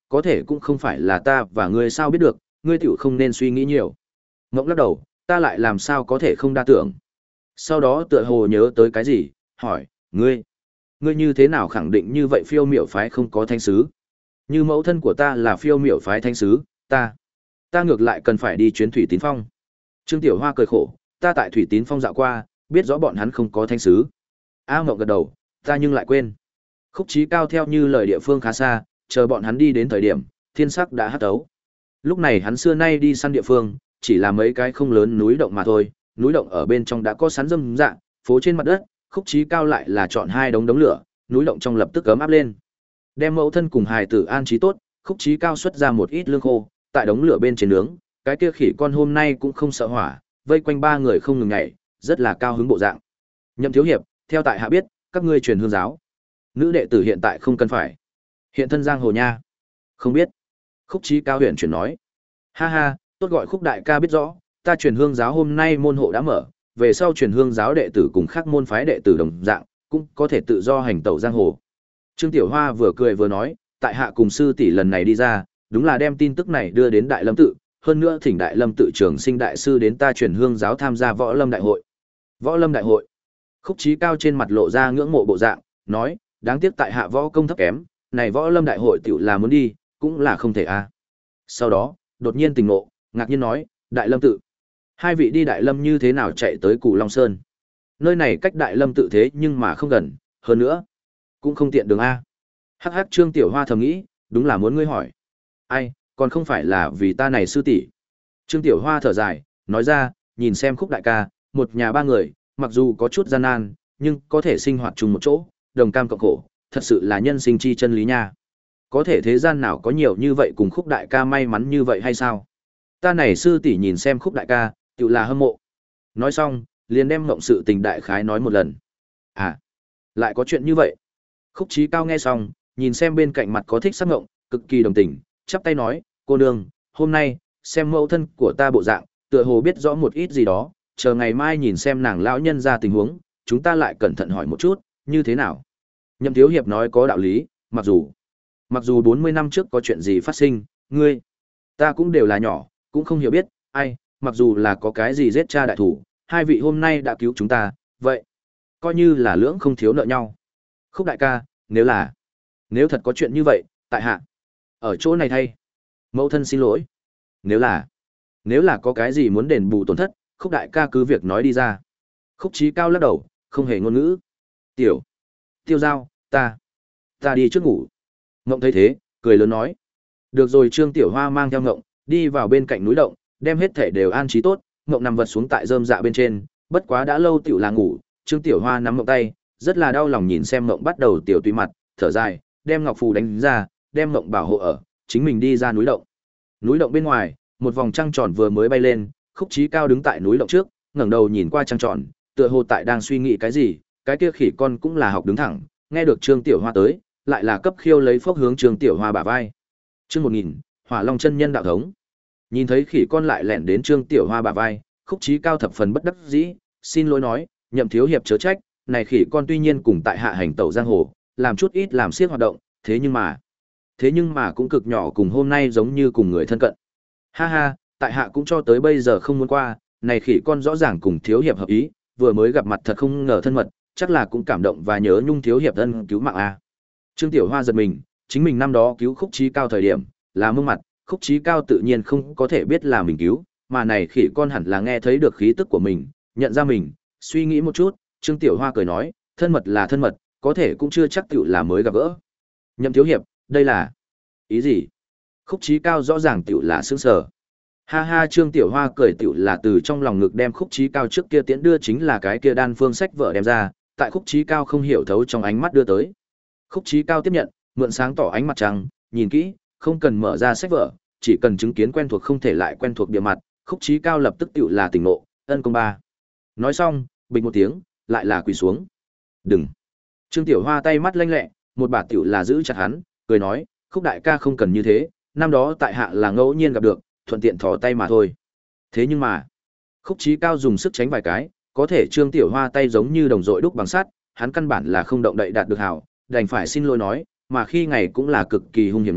có thể cũng không phải là ta và ngươi sao biết được, ngươi tiểu không nên suy nghĩ nhiều. Ngỗng lắc đầu, ta lại làm sao có thể không đa tưởng. Sau đó tựa hồ nhớ tới cái gì, hỏi, ngươi, ngươi như thế nào khẳng định như vậy phiêu miểu phái không có thánh sứ? Như mẫu thân của ta là phiêu miểu phái thánh sứ, ta, ta ngược lại cần phải đi chuyến Thủy Tín Phong. Trương Tiểu Hoa cười khổ, ta tại Thủy Tín Phong dạo qua, biết rõ bọn hắn không có thánh sứ. A Mộng gật đầu, ta nhưng lại quên. Khúc Chí Cao theo như lời địa phương khá xa, chờ bọn hắn đi đến thời điểm, thiên sắc đã hắt ấu. Lúc này hắn xưa nay đi săn địa phương, chỉ là mấy cái không lớn núi động mà thôi, núi động ở bên trong đã có sắn râm dạ, phố trên mặt đất, Khúc Chí Cao lại là chọn hai đống đống lửa, núi động trong lập tức ấm áp lên. Đem mẫu thân cùng hài tử an trí tốt, Khúc Chí Cao xuất ra một ít lương khô, tại đống lửa bên trên nướng, cái kia khỉ con hôm nay cũng không sợ hỏa, vây quanh ba người không ngừng nhảy, rất là cao hứng bộ dạng. Nhậm thiếu hiệp, theo tại hạ biết, các ngươi truyền hương giáo. Nữ đệ tử hiện tại không cần phải. Hiện thân giang hồ nha. Không biết. Khúc Chí Cao huyền chuyển nói. Ha ha, tốt gọi Khúc đại ca biết rõ, ta truyền hương giáo hôm nay môn hộ đã mở, về sau truyền hương giáo đệ tử cùng khác môn phái đệ tử đồng dạng, cũng có thể tự do hành tẩu giang hồ. Trương Tiểu Hoa vừa cười vừa nói, tại hạ cùng sư tỷ lần này đi ra, đúng là đem tin tức này đưa đến Đại Lâm tự, hơn nữa thỉnh Đại Lâm tự trưởng sinh đại sư đến ta truyền hương giáo tham gia võ lâm đại hội. Võ lâm đại hội. Khúc Chí Cao trên mặt lộ ra ngưỡng mộ bộ dạng, nói, đáng tiếc tại hạ võ công thấp kém, này võ lâm đại hội tiểu là muốn đi, cũng là không thể a. À. Sau đó, đột nhiên tỉnh ngộ, ngạc nhiên nói, Đại Lâm tự. Hai vị đi Đại Lâm như thế nào chạy tới Cù Long Sơn? Nơi này cách Đại Lâm tự thế nhưng mà không gần, hơn nữa, cũng không tiện đường a. Hắc hắc Trương Tiểu Hoa thầm nghĩ, đúng là muốn ngươi hỏi. Ai, còn không phải là vì ta này sư tỷ. Trương Tiểu Hoa thở dài, nói ra, nhìn xem Khúc đại ca, một nhà ba người, mặc dù có chút gian nan, nhưng có thể sinh hoạt chung một chỗ, đồng cam cộng khổ, thật sự là nhân sinh chi chân lý nha. Có thể thế gian nào có nhiều như vậy cùng Khúc đại ca may mắn như vậy hay sao? Ta này sư tỷ nhìn xem Khúc đại ca, tự là hâm mộ. Nói xong, liền đem mộng sự tình đại khái nói một lần. À, lại có chuyện như vậy. Khúc Chí Cao nghe xong, nhìn xem bên cạnh mặt có thích sắc ngộng, cực kỳ đồng tình, chắp tay nói, cô nương, hôm nay, xem mẫu thân của ta bộ dạng, tựa hồ biết rõ một ít gì đó, chờ ngày mai nhìn xem nàng lão nhân ra tình huống, chúng ta lại cẩn thận hỏi một chút, như thế nào. Nhậm thiếu hiệp nói có đạo lý, mặc dù, mặc dù bốn mươi năm trước có chuyện gì phát sinh, ngươi, ta cũng đều là nhỏ, cũng không hiểu biết, ai, mặc dù là có cái gì giết cha đại thủ, hai vị hôm nay đã cứu chúng ta, vậy, coi như là lưỡng không thiếu nợ nhau. Khúc đại ca, nếu là, nếu thật có chuyện như vậy, tại hạ, ở chỗ này thay, mẫu thân xin lỗi. Nếu là, nếu là có cái gì muốn đền bù tổn thất, Khúc đại ca cứ việc nói đi ra. Khúc Chí Cao lắc đầu, không hề ngôn ngữ. Tiểu, Tiêu Giao, ta, ta đi trước ngủ. Ngộng thấy thế, cười lớn nói. Được rồi Trương Tiểu Hoa mang theo Ngộng, đi vào bên cạnh núi động, đem hết thể đều an trí tốt, Ngộng nằm vật xuống tại rơm dạ bên trên, bất quá đã lâu tiểu là ngủ, Trương Tiểu Hoa nắm Ngộng tay, rất là đau lòng nhìn xem Ngộng bắt đầu tiểu tùy mặt, thở dài, đem ngọc phù đánh ra, đem Ngộng bảo hộ ở, chính mình đi ra núi động. Núi động bên ngoài, một vòng trăng tròn vừa mới bay lên, Khúc Chí Cao đứng tại núi động trước, ngẩng đầu nhìn qua trăng tròn, tựa hồ tại đang suy nghĩ cái gì, cái kia khỉ con cũng là học đứng thẳng, nghe được Trương Tiểu Hoa tới, lại là cấp khiêu lấy phốc hướng Trương Tiểu Hoa bả vai. Chương một nghìn, Hỏa Long chân nhân đạo thống. Nhìn thấy khỉ con lại lẻn đến Trương Tiểu Hoa bả vai, Khúc Chí Cao thập phần bất đắc dĩ, xin lỗi nói, Nhậm thiếu hiệp chớ trách, này khỉ con tuy nhiên cùng tại hạ hành tẩu giang hồ, làm chút ít làm siết hoạt động, thế nhưng mà, thế nhưng mà cũng cực nhỏ cùng hôm nay giống như cùng người thân cận. Ha ha, tại hạ cũng cho tới bây giờ không muốn qua, này khỉ con rõ ràng cùng thiếu hiệp hợp ý, vừa mới gặp mặt thật không ngờ thân mật, chắc là cũng cảm động và nhớ nhung thiếu hiệp ân cứu mạng a. Trương Tiểu Hoa giật mình, chính mình năm đó cứu Khúc Chí Cao thời điểm, là mông mặt, Khúc Chí Cao tự nhiên không có thể biết là mình cứu, mà này khỉ con hẳn là nghe thấy được khí tức của mình, nhận ra mình, suy nghĩ một chút, Trương Tiểu Hoa cười nói, thân mật là thân mật, có thể cũng chưa chắc tiểu là mới gặp gỡ. Nhậm thiếu hiệp, đây là ý gì? Khúc Chí Cao rõ ràng tiểu là sướng sở. Ha ha Trương Tiểu Hoa cười tiểu là từ trong lòng ngực đem Khúc Chí Cao trước kia tiễn đưa chính là cái kia đan phương sách vợ đem ra, tại Khúc Chí Cao không hiểu thấu trong ánh mắt đưa tới. Khúc Chí Cao tiếp nhận, mượn sáng tỏ ánh mặt trăng, nhìn kỹ, không cần mở ra sách vở, chỉ cần chứng kiến quen thuộc không thể lại quen thuộc địa mặt, Khúc Chí Cao lập tức tiểu là tỉnh ngộ, ân công ba. Nói xong, bịch một tiếng, lại là quỳ xuống. Đừng. Trương Tiểu Hoa tay mắt lanh lẹ, một bà tiểu là giữ chặt hắn, cười nói, Khúc đại ca không cần như thế, năm đó tại hạ là ngẫu nhiên gặp được, thuận tiện thò tay mà thôi. Thế nhưng mà, Khúc Chí Cao dùng sức tránh vài cái, có thể Trương Tiểu Hoa tay giống như đồng dội đúc bằng sắt, hắn căn bản là không động đậy đạt được hảo, đành phải xin lỗi nói, mà khi ngày cũng là cực kỳ hung hiểm nha,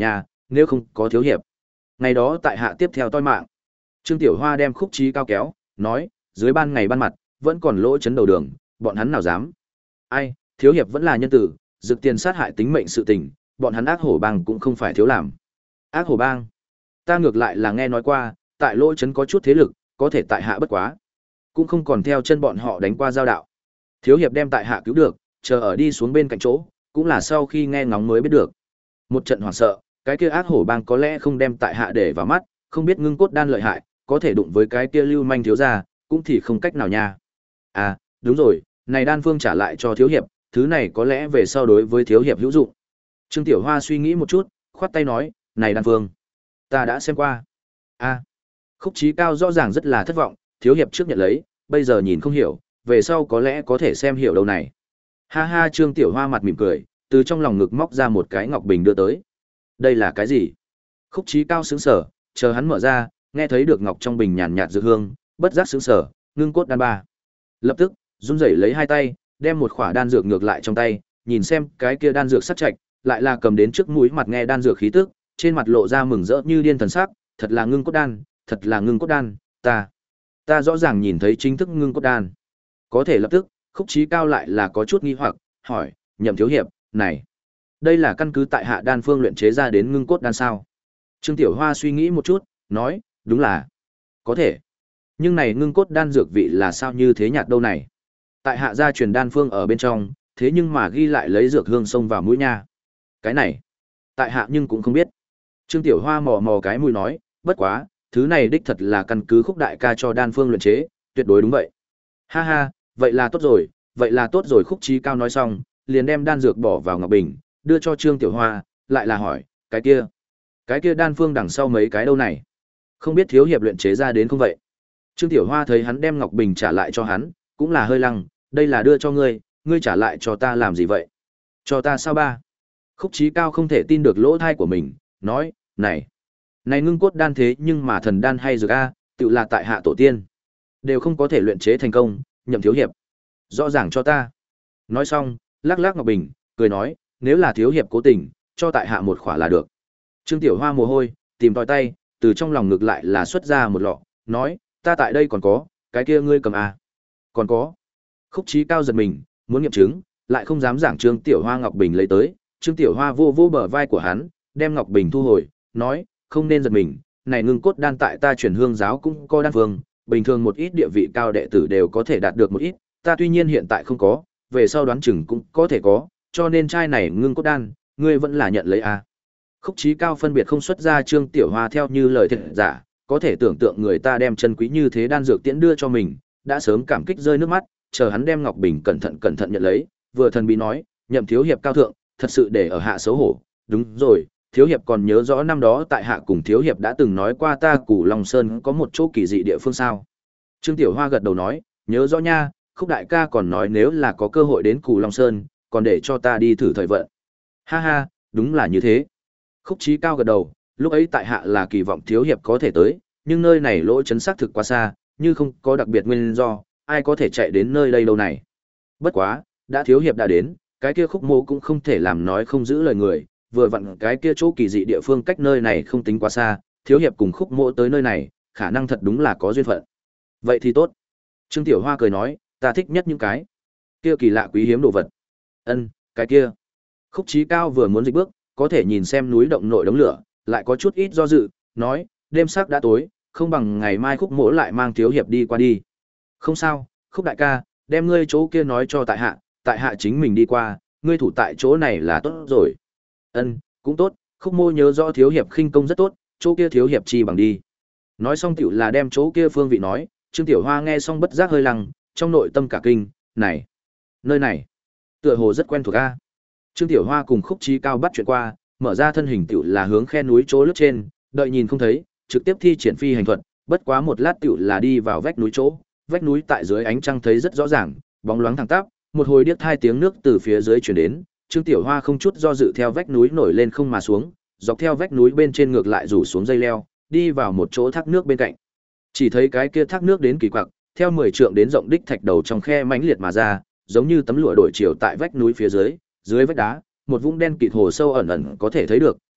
nếu không có thiếu hiệp. Ngày đó tại hạ tiếp theo toi mạng. Trương Tiểu Hoa đem Khúc Chí Cao kéo, nói, dưới ban ngày ban mặt, vẫn còn lỗ chấn đầu đường, bọn hắn nào dám. Ai, thiếu hiệp vẫn là nhân tử, dược tiền sát hại tính mệnh sự tình, bọn hắn ác hổ bang cũng không phải thiếu làm. Ác hổ bang? Ta ngược lại là nghe nói qua, tại lỗ chấn có chút thế lực, có thể tại hạ bất quá. Cũng không còn theo chân bọn họ đánh qua giao đạo. Thiếu hiệp đem tại hạ cứu được, chờ ở đi xuống bên cạnh chỗ, cũng là sau khi nghe ngóng mới biết được. Một trận hoảng sợ, cái kia ác hổ bang có lẽ không đem tại hạ để vào mắt, không biết ngưng cốt đan lợi hại, có thể đụng với cái kia lưu manh thiếu gia, cũng thì không cách nào nha. À, đúng rồi, này đan phương trả lại cho thiếu hiệp, thứ này có lẽ về sau đối với thiếu hiệp hữu dụng. Trương Tiểu Hoa suy nghĩ một chút, khoát tay nói, này đan phương, ta đã xem qua. À, Khúc Chí Cao rõ ràng rất là thất vọng, thiếu hiệp trước nhận lấy, bây giờ nhìn không hiểu, về sau có lẽ có thể xem hiểu đâu này. Ha ha, Trương Tiểu Hoa mặt mỉm cười, từ trong lòng ngực móc ra một cái ngọc bình đưa tới. Đây là cái gì? Khúc Chí Cao sững sờ, chờ hắn mở ra, nghe thấy được ngọc trong bình nhàn nhạt dược hương, bất giác sững sờ, ngưng cốt đan ba. Lập tức, run rẩy lấy hai tay, đem một khỏa đan dược ngược lại trong tay, nhìn xem cái kia đan dược sắc trạch, lại là cầm đến trước mũi mặt nghe đan dược khí tức, trên mặt lộ ra mừng rỡ như điên thần sắc, thật là ngưng cốt đan, thật là ngưng cốt đan, ta, ta rõ ràng nhìn thấy chính thức ngưng cốt đan. Có thể lập tức, Khúc Chí Cao lại là có chút nghi hoặc, hỏi, Nhậm thiếu hiệp, này, đây là căn cứ tại hạ đan phương luyện chế ra đến ngưng cốt đan sao? Trương Tiểu Hoa suy nghĩ một chút, nói, đúng là, có thể. Nhưng này ngưng cốt đan dược vị là sao như thế nhạt đâu này? Tại hạ gia truyền đan phương ở bên trong, thế nhưng mà ghi lại lấy dược hương xông vào mũi nha. Cái này, tại hạ nhưng cũng không biết. Trương Tiểu Hoa mò mò cái mũi nói, bất quá, thứ này đích thật là căn cứ Khúc đại ca cho đan phương luyện chế, tuyệt đối đúng vậy. Ha ha, vậy là tốt rồi, vậy là tốt rồi. Khúc Chí Cao nói xong, liền đem đan dược bỏ vào ngọc bình, đưa cho Trương Tiểu Hoa, lại là hỏi, cái kia, cái kia đan phương đằng sau mấy cái đâu này? Không biết thiếu hiệp luyện chế ra đến không vậy? Trương Tiểu Hoa thấy hắn đem ngọc bình trả lại cho hắn, cũng là hơi lăng, đây là đưa cho ngươi, ngươi trả lại cho ta làm gì vậy? Cho ta sao ba? Khúc Chí Cao không thể tin được lỗ tai của mình, nói, này, này ngưng cốt đan thế nhưng mà thần đan hay dược a, tự là tại hạ tổ tiên, đều không có thể luyện chế thành công, Nhậm thiếu hiệp, rõ ràng cho ta. Nói xong, lắc lắc ngọc bình, cười nói, nếu là thiếu hiệp cố tình, cho tại hạ một khỏa là được. Trương Tiểu Hoa mồ hôi, tìm tòi tay, từ trong lòng ngực lại là xuất ra một lọ, nói, ta tại đây còn có, cái kia ngươi cầm à. Còn có. Khúc Chí Cao giật mình, muốn nghiệm chứng, lại không dám giảng Trương Tiểu Hoa ngọc bình lấy tới. Trương Tiểu Hoa vô vô bờ vai của hắn, đem ngọc bình thu hồi, nói, không nên giật mình, này ngưng cốt đan tại ta truyền hương giáo cũng có đan phương, bình thường một ít địa vị cao đệ tử đều có thể đạt được một ít, ta tuy nhiên hiện tại không có, về sau đoán chừng cũng có thể có, cho nên chai này ngưng cốt đan, ngươi vẫn là nhận lấy à. Khúc Chí Cao phân biệt không xuất ra Trương Tiểu Hoa theo như lời thiệt giả, có thể tưởng tượng người ta đem chân quý như thế đan dược tiễn đưa cho mình, đã sớm cảm kích rơi nước mắt, chờ hắn đem ngọc bình cẩn thận cẩn thận nhận lấy, vừa thần bí nói, Nhậm thiếu hiệp cao thượng, thật sự để ở hạ xấu hổ, đúng rồi, thiếu hiệp còn nhớ rõ năm đó tại hạ cùng thiếu hiệp đã từng nói qua ta Cửu Long Sơn có một chỗ kỳ dị địa phương sao? Trương Tiểu Hoa gật đầu nói, nhớ rõ nha, Khúc đại ca còn nói nếu là có cơ hội đến Cửu Long Sơn, còn để cho ta đi thử thời vận. Ha ha, đúng là như thế. Khúc Chí Cao gật đầu, lúc ấy tại hạ là kỳ vọng thiếu hiệp có thể tới, nhưng nơi này lỗ chấn xác thực quá xa, như không có đặc biệt nguyên do, ai có thể chạy đến nơi đây đâu này. Bất quá, đã thiếu hiệp đã đến, cái kia Khúc mô cũng không thể làm nói không giữ lời người, vừa vặn cái kia chỗ kỳ dị địa phương cách nơi này không tính quá xa, thiếu hiệp cùng Khúc mô tới nơi này, khả năng thật đúng là có duyên phận. Vậy thì tốt. Trương Tiểu Hoa cười nói, ta thích nhất những cái kia kỳ lạ quý hiếm đồ vật. Ân, cái kia. Khúc Chí Cao vừa muốn dịch bước, có thể nhìn xem núi động nội đống lửa, lại có chút ít do dự, nói, đêm sắc đã tối, không bằng ngày mai Khúc mỗ lại mang thiếu hiệp đi qua đi. Không sao, Khúc đại ca, đem ngươi chỗ kia nói cho tại hạ, tại hạ chính mình đi qua, ngươi thủ tại chỗ này là tốt rồi. Ân, cũng tốt, Khúc mô nhớ rõ thiếu hiệp khinh công rất tốt, chỗ kia thiếu hiệp chi bằng đi. Nói xong tiểu là đem chỗ kia phương vị nói, Trương Tiểu Hoa nghe xong bất giác hơi lăng, trong nội tâm cả kinh, này, nơi này, tựa hồ rất quen thuộc a. Trương Tiểu Hoa cùng Khúc Chí Cao bắt chuyện qua, mở ra thân hình tiểu là hướng khe núi chỗ lướt trên, đợi nhìn không thấy, trực tiếp thi triển phi hành thuật, bất quá một lát tiểu là đi vào vách núi chỗ, vách núi tại dưới ánh trăng thấy rất rõ ràng, bóng loáng thẳng tắp, một hồi điếc hai tiếng nước từ phía dưới truyền đến, Trương Tiểu Hoa không chút do dự theo vách núi nổi lên không mà xuống, dọc theo vách núi bên trên ngược lại rủ xuống dây leo, đi vào một chỗ thác nước bên cạnh. Chỉ thấy cái kia thác nước đến kỳ quặc, theo mười trượng đến rộng đích thạch đầu trong khe mãnh liệt mà ra, giống như tấm lụa đổi chiều tại vách núi phía dưới, dưới vách đá, một vũng đen kịt hồ sâu ẩn ẩn có thể thấy được,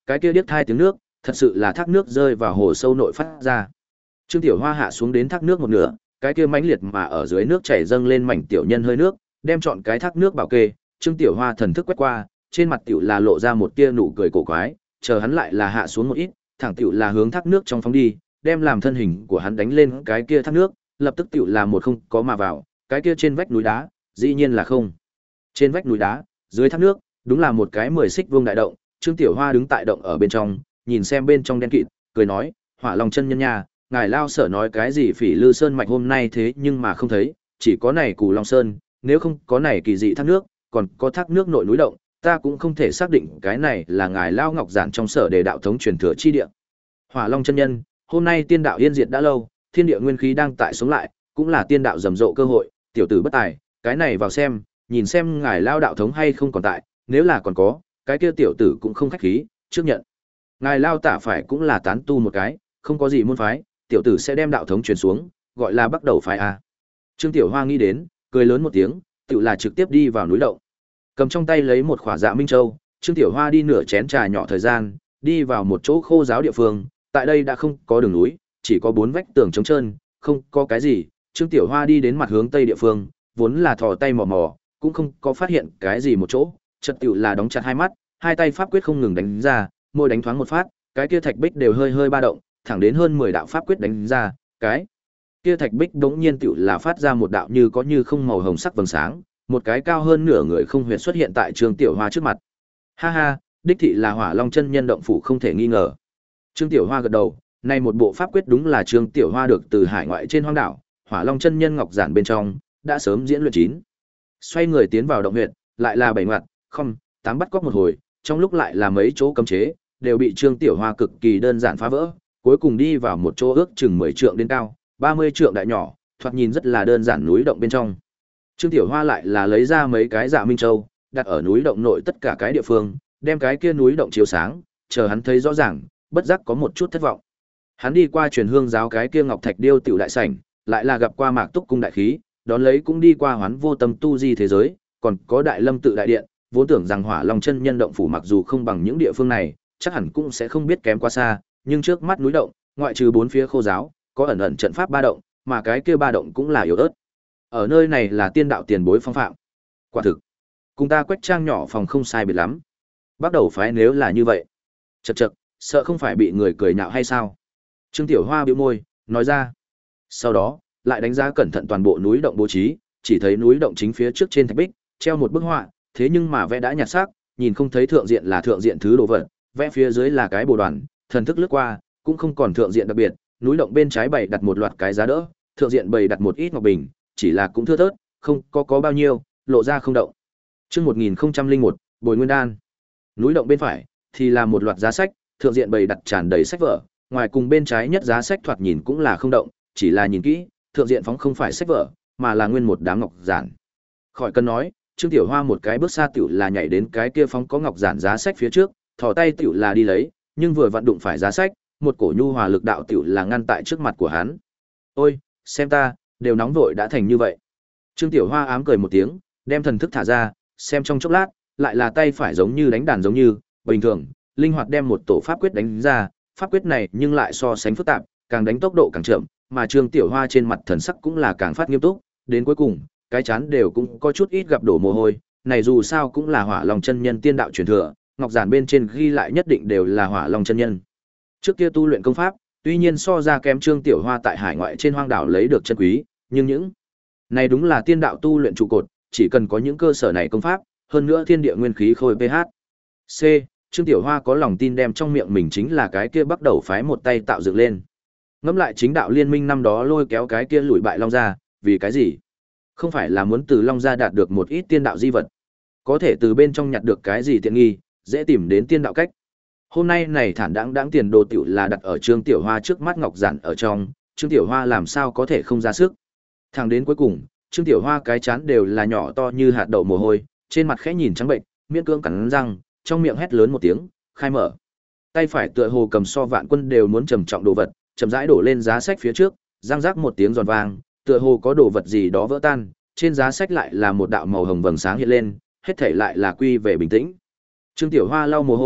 cái kia điếc thai tiếng nước, thật sự là thác nước rơi vào hồ sâu nội phát ra. Trương Tiểu Hoa hạ xuống đến thác nước một nửa, cái kia mãnh liệt mà ở dưới nước chảy dâng lên mảnh tiểu nhân hơi nước, đem trọn cái thác nước bảo kê, Trương Tiểu Hoa thần thức quét qua, trên mặt tiểu là lộ ra một tia nụ cười cổ quái, chờ hắn lại là hạ xuống một ít, thẳng tiểu là hướng thác nước trong phóng đi, đem làm thân hình của hắn đánh lên cái kia thác nước, lập tức tiểu là một không có mà vào, cái kia trên vách núi đá, dĩ nhiên là không. Trên vách núi đá, dưới thác nước, đúng là một cái mười xích vuông đại động, Trương Tiểu Hoa đứng tại động ở bên trong, nhìn xem bên trong đen kịt, cười nói, Hỏa Long chân nhân nha, ngài lao sở nói cái gì Phỉ Lư Sơn mạch hôm nay thế nhưng mà không thấy, chỉ có này Cù Long Sơn, nếu không có này kỳ dị thác nước, còn có thác nước nội núi động, ta cũng không thể xác định cái này là ngài lao ngọc giản trong sở đề đạo thống truyền thừa chi địa. Hỏa Long chân nhân, hôm nay tiên đạo yên diệt đã lâu, thiên địa nguyên khí đang tại sống lại, cũng là tiên đạo rầm rộ cơ hội, tiểu tử bất tài, cái này vào xem, nhìn xem ngài lao đạo thống hay không còn tại, nếu là còn có, cái kia tiểu tử cũng không khách khí, trước nhận. Ngài lao tả phải cũng là tán tu một cái, không có gì môn phái, tiểu tử sẽ đem đạo thống truyền xuống, gọi là bắt đầu phái a. Trương Tiểu Hoa nghĩ đến, cười lớn một tiếng, tự là trực tiếp đi vào núi động. Cầm trong tay lấy một khỏa dạ minh châu, Trương Tiểu Hoa đi nửa chén trà nhỏ thời gian, đi vào một chỗ khô giáo địa phương, tại đây đã không có đường núi, chỉ có bốn vách tường trống trơn, không có cái gì. Trương Tiểu Hoa đi đến mặt hướng tây địa phương, vốn là thò tay mò mò, cũng không có phát hiện cái gì một chỗ, chợt tiểu là đóng chặt hai mắt, hai tay pháp quyết không ngừng đánh ra, môi đánh thoáng một phát, cái kia thạch bích đều hơi hơi ba động, thẳng đến hơn mười đạo pháp quyết đánh ra, cái kia thạch bích đống nhiên tiểu là phát ra một đạo như có như không màu hồng sắc vầng sáng, một cái cao hơn nửa người không huyệt xuất hiện tại Trương Tiểu Hoa trước mặt. Ha ha, đích thị là Hỏa Long chân nhân động phủ không thể nghi ngờ. Trương Tiểu Hoa gật đầu, này một bộ pháp quyết đúng là Trương Tiểu Hoa được từ hải ngoại trên hoang đảo, Hỏa Long chân nhân ngọc giản bên trong, đã sớm diễn luyện chín. Xoay người tiến vào động huyệt, lại là bảy ngoặt, không, tám bắt cóc một hồi, trong lúc lại là mấy chỗ cấm chế, đều bị Trương Tiểu Hoa cực kỳ đơn giản phá vỡ, cuối cùng đi vào một chỗ ước chừng mười trượng đến cao, ba mươi trượng đại nhỏ, thoạt nhìn rất là đơn giản núi động bên trong. Trương Tiểu Hoa lại là lấy ra mấy cái dạ minh châu, đặt ở núi động nội tất cả cái địa phương, đem cái kia núi động chiếu sáng, chờ hắn thấy rõ ràng, bất giác có một chút thất vọng. Hắn đi qua truyền hương giáo cái kia ngọc thạch điêu tiểu đại sảnh, lại là gặp qua Mạc Túc cung đại khí, đón lấy cũng đi qua Hoán Vô Tâm tu di thế giới, còn có Đại Lâm tự đại điện, vốn tưởng rằng Hỏa Long chân nhân động phủ mặc dù không bằng những địa phương này, chắc hẳn cũng sẽ không biết kém quá xa, nhưng trước mắt núi động, ngoại trừ bốn phía khô giáo, có ẩn ẩn trận pháp ba động, mà cái kia ba động cũng là yếu ớt. Ở nơi này là tiên đạo tiền bối phong phạm. Quả thực, cùng ta quách trang nhỏ phòng không sai biệt lắm. Bắt đầu phái nếu là như vậy. Chậc chậc, sợ không phải bị người cười nhạo hay sao? Trương Tiểu Hoa bĩu môi, nói ra. Sau đó, lại đánh giá cẩn thận toàn bộ núi động bố trí, chỉ thấy núi động chính phía trước trên thạch bích, treo một bức họa, thế nhưng mà vẽ đã nhạt sắc, nhìn không thấy thượng diện là thượng diện thứ đồ vật, vẽ phía dưới là cái bồ đoàn, thần thức lướt qua, cũng không còn thượng diện đặc biệt, núi động bên trái bày đặt một loạt cái giá đỡ, thượng diện bày đặt một ít ngọc bình, chỉ là cũng thưa thớt, không có có bao nhiêu, lộ ra không động. Chương một nghìn không trăm lẻ một, Bồi Nguyên Đan. Núi động bên phải thì là một loạt giá sách, thượng diện bày đặt tràn đầy sách vở, ngoài cùng bên trái nhất giá sách thoạt nhìn cũng là không động, chỉ là nhìn kỹ, thượng diện phóng không phải sách vở, mà là nguyên một đám ngọc giản. Khỏi cần nói, Trương Tiểu Hoa một cái bước xa tiểu là nhảy đến cái kia phóng có ngọc giản giá sách phía trước, thò tay tiểu là đi lấy, nhưng vừa vặn đụng phải giá sách, một cổ nhu hòa lực đạo tiểu là ngăn tại trước mặt của hắn. Ôi, xem ta, đều nóng vội đã thành như vậy. Trương Tiểu Hoa ám cười một tiếng, đem thần thức thả ra, xem trong chốc lát, lại là tay phải giống như đánh đàn giống như, bình thường, linh hoạt đem một tổ pháp quyết đánh ra, pháp quyết này nhưng lại so sánh phức tạp, càng đánh tốc độ càng chậm, mà Trương Tiểu Hoa trên mặt thần sắc cũng là càng phát nghiêm túc, đến cuối cùng, cái chán đều cũng có chút ít gặp đổ mồ hôi, này dù sao cũng là Hỏa Long chân nhân tiên đạo truyền thừa, ngọc giản bên trên ghi lại nhất định đều là Hỏa Long chân nhân. Trước kia tu luyện công pháp, tuy nhiên so ra kém Trương Tiểu Hoa tại hải ngoại trên hoang đảo lấy được chân quý, nhưng những này đúng là tiên đạo tu luyện trụ cột, chỉ cần có những cơ sở này công pháp, hơn nữa thiên địa nguyên khí khôi pH. C. Trương Tiểu Hoa có lòng tin đem trong miệng mình chính là cái kia bắt đầu phái một tay tạo dựng lên. Ngẫm lại chính đạo liên minh năm đó lôi kéo cái kia lùi bại Long gia, vì cái gì? Không phải là muốn từ Long gia đạt được một ít tiên đạo di vật, có thể từ bên trong nhặt được cái gì tiện nghi, dễ tìm đến tiên đạo cách. Hôm nay này thản đãng đãng tiền đồ tiểu là đặt ở Trương Tiểu Hoa trước mắt ngọc giản ở trong, Trương Tiểu Hoa làm sao có thể không ra sức. Thẳng đến cuối cùng, Trương Tiểu Hoa cái chán đều là nhỏ to như hạt đậu mồ hôi, trên mặt khẽ nhìn trắng bệnh, miễn cưỡng cắn răng, trong miệng hét lớn một tiếng, khai mở. Tay phải tựa hồ cầm so vạn quân đều muốn trầm trọng đồ vật, chậm rãi đổ lên giá sách phía trước, răng rác một tiếng giòn vang, tựa hồ có đồ vật gì đó vỡ tan, trên giá sách lại là một đạo màu hồng vầng sáng hiện lên, hết thảy lại là quy về bình tĩnh. Trương Tiểu Hoa lau mồ hôi,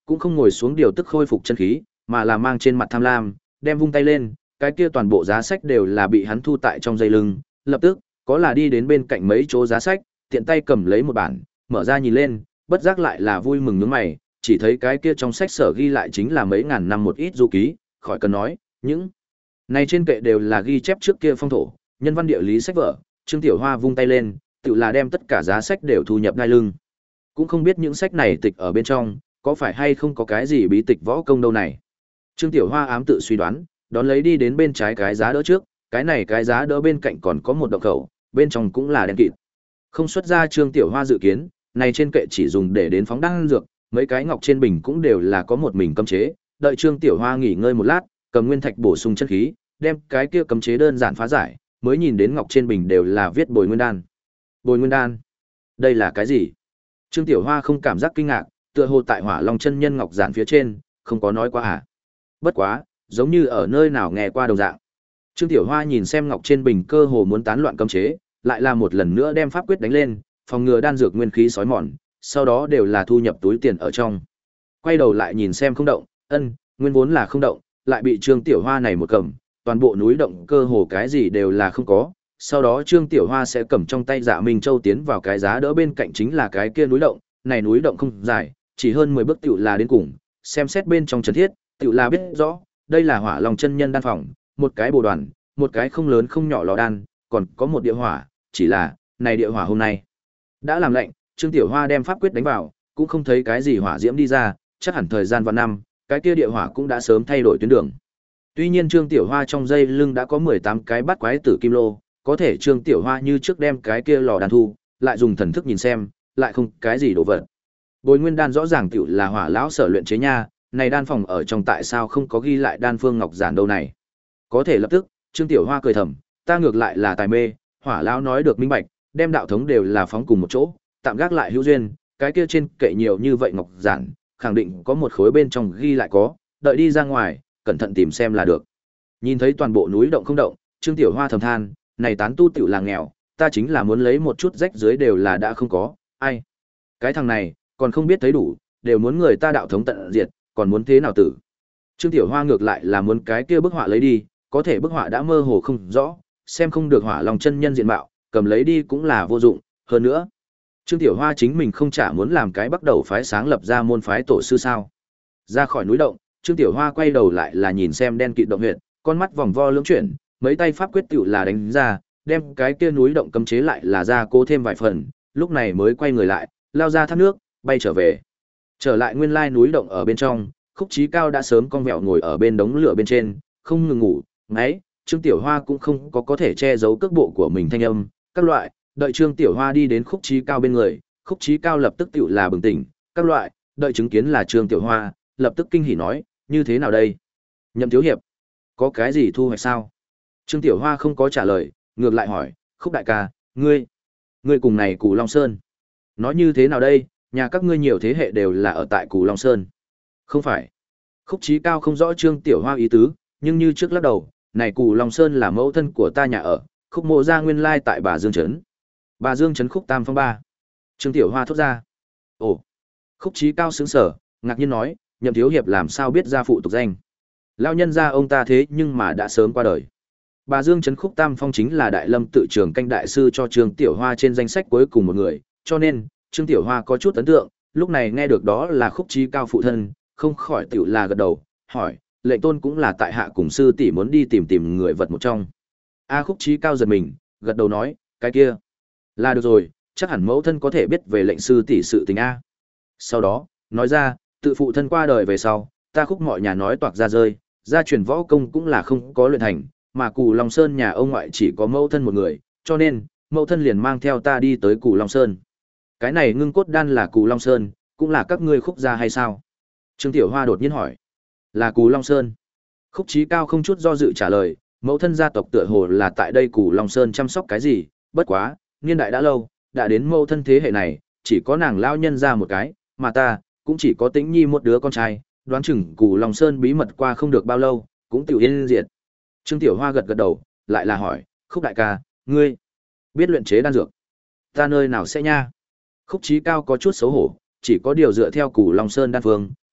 cũng không ngồi xuống điều tức khôi phục chân khí, mà là mang trên mặt tham lam, đem vung tay lên, cái kia toàn bộ giá sách đều là bị hắn thu tại trong dây lưng, lập tức, có là đi đến bên cạnh mấy chỗ giá sách, tiện tay cầm lấy một bản, mở ra nhìn lên, bất giác lại là vui mừng nhướng mày, chỉ thấy cái kia trong sách sở ghi lại chính là mấy ngàn năm một ít du ký, khỏi cần nói, những này trên kệ đều là ghi chép trước kia phong thổ, nhân văn địa lý sách vở, Trương Tiểu Hoa vung tay lên, tự là đem tất cả giá sách đều thu nhập ngay lưng. Cũng không biết những sách này tịch ở bên trong, có phải hay không có cái gì bí tịch võ công đâu này. Trương Tiểu Hoa ám tự suy đoán, đón lấy đi đến bên trái cái giá đỡ trước, cái này cái giá đỡ bên cạnh còn có một động khẩu, bên trong cũng là đen kịt. Không xuất ra Trương Tiểu Hoa dự kiến, này trên kệ chỉ dùng để đến phóng đan dược, mấy cái ngọc trên bình cũng đều là có một mình cấm chế, đợi Trương Tiểu Hoa nghỉ ngơi một lát, cầm nguyên thạch bổ sung chân khí, đem cái kia cấm chế đơn giản phá giải, mới nhìn đến ngọc trên bình đều là viết Bồi Nguyên đan. Bồi Nguyên đan? Đây là cái gì? Trương Tiểu Hoa không cảm giác kinh ngạc, tựa hồ tại Hỏa Long chân nhân ngọc giản phía trên, không có nói qua à? Bất quá, giống như ở nơi nào nghe qua đồng dạng. Trương Tiểu Hoa nhìn xem ngọc trên bình cơ hồ muốn tán loạn cấm chế, lại là một lần nữa đem pháp quyết đánh lên, phòng ngừa đan dược nguyên khí sói mòn, sau đó đều là thu nhập túi tiền ở trong. Quay đầu lại nhìn xem không động, ân, nguyên vốn là không động, lại bị Trương Tiểu Hoa này một cầm, toàn bộ núi động cơ hồ cái gì đều là không có. Sau đó Trương Tiểu Hoa sẽ cầm trong tay Dạ Minh Châu tiến vào cái giá đỡ bên cạnh chính là cái kia núi động, này núi động không dài, chỉ hơn mười bước tiểu là đến cùng, xem xét bên trong trần thiết, tiểu là biết rõ, đây là Hỏa Long chân nhân đan phòng, một cái bồ đoàn, một cái không lớn không nhỏ lò đan, còn có một địa hỏa, chỉ là, này địa hỏa hôm nay đã làm lạnh, Trương Tiểu Hoa đem pháp quyết đánh vào, cũng không thấy cái gì hỏa diễm đi ra, chắc hẳn thời gian vạn năm, cái kia địa hỏa cũng đã sớm thay đổi tuyến đường. Tuy nhiên Trương Tiểu Hoa trong dây lưng đã có mười tám cái bát quái tử kim lô, có thể Trương Tiểu Hoa như trước đem cái kia lò đan thu, lại dùng thần thức nhìn xem, lại không cái gì đồ vật. Bồi Nguyên đan rõ ràng tiểu là Hỏa lão sở luyện chế nha, này đan phòng ở trong tại sao không có ghi lại đan phương ngọc giản đâu này. Có thể lập tức, Trương Tiểu Hoa cười thầm, ta ngược lại là tài mê, Hỏa lão nói được minh bạch, đem đạo thống đều là phóng cùng một chỗ, tạm gác lại hữu duyên, cái kia trên kệ nhiều như vậy ngọc giản, khẳng định có một khối bên trong ghi lại có, đợi đi ra ngoài, cẩn thận tìm xem là được. Nhìn thấy toàn bộ núi động không động, Trương Tiểu Hoa thầm than, này tán tu tiểu là nghèo, ta chính là muốn lấy một chút rách dưới đều là đã không có, ai. Cái thằng này, còn không biết thấy đủ, đều muốn người ta đạo thống tận diệt, còn muốn thế nào tử. Trương Tiểu Hoa ngược lại là muốn cái kia bức họa lấy đi, có thể bức họa đã mơ hồ không rõ, xem không được Hỏa Long chân nhân diện mạo, cầm lấy đi cũng là vô dụng, hơn nữa. Trương Tiểu Hoa chính mình không chả muốn làm cái bắt đầu phái sáng lập ra môn phái tổ sư sao. Ra khỏi núi động, Trương Tiểu Hoa quay đầu lại là nhìn xem đen kịt động huyệt, con mắt vòng vo lưỡng chuyển, mấy tay pháp quyết tiểu là đánh ra, đem cái kia núi động cấm chế lại là ra cố thêm vài phần, lúc này mới quay người lại, lao ra thác nước, bay trở về. Trở lại nguyên lai núi động ở bên trong, Khúc Chí Cao đã sớm cong vẹo ngồi ở bên đống lửa bên trên, không ngừng ngủ, ngáy, Trương Tiểu Hoa cũng không có có thể che giấu cước bộ của mình thanh âm, các loại, đợi Trương Tiểu Hoa đi đến Khúc Chí Cao bên người, Khúc Chí Cao lập tức tiểu là bừng tỉnh, các loại, đợi chứng kiến là Trương Tiểu Hoa, lập tức kinh hỉ nói, như thế nào đây? Nhậm thiếu hiệp, có cái gì thu hoạch sao? Trương Tiểu Hoa không có trả lời, ngược lại hỏi, Khúc đại ca, ngươi, ngươi cùng này Cù Long Sơn. Nói như thế nào đây, nhà các ngươi nhiều thế hệ đều là ở tại Cù Long Sơn. Không phải. Khúc Chí Cao không rõ Trương Tiểu Hoa ý tứ, nhưng như trước lắc đầu, này Cù Long Sơn là mẫu thân của ta nhà ở, Khúc mộ gia nguyên lai tại Bà Dương Trấn. Bà Dương Trấn Khúc Tam Phong ba. Trương Tiểu Hoa thốt ra. Ồ. Khúc Chí Cao sững sờ, ngạc nhiên nói, Nhậm thiếu hiệp làm sao biết gia phụ tục danh. Lão nhân gia ông ta thế nhưng mà đã sớm qua đời. Bà Dương Trấn Khúc Tam Phong chính là Đại Lâm tự trường canh đại sư cho Trương Tiểu Hoa trên danh sách cuối cùng một người, cho nên, Trương Tiểu Hoa có chút ấn tượng, lúc này nghe được đó là Khúc Chí Cao phụ thân, không khỏi tiểu là gật đầu, hỏi, lệnh tôn cũng là tại hạ cùng sư tỷ muốn đi tìm tìm người vật một trong. A Khúc Chí Cao giật mình, gật đầu nói, cái kia, là được rồi, chắc hẳn mẫu thân có thể biết về lệnh sư tỷ sự tình A. Sau đó, nói ra, tự phụ thân qua đời về sau, ta Khúc mọi nhà nói toạc ra rơi, gia truyền võ công cũng là không có luyện thành, mà Cù Long Sơn nhà ông ngoại chỉ có mẫu thân một người, cho nên, mẫu thân liền mang theo ta đi tới Cù Long Sơn. Cái này ngưng cốt đan là Cù Long Sơn, cũng là các ngươi Khúc gia hay sao? Trương Tiểu Hoa đột nhiên hỏi. Là Cù Long Sơn. Khúc Chí Cao không chút do dự trả lời, mẫu thân gia tộc tựa hồ là tại đây Cù Long Sơn chăm sóc cái gì, bất quá, niên đại đã lâu, đã đến mẫu thân thế hệ này, chỉ có nàng lão nhân ra một cái, mà ta, cũng chỉ có Tĩnh Nhi một đứa con trai, đoán chừng Cù Long Sơn bí mật qua không được bao lâu, cũng tiểu yên diệt. Trương Tiểu Hoa gật gật đầu, lại là hỏi, Khúc đại ca, ngươi biết luyện chế đan dược? Ta nơi nào sẽ nha? Khúc Chí Cao có chút xấu hổ, chỉ có điều dựa theo Cù Long Sơn đan phương,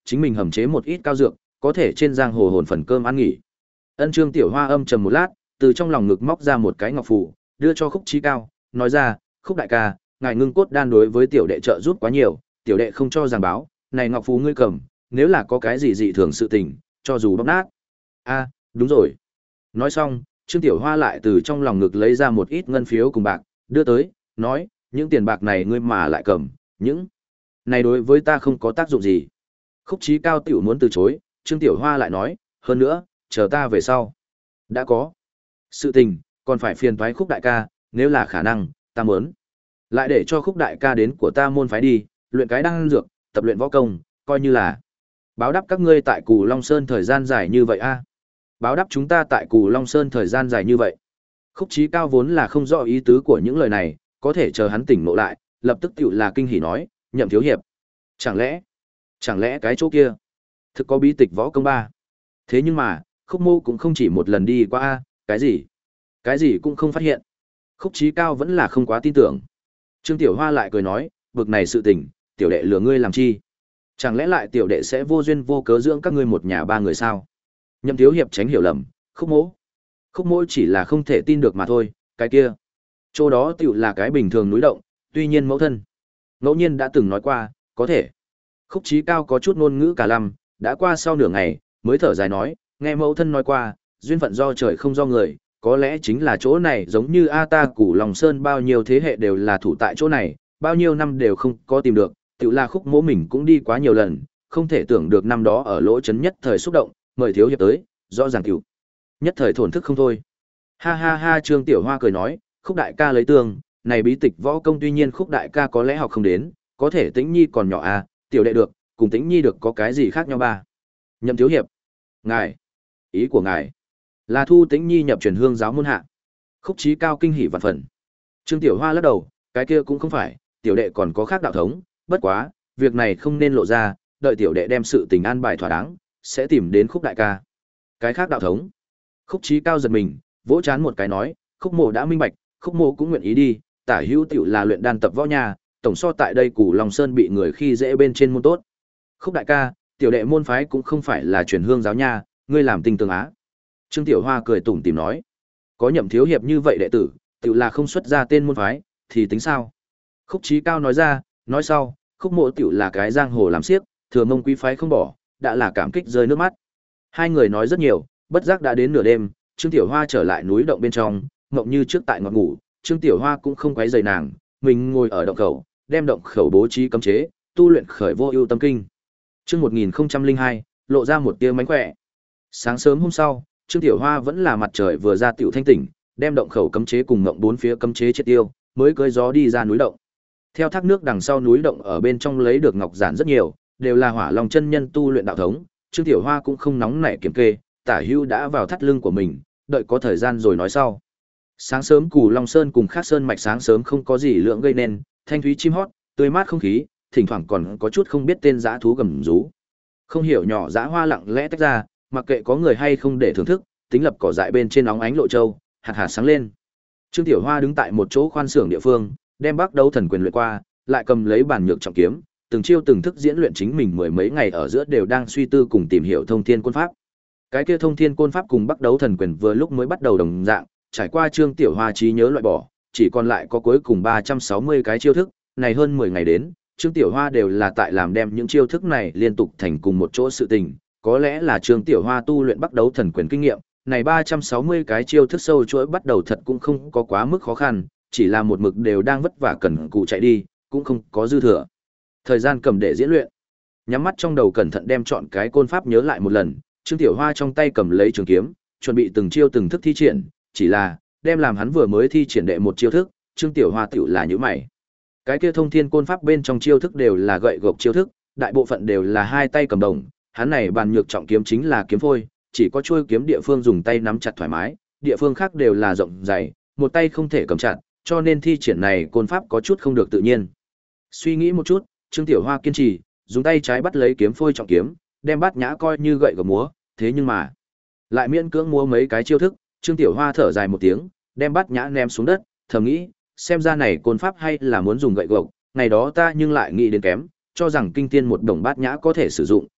chính mình hầm chế một ít cao dược, có thể trên giang hồ hồn phần cơm ăn nghỉ. Ân Trương Tiểu Hoa âm trầm một lát, từ trong lòng ngực móc ra một cái ngọc phù, đưa cho Khúc Chí Cao, nói ra, "Khúc đại ca, ngài ngưng cốt đan đối với tiểu đệ trợ giúp quá nhiều, tiểu đệ không cho giảng báo, này ngọc phù ngươi cầm, nếu là có cái gì dị thường sự tình, cho dù bóc nát." "A, đúng rồi." Nói xong, Trương Tiểu Hoa lại từ trong lòng ngực lấy ra một ít ngân phiếu cùng bạc, đưa tới, nói, "Những tiền bạc này ngươi mà lại cầm, những này đối với ta không có tác dụng gì." Khúc Chí Cao tiểu muốn từ chối, Trương Tiểu Hoa lại nói, "Hơn nữa, chờ ta về sau. Đã có sự tình, còn phải phiền toái Khúc đại ca, nếu là khả năng, ta muốn lại để cho Khúc đại ca đến của ta môn phái đi, luyện cái đan dược, tập luyện võ công, coi như là báo đáp các ngươi tại Cù Long Sơn thời gian dài như vậy a." Báo đáp chúng ta tại Cù Long Sơn thời gian dài như vậy. Khúc Chí Cao vốn là không rõ ý tứ của những lời này, có thể chờ hắn tỉnh ngộ lại, lập tức tiểu là kinh hỉ nói, "Nhậm thiếu hiệp, chẳng lẽ, chẳng lẽ cái chỗ kia thực có bí tịch võ công ba?" Thế nhưng mà, Khúc Mô cũng không chỉ một lần đi qua a, cái gì? Cái gì cũng không phát hiện. Khúc Chí Cao vẫn là không quá tin tưởng. Trương Tiểu Hoa lại cười nói, "Bực này sự tình, tiểu đệ lừa ngươi làm chi? Chẳng lẽ lại tiểu đệ sẽ vô duyên vô cớ dưỡng các ngươi một nhà ba người sao?" Nhậm thiếu hiệp tránh hiểu lầm, Khúc Mỗ, Khúc Mỗ chỉ là không thể tin được mà thôi, cái kia, chỗ đó tiểu là cái bình thường núi động, tuy nhiên mẫu thân ngẫu nhiên đã từng nói qua, có thể. Khúc Chí Cao có chút ngôn ngữ cả lăm, đã qua sau nửa ngày, mới thở dài nói, nghe mẫu thân nói qua, duyên phận do trời không do người, có lẽ chính là chỗ này giống như A ta Củ Lòng Sơn bao nhiêu thế hệ đều là thủ tại chỗ này, bao nhiêu năm đều không có tìm được, tiểu là Khúc Mỗ mình cũng đi quá nhiều lần, không thể tưởng được năm đó ở lỗ chấn nhất thời xúc động, mời thiếu hiệp tới, rõ ràng tiểu nhất thời thổn thức không thôi. Ha ha ha, Trương Tiểu Hoa cười nói, Khúc đại ca lấy tương, này bí tịch võ công tuy nhiên Khúc đại ca có lẽ học không đến, có thể Tĩnh Nhi còn nhỏ à, tiểu đệ được, cùng Tĩnh Nhi được có cái gì khác nhau ba? Nhậm thiếu hiệp, ngài, ý của ngài là thu Tĩnh Nhi nhập truyền hương giáo môn hạ. Khúc Chí Cao kinh hỉ vạn phần. Trương Tiểu Hoa lắc đầu, cái kia cũng không phải, tiểu đệ còn có khác đạo thống, bất quá, việc này không nên lộ ra, đợi tiểu đệ đem sự tình an bài thỏa đáng, sẽ tìm đến Khúc đại ca. Cái khác đạo thống. Khúc Chí Cao giật mình, vỗ chán một cái nói, Khúc Mộ đã minh bạch, Khúc Mộ cũng nguyện ý đi, tả hữu tiểu là luyện đan tập võ nhà, tổng so tại đây Củ Long Sơn bị người khi dễ bên trên môn tốt. Khúc đại ca, tiểu đệ môn phái cũng không phải là truyền hương giáo nha, ngươi làm tinh tường á. Trương Tiểu Hoa cười tủm tỉm nói, có Nhậm thiếu hiệp như vậy đệ tử, tiểu là không xuất ra tên môn phái, thì tính sao? Khúc Chí Cao nói ra, nói sau, Khúc Mộ tiểu là cái giang hồ làm xiếc, thừa mông quý phái không bỏ, đã là cảm kích rơi nước mắt. Hai người nói rất nhiều, bất giác đã đến nửa đêm, Trương Tiểu Hoa trở lại núi động bên trong, ngộng như trước tại ngọt ngủ, Trương Tiểu Hoa cũng không quấy rầy nàng, mình ngồi ở động khẩu, đem động khẩu bố trí cấm chế, tu luyện khởi vô ưu tâm kinh. Chương một nghìn không trăm lẻ hai, lộ ra một tia mánh khỏe. Sáng sớm hôm sau, Trương Tiểu Hoa vẫn là mặt trời vừa ra tiểu thanh tỉnh, đem động khẩu cấm chế cùng ngộng bốn phía cấm chế triệt tiêu, mới cưỡi gió đi ra núi động. Theo thác nước đằng sau núi động ở bên trong lấy được ngọc giản rất nhiều, đều là Hỏa Long chân nhân tu luyện đạo thống, Trương Tiểu Hoa cũng không nóng nảy kiểm kê, tả hưu đã vào thắt lưng của mình, đợi có thời gian rồi nói sau. Sáng sớm Cù Long Sơn cùng khác sơn mạch sáng sớm không có gì lượng gây nên, thanh thúy chim hót, tươi mát không khí, thỉnh thoảng còn có chút không biết tên dã thú gầm rú. Không hiểu nhỏ dã hoa lặng lẽ tách ra, mặc kệ có người hay không để thưởng thức, tính lập cỏ dại bên trên óng ánh lộ châu, hạt hạt sáng lên. Trương Tiểu Hoa đứng tại một chỗ khoan xưởng địa phương, đem Bắc Đấu Thần Quyền luyện qua, lại cầm lấy bản nhược trọng kiếm, từng chiêu từng thức diễn luyện chính mình mười mấy ngày ở giữa đều đang suy tư cùng tìm hiểu thông thiên côn pháp. Cái kia thông thiên côn pháp cùng Bắc Đấu Thần Quyền vừa lúc mới bắt đầu đồng dạng, trải qua Trương Tiểu Hoa trí nhớ loại bỏ, chỉ còn lại có cuối cùng ba trăm sáu mươi cái chiêu thức, này hơn mười ngày đến, Trương Tiểu Hoa đều là tại làm đem những chiêu thức này liên tục thành cùng một chỗ sự tình, có lẽ là Trương Tiểu Hoa tu luyện Bắc Đấu Thần Quyền kinh nghiệm, này ba trăm sáu mươi cái chiêu thức sâu chuỗi bắt đầu thật cũng không có quá mức khó khăn, chỉ là một mực đều đang vất vả cần cù chạy đi, cũng không có dư thừa thời gian cầm để diễn luyện. Nhắm mắt trong đầu cẩn thận đem chọn cái côn pháp nhớ lại một lần, Trương Tiểu Hoa trong tay cầm lấy trường kiếm, chuẩn bị từng chiêu từng thức thi triển, chỉ là đem làm hắn vừa mới thi triển đệ một chiêu thức, Trương Tiểu Hoa tiểu là nhíu mày. Cái kia thông thiên côn pháp bên trong chiêu thức đều là gậy gộc chiêu thức, đại bộ phận đều là hai tay cầm đồng, hắn này bàn nhược trọng kiếm chính là kiếm phôi, chỉ có chuôi kiếm địa phương dùng tay nắm chặt thoải mái, địa phương khác đều là rộng dày, một tay không thể cầm chặt, cho nên thi triển này côn pháp có chút không được tự nhiên. Suy nghĩ một chút, Trương Tiểu Hoa kiên trì, dùng tay trái bắt lấy kiếm phôi trọng kiếm, đem bát nhã coi như gậy gộc múa, thế nhưng mà lại miễn cưỡng múa mấy cái chiêu thức, Trương Tiểu Hoa thở dài một tiếng, đem bát nhã ném xuống đất, thầm nghĩ, xem ra này côn pháp hay là muốn dùng gậy gộc, ngày đó ta nhưng lại nghĩ đến kém, cho rằng kinh tiên một đồng bát nhã có thể sử dụng,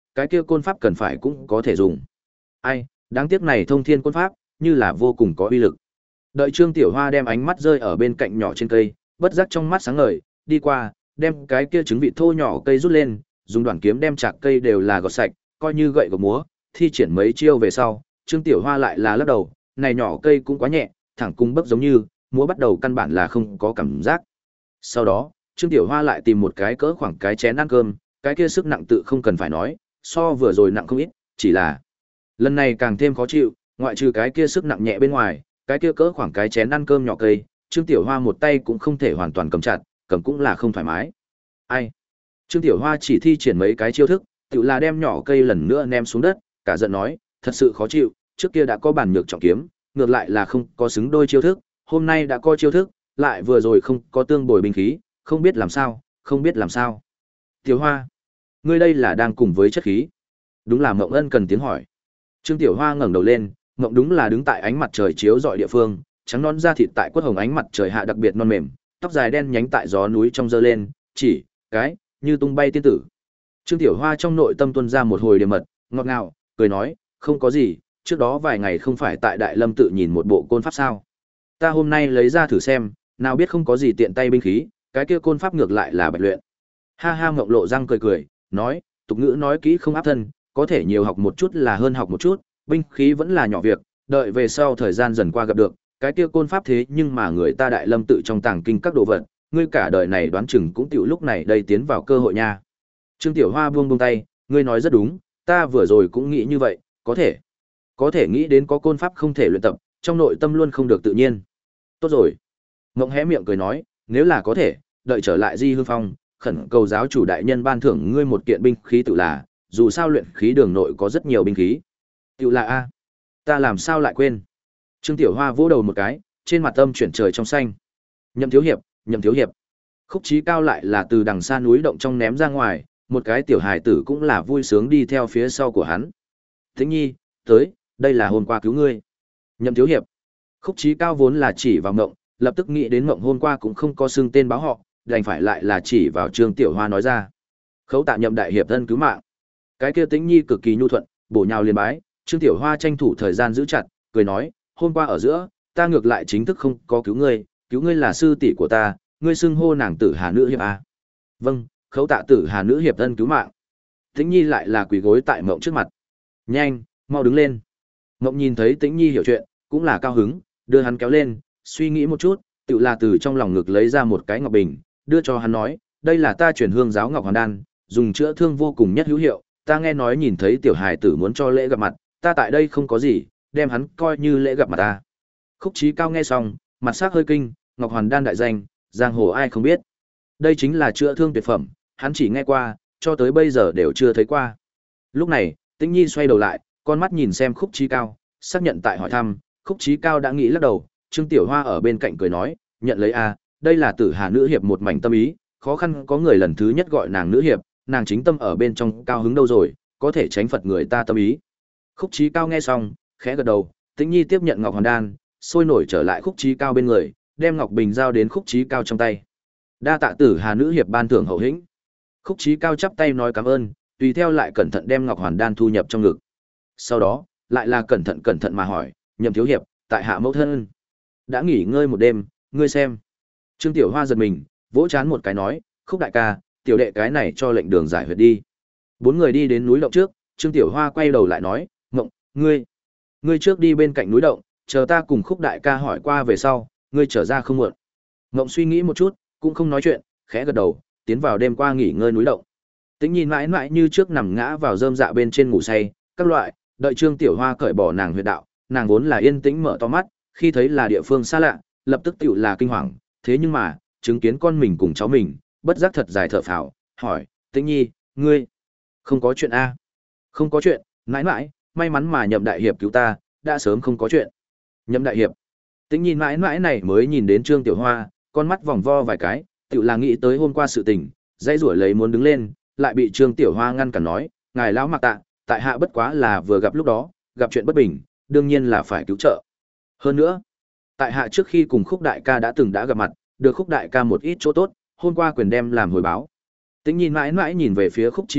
cái kia côn pháp cần phải cũng có thể dùng. Ai, đáng tiếc này thông thiên côn pháp, như là vô cùng có uy lực. Đợi Trương Tiểu Hoa đem ánh mắt rơi ở bên cạnh nhỏ trên cây, bất giác trong mắt sáng ngời, đi qua, đem cái kia trứng vịt thô nhỏ cây rút lên, dùng đoạn kiếm đem chạc cây đều là gọt sạch, coi như gậy gộc múa, thi triển mấy chiêu về sau, Trương Tiểu Hoa lại là lắc đầu, này nhỏ cây cũng quá nhẹ, thẳng cung bấc giống như, múa bắt đầu căn bản là không có cảm giác. Sau đó, Trương Tiểu Hoa lại tìm một cái cỡ khoảng cái chén ăn cơm, cái kia sức nặng tự không cần phải nói, so vừa rồi nặng không ít, chỉ là lần này càng thêm khó chịu, ngoại trừ cái kia sức nặng nhẹ bên ngoài, cái kia cỡ khoảng cái chén ăn cơm nhỏ cây, Trương Tiểu Hoa một tay cũng không thể hoàn toàn cầm chặt, cầm cũng là không thoải mái. Ai? Trương Tiểu Hoa chỉ thi triển mấy cái chiêu thức, tự là đem nhỏ cây lần nữa ném xuống đất, cả giận nói, thật sự khó chịu, trước kia đã có bản nhược trọng kiếm, ngược lại là không có xứng đôi chiêu thức, hôm nay đã có chiêu thức, lại vừa rồi không có tương bồi binh khí, không biết làm sao, không biết làm sao. Tiểu Hoa, ngươi đây là đang cùng với chất khí. Đúng là Mộng Ân cần tiếng hỏi. Trương Tiểu Hoa ngẩng đầu lên, Mộng đúng là đứng tại ánh mặt trời chiếu rọi địa phương, trắng non da thịt tại quất hồng ánh mặt trời hạ đặc biệt non mềm, tóc dài đen nhánh tại gió núi trong giơ lên, chỉ cái như tung bay tiên tử. Trương Tiểu Hoa trong nội tâm tuôn ra một hồi điềm mật, ngọt ngào, cười nói, không có gì, trước đó vài ngày không phải tại Đại Lâm tự nhìn một bộ côn pháp sao? Ta hôm nay lấy ra thử xem, nào biết không có gì tiện tay binh khí, cái kia côn pháp ngược lại là bạch luyện. Ha ha, Ngộng lộ răng cười cười, nói, tục ngữ nói kỹ không áp thân, có thể nhiều học một chút là hơn học một chút, binh khí vẫn là nhỏ việc, đợi về sau thời gian dần qua gặp được, cái kia côn pháp thế nhưng mà người ta Đại Lâm tự trong tàng kinh các đồ vật, ngươi cả đời này đoán chừng cũng tiểu lúc này đây tiến vào cơ hội nha. Trương Tiểu Hoa buông buông tay, ngươi nói rất đúng, ta vừa rồi cũng nghĩ như vậy, có thể. Có thể nghĩ đến có côn pháp không thể luyện tập, trong nội tâm luôn không được tự nhiên. Tốt rồi. Ngộng hé miệng cười nói, nếu là có thể, đợi trở lại Di Hương Phong, khẩn cầu giáo chủ đại nhân ban thưởng ngươi một kiện binh khí tự là, dù sao luyện khí đường nội có rất nhiều binh khí. Tự là a, ta làm sao lại quên. Trương Tiểu Hoa vỗ đầu một cái, trên mặt âm chuyển trời trong xanh. Nhậm thiếu hiệp, Nhậm thiếu hiệp. Khúc Chí Cao lại là từ đằng xa núi động trong ném ra ngoài, một cái tiểu hài tử cũng là vui sướng đi theo phía sau của hắn. Tĩnh Nhi, tới, đây là hôm qua cứu ngươi. Nhậm thiếu hiệp. Khúc Chí Cao vốn là chỉ vào Ngộng, lập tức nghĩ đến Ngộng hôm qua cũng không có xưng tên báo họ, đành phải lại là chỉ vào Trương Tiểu Hoa nói ra. Khấu tạ Nhậm đại hiệp thân cứu mạng. Cái kia Tĩnh Nhi cực kỳ nhu thuận, bổ nhào liền bái, Trương Tiểu Hoa tranh thủ thời gian giữ chặt, cười nói, hôm qua ở giữa, ta ngược lại chính thức không có cứu ngươi, cứu ngươi là sư tỷ của ta, ngươi xưng hô nàng Tử Hà nữ hiệp a. Vâng, khấu tạ Tử Hà nữ hiệp thân cứu mạng. Tĩnh Nhi lại là quỳ gối tại Mộng trước mặt. Nhanh, mau đứng lên. Mộng nhìn thấy Tĩnh Nhi hiểu chuyện, cũng là cao hứng, đưa hắn kéo lên, suy nghĩ một chút, tự là từ trong lòng ngực lấy ra một cái ngọc bình, đưa cho hắn nói, đây là ta truyền hương giáo ngọc hoàn đan, dùng chữa thương vô cùng nhất hữu hiệu, ta nghe nói nhìn thấy tiểu hài tử muốn cho lễ gặp mặt, ta tại đây không có gì, đem hắn coi như lễ gặp mặt ta. Khúc Chí Cao nghe xong, mặt sắc hơi kinh, ngọc hoàn đan đại danh, giang hồ ai không biết. Đây chính là chữa thương tuyệt phẩm, hắn chỉ nghe qua, cho tới bây giờ đều chưa thấy qua. Lúc này, Tĩnh Nhi xoay đầu lại, con mắt nhìn xem Khúc Chí Cao, xác nhận tại hỏi thăm, Khúc Chí Cao đã nghĩ lắc đầu, Trương Tiểu Hoa ở bên cạnh cười nói, nhận lấy a, đây là Tử Hà nữ hiệp một mảnh tâm ý, khó khăn có người lần thứ nhất gọi nàng nữ hiệp, nàng chính tâm ở bên trong cao hứng đâu rồi, có thể tránh phật người ta tâm ý. Khúc Chí Cao nghe xong, khẽ gật đầu, Tĩnh Nhi tiếp nhận ngọc hoàn đan, sôi nổi trở lại Khúc Chí Cao bên người, đem ngọc bình giao đến Khúc Chí Cao trong tay. Đa tạ Tử Hà nữ hiệp ban thưởng hậu hĩnh. Khúc Chí Cao chắp tay nói cảm ơn, tùy theo lại cẩn thận đem ngọc hoàn đan thu nhập trong ngực. Sau đó, lại là cẩn thận cẩn thận mà hỏi, Nhậm thiếu hiệp, tại hạ mẫu thân đã nghỉ ngơi một đêm, ngươi xem. Trương Tiểu Hoa giật mình, vỗ chán một cái nói, Khúc đại ca, tiểu đệ cái này cho lệnh đường giải huyệt đi. Bốn người đi đến núi động trước, Trương Tiểu Hoa quay đầu lại nói, Ngộng, ngươi, ngươi trước đi bên cạnh núi động, chờ ta cùng Khúc đại ca hỏi qua về sau, ngươi trở ra không muộn. Ngộng suy nghĩ một chút, cũng không nói chuyện, khẽ gật đầu, tiến vào đêm qua nghỉ ngơi núi động. Tĩnh Nhi mãi mãi như trước nằm ngã vào rơm dạ bên trên ngủ say, các loại, đợi Trương Tiểu Hoa cởi bỏ nàng huyệt đạo, nàng vốn là yên tĩnh mở to mắt, khi thấy là địa phương xa lạ, lập tức tựu là kinh hoàng, thế nhưng mà, chứng kiến con mình cùng cháu mình, bất giác thật dài thở phào, hỏi, Tĩnh Nhi, ngươi, không có chuyện a? Không có chuyện, mãi mãi, may mắn mà Nhậm đại hiệp cứu ta, đã sớm không có chuyện. Nhậm đại hiệp. Tĩnh Nhi mãi mãi này mới nhìn đến Trương Tiểu Hoa, con mắt vòng vo vài cái, tựu là nghĩ tới hôm qua sự tình, dãy rủa lấy muốn đứng lên, lại bị Trương Tiểu Hoa ngăn cản nói, ngài lão mặc tạ, tại hạ bất quá là vừa gặp lúc đó, gặp chuyện bất bình, đương nhiên là phải cứu trợ. Hơn nữa, tại hạ trước khi cùng Khúc đại ca đã từng đã gặp mặt, được Khúc đại ca một ít chỗ tốt, hôm qua quyền đem làm hồi báo. Tĩnh Nhi mãi mãi nhìn về phía Khúc Chí Cao,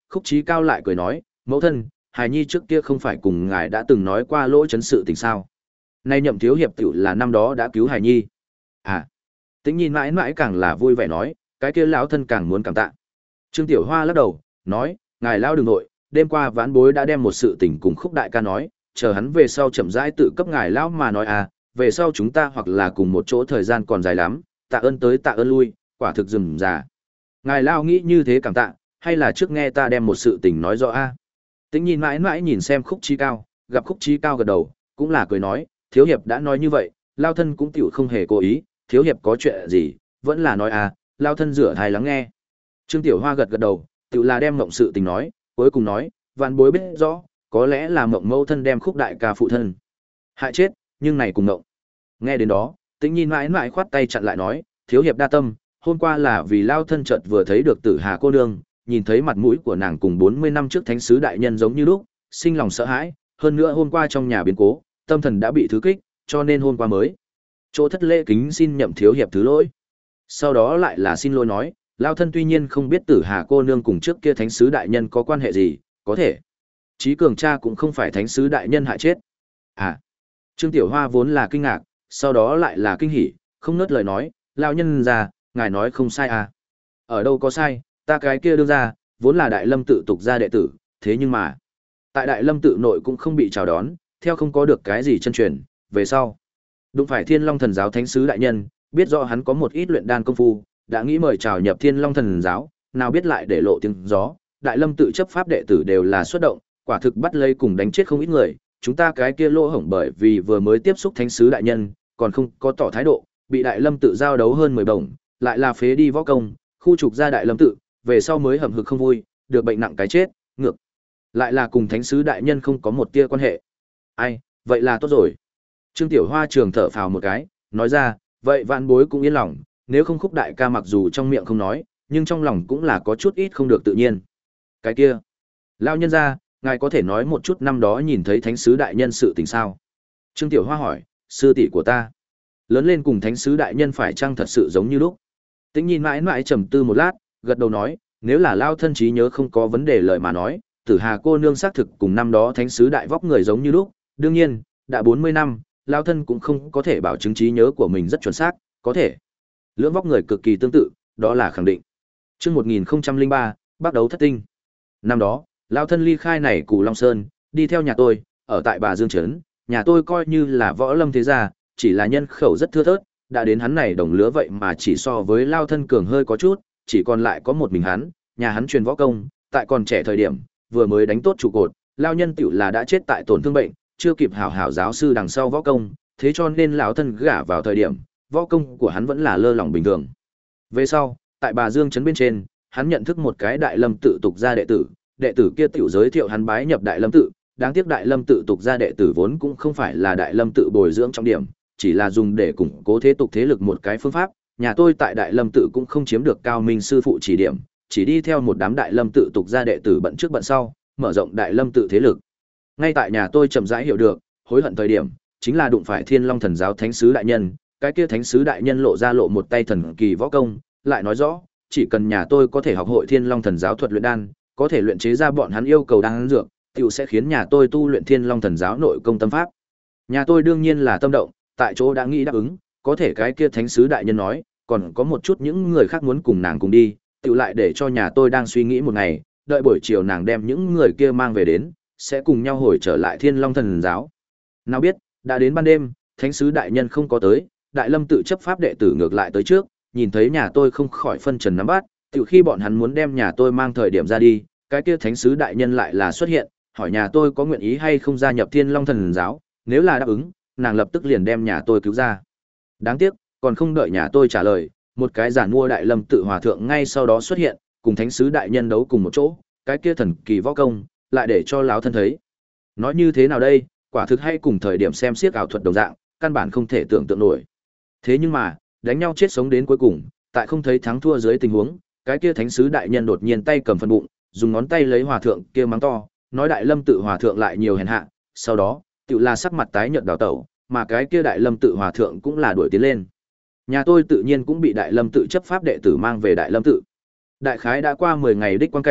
Khúc Chí Cao lại cười nói, mẫu thân, hài nhi trước kia không phải cùng ngài đã từng nói qua lỗi chấn sự tình sao? Nay Nhậm thiếu hiệp tiểu là năm đó đã cứu hài nhi. À. Tĩnh Nhi mãi mãi càng là vui vẻ nói, cái kia lão thân càng muốn cảm tạ. Trương Tiểu Hoa lắc đầu, nói, ngài lao đừng nội, đêm qua vãn bối đã đem một sự tình cùng Khúc đại ca nói, chờ hắn về sau chậm rãi tự cấp ngài lão mà nói à, về sau chúng ta hoặc là cùng một chỗ thời gian còn dài lắm, tạ ơn tới tạ ơn lui, quả thực rườm rà. Ngài lão nghĩ như thế cảm tạ, hay là trước nghe ta đem một sự tình nói rõ a? À? Tĩnh Nhi mãi mãi nhìn xem Khúc Chí Cao, gặp Khúc Chí Cao gật đầu, cũng là cười nói, thiếu hiệp đã nói như vậy, lao thân cũng tiểu không hề cố ý, thiếu hiệp có chuyện gì, vẫn là nói à, lao thân rửa thai lắng nghe. Trương Tiểu Hoa gật gật đầu, tiểu là đem mộng sự tình nói, cuối cùng nói, vạn bối biết rõ, có lẽ là mộng mẫu thân đem Khúc đại ca phụ thân hại chết, nhưng này cùng mộng. Nghe đến đó, Tĩnh Nhi mãi mãi khoát tay chặn lại nói, thiếu hiệp đa tâm, hôm qua là vì lao thân chợt vừa thấy được Tử Hà cô nương, nhìn thấy mặt mũi của nàng cùng bốn mươi năm trước thánh sứ đại nhân giống như lúc, sinh lòng sợ hãi, hơn nữa hôm qua trong nhà biến cố, tâm thần đã bị thứ kích, cho nên hôm qua mới chỗ thất lễ kính xin Nhậm thiếu hiệp thứ lỗi. Sau đó lại là xin lỗi nói, lao thân tuy nhiên không biết Tử Hà cô nương cùng trước kia thánh sứ đại nhân có quan hệ gì, có thể Chí Cường cha cũng không phải thánh sứ đại nhân hại chết. À. Trương Tiểu Hoa vốn là kinh ngạc, sau đó lại là kinh hỉ, không ngớt lời nói, lao nhân già, ngài nói không sai à? Ở đâu có sai, ta cái kia đương ra, vốn là Đại Lâm tự tục gia đệ tử, thế nhưng mà tại Đại Lâm tự nội cũng không bị chào đón, theo không có được cái gì chân truyền, về sau đụng phải Thiên Long Thần giáo thánh sứ đại nhân, biết rõ hắn có một ít luyện đan công phu, đã nghĩ mời chào nhập Thiên Long Thần giáo, nào biết lại để lộ tiếng gió, Đại Lâm tự chấp pháp đệ tử đều là xuất động, quả thực bắt lấy cùng đánh chết không ít người, chúng ta cái kia lỗ hổng bởi vì vừa mới tiếp xúc thánh sứ đại nhân, còn không có tỏ thái độ, bị Đại Lâm tự giao đấu hơn mười bổng, lại là phế đi võ công, khu trục ra Đại Lâm tự, về sau mới hầm hực không vui, được bệnh nặng cái chết, ngược lại là cùng thánh sứ đại nhân không có một tia quan hệ. Ai, vậy là tốt rồi. Trương Tiểu Hoa trường thở phào một cái, nói ra, vậy vạn bối cũng yên lòng, nếu không Khúc đại ca mặc dù trong miệng không nói, nhưng trong lòng cũng là có chút ít không được tự nhiên. Cái kia, lao nhân ra, ngài có thể nói một chút năm đó nhìn thấy thánh sứ đại nhân sự tình sao? Trương Tiểu Hoa hỏi, sư tỷ của ta, lớn lên cùng thánh sứ đại nhân phải chăng thật sự giống như lúc? Tĩnh Nhi mãi mãi trầm tư một lát, gật đầu nói, nếu là lao thân trí nhớ không có vấn đề lời mà nói, Tử Hà cô nương xác thực cùng năm đó thánh sứ đại vóc người giống như lúc, đương nhiên, đã bốn mươi năm, lao thân cũng không có thể bảo chứng trí nhớ của mình rất chuẩn xác, có thể lưỡng vóc người cực kỳ tương tự, đó là khẳng định. Chương một nghìn không trăm lẻ ba, bắt đầu thất tinh. Năm đó, lao thân ly khai này Cù Long Sơn, đi theo nhà tôi, ở tại Bà Dương trấn, nhà tôi coi như là võ lâm thế gia, chỉ là nhân khẩu rất thưa thớt, đã đến hắn này đồng lứa vậy mà chỉ so với lao thân cường hơi có chút, chỉ còn lại có một mình hắn, nhà hắn truyền võ công, tại còn trẻ thời điểm, vừa mới đánh tốt trụ cột, lao nhân tiểu là đã chết tại tổn thương bệnh, chưa kịp hảo hảo giáo sư đằng sau võ công, thế cho nên lão thân gả vào thời điểm, võ công của hắn vẫn là lơ lỏng bình thường. Về sau, tại Bà Dương trấn bên trên, hắn nhận thức một cái Đại Lâm tự tục gia đệ tử, đệ tử kia tiểu giới thiệu hắn bái nhập Đại Lâm tự, đáng tiếc Đại Lâm tự tục gia đệ tử vốn cũng không phải là Đại Lâm tự bồi dưỡng trọng điểm, chỉ là dùng để củng cố thế tục thế lực một cái phương pháp. Nhà tôi tại Đại Lâm tự cũng không chiếm được cao minh sư phụ chỉ điểm, chỉ đi theo một đám Đại Lâm tự tục gia đệ tử bận trước bận sau, mở rộng Đại Lâm tự thế lực. Ngay tại nhà tôi chậm rãi hiểu được, hối hận thời điểm, chính là đụng phải Thiên Long Thần giáo thánh sứ đại nhân, cái kia thánh sứ đại nhân lộ ra lộ một tay thần kỳ võ công, lại nói rõ, chỉ cần nhà tôi có thể học hội Thiên Long Thần giáo thuật luyện đan, có thể luyện chế ra bọn hắn yêu cầu đan dược, tiểu sẽ khiến nhà tôi tu luyện Thiên Long Thần giáo nội công tâm pháp. Nhà tôi đương nhiên là tâm động, tại chỗ đã nghĩ đáp ứng, có thể cái kia thánh sứ đại nhân nói, còn có một chút những người khác muốn cùng nàng cùng đi, tiểu lại để cho nhà tôi đang suy nghĩ một ngày, đợi buổi chiều nàng đem những người kia mang về đến, sẽ cùng nhau hồi trở lại Thiên Long Thần giáo. Nào biết, đã đến ban đêm, thánh sứ đại nhân không có tới, Đại Lâm tự chấp pháp đệ tử ngược lại tới trước, nhìn thấy nhà tôi không khỏi phân trần nắm bắt, tiểu khi bọn hắn muốn đem nhà tôi mang thời điểm ra đi, cái kia thánh sứ đại nhân lại là xuất hiện, hỏi nhà tôi có nguyện ý hay không gia nhập Thiên Long Thần giáo, nếu là đáp ứng, nàng lập tức liền đem nhà tôi cứu ra. Đáng tiếc, còn không đợi nhà tôi trả lời, một cái giản mua Đại Lâm tự hòa thượng ngay sau đó xuất hiện, cùng thánh sứ đại nhân đấu cùng một chỗ, cái kia thần kỳ võ công, lại để cho lão thân thấy. Nói như thế nào đây, quả thực hay cùng thời điểm xem xiếc ảo thuật đồng dạng, căn bản không thể tưởng tượng nổi. Thế nhưng mà, đánh nhau chết sống đến cuối cùng, tại không thấy thắng thua dưới tình huống, cái kia thánh sứ đại nhân đột nhiên tay cầm phần bụng, dùng ngón tay lấy hòa thượng kia mắng to, nói Đại Lâm tự hòa thượng lại nhiều hèn hạ, sau đó, tự là sắc mặt tái nhợt đảo tẩu, mà cái kia Đại Lâm tự hòa thượng cũng là đuổi tiến lên. Nhà tôi tự nhiên cũng bị Đại Lâm tự chấp pháp đệ tử mang về Đại Lâm tự. Đại khái đã qua mười ngày đích quan cảnh,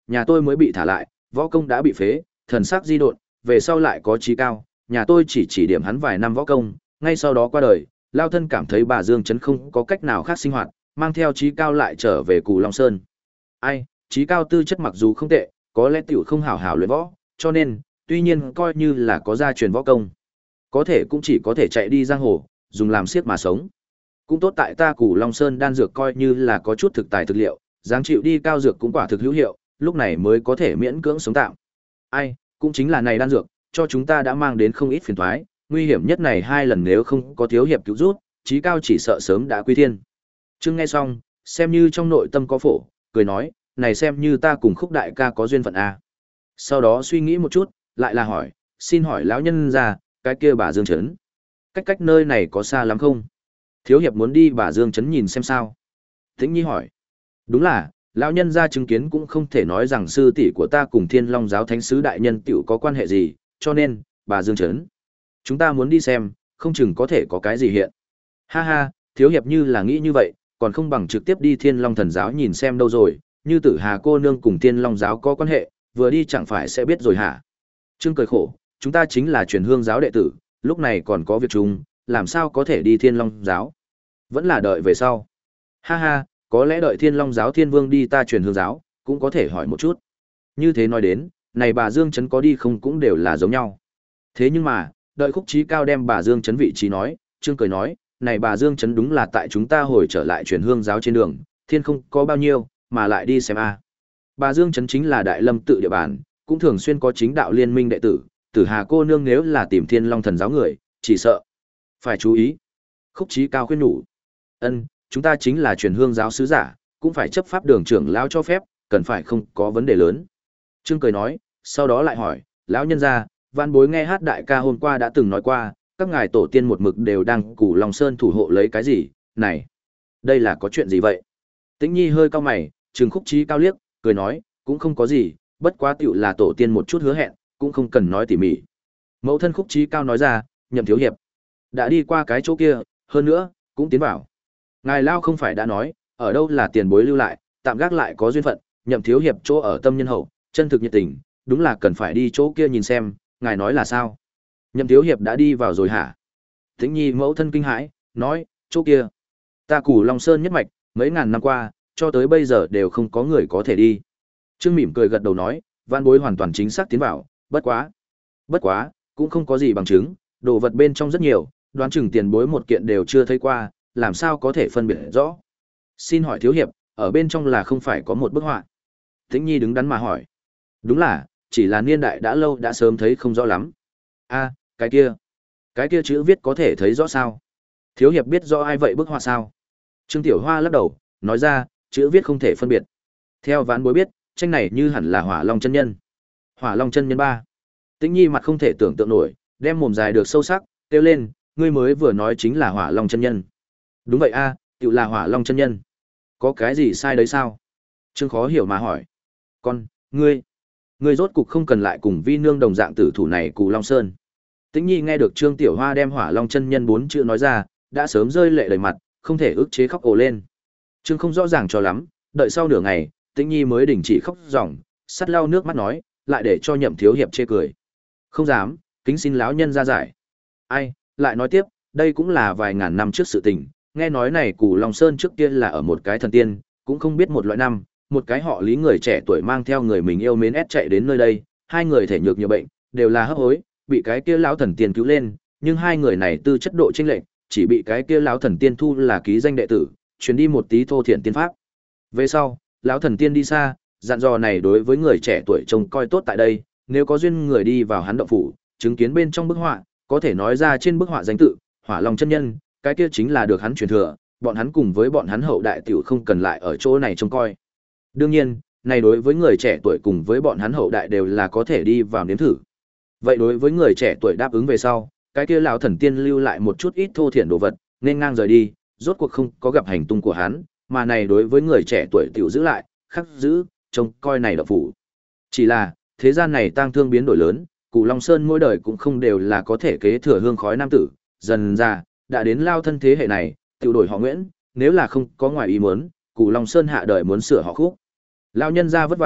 nhà tôi mới bị thả lại, võ công đã bị phế, thần sắc di độn, về sau lại có trí cao, nhà tôi chỉ chỉ điểm hắn vài năm võ công, ngay sau đó qua đời, lao thân cảm thấy bà Dương Trấn không có cách nào khác sinh hoạt, mang theo trí cao lại trở về Cù Long Sơn. Ai, trí cao tư chất mặc dù không tệ, có lẽ tiểu không hảo hảo luyện võ, cho nên, tuy nhiên coi như là có gia truyền võ công, có thể cũng chỉ có thể chạy đi giang hồ, dùng làm siếc mà sống. Cũng tốt tại ta Cù Long Sơn đan dược coi như là có chút thực tài thực liệu, dáng chịu đi cao dược cũng quả thực hữu hiệu, lúc này mới có thể miễn cưỡng sống tạm. Ai, cũng chính là này đan dược, cho chúng ta đã mang đến không ít phiền toái, nguy hiểm nhất này hai lần nếu không có thiếu hiệp cứu rút, trí cao chỉ sợ sớm đã quy thiên. Trương nghe xong, xem như trong nội tâm có phổ, cười nói, này xem như ta cùng Khúc đại ca có duyên phận a. Sau đó suy nghĩ một chút, lại là hỏi, xin hỏi lão nhân ra, cái kia bà Dương Trấn, cách cách nơi này có xa lắm không? Thiếu hiệp muốn đi bà Dương Trấn nhìn xem sao? Tĩnh Nhi hỏi. Đúng là, lão nhân ra chứng kiến cũng không thể nói rằng sư tỷ của ta cùng Thiên Long giáo thánh sứ đại nhân tiểu có quan hệ gì, cho nên, bà Dương Trấn, chúng ta muốn đi xem, không chừng có thể có cái gì hiện. Ha ha, thiếu hiệp như là nghĩ như vậy, còn không bằng trực tiếp đi Thiên Long thần giáo nhìn xem đâu rồi, như Tử Hà cô nương cùng Thiên Long giáo có quan hệ, vừa đi chẳng phải sẽ biết rồi hả? Trương cười khổ, chúng ta chính là truyền hương giáo đệ tử, lúc này còn có việc chung, làm sao có thể đi Thiên Long giáo? Vẫn là đợi về sau. Ha ha, có lẽ đợi Thiên Long giáo Thiên Vương đi ta truyền hương giáo, cũng có thể hỏi một chút. Như thế nói đến, này bà Dương Trấn có đi không cũng đều là giống nhau. Thế nhưng mà, đợi Khúc Chí Cao đem bà Dương Trấn vị trí nói, Trương cười nói, này bà Dương Trấn đúng là tại chúng ta hồi trở lại truyền hương giáo trên đường, thiên không có bao nhiêu, mà lại đi xem a. Bà Dương Trấn chính là Đại Lâm tự địa bàn, cũng thường xuyên có chính đạo liên minh đệ tử, Tử Hà cô nương nếu là tìm Thiên Long thần giáo người, chỉ sợ phải chú ý. Khúc Chí Cao khuyên nhủ, ân, chúng ta chính là truyền hương giáo sứ giả, cũng phải chấp pháp đường trưởng lão cho phép, cần phải không có vấn đề lớn. Trương cười nói, sau đó lại hỏi, lão nhân gia, Vạn Bối nghe hát đại ca hôm qua đã từng nói qua, các ngài tổ tiên một mực đều đang Cù Long Sơn thủ hộ lấy cái gì, này, đây là có chuyện gì vậy? Tĩnh Nhi hơi cau mày, trừng Khúc Chí Cao liếc, cười nói, cũng không có gì, bất quá tựu là tổ tiên một chút hứa hẹn, cũng không cần nói tỉ mỉ. Mẫu thân Khúc Chí Cao nói ra, Nhậm thiếu hiệp đã đi qua cái chỗ kia, hơn nữa, cũng tiến vào. Ngài lao không phải đã nói, ở đâu là tiền bối lưu lại, tạm gác lại có duyên phận, Nhậm thiếu hiệp chỗ ở tâm nhân hậu, chân thực nhiệt tình, đúng là cần phải đi chỗ kia nhìn xem, ngài nói là sao? Nhậm thiếu hiệp đã đi vào rồi hả? Tĩnh Nhi mẫu thân kinh hãi, nói, chỗ kia, ta Cù Long Sơn nhất mạch, mấy ngàn năm qua, cho tới bây giờ đều không có người có thể đi. Trương mỉm cười gật đầu nói, Vạn Bối hoàn toàn chính xác tiến vào, bất quá, bất quá, cũng không có gì bằng chứng, đồ vật bên trong rất nhiều, đoán chừng tiền bối một kiện đều chưa thấy qua, làm sao có thể phân biệt rõ. Xin hỏi thiếu hiệp, ở bên trong là không phải có một bức họa? Tĩnh Nhi đứng đắn mà hỏi. Đúng là, chỉ là niên đại đã lâu đã sớm thấy không rõ lắm. A, cái kia, cái kia chữ viết có thể thấy rõ sao? Thiếu hiệp biết rõ ai vậy bức họa sao? Trương Tiểu Hoa lắc đầu, nói ra, chữ viết không thể phân biệt. Theo Ván Bối biết, tranh này như hẳn là Hỏa Long chân nhân. Hỏa Long chân nhân ba. Tĩnh Nhi mặt không thể tưởng tượng nổi, đem mồm dài được sâu sắc, kêu lên, ngươi mới vừa nói chính là Hỏa Long chân nhân. Đúng vậy a, tự là Hỏa Long chân nhân. Có cái gì sai đấy sao? Trương khó hiểu mà hỏi. Con, ngươi, ngươi rốt cục không cần lại cùng vi nương đồng dạng tử thủ này Cù Long Sơn. Tĩnh Nhi nghe được Trương Tiểu Hoa đem Hỏa Long chân nhân bốn chữ nói ra, đã sớm rơi lệ đầy mặt, không thể ức chế khóc ồ lên. Trương không rõ ràng cho lắm, đợi sau nửa ngày, Tĩnh Nhi mới đình chỉ khóc ròng, sắt lau nước mắt nói, lại để cho Nhậm thiếu hiệp chê cười. Không dám, kính xin lão nhân ra giải. Ai, lại nói tiếp, đây cũng là vài ngàn năm trước sự tình, nghe nói này Cù Long Sơn trước kia là ở một cái thần tiên, cũng không biết một loại năm, một cái họ Lý người trẻ tuổi mang theo người mình yêu mến ép chạy đến nơi đây, hai người thể nhược nhiều bệnh, đều là hấp hối, bị cái kia lão thần tiên cứu lên, nhưng hai người này tư chất độ chênh lệch, chỉ bị cái kia lão thần tiên thu là ký danh đệ tử, truyền đi một tí thô thiện tiên pháp. Về sau, lão thần tiên đi xa, dặn dò này đối với người trẻ tuổi trông coi tốt tại đây, nếu có duyên người đi vào hắn động phủ, chứng kiến bên trong bức họa, có thể nói ra trên bức họa danh tự, Hỏa Long chân nhân, cái kia chính là được hắn truyền thừa, bọn hắn cùng với bọn hắn hậu đại tiểu không cần lại ở chỗ này trông coi. Đương nhiên, này đối với người trẻ tuổi cùng với bọn hắn hậu đại đều là có thể đi vào nếm thử. Vậy đối với người trẻ tuổi đáp ứng về sau, cái kia lão thần tiên lưu lại một chút ít thô thiển đồ vật, nên ngang rời đi, rốt cuộc không có gặp hành tung của hắn, mà này đối với người trẻ tuổi tiểu giữ lại, khắc giữ, trông coi này động phủ. Chỉ là, thế gian này tang thương biến đổi lớn, Cù Long Sơn mỗi đời cũng không đều là có thể kế thừa hương khói nam tử, dần ra, đã đến lao thân thế hệ này, tiểu đổi họ Nguyễn, nếu là không có ngoài ý muốn, Cù Long Sơn hạ đời muốn sửa họ Khúc. Lão nhân gia vất vả,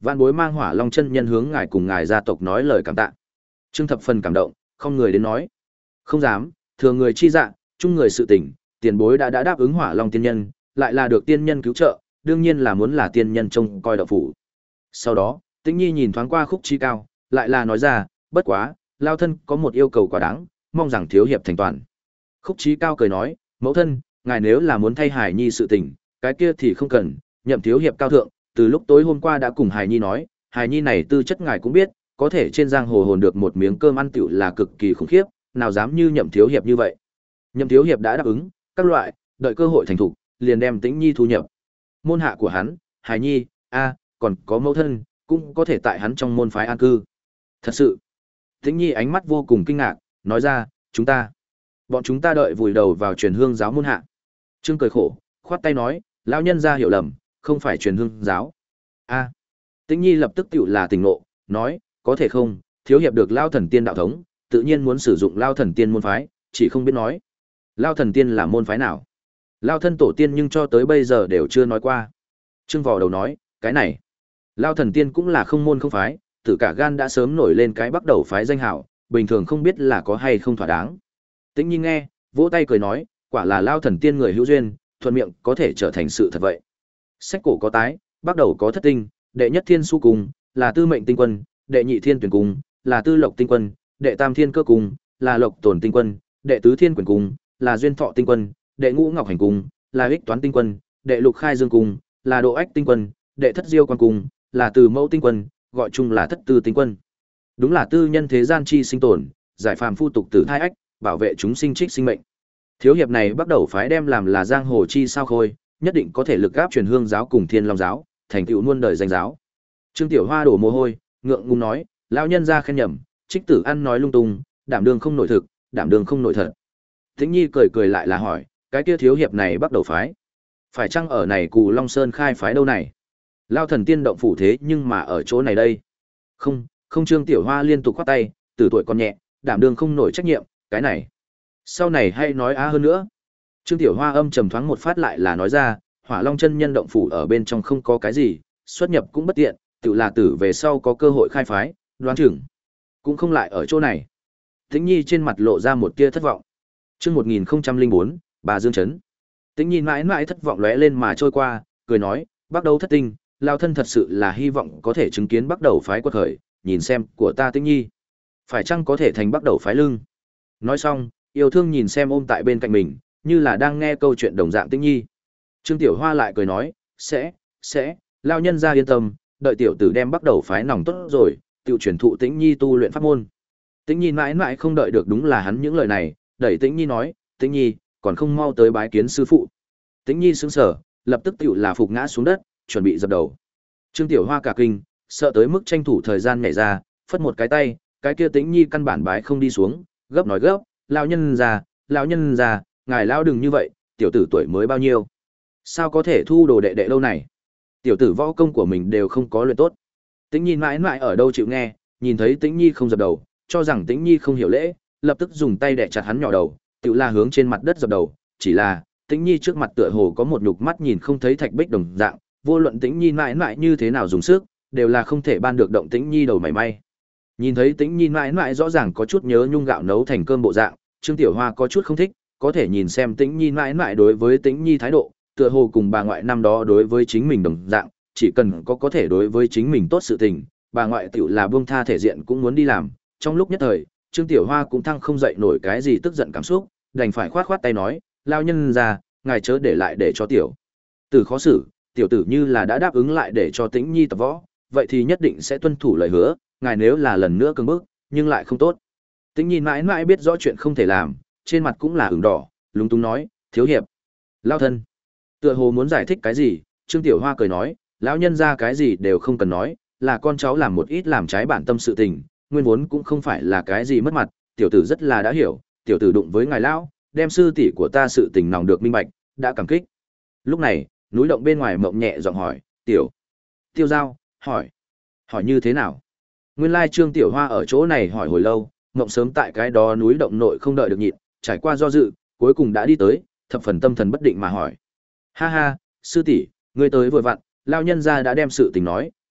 Vạn bối mang Hỏa Long chân nhân hướng ngài cùng ngài gia tộc nói lời cảm tạ. Trương Thập Phần cảm động, không người đến nói. Không dám, thừa người chi dạ, chung người sự tình, tiền bối đã đã đáp ứng Hỏa Long tiên nhân, lại là được tiên nhân cứu trợ, đương nhiên là muốn là tiên nhân trông coi đạo phủ. Sau đó, Tĩnh Nhi nhìn thoáng qua Khúc Chí Cao, lại là nói ra, bất quá, lao thân có một yêu cầu quá đáng, mong rằng thiếu hiệp thành toàn. Khúc Chí Cao cười nói, mẫu thân, ngài nếu là muốn thay Hải Nhi sự tình, cái kia thì không cần, nhậm thiếu hiệp cao thượng, từ lúc tối hôm qua đã cùng Hải Nhi nói, Hải Nhi này tư chất ngài cũng biết, có thể trên giang hồ hồn được một miếng cơm ăn tựu là cực kỳ khủng khiếp, nào dám như nhậm thiếu hiệp như vậy. Nhậm thiếu hiệp đã đáp ứng, các loại, đợi cơ hội thành thục, liền đem Tĩnh Nhi thu nhập. Môn hạ của hắn, Hải Nhi, a, còn có mẫu thân, cũng có thể tại hắn trong môn phái an cư. Thật sự. Tĩnh Nhi ánh mắt vô cùng kinh ngạc, nói ra, chúng ta, bọn chúng ta đợi vùi đầu vào truyền hương giáo môn hạ. Trương cười khổ, khoát tay nói, lão nhân gia hiểu lầm, không phải truyền hương giáo. A. Tĩnh Nhi lập tức tựu là tỉnh ngộ, nói, có thể không, thiếu hiệp được Lao Thần Tiên đạo thống, tự nhiên muốn sử dụng Lao Thần Tiên môn phái, chỉ không biết nói. Lao Thần Tiên là môn phái nào? Lao thân tổ tiên nhưng cho tới bây giờ đều chưa nói qua. Trương vò đầu nói, cái này, Lao Thần Tiên cũng là không môn không phái, tự cả gan đã sớm nổi lên cái bắt đầu phái danh hảo, bình thường không biết là có hay không thỏa đáng. Tĩnh Nhi nghe, vỗ tay cười nói, quả là Lao Thần Tiên người hữu duyên, thuận miệng có thể trở thành sự thật vậy. Sách cổ có tái, bắt đầu có thất tinh, đệ nhất thiên su cung, là tư mệnh tinh quân, đệ nhị thiên tuyển cung, là tư lộc tinh quân, đệ tam thiên cơ cung, là lộc tổn tinh quân, đệ tứ thiên quyền cung, là duyên thọ tinh quân, đệ ngũ ngọc hành cung, là ích toán tinh quân, đệ lục khai dương cung, là độ ách tinh quân, đệ thất diêu quan cung, là từ mẫu tinh quân, gọi chung là thất tư tinh quân. Đúng là tư nhân thế gian chi sinh tồn, giải phàm phu tục tử thai ách, bảo vệ chúng sinh trích sinh mệnh. Thiếu hiệp này bắt đầu phái đem làm là giang hồ chi sao khôi, nhất định có thể lực gáp truyền hương giáo cùng thiên long giáo, thành tựu muôn đời danh giáo. Trương Tiểu Hoa đổ mồ hôi, ngượng ngùng nói, lão nhân ra khen nhầm, trích tử ăn nói lung tung, đảm đương không nội thực, đảm đương không nội thật. Tĩnh Nhi cười cười lại là hỏi, cái kia thiếu hiệp này bắt đầu phái, phải chăng ở này Cù Long Sơn khai phái đâu này? Lao Thần Tiên động phủ thế nhưng mà ở chỗ này đây. Không, không. Trương Tiểu Hoa liên tục khoát tay, từ tuổi còn nhẹ, đảm đương không nổi trách nhiệm, cái này. Sau này hay nói á hơn nữa. Trương Tiểu Hoa âm trầm thoáng một phát lại là nói ra, Hỏa Long chân nhân động phủ ở bên trong không có cái gì, xuất nhập cũng bất tiện, tự là tử về sau có cơ hội khai phái, đoán chừng cũng không lại ở chỗ này. Tĩnh Nhi trên mặt lộ ra một tia thất vọng. Chương một nghìn lẻ bốn, bà Dương Trấn. Tĩnh Nhi mãi mãi thất vọng lóe lên mà trôi qua, cười nói, bắt đầu thất tinh, lao thân thật sự là hy vọng có thể chứng kiến bắt đầu phái quật khởi, nhìn xem của ta Tĩnh Nhi, phải chăng có thể thành bắt đầu phái lưng. Nói xong, yêu thương nhìn xem ôm tại bên cạnh mình, như là đang nghe câu chuyện đồng dạng Tĩnh Nhi. Trương Tiểu Hoa lại cười nói, sẽ, sẽ, lao nhân ra yên tâm, đợi tiểu tử đem bắt đầu phái nòng tốt rồi, tiểu truyền thụ Tĩnh Nhi tu luyện pháp môn. Tĩnh Nhi mãi mãi không đợi được đúng là hắn những lời này, đẩy Tĩnh Nhi nói, Tĩnh Nhi, còn không mau tới bái kiến sư phụ. Tĩnh Nhi sững sờ, lập tức tiểu là phục ngã xuống đất, chuẩn bị dập đầu. Trương Tiểu Hoa cả kinh, sợ tới mức tranh thủ thời gian nhảy ra, phất một cái tay, cái kia Tĩnh Nhi căn bản bái không đi xuống, gấp nói gấp, lão nhân già, lão nhân già, ngài lão đừng như vậy, tiểu tử tuổi mới bao nhiêu, sao có thể thu đồ đệ đệ lâu này? Tiểu tử võ công của mình đều không có luyện tốt. Tĩnh Nhi mãi mãi ở đâu chịu nghe, nhìn thấy Tĩnh Nhi không dập đầu, cho rằng Tĩnh Nhi không hiểu lễ, lập tức dùng tay đè chặt hắn nhỏ đầu, tự la hướng trên mặt đất dập đầu, chỉ là Tĩnh Nhi trước mặt tựa hồ có một nhục mắt nhìn không thấy thạch bích đồng dạng, vô luận Tĩnh Nhi mãi mãi như thế nào dùng sức, đều là không thể ban được động Tĩnh Nhi đầu mảy may. Nhìn thấy Tĩnh Nhi mãi mãi rõ ràng có chút nhớ nhung gạo nấu thành cơm bộ dạng, Trương Tiểu Hoa có chút không thích, có thể nhìn xem Tĩnh Nhi mãi mãi đối với Tĩnh Nhi thái độ, tựa hồ cùng bà ngoại năm đó đối với chính mình đồng dạng, chỉ cần có có thể đối với chính mình tốt sự tình, bà ngoại tiểu là buông tha thể diện cũng muốn đi làm. Trong lúc nhất thời, Trương Tiểu Hoa cũng thăng không dậy nổi cái gì tức giận cảm xúc, đành phải khoát khoát tay nói, lao nhân ra, ngài chớ để lại để cho tiểu tử khó xử, tiểu tử như là đã đáp ứng lại để cho Tĩnh Nhi tập võ, vậy thì nhất định sẽ tuân thủ lời hứa, ngài nếu là lần nữa cứng bức, nhưng lại không tốt. Tĩnh Nhi mãi mãi biết rõ chuyện không thể làm, trên mặt cũng là ửng đỏ, lúng túng nói, thiếu hiệp, lao thân. Tựa hồ muốn giải thích cái gì, Trương Tiểu Hoa cười nói, lão nhân ra cái gì đều không cần nói, là con cháu làm một ít làm trái bản tâm sự tình, nguyên vốn cũng không phải là cái gì mất mặt, tiểu tử rất là đã hiểu, tiểu tử đụng với ngài lão, đem sư tỷ của ta sự tình nòng được minh bạch, đã cảm kích. Lúc này, núi động bên ngoài mộng nhẹ giọng hỏi, tiểu Tiêu Giao, hỏi, hỏi như thế nào? Nguyên lai Trương Tiểu Hoa ở chỗ này hỏi hồi lâu, mộng sớm tại cái đó núi động nội không đợi được nhịn, trải qua do dự, cuối cùng đã đi tới, thập phần tâm thần bất định mà hỏi. Ha ha, sư tỷ, ngươi tới vội vặn, lao nhân gia đã đem sự tình nói,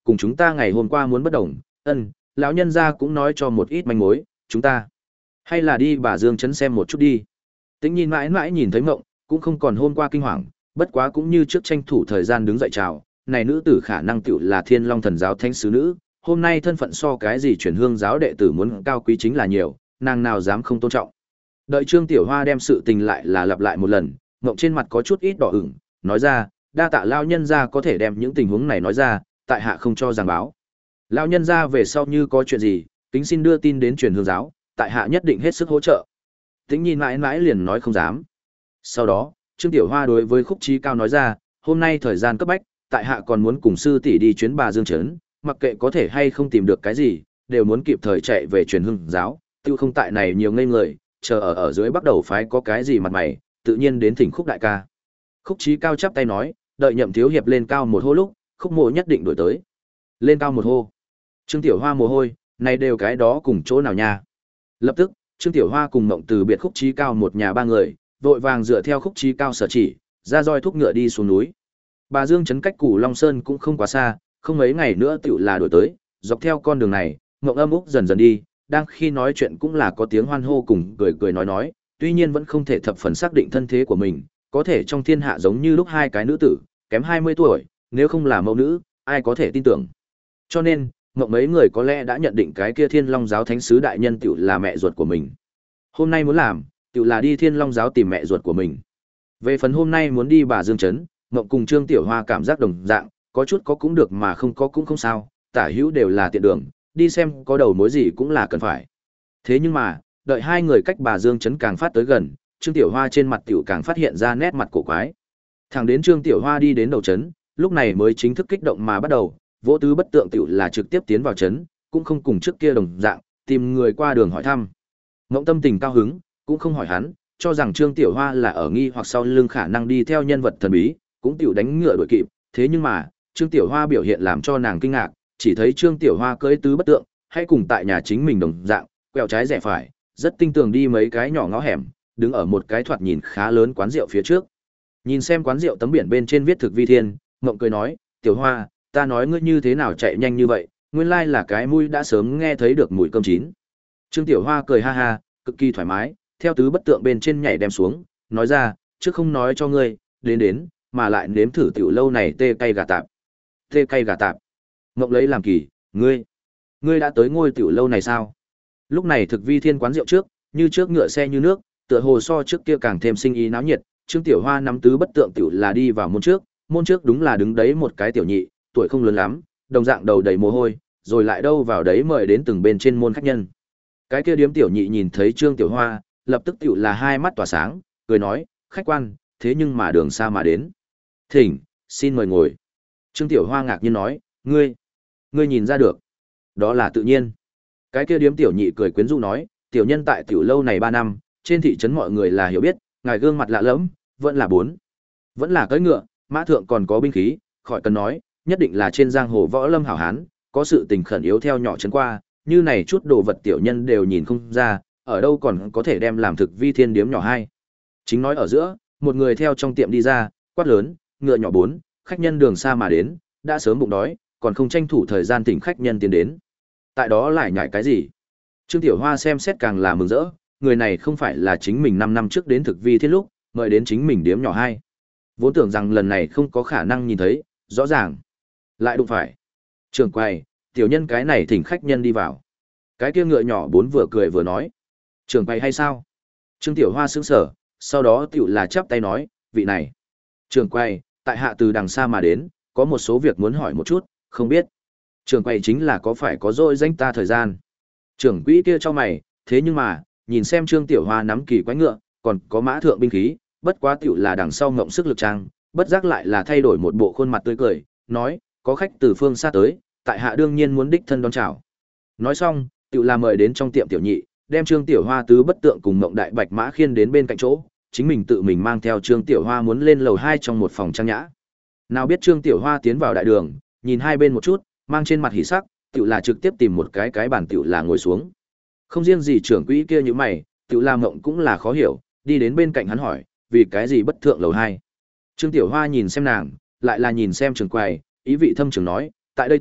cùng chúng ta ngày hôm qua muốn bất đồng. Ân, lão nhân gia cũng nói cho một ít manh mối, chúng ta hay là đi bà Dương trấn xem một chút đi. Tĩnh Nhìn mãi mãi nhìn thấy Mộng, cũng không còn hôm qua kinh hoàng, bất quá cũng như trước tranh thủ thời gian đứng dậy chào, này nữ tử khả năng tựu là Thiên Long Thần giáo thánh sứ nữ, hôm nay thân phận so cái gì chuyển hương giáo đệ tử muốn cao quý chính là nhiều, nàng nào dám không tôn trọng. Đợi Trương Tiểu Hoa đem sự tình lại là lặp lại một lần, Mộng trên mặt có chút ít đỏ ửng, nói ra, đa tạ lão nhân gia có thể đem những tình huống này nói ra, tại hạ không cho giảng báo. Lão nhân gia về sau như có chuyện gì, kính xin đưa tin đến truyền hương giáo, tại hạ nhất định hết sức hỗ trợ. Tĩnh Nhìn mãi mãi liền nói không dám. Sau đó, Trương Tiểu Hoa đối với Khúc Chí Cao nói ra, hôm nay thời gian cấp bách, tại hạ còn muốn cùng sư tỷ đi chuyến bà Dương trấn, mặc kệ có thể hay không tìm được cái gì, đều muốn kịp thời chạy về truyền hương giáo, tiêu không tại này nhiều ngây người, chờ ở ở dưới bắt đầu phái có cái gì mặt mày, tự nhiên đến thỉnh Khúc đại ca. Khúc Chí Cao chắp tay nói, đợi Nhậm thiếu hiệp lên cao một hô lúc, Khúc Mộ nhất định đuổi tới. Lên cao một hô. Trương Tiểu Hoa mồ hôi, này đều cái đó cùng chỗ nào nha? Lập tức, Trương Tiểu Hoa cùng Mộng từ biệt Khúc Chí Cao một nhà ba người, vội vàng dựa theo Khúc Chí Cao sở chỉ, ra roi thúc ngựa đi xuống núi. Bà Dương trấn cách Củ Long Sơn cũng không quá xa, không mấy ngày nữa tựu là đổi tới, dọc theo con đường này, Mộng âm úc dần dần đi, đang khi nói chuyện cũng là có tiếng hoan hô cùng cười cười nói nói, tuy nhiên vẫn không thể thập phần xác định thân thế của mình, có thể trong thiên hạ giống như lúc hai cái nữ tử, kém hai mươi tuổi, nếu không là mẫu nữ, ai có thể tin tưởng. Cho nên, Mộng mấy người có lẽ đã nhận định cái kia Thiên Long giáo thánh sứ đại nhân tựu là mẹ ruột của mình. Hôm nay muốn làm, tựu là đi Thiên Long giáo tìm mẹ ruột của mình. Về phần hôm nay muốn đi bà Dương trấn, Mộng cùng Trương Tiểu Hoa cảm giác đồng dạng, có chút có cũng được mà không có cũng không sao, tả hữu đều là tiện đường, đi xem có đầu mối gì cũng là cần phải. Thế nhưng mà, đợi hai người cách bà Dương trấn càng phát tới gần, Trương Tiểu Hoa trên mặt tiểu càng phát hiện ra nét mặt cổ quái. Thẳng đến Trương Tiểu Hoa đi đến đầu trấn, lúc này mới chính thức kích động mà bắt đầu, Vỗ Tứ Bất Tượng tiểu là trực tiếp tiến vào trấn, cũng không cùng trước kia đồng dạng, tìm người qua đường hỏi thăm. Ngỗng tâm tình cao hứng, cũng không hỏi hắn, cho rằng Trương Tiểu Hoa là ở nghi hoặc sau lưng khả năng đi theo nhân vật thần bí, cũng tiểu đánh ngựa đuổi kịp, thế nhưng mà, Trương Tiểu Hoa biểu hiện làm cho nàng kinh ngạc, chỉ thấy Trương Tiểu Hoa cưỡi tứ bất tượng, hay cùng tại nhà chính mình đồng dạng, quẹo trái rẽ phải, rất tinh tường đi mấy cái nhỏ ngõ hẻm, đứng ở một cái thoạt nhìn khá lớn quán rượu phía trước. Nhìn xem quán rượu tấm biển bên trên viết thực vi thiên, Mộng cười nói, Tiểu Hoa, ta nói ngươi như thế nào chạy nhanh như vậy, nguyên lai là cái mũi đã sớm nghe thấy được mùi cơm chín. Trương Tiểu Hoa cười ha ha, cực kỳ thoải mái, theo tứ bất tượng bên trên nhảy đem xuống, nói ra, trước không nói cho ngươi, đến đến, mà lại nếm thử tiểu lâu này tê cay gà tạp. Tê cay gà tạp. Ngộng lấy làm kỳ, ngươi, ngươi đã tới ngôi tiểu lâu này sao? Lúc này thực vi thiên quán rượu trước, như trước ngựa xe như nước, tựa hồ so trước kia càng thêm sinh ý náo nhiệt, Trương Tiểu Hoa nắm tứ bất tượng tiểu là đi vào môn trước, môn trước đúng là đứng đấy một cái tiểu nhị, tuổi không lớn lắm, đồng dạng đầu đầy mồ hôi, rồi lại đâu vào đấy mời đến từng bên trên môn khách nhân. Cái kia điếm tiểu nhị nhìn thấy Trương Tiểu Hoa, lập tức tiểu là hai mắt tỏa sáng, cười nói, khách quan, thế nhưng mà đường xa mà đến. Thỉnh, xin mời ngồi. Trương Tiểu Hoa ngạc nhiên nói, ngươi, ngươi nhìn ra được. Đó là tự nhiên. Cái kia điếm tiểu nhị cười quyến rũ nói, tiểu nhân tại tiểu lâu này ba năm, trên thị trấn mọi người là hiểu biết, ngài gương mặt lạ lẫm, vẫn là bốn. Vẫn là cưỡi ngựa, mã thượng còn có binh khí, khỏi cần nói, nhất định là trên giang hồ võ lâm hảo hán, có sự tình khẩn yếu theo nhỏ trấn qua, như này chút đồ vật tiểu nhân đều nhìn không ra, ở đâu còn có thể đem làm thực vi thiên điếm nhỏ hai. Chính nói ở giữa, một người theo trong tiệm đi ra, quát lớn, ngựa nhỏ bốn, khách nhân đường xa mà đến, đã sớm bụng đói, còn không tranh thủ thời gian tỉnh khách nhân tiến đến. Tại đó lại nhảy cái gì? Trương Tiểu Hoa xem xét càng là mừng rỡ, người này không phải là chính mình năm năm trước đến thực vi thiên lúc, mời đến chính mình điếm nhỏ hai. Vốn tưởng rằng lần này không có khả năng nhìn thấy, rõ ràng. Lại đụng phải. Trưởng quầy, tiểu nhân cái này thỉnh khách nhân đi vào. Cái kia ngựa nhỏ bốn vừa cười vừa nói. Trưởng quầy hay sao? Trương Tiểu Hoa sững sờ, sau đó tiểu là chắp tay nói, vị này. Trưởng quầy, tại hạ từ đằng xa mà đến, có một số việc muốn hỏi một chút, không biết. Trưởng quầy chính là có phải có dỗi danh ta thời gian. Trưởng quỹ kia cho mày, thế nhưng mà, nhìn xem Trương Tiểu Hoa nắm kỳ quái ngựa, còn có mã thượng binh khí, bất quá tiểu là đằng sau ngộng sức lực trang, bất giác lại là thay đổi một bộ khuôn mặt tươi cười, nói, có khách từ phương xa tới, tại hạ đương nhiên muốn đích thân đón chào. Nói xong, tiểu là mời đến trong tiệm tiểu nhị, đem Trương Tiểu Hoa tứ bất tượng cùng Mộng Đại Bạch Mã khiên đến bên cạnh chỗ, chính mình tự mình mang theo Trương Tiểu Hoa muốn lên lầu hai trong một phòng trang nhã. Nào biết Trương Tiểu Hoa tiến vào đại đường, nhìn hai bên một chút, mang trên mặt hỉ sắc, tiểu là trực tiếp tìm một cái cái bàn tiểu là ngồi xuống. Không riêng gì trưởng quỹ kia như mày, tiểu là Mộng cũng là khó hiểu, đi đến bên cạnh hắn hỏi, vì cái gì bất thượng lầu hai? Trương Tiểu Hoa nhìn xem nàng, lại là nhìn xem trưởng quầy, ý vị thâm trường nói, tại đây tốt,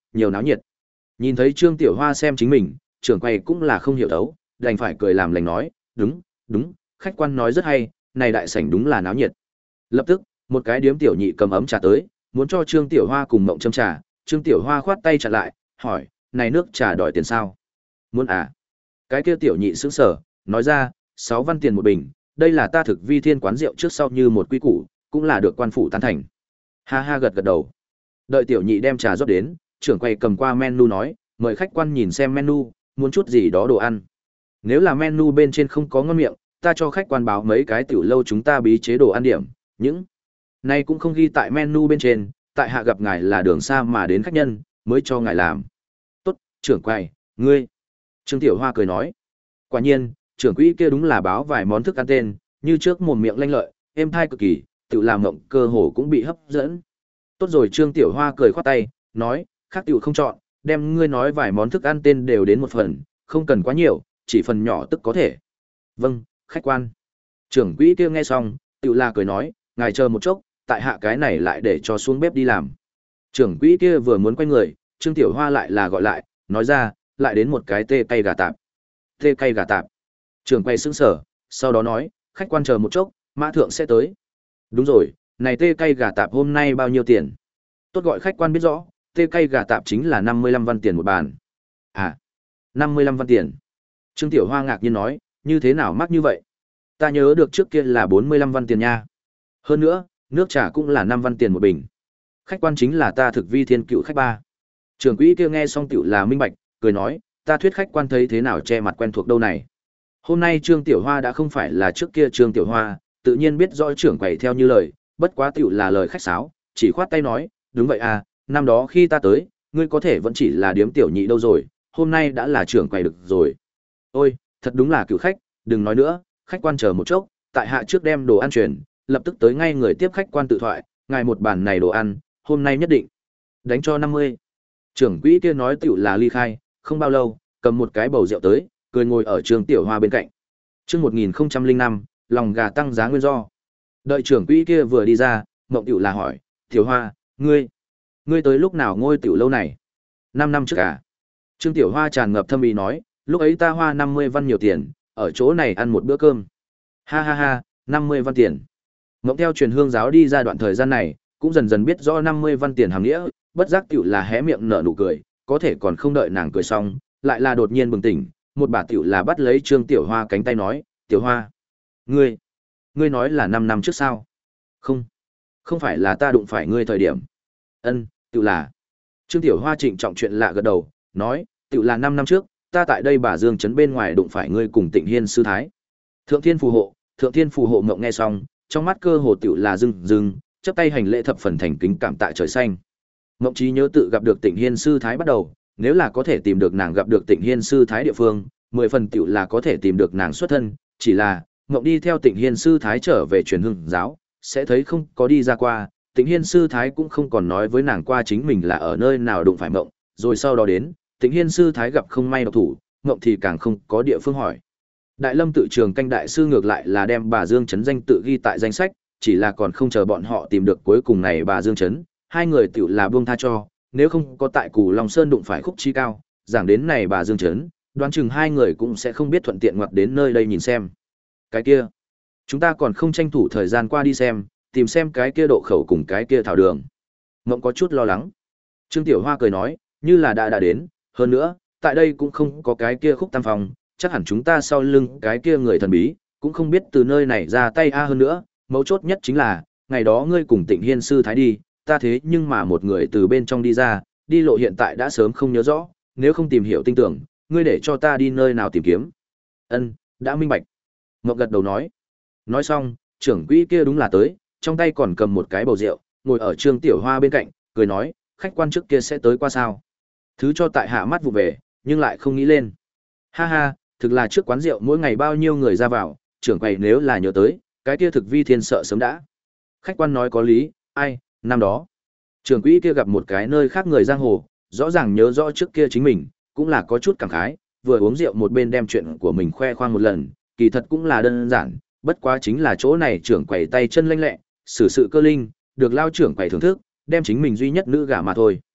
nhiều náo nhiệt. Nhìn thấy Trương Tiểu Hoa xem chính mình, trưởng quầy cũng là không hiểu đấu, đành phải cười làm lành nói, đúng, đúng, khách quan nói rất hay, này đại sảnh đúng là náo nhiệt. Lập tức, một cái điếm tiểu nhị cầm ấm trà tới, muốn cho Trương Tiểu Hoa cùng Mộng châm trà, Trương Tiểu Hoa khoát tay chặn lại, hỏi, này nước trà đòi tiền sao? Muốn à? Cái kia tiểu nhị sững sờ, nói ra, sáu văn tiền một bình, đây là ta thực vi thiên quán rượu trước sau như một quy củ, cũng là được quan phủ tán thành. Ha ha gật gật đầu. Đợi tiểu nhị đem trà rót đến, trưởng quầy cầm qua menu nói, mời khách quan nhìn xem menu, muốn chút gì đó đồ ăn. Nếu là menu bên trên không có ngon miệng, ta cho khách quan báo mấy cái tiểu lâu chúng ta bí chế đồ ăn điểm, những này cũng không ghi tại menu bên trên, tại hạ gặp ngài là đường xa mà đến khách nhân, mới cho ngài làm. Tốt, trưởng quầy, ngươi. Trương Tiểu Hoa cười nói. Quả nhiên, trưởng quỹ kia đúng là báo vài món thức ăn tên, như trước mồm miệng lanh lợi, êm thai cực kỳ, tự làm mộng cơ hồ cũng bị hấp dẫn. Tốt rồi, Trương Tiểu Hoa cười khoát tay, nói, khác tiểu không chọn, đem ngươi nói vài món thức ăn tên đều đến một phần, không cần quá nhiều, chỉ phần nhỏ tức có thể. Vâng, khách quan. Trưởng quỹ kia nghe xong, tiểu là cười nói, ngài chờ một chốc, tại hạ cái này lại để cho xuống bếp đi làm. Trưởng quỹ kia vừa muốn quay người, Trương Tiểu Hoa lại là gọi lại, nói ra, lại đến một cái tê cay gà tạp. Tê cay gà tạp. Trưởng quay sững sở, sau đó nói, khách quan chờ một chốc, mã thượng sẽ tới. Đúng rồi, này tê cay gà tạp hôm nay bao nhiêu tiền? Tốt gọi khách quan biết rõ, tê cay gà tạp chính là năm mươi lăm văn tiền một bàn. À, năm mươi lăm văn tiền. Trương Tiểu Hoa ngạc nhiên nói, như thế nào mắc như vậy? Ta nhớ được trước kia là bốn mươi lăm văn tiền nha. Hơn nữa, nước trà cũng là năm văn tiền một bình. Khách quan chính là ta thực vi thiên cựu khách ba. Trưởng quỹ kia nghe xong tiểu là minh bạch, cười nói, ta thuyết khách quan thấy thế nào che mặt quen thuộc đâu này. Hôm nay Trương Tiểu Hoa đã không phải là trước kia Trương Tiểu Hoa, tự nhiên biết rõ trưởng quầy theo như lời, bất quá tiểu là lời khách sáo, chỉ khoát tay nói, đúng vậy à, năm đó khi ta tới, ngươi có thể vẫn chỉ là điếm tiểu nhị đâu rồi, hôm nay đã là trưởng quầy được rồi. Ôi, thật đúng là cựu khách, đừng nói nữa, khách quan chờ một chốc, tại hạ trước đem đồ ăn truyền, lập tức tới ngay người tiếp khách quan tự thoại, ngài một bàn này đồ ăn, hôm nay nhất định đánh cho năm mươi. Trưởng quỹ kia nói tiểu là ly khai, không bao lâu, cầm một cái bầu rượu tới, cười ngồi ở Trương Tiểu Hoa bên cạnh. Chương một nghìn không trăm lẻ năm, lòng gà tăng giá nguyên do. Đợi trưởng quỹ kia vừa đi ra, Mộng Tiểu là hỏi, "Tiểu Hoa, ngươi, ngươi tới lúc nào ngôi tiểu lâu này?" Năm năm trước à?" Trương Tiểu Hoa tràn ngập thâm ý nói, "Lúc ấy ta hoa năm mươi văn nhiều tiền, ở chỗ này ăn một bữa cơm." Ha ha ha, năm mươi văn tiền. Mộng theo truyền hương giáo đi ra đoạn thời gian này, cũng dần dần biết rõ năm mươi văn tiền hàm nghĩa, bất giác tiểu là hé miệng nở nụ cười, có thể còn không đợi nàng cười xong, lại là đột nhiên bừng tỉnh, một bà tiểu là bắt lấy Trương Tiểu Hoa cánh tay nói, "Tiểu Hoa, ngươi, ngươi nói là năm năm trước sao?" "Không, không phải là ta đụng phải ngươi thời điểm." "Ân, tiểu là." Trương Tiểu Hoa trịnh trọng chuyện lạ gật đầu, nói, "Tiểu là năm năm trước, ta tại đây Bà Dương trấn bên ngoài đụng phải ngươi cùng Tịnh Hiên sư thái." Thượng Thiên phù hộ, Thượng Thiên phù hộ. Ngộng nghe xong, trong mắt cơ hồ tiểu là rưng rưng, chắp tay hành lễ thập phần thành kính cảm tạ trời xanh. Ngộng trí nhớ tự gặp được Tịnh Hiên sư thái bắt đầu, nếu là có thể tìm được nàng gặp được Tịnh Hiên sư thái địa phương, mười phần tiểu là có thể tìm được nàng xuất thân, chỉ là, Ngộng đi theo Tịnh Hiên sư thái trở về truyền hương giáo, sẽ thấy không có đi ra qua, Tịnh Hiên sư thái cũng không còn nói với nàng qua chính mình là ở nơi nào đụng phải Ngộng, rồi sau đó đến, Tịnh Hiên sư thái gặp không may độc thủ, Ngộng thì càng không có địa phương hỏi. Đại Lâm tự trường canh đại sư ngược lại là đem Bà Dương trấn danh tự ghi tại danh sách, chỉ là còn không chờ bọn họ tìm được cuối cùng này Bà Dương trấn, hai người tiểu là buông tha cho, nếu không có tại Cù Long Sơn đụng phải khúc chi cao, giảng đến này Bà Dương trấn, đoán chừng hai người cũng sẽ không biết thuận tiện ngoặt đến nơi đây nhìn xem. Cái kia, chúng ta còn không tranh thủ thời gian qua đi xem, tìm xem cái kia độ khẩu cùng cái kia thảo đường. Ngộng có chút lo lắng. Trương Tiểu Hoa cười nói, như là đã đã đến, hơn nữa, tại đây cũng không có cái kia khúc tam phòng, chắc hẳn chúng ta sau lưng cái kia người thần bí, cũng không biết từ nơi này ra tay a hơn nữa, mấu chốt nhất chính là, ngày đó ngươi cùng Tịnh Hiên sư thái đi, ta thế nhưng mà một người từ bên trong đi ra, đi lộ hiện tại đã sớm không nhớ rõ, nếu không tìm hiểu tinh tưởng, ngươi để cho ta đi nơi nào tìm kiếm. Ân, đã minh bạch. Ngọc gật đầu nói. Nói xong, trưởng quỹ kia đúng là tới, trong tay còn cầm một cái bầu rượu, ngồi ở Trương Tiểu Hoa bên cạnh, cười nói, khách quan trước kia sẽ tới qua sao. Thứ cho tại hạ mắt vụ về, nhưng lại không nghĩ lên. Ha ha, thực là trước quán rượu mỗi ngày bao nhiêu người ra vào, trưởng quầy nếu là nhớ tới, cái kia thực vi thiên sợ sớm đã. Khách quan nói có lý, ai, năm đó. Trưởng quỹ kia gặp một cái nơi khác người giang hồ, rõ ràng nhớ rõ trước kia chính mình, cũng là có chút cảm khái, vừa uống rượu một bên đem chuyện của mình khoe khoang một lần, kỳ thật cũng là đơn giản, bất quá chính là chỗ này trưởng quầy tay chân lanh lẹ, xử sự cơ linh, được lao trưởng quầy thưởng thức, đem chính mình duy nhất nữ gả mà thôi.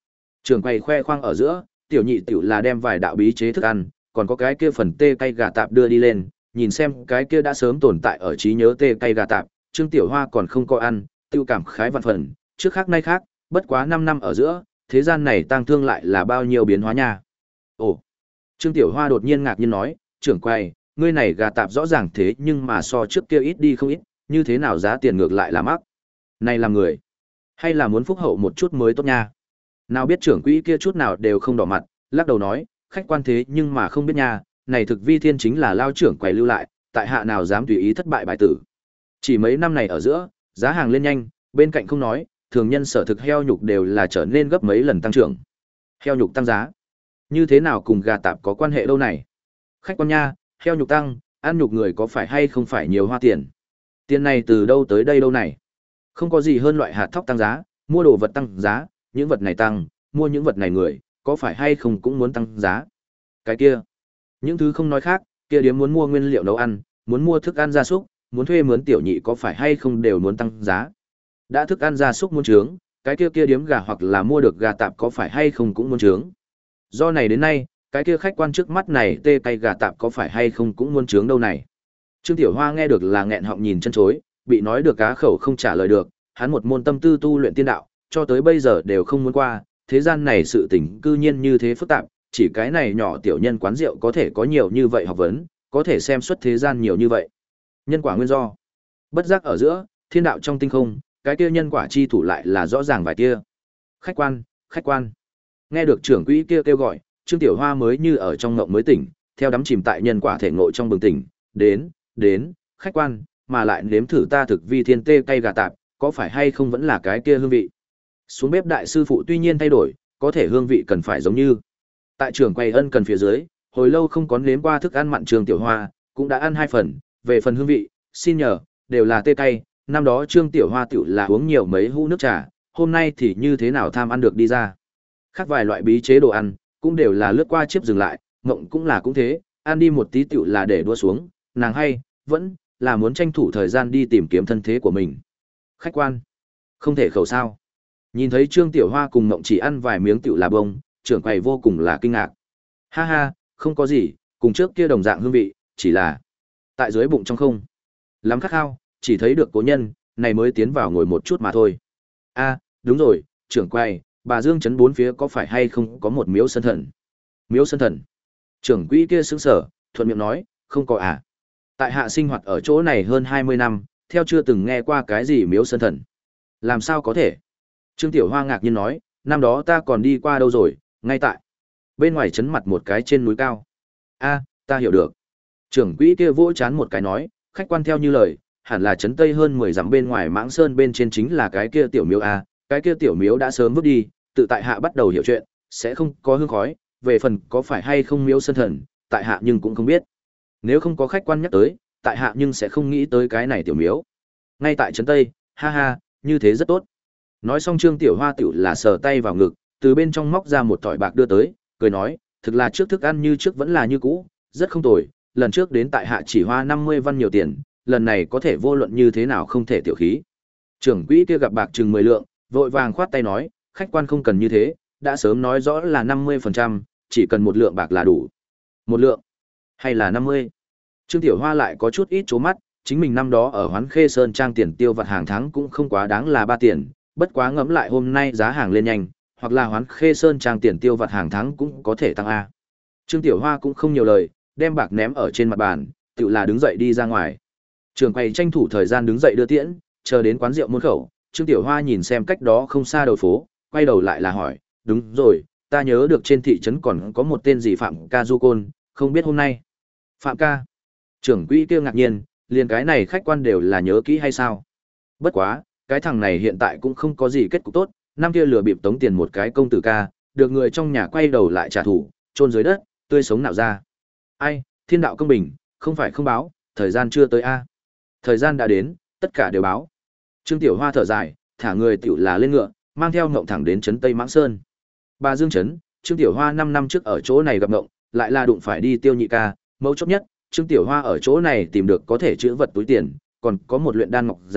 Trường quầy khoe khoang ở giữa, tiểu nhị tiểu là đem vài đạo bí chế thức ăn, còn có cái kia phần tê cay gà tạp đưa đi lên, nhìn xem cái kia đã sớm tồn tại ở trí nhớ tê cay gà tạp, Trương Tiểu Hoa còn không có ăn, tiêu cảm khái vạn phần, trước khác nay khác, bất quá năm năm ở giữa, thế gian này tang thương lại là bao nhiêu biến hóa nha. Ồ. Trương Tiểu Hoa đột nhiên ngạc nhiên nói, trưởng quầy, ngươi này gà tạp rõ ràng thế nhưng mà so trước kia ít đi không ít, như thế nào giá tiền ngược lại là mắc. Này làm người, hay là muốn phúc hậu một chút mới tốt nha. Nào biết trưởng quỹ kia chút nào đều không đỏ mặt, lắc đầu nói, khách quan thế nhưng mà không biết nha, này thực vi thiên chính là lao trưởng quầy lưu lại, tại hạ nào dám tùy ý thất bại bại tử. Chỉ mấy năm này ở giữa, giá hàng lên nhanh, bên cạnh không nói, thường nhân sở thực heo nhục đều là trở nên gấp mấy lần tăng trưởng. Heo nhục tăng giá, như thế nào cùng gà tạp có quan hệ đâu này? Khách quan nha, heo nhục tăng, ăn nhục người có phải hay không phải nhiều hoa tiền? Tiền này từ đâu tới đây đâu này? Không có gì hơn loại hạt thóc tăng giá, mua đồ vật tăng giá, những vật này tăng, mua những vật này người, có phải hay không cũng muốn tăng giá? Cái kia, những thứ không nói khác, kia điếm muốn mua nguyên liệu nấu ăn, muốn mua thức ăn gia súc, muốn thuê mướn tiểu nhị có phải hay không đều muốn tăng giá? Đã thức ăn gia súc muốn trướng, cái kia kia điếm gà hoặc là mua được gà tạp có phải hay không cũng muốn trướng? Do này đến nay, cái kia khách quan trước mắt này tê cay gà tạp có phải hay không cũng muốn trướng đâu này? Trương Tiểu Hoa nghe được là nghẹn họng nhìn chân chối, bị nói được cá khẩu không trả lời được, hắn một môn tâm tư tu luyện tiên đạo, cho tới bây giờ đều không muốn qua, thế gian này sự tình cư nhiên như thế phức tạp, chỉ cái này nhỏ tiểu nhân quán rượu có thể có nhiều như vậy học vấn, có thể xem xuất thế gian nhiều như vậy. Nhân quả nguyên do. Bất giác ở giữa, thiên đạo trong tinh không, cái kia nhân quả chi thủ lại là rõ ràng vài kia. Khách quan, khách quan. Nghe được trưởng quỹ kia kêu gọi, Trương Tiểu Hoa mới như ở trong ngộng mới tỉnh, theo đắm chìm tại nhân quả thể ngộ trong bừng tỉnh, đến, đến, khách quan, mà lại nếm thử ta thực vi thiên tê cay gà tạp, có phải hay không vẫn là cái kia hương vị. Xuống bếp đại sư phụ tuy nhiên thay đổi, có thể hương vị cần phải giống như. Tại trường quầy ân cần phía dưới, hồi lâu không có nếm qua thức ăn mặn Trương Tiểu Hoa, cũng đã ăn hai phần, về phần hương vị, xin nhờ, đều là tê cay, năm đó Trương Tiểu Hoa tiểu là uống nhiều mấy hũ nước trà, hôm nay thì như thế nào tham ăn được đi ra. Khác vài loại bí chế đồ ăn, cũng đều là lướt qua chiếp dừng lại, ngộng cũng là cũng thế, ăn đi một tí tiểu là để đua xuống, nàng hay, vẫn là muốn tranh thủ thời gian đi tìm kiếm thân thế của mình. Khách quan, không thể khẩu sao. Nhìn thấy Trương Tiểu Hoa cùng ngộng chỉ ăn vài miếng tiểu là bông, trưởng quầy vô cùng là kinh ngạc. Ha ha, không có gì, cùng trước kia đồng dạng hương vị, chỉ là tại dưới bụng trong không. Lắm khát khao, chỉ thấy được cố nhân, này mới tiến vào ngồi một chút mà thôi. A, đúng rồi, trưởng quầy, bà Dương Trấn bốn phía có phải hay không có một miếu sơn thần? Miếu sơn thần? Trưởng quỹ kia sững sờ, thuận miệng nói, không có à. Tại hạ sinh hoạt ở chỗ này hơn hai mươi năm, theo chưa từng nghe qua cái gì miếu sơn thần. Làm sao có thể? Trương Tiểu Hoa ngạc nhiên nói, năm đó ta còn đi qua đâu rồi, ngay tại bên ngoài trấn mặt một cái trên núi cao. A, ta hiểu được. Trưởng quỹ kia vỗ chán một cái nói, khách quan theo như lời, hẳn là trấn tây hơn mười dặm bên ngoài Mãng Sơn bên trên chính là cái kia tiểu miếu a, cái kia tiểu miếu đã sớm vứt đi, tự tại hạ bắt đầu hiểu chuyện, sẽ không có hương khói, về phần có phải hay không miếu sơn thần, tại hạ nhưng cũng không biết. Nếu không có khách quan nhắc tới, tại hạ nhưng sẽ không nghĩ tới cái này tiểu miếu. Ngay tại trấn tây, ha ha, như thế rất tốt. Nói xong Trương Tiểu Hoa tiểu là sờ tay vào ngực, từ bên trong móc ra một thỏi bạc đưa tới, cười nói, thực là trước thức ăn như trước vẫn là như cũ, rất không tồi, lần trước đến tại hạ chỉ hoa năm mươi văn nhiều tiền, lần này có thể vô luận như thế nào không thể tiểu khí. Trưởng quỹ kia gặp bạc chừng mười lượng, vội vàng khoát tay nói, khách quan không cần như thế, đã sớm nói rõ là năm mươi phần trăm, chỉ cần một lượng bạc là đủ. Một lượng? Hay là năm mươi? Trương Tiểu Hoa lại có chút ít chố mắt, chính mình năm đó ở Hoán Khê Sơn trang tiền tiêu vặt hàng tháng cũng không quá đáng là ba tiền, bất quá ngẫm lại hôm nay giá hàng lên nhanh, hoặc là Hoán Khê Sơn trang tiền tiêu vặt hàng tháng cũng có thể tăng a. Trương Tiểu Hoa cũng không nhiều lời, đem bạc ném ở trên mặt bàn, tự là đứng dậy đi ra ngoài. Trường quầy tranh thủ thời gian đứng dậy đưa tiễn, chờ đến quán rượu môn khẩu, Trương Tiểu Hoa nhìn xem cách đó không xa đầu phố, quay đầu lại là hỏi, đúng rồi, ta nhớ được trên thị trấn còn có một tên gì Phạm Ca Du Côn, không biết hôm nay. Phạm Ca. Trưởng quỹ kia ngạc nhiên, liền cái này khách quan đều là nhớ kỹ hay sao? Bất quá, cái thằng này hiện tại cũng không có gì kết cục tốt, năm kia lừa bịp tống tiền một cái công tử ca, được người trong nhà quay đầu lại trả thù, chôn dưới đất, tươi sống nạo ra. Ai, thiên đạo công bình, không phải không báo, thời gian chưa tới a. Thời gian đã đến, tất cả đều báo. Trương Tiểu Hoa thở dài, thả người tiểu là lên ngựa, mang theo ngộng thẳng đến trấn Tây Mãng Sơn. Bà Dương trấn, Trương Tiểu Hoa năm năm trước ở chỗ này gặp ngộng, lại là đụng phải đi tiêu nhị ca, mấu chốt nhất, Trương Tiểu Hoa ở chỗ này tìm được có thể chữ vật túi tiền, còn có một luyện đan ngọc giản,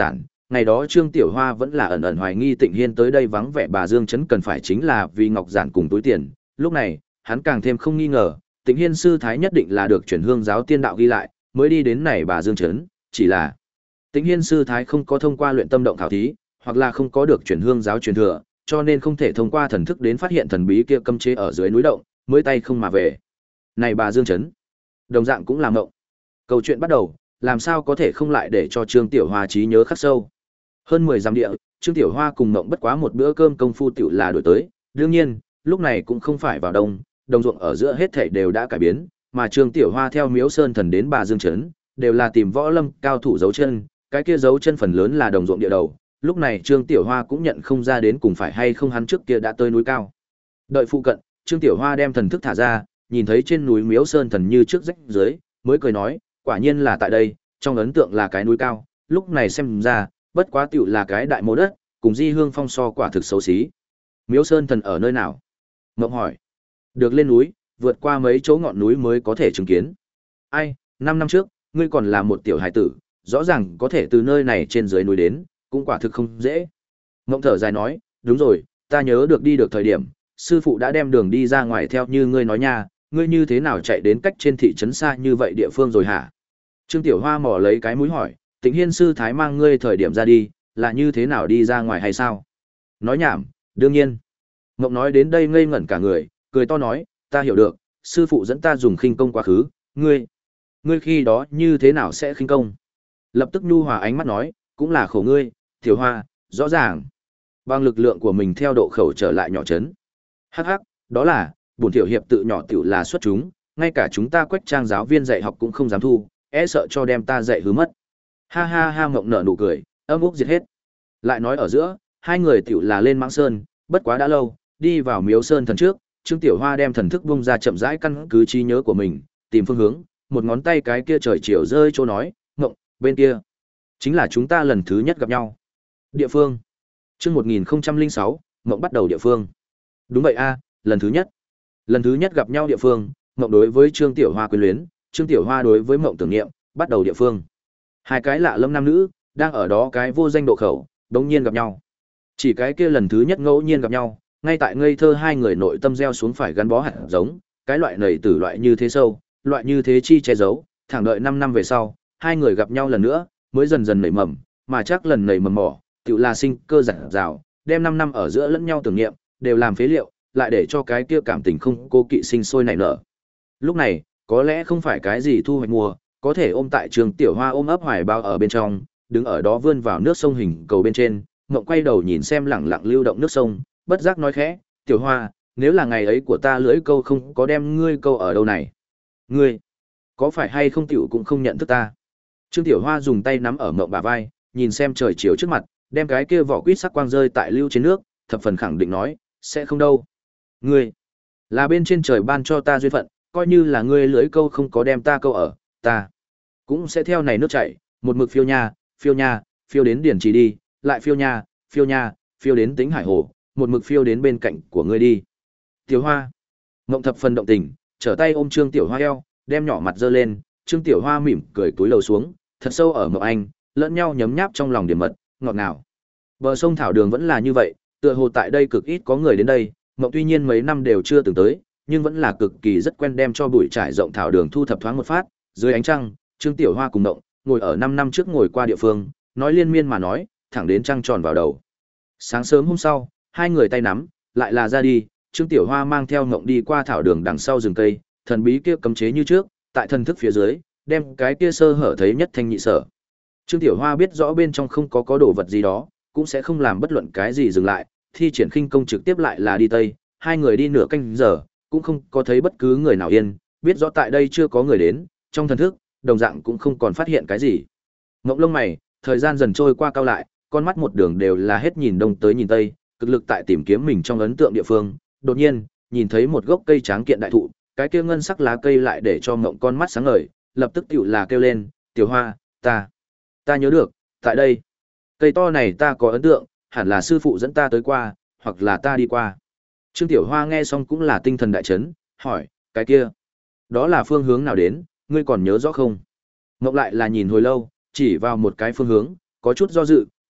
ngày đó Trương Tiểu Hoa vẫn là ẩn ẩn hoài nghi Tịnh Hiên tới đây vắng vẻ bà Dương Trấn cần phải chính là vì ngọc giản cùng túi tiền, lúc này, hắn càng thêm không nghi ngờ, Tịnh Hiên sư thái nhất định là được chuyển hương giáo tiên đạo ghi lại, mới đi đến này bà Dương Trấn, chỉ là Tịnh Hiên sư thái không có thông qua luyện tâm động khảo thí, hoặc là không có được chuyển hương giáo truyền thừa, cho nên không thể thông qua thần thức đến phát hiện thần bí kia cấm chế ở dưới núi động, mới tay không mà về. Này bà Dương Trấn, đồng dạng cũng làm ngộng. Câu chuyện bắt đầu, làm sao có thể không lại để cho Trương Tiểu Hoa trí nhớ khắc sâu. Hơn mười dặm địa, Trương Tiểu Hoa cùng ngộng bất quá một bữa cơm công phu tiểu là đổi tới, đương nhiên, lúc này cũng không phải vào đông, đồng ruộng ở giữa hết thảy đều đã cải biến, mà Trương Tiểu Hoa theo Miếu Sơn Thần đến bà Dương Trấn, đều là tìm võ lâm cao thủ dấu chân, cái kia dấu chân phần lớn là đồng ruộng địa đầu, lúc này Trương Tiểu Hoa cũng nhận không ra đến cùng phải hay không hắn trước kia đã tới núi cao. Đợi phụ cận, Trương Tiểu Hoa đem thần thức thả ra, nhìn thấy trên núi Miếu Sơn Thần như trước rách dưới, mới cười nói, quả nhiên là tại đây, trong ấn tượng là cái núi cao, lúc này xem ra, bất quá tiểu là cái đại mộ đất, cùng Di Hương Phong so quả thực xấu xí. Miếu Sơn Thần ở nơi nào? Mộng hỏi. Được lên núi, vượt qua mấy chỗ ngọn núi mới có thể chứng kiến. Ai, năm năm trước, ngươi còn là một tiểu hải tử, rõ ràng có thể từ nơi này trên dưới núi đến, cũng quả thực không dễ. Mộng thở dài nói, đúng rồi, ta nhớ được đi được thời điểm, sư phụ đã đem đường đi ra ngoài theo như ngươi nói nha, ngươi như thế nào chạy đến cách trên thị trấn xa như vậy địa phương rồi hả? Trương Tiểu Hoa mò lấy cái mũi hỏi, Tịnh Hiên sư thái mang ngươi thời điểm ra đi, là như thế nào đi ra ngoài hay sao? Nói nhảm, đương nhiên. Mộng nói đến đây ngây ngẩn cả người, cười to nói, ta hiểu được, sư phụ dẫn ta dùng khinh công quá khứ, ngươi, ngươi khi đó như thế nào sẽ khinh công? Lập tức nhu hòa ánh mắt nói, cũng là khổ ngươi, Tiểu Hoa, rõ ràng. Bằng lực lượng của mình theo độ khẩu trở lại nhỏ chấn. Hắc hắc, đó là, bổn tiểu hiệp tự nhỏ tiểu là xuất chúng, ngay cả chúng ta Quách Trang giáo viên dạy học cũng không dám thu, e sợ cho đem ta dạy hư mất. Ha ha ha, Mộng nở nụ cười, âm úc diệt hết. Lại nói ở giữa, hai người tiểu là lên Mãng Sơn, bất quá đã lâu, đi vào Miếu Sơn Thần trước, Trương Tiểu Hoa đem thần thức bung ra chậm rãi căn cứ trí nhớ của mình, tìm phương hướng, một ngón tay cái kia trời chiều rơi chỗ nói, Mộng, bên kia chính là chúng ta lần thứ nhất gặp nhau. Địa phương. Chương một nghìn không trăm lẻ sáu, Mộng bắt đầu địa phương. Đúng vậy a, lần thứ nhất. Lần thứ nhất gặp nhau địa phương, Mộng đối với Trương Tiểu Hoa quyến luyến, Trương Tiểu Hoa đối với Mộng tưởng niệm, bắt đầu địa phương. Hai cái lạ lẫm nam nữ, đang ở đó cái vô danh độ khẩu, đống nhiên gặp nhau. Chỉ cái kia lần thứ nhất ngẫu nhiên gặp nhau, ngay tại ngây thơ hai người nội tâm gieo xuống phải gắn bó hạt giống, cái loại nảy tử loại như thế sâu, loại như thế chi che giấu, thẳng đợi năm năm về sau, hai người gặp nhau lần nữa, mới dần dần nảy mầm, mà chắc lần nảy mầm mỏ, tự là sinh cơ giản rào, đem năm năm ở giữa lẫn nhau tưởng niệm, đều làm phế liệu, lại để cho cái kia cảm tình không cố kỵ sinh sôi nảy nở. Lúc này, có lẽ không phải cái gì thu hoạch mùa, có thể ôm tại Trường Tiểu Hoa ôm ấp hoài bao ở bên trong, đứng ở đó vươn vào nước sông hình cầu bên trên, Ngộng quay đầu nhìn xem lẳng lặng lưu động nước sông, bất giác nói khẽ, "Tiểu Hoa, nếu là ngày ấy của ta lưỡi câu không có đem ngươi câu ở đâu này, ngươi có phải hay không tiểu cũng không nhận thức ta?" Trương Tiểu Hoa dùng tay nắm ở Ngộng bả vai, nhìn xem trời chiều trước mặt, đem cái kia vỏ quýt sắc quang rơi tại lưu trên nước, thập phần khẳng định nói, "Sẽ không đâu. Ngươi là bên trên trời ban cho ta duyên phận, coi như là ngươi lưỡi câu không có đem ta câu ở, ta cũng sẽ theo này nước chảy, một mực phiêu nha, phiêu nha, phiêu đến điển trì đi, lại phiêu nha, phiêu nha, phiêu đến Tĩnh Hải Hồ, một mực phiêu đến bên cạnh của ngươi đi." Tiểu Hoa, Ngộng thập phần động tình, trở tay ôm Trương Tiểu Hoa eo, đem nhỏ mặt giơ lên, Trương Tiểu Hoa mỉm cười túi lầu xuống, thật sâu ở Ngộng Anh, lẫn nhau nhấm nháp trong lòng điểm mật, ngọt ngào. Bờ sông thảo đường vẫn là như vậy, tựa hồ tại đây cực ít có người đến đây, Ngộng tuy nhiên mấy năm đều chưa từng tới, nhưng vẫn là cực kỳ rất quen đem cho bụi trải rộng thảo đường thu thập thoáng một phát, dưới ánh trăng, Trương Tiểu Hoa cùng Ngộng ngồi ở năm năm trước ngồi qua địa phương, nói liên miên mà nói, thẳng đến trăng tròn vào đầu. Sáng sớm hôm sau, hai người tay nắm, lại là ra đi, Trương Tiểu Hoa mang theo Ngộng đi qua thảo đường đằng sau rừng cây, thần bí kia cấm chế như trước, tại thần thức phía dưới, đem cái kia sơ hở thấy nhất thanh nhị sở. Trương Tiểu Hoa biết rõ bên trong không có có đồ vật gì đó, cũng sẽ không làm bất luận cái gì dừng lại, thi triển khinh công trực tiếp lại là đi tây, hai người đi nửa canh giờ, cũng không có thấy bất cứ người nào yên, biết rõ tại đây chưa có người đến, trong thần thức, đồng dạng cũng không còn phát hiện cái gì. Ngộng lông mày, thời gian dần trôi qua cao lại, con mắt một đường đều là hết nhìn đông tới nhìn tây, cực lực tại tìm kiếm mình trong ấn tượng địa phương, đột nhiên, nhìn thấy một gốc cây tráng kiện đại thụ, cái kia ngân sắc lá cây lại để cho Ngộng con mắt sáng ngời, lập tức tựu là kêu lên, "Tiểu Hoa, ta, ta nhớ được, tại đây, cây to này ta có ấn tượng, hẳn là sư phụ dẫn ta tới qua, hoặc là ta đi qua." Trương Tiểu Hoa nghe xong cũng là tinh thần đại chấn, hỏi, "Cái kia, đó là phương hướng nào đến, ngươi còn nhớ rõ không?" Ngộng lại là nhìn hồi lâu, chỉ vào một cái phương hướng, có chút do dự,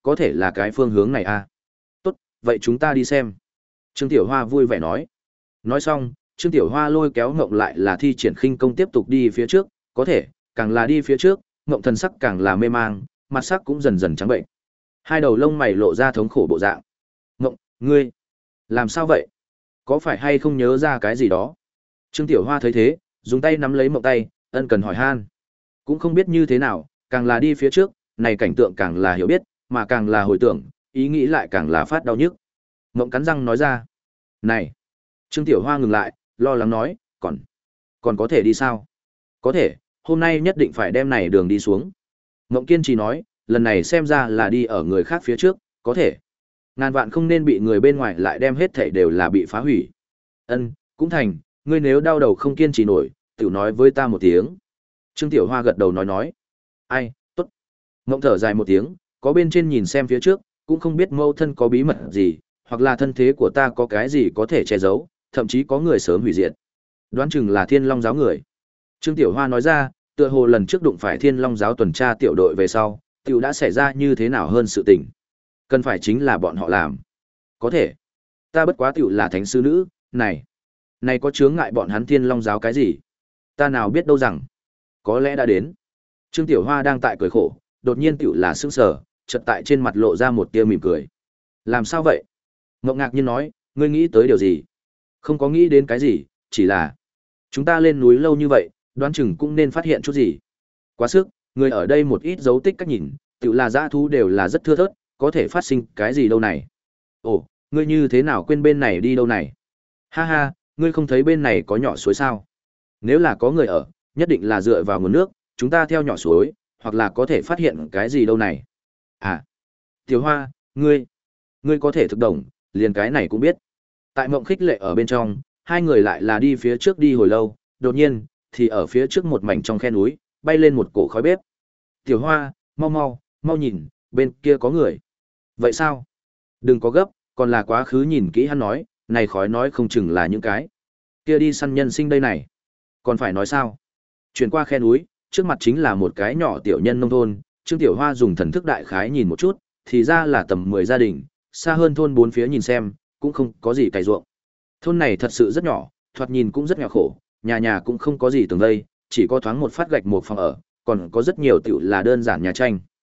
có thể là cái phương hướng này à. Tốt, vậy chúng ta đi xem. Trương Tiểu Hoa vui vẻ nói. Nói xong, Trương Tiểu Hoa lôi kéo Ngộng lại là thi triển khinh công tiếp tục đi phía trước, có thể, càng là đi phía trước, Ngộng thần sắc càng là mê mang, mặt sắc cũng dần dần trắng bệnh. Hai đầu lông mày lộ ra thống khổ bộ dạng. Ngộng, ngươi, làm sao vậy? Có phải hay không nhớ ra cái gì đó? Trương Tiểu Hoa thấy thế, dùng tay nắm lấy Mộng tay, ân cần hỏi han. Cũng không biết như thế nào, càng là đi phía trước, này cảnh tượng càng là hiểu biết, mà càng là hồi tưởng, ý nghĩ lại càng là phát đau nhức. Mộng cắn răng nói ra. Này! Trương Tiểu Hoa ngừng lại, lo lắng nói, còn, còn có thể đi sao? Có thể, hôm nay nhất định phải đem này đường đi xuống. Mộng kiên trì nói, lần này xem ra là đi ở người khác phía trước, có thể. Ngàn vạn không nên bị người bên ngoài lại đem hết thảy đều là bị phá hủy. Ân, cũng thành, ngươi nếu đau đầu không kiên trì nổi, tiểu nói với ta một tiếng. Trương Tiểu Hoa gật đầu nói nói. Ai, tốt. Mộng thở dài một tiếng, có bên trên nhìn xem phía trước, cũng không biết mâu thân có bí mật gì, hoặc là thân thế của ta có cái gì có thể che giấu, thậm chí có người sớm hủy diệt. Đoán chừng là Thiên Long giáo người. Trương Tiểu Hoa nói ra, tựa hồ lần trước đụng phải Thiên Long giáo tuần tra tiểu đội về sau, tiểu đã xảy ra như thế nào hơn sự tình. Cần phải chính là bọn họ làm. Có thể. Ta bất quá tiểu là thánh sư nữ, này. Này có chướng ngại bọn hắn Thiên Long giáo cái gì? Ta nào biết đâu rằng. Có lẽ đã đến. Trương Tiểu Hoa đang tại cười khổ, đột nhiên tiểu là sững sờ, chợt tại trên mặt lộ ra một tia mỉm cười. Làm sao vậy? Ngộng ngạc nhiên nói, ngươi nghĩ tới điều gì? Không có nghĩ đến cái gì, chỉ là chúng ta lên núi lâu như vậy, đoán chừng cũng nên phát hiện chút gì. Quá sức, người ở đây một ít dấu tích cách nhìn, tự là dã thú đều là rất thưa thớt, có thể phát sinh cái gì đâu này. Ồ, ngươi như thế nào quên bên này đi đâu này? Ha ha, ngươi không thấy bên này có nhỏ suối sao? Nếu là có người ở, nhất định là dựa vào nguồn nước, chúng ta theo nhỏ suối, hoặc là có thể phát hiện cái gì đâu này. À, Tiểu Hoa, ngươi, ngươi có thể thực đồng, liền cái này cũng biết. Tại Mộng khích lệ ở bên trong, hai người lại là đi phía trước đi hồi lâu, đột nhiên, thì ở phía trước một mảnh trong khe núi, bay lên một cổ khói bếp. Tiểu Hoa, mau mau, mau nhìn, bên kia có người. Vậy sao? Đừng có gấp, còn là quá khứ nhìn kỹ hắn nói, này khói nói không chừng là những cái. Kia đi săn nhân sinh đây này. Còn phải nói sao? Chuyển qua khe núi, trước mặt chính là một cái nhỏ tiểu nhân nông thôn, Trương Tiểu Hoa dùng thần thức đại khái nhìn một chút, thì ra là tầm mười gia đình, xa hơn thôn bốn phía nhìn xem, cũng không có gì cày ruộng. Thôn này thật sự rất nhỏ, thoạt nhìn cũng rất nghèo khổ, nhà nhà cũng không có gì tường vây, chỉ có thoáng một phát gạch một phòng ở, còn có rất nhiều tiểu là đơn giản nhà tranh.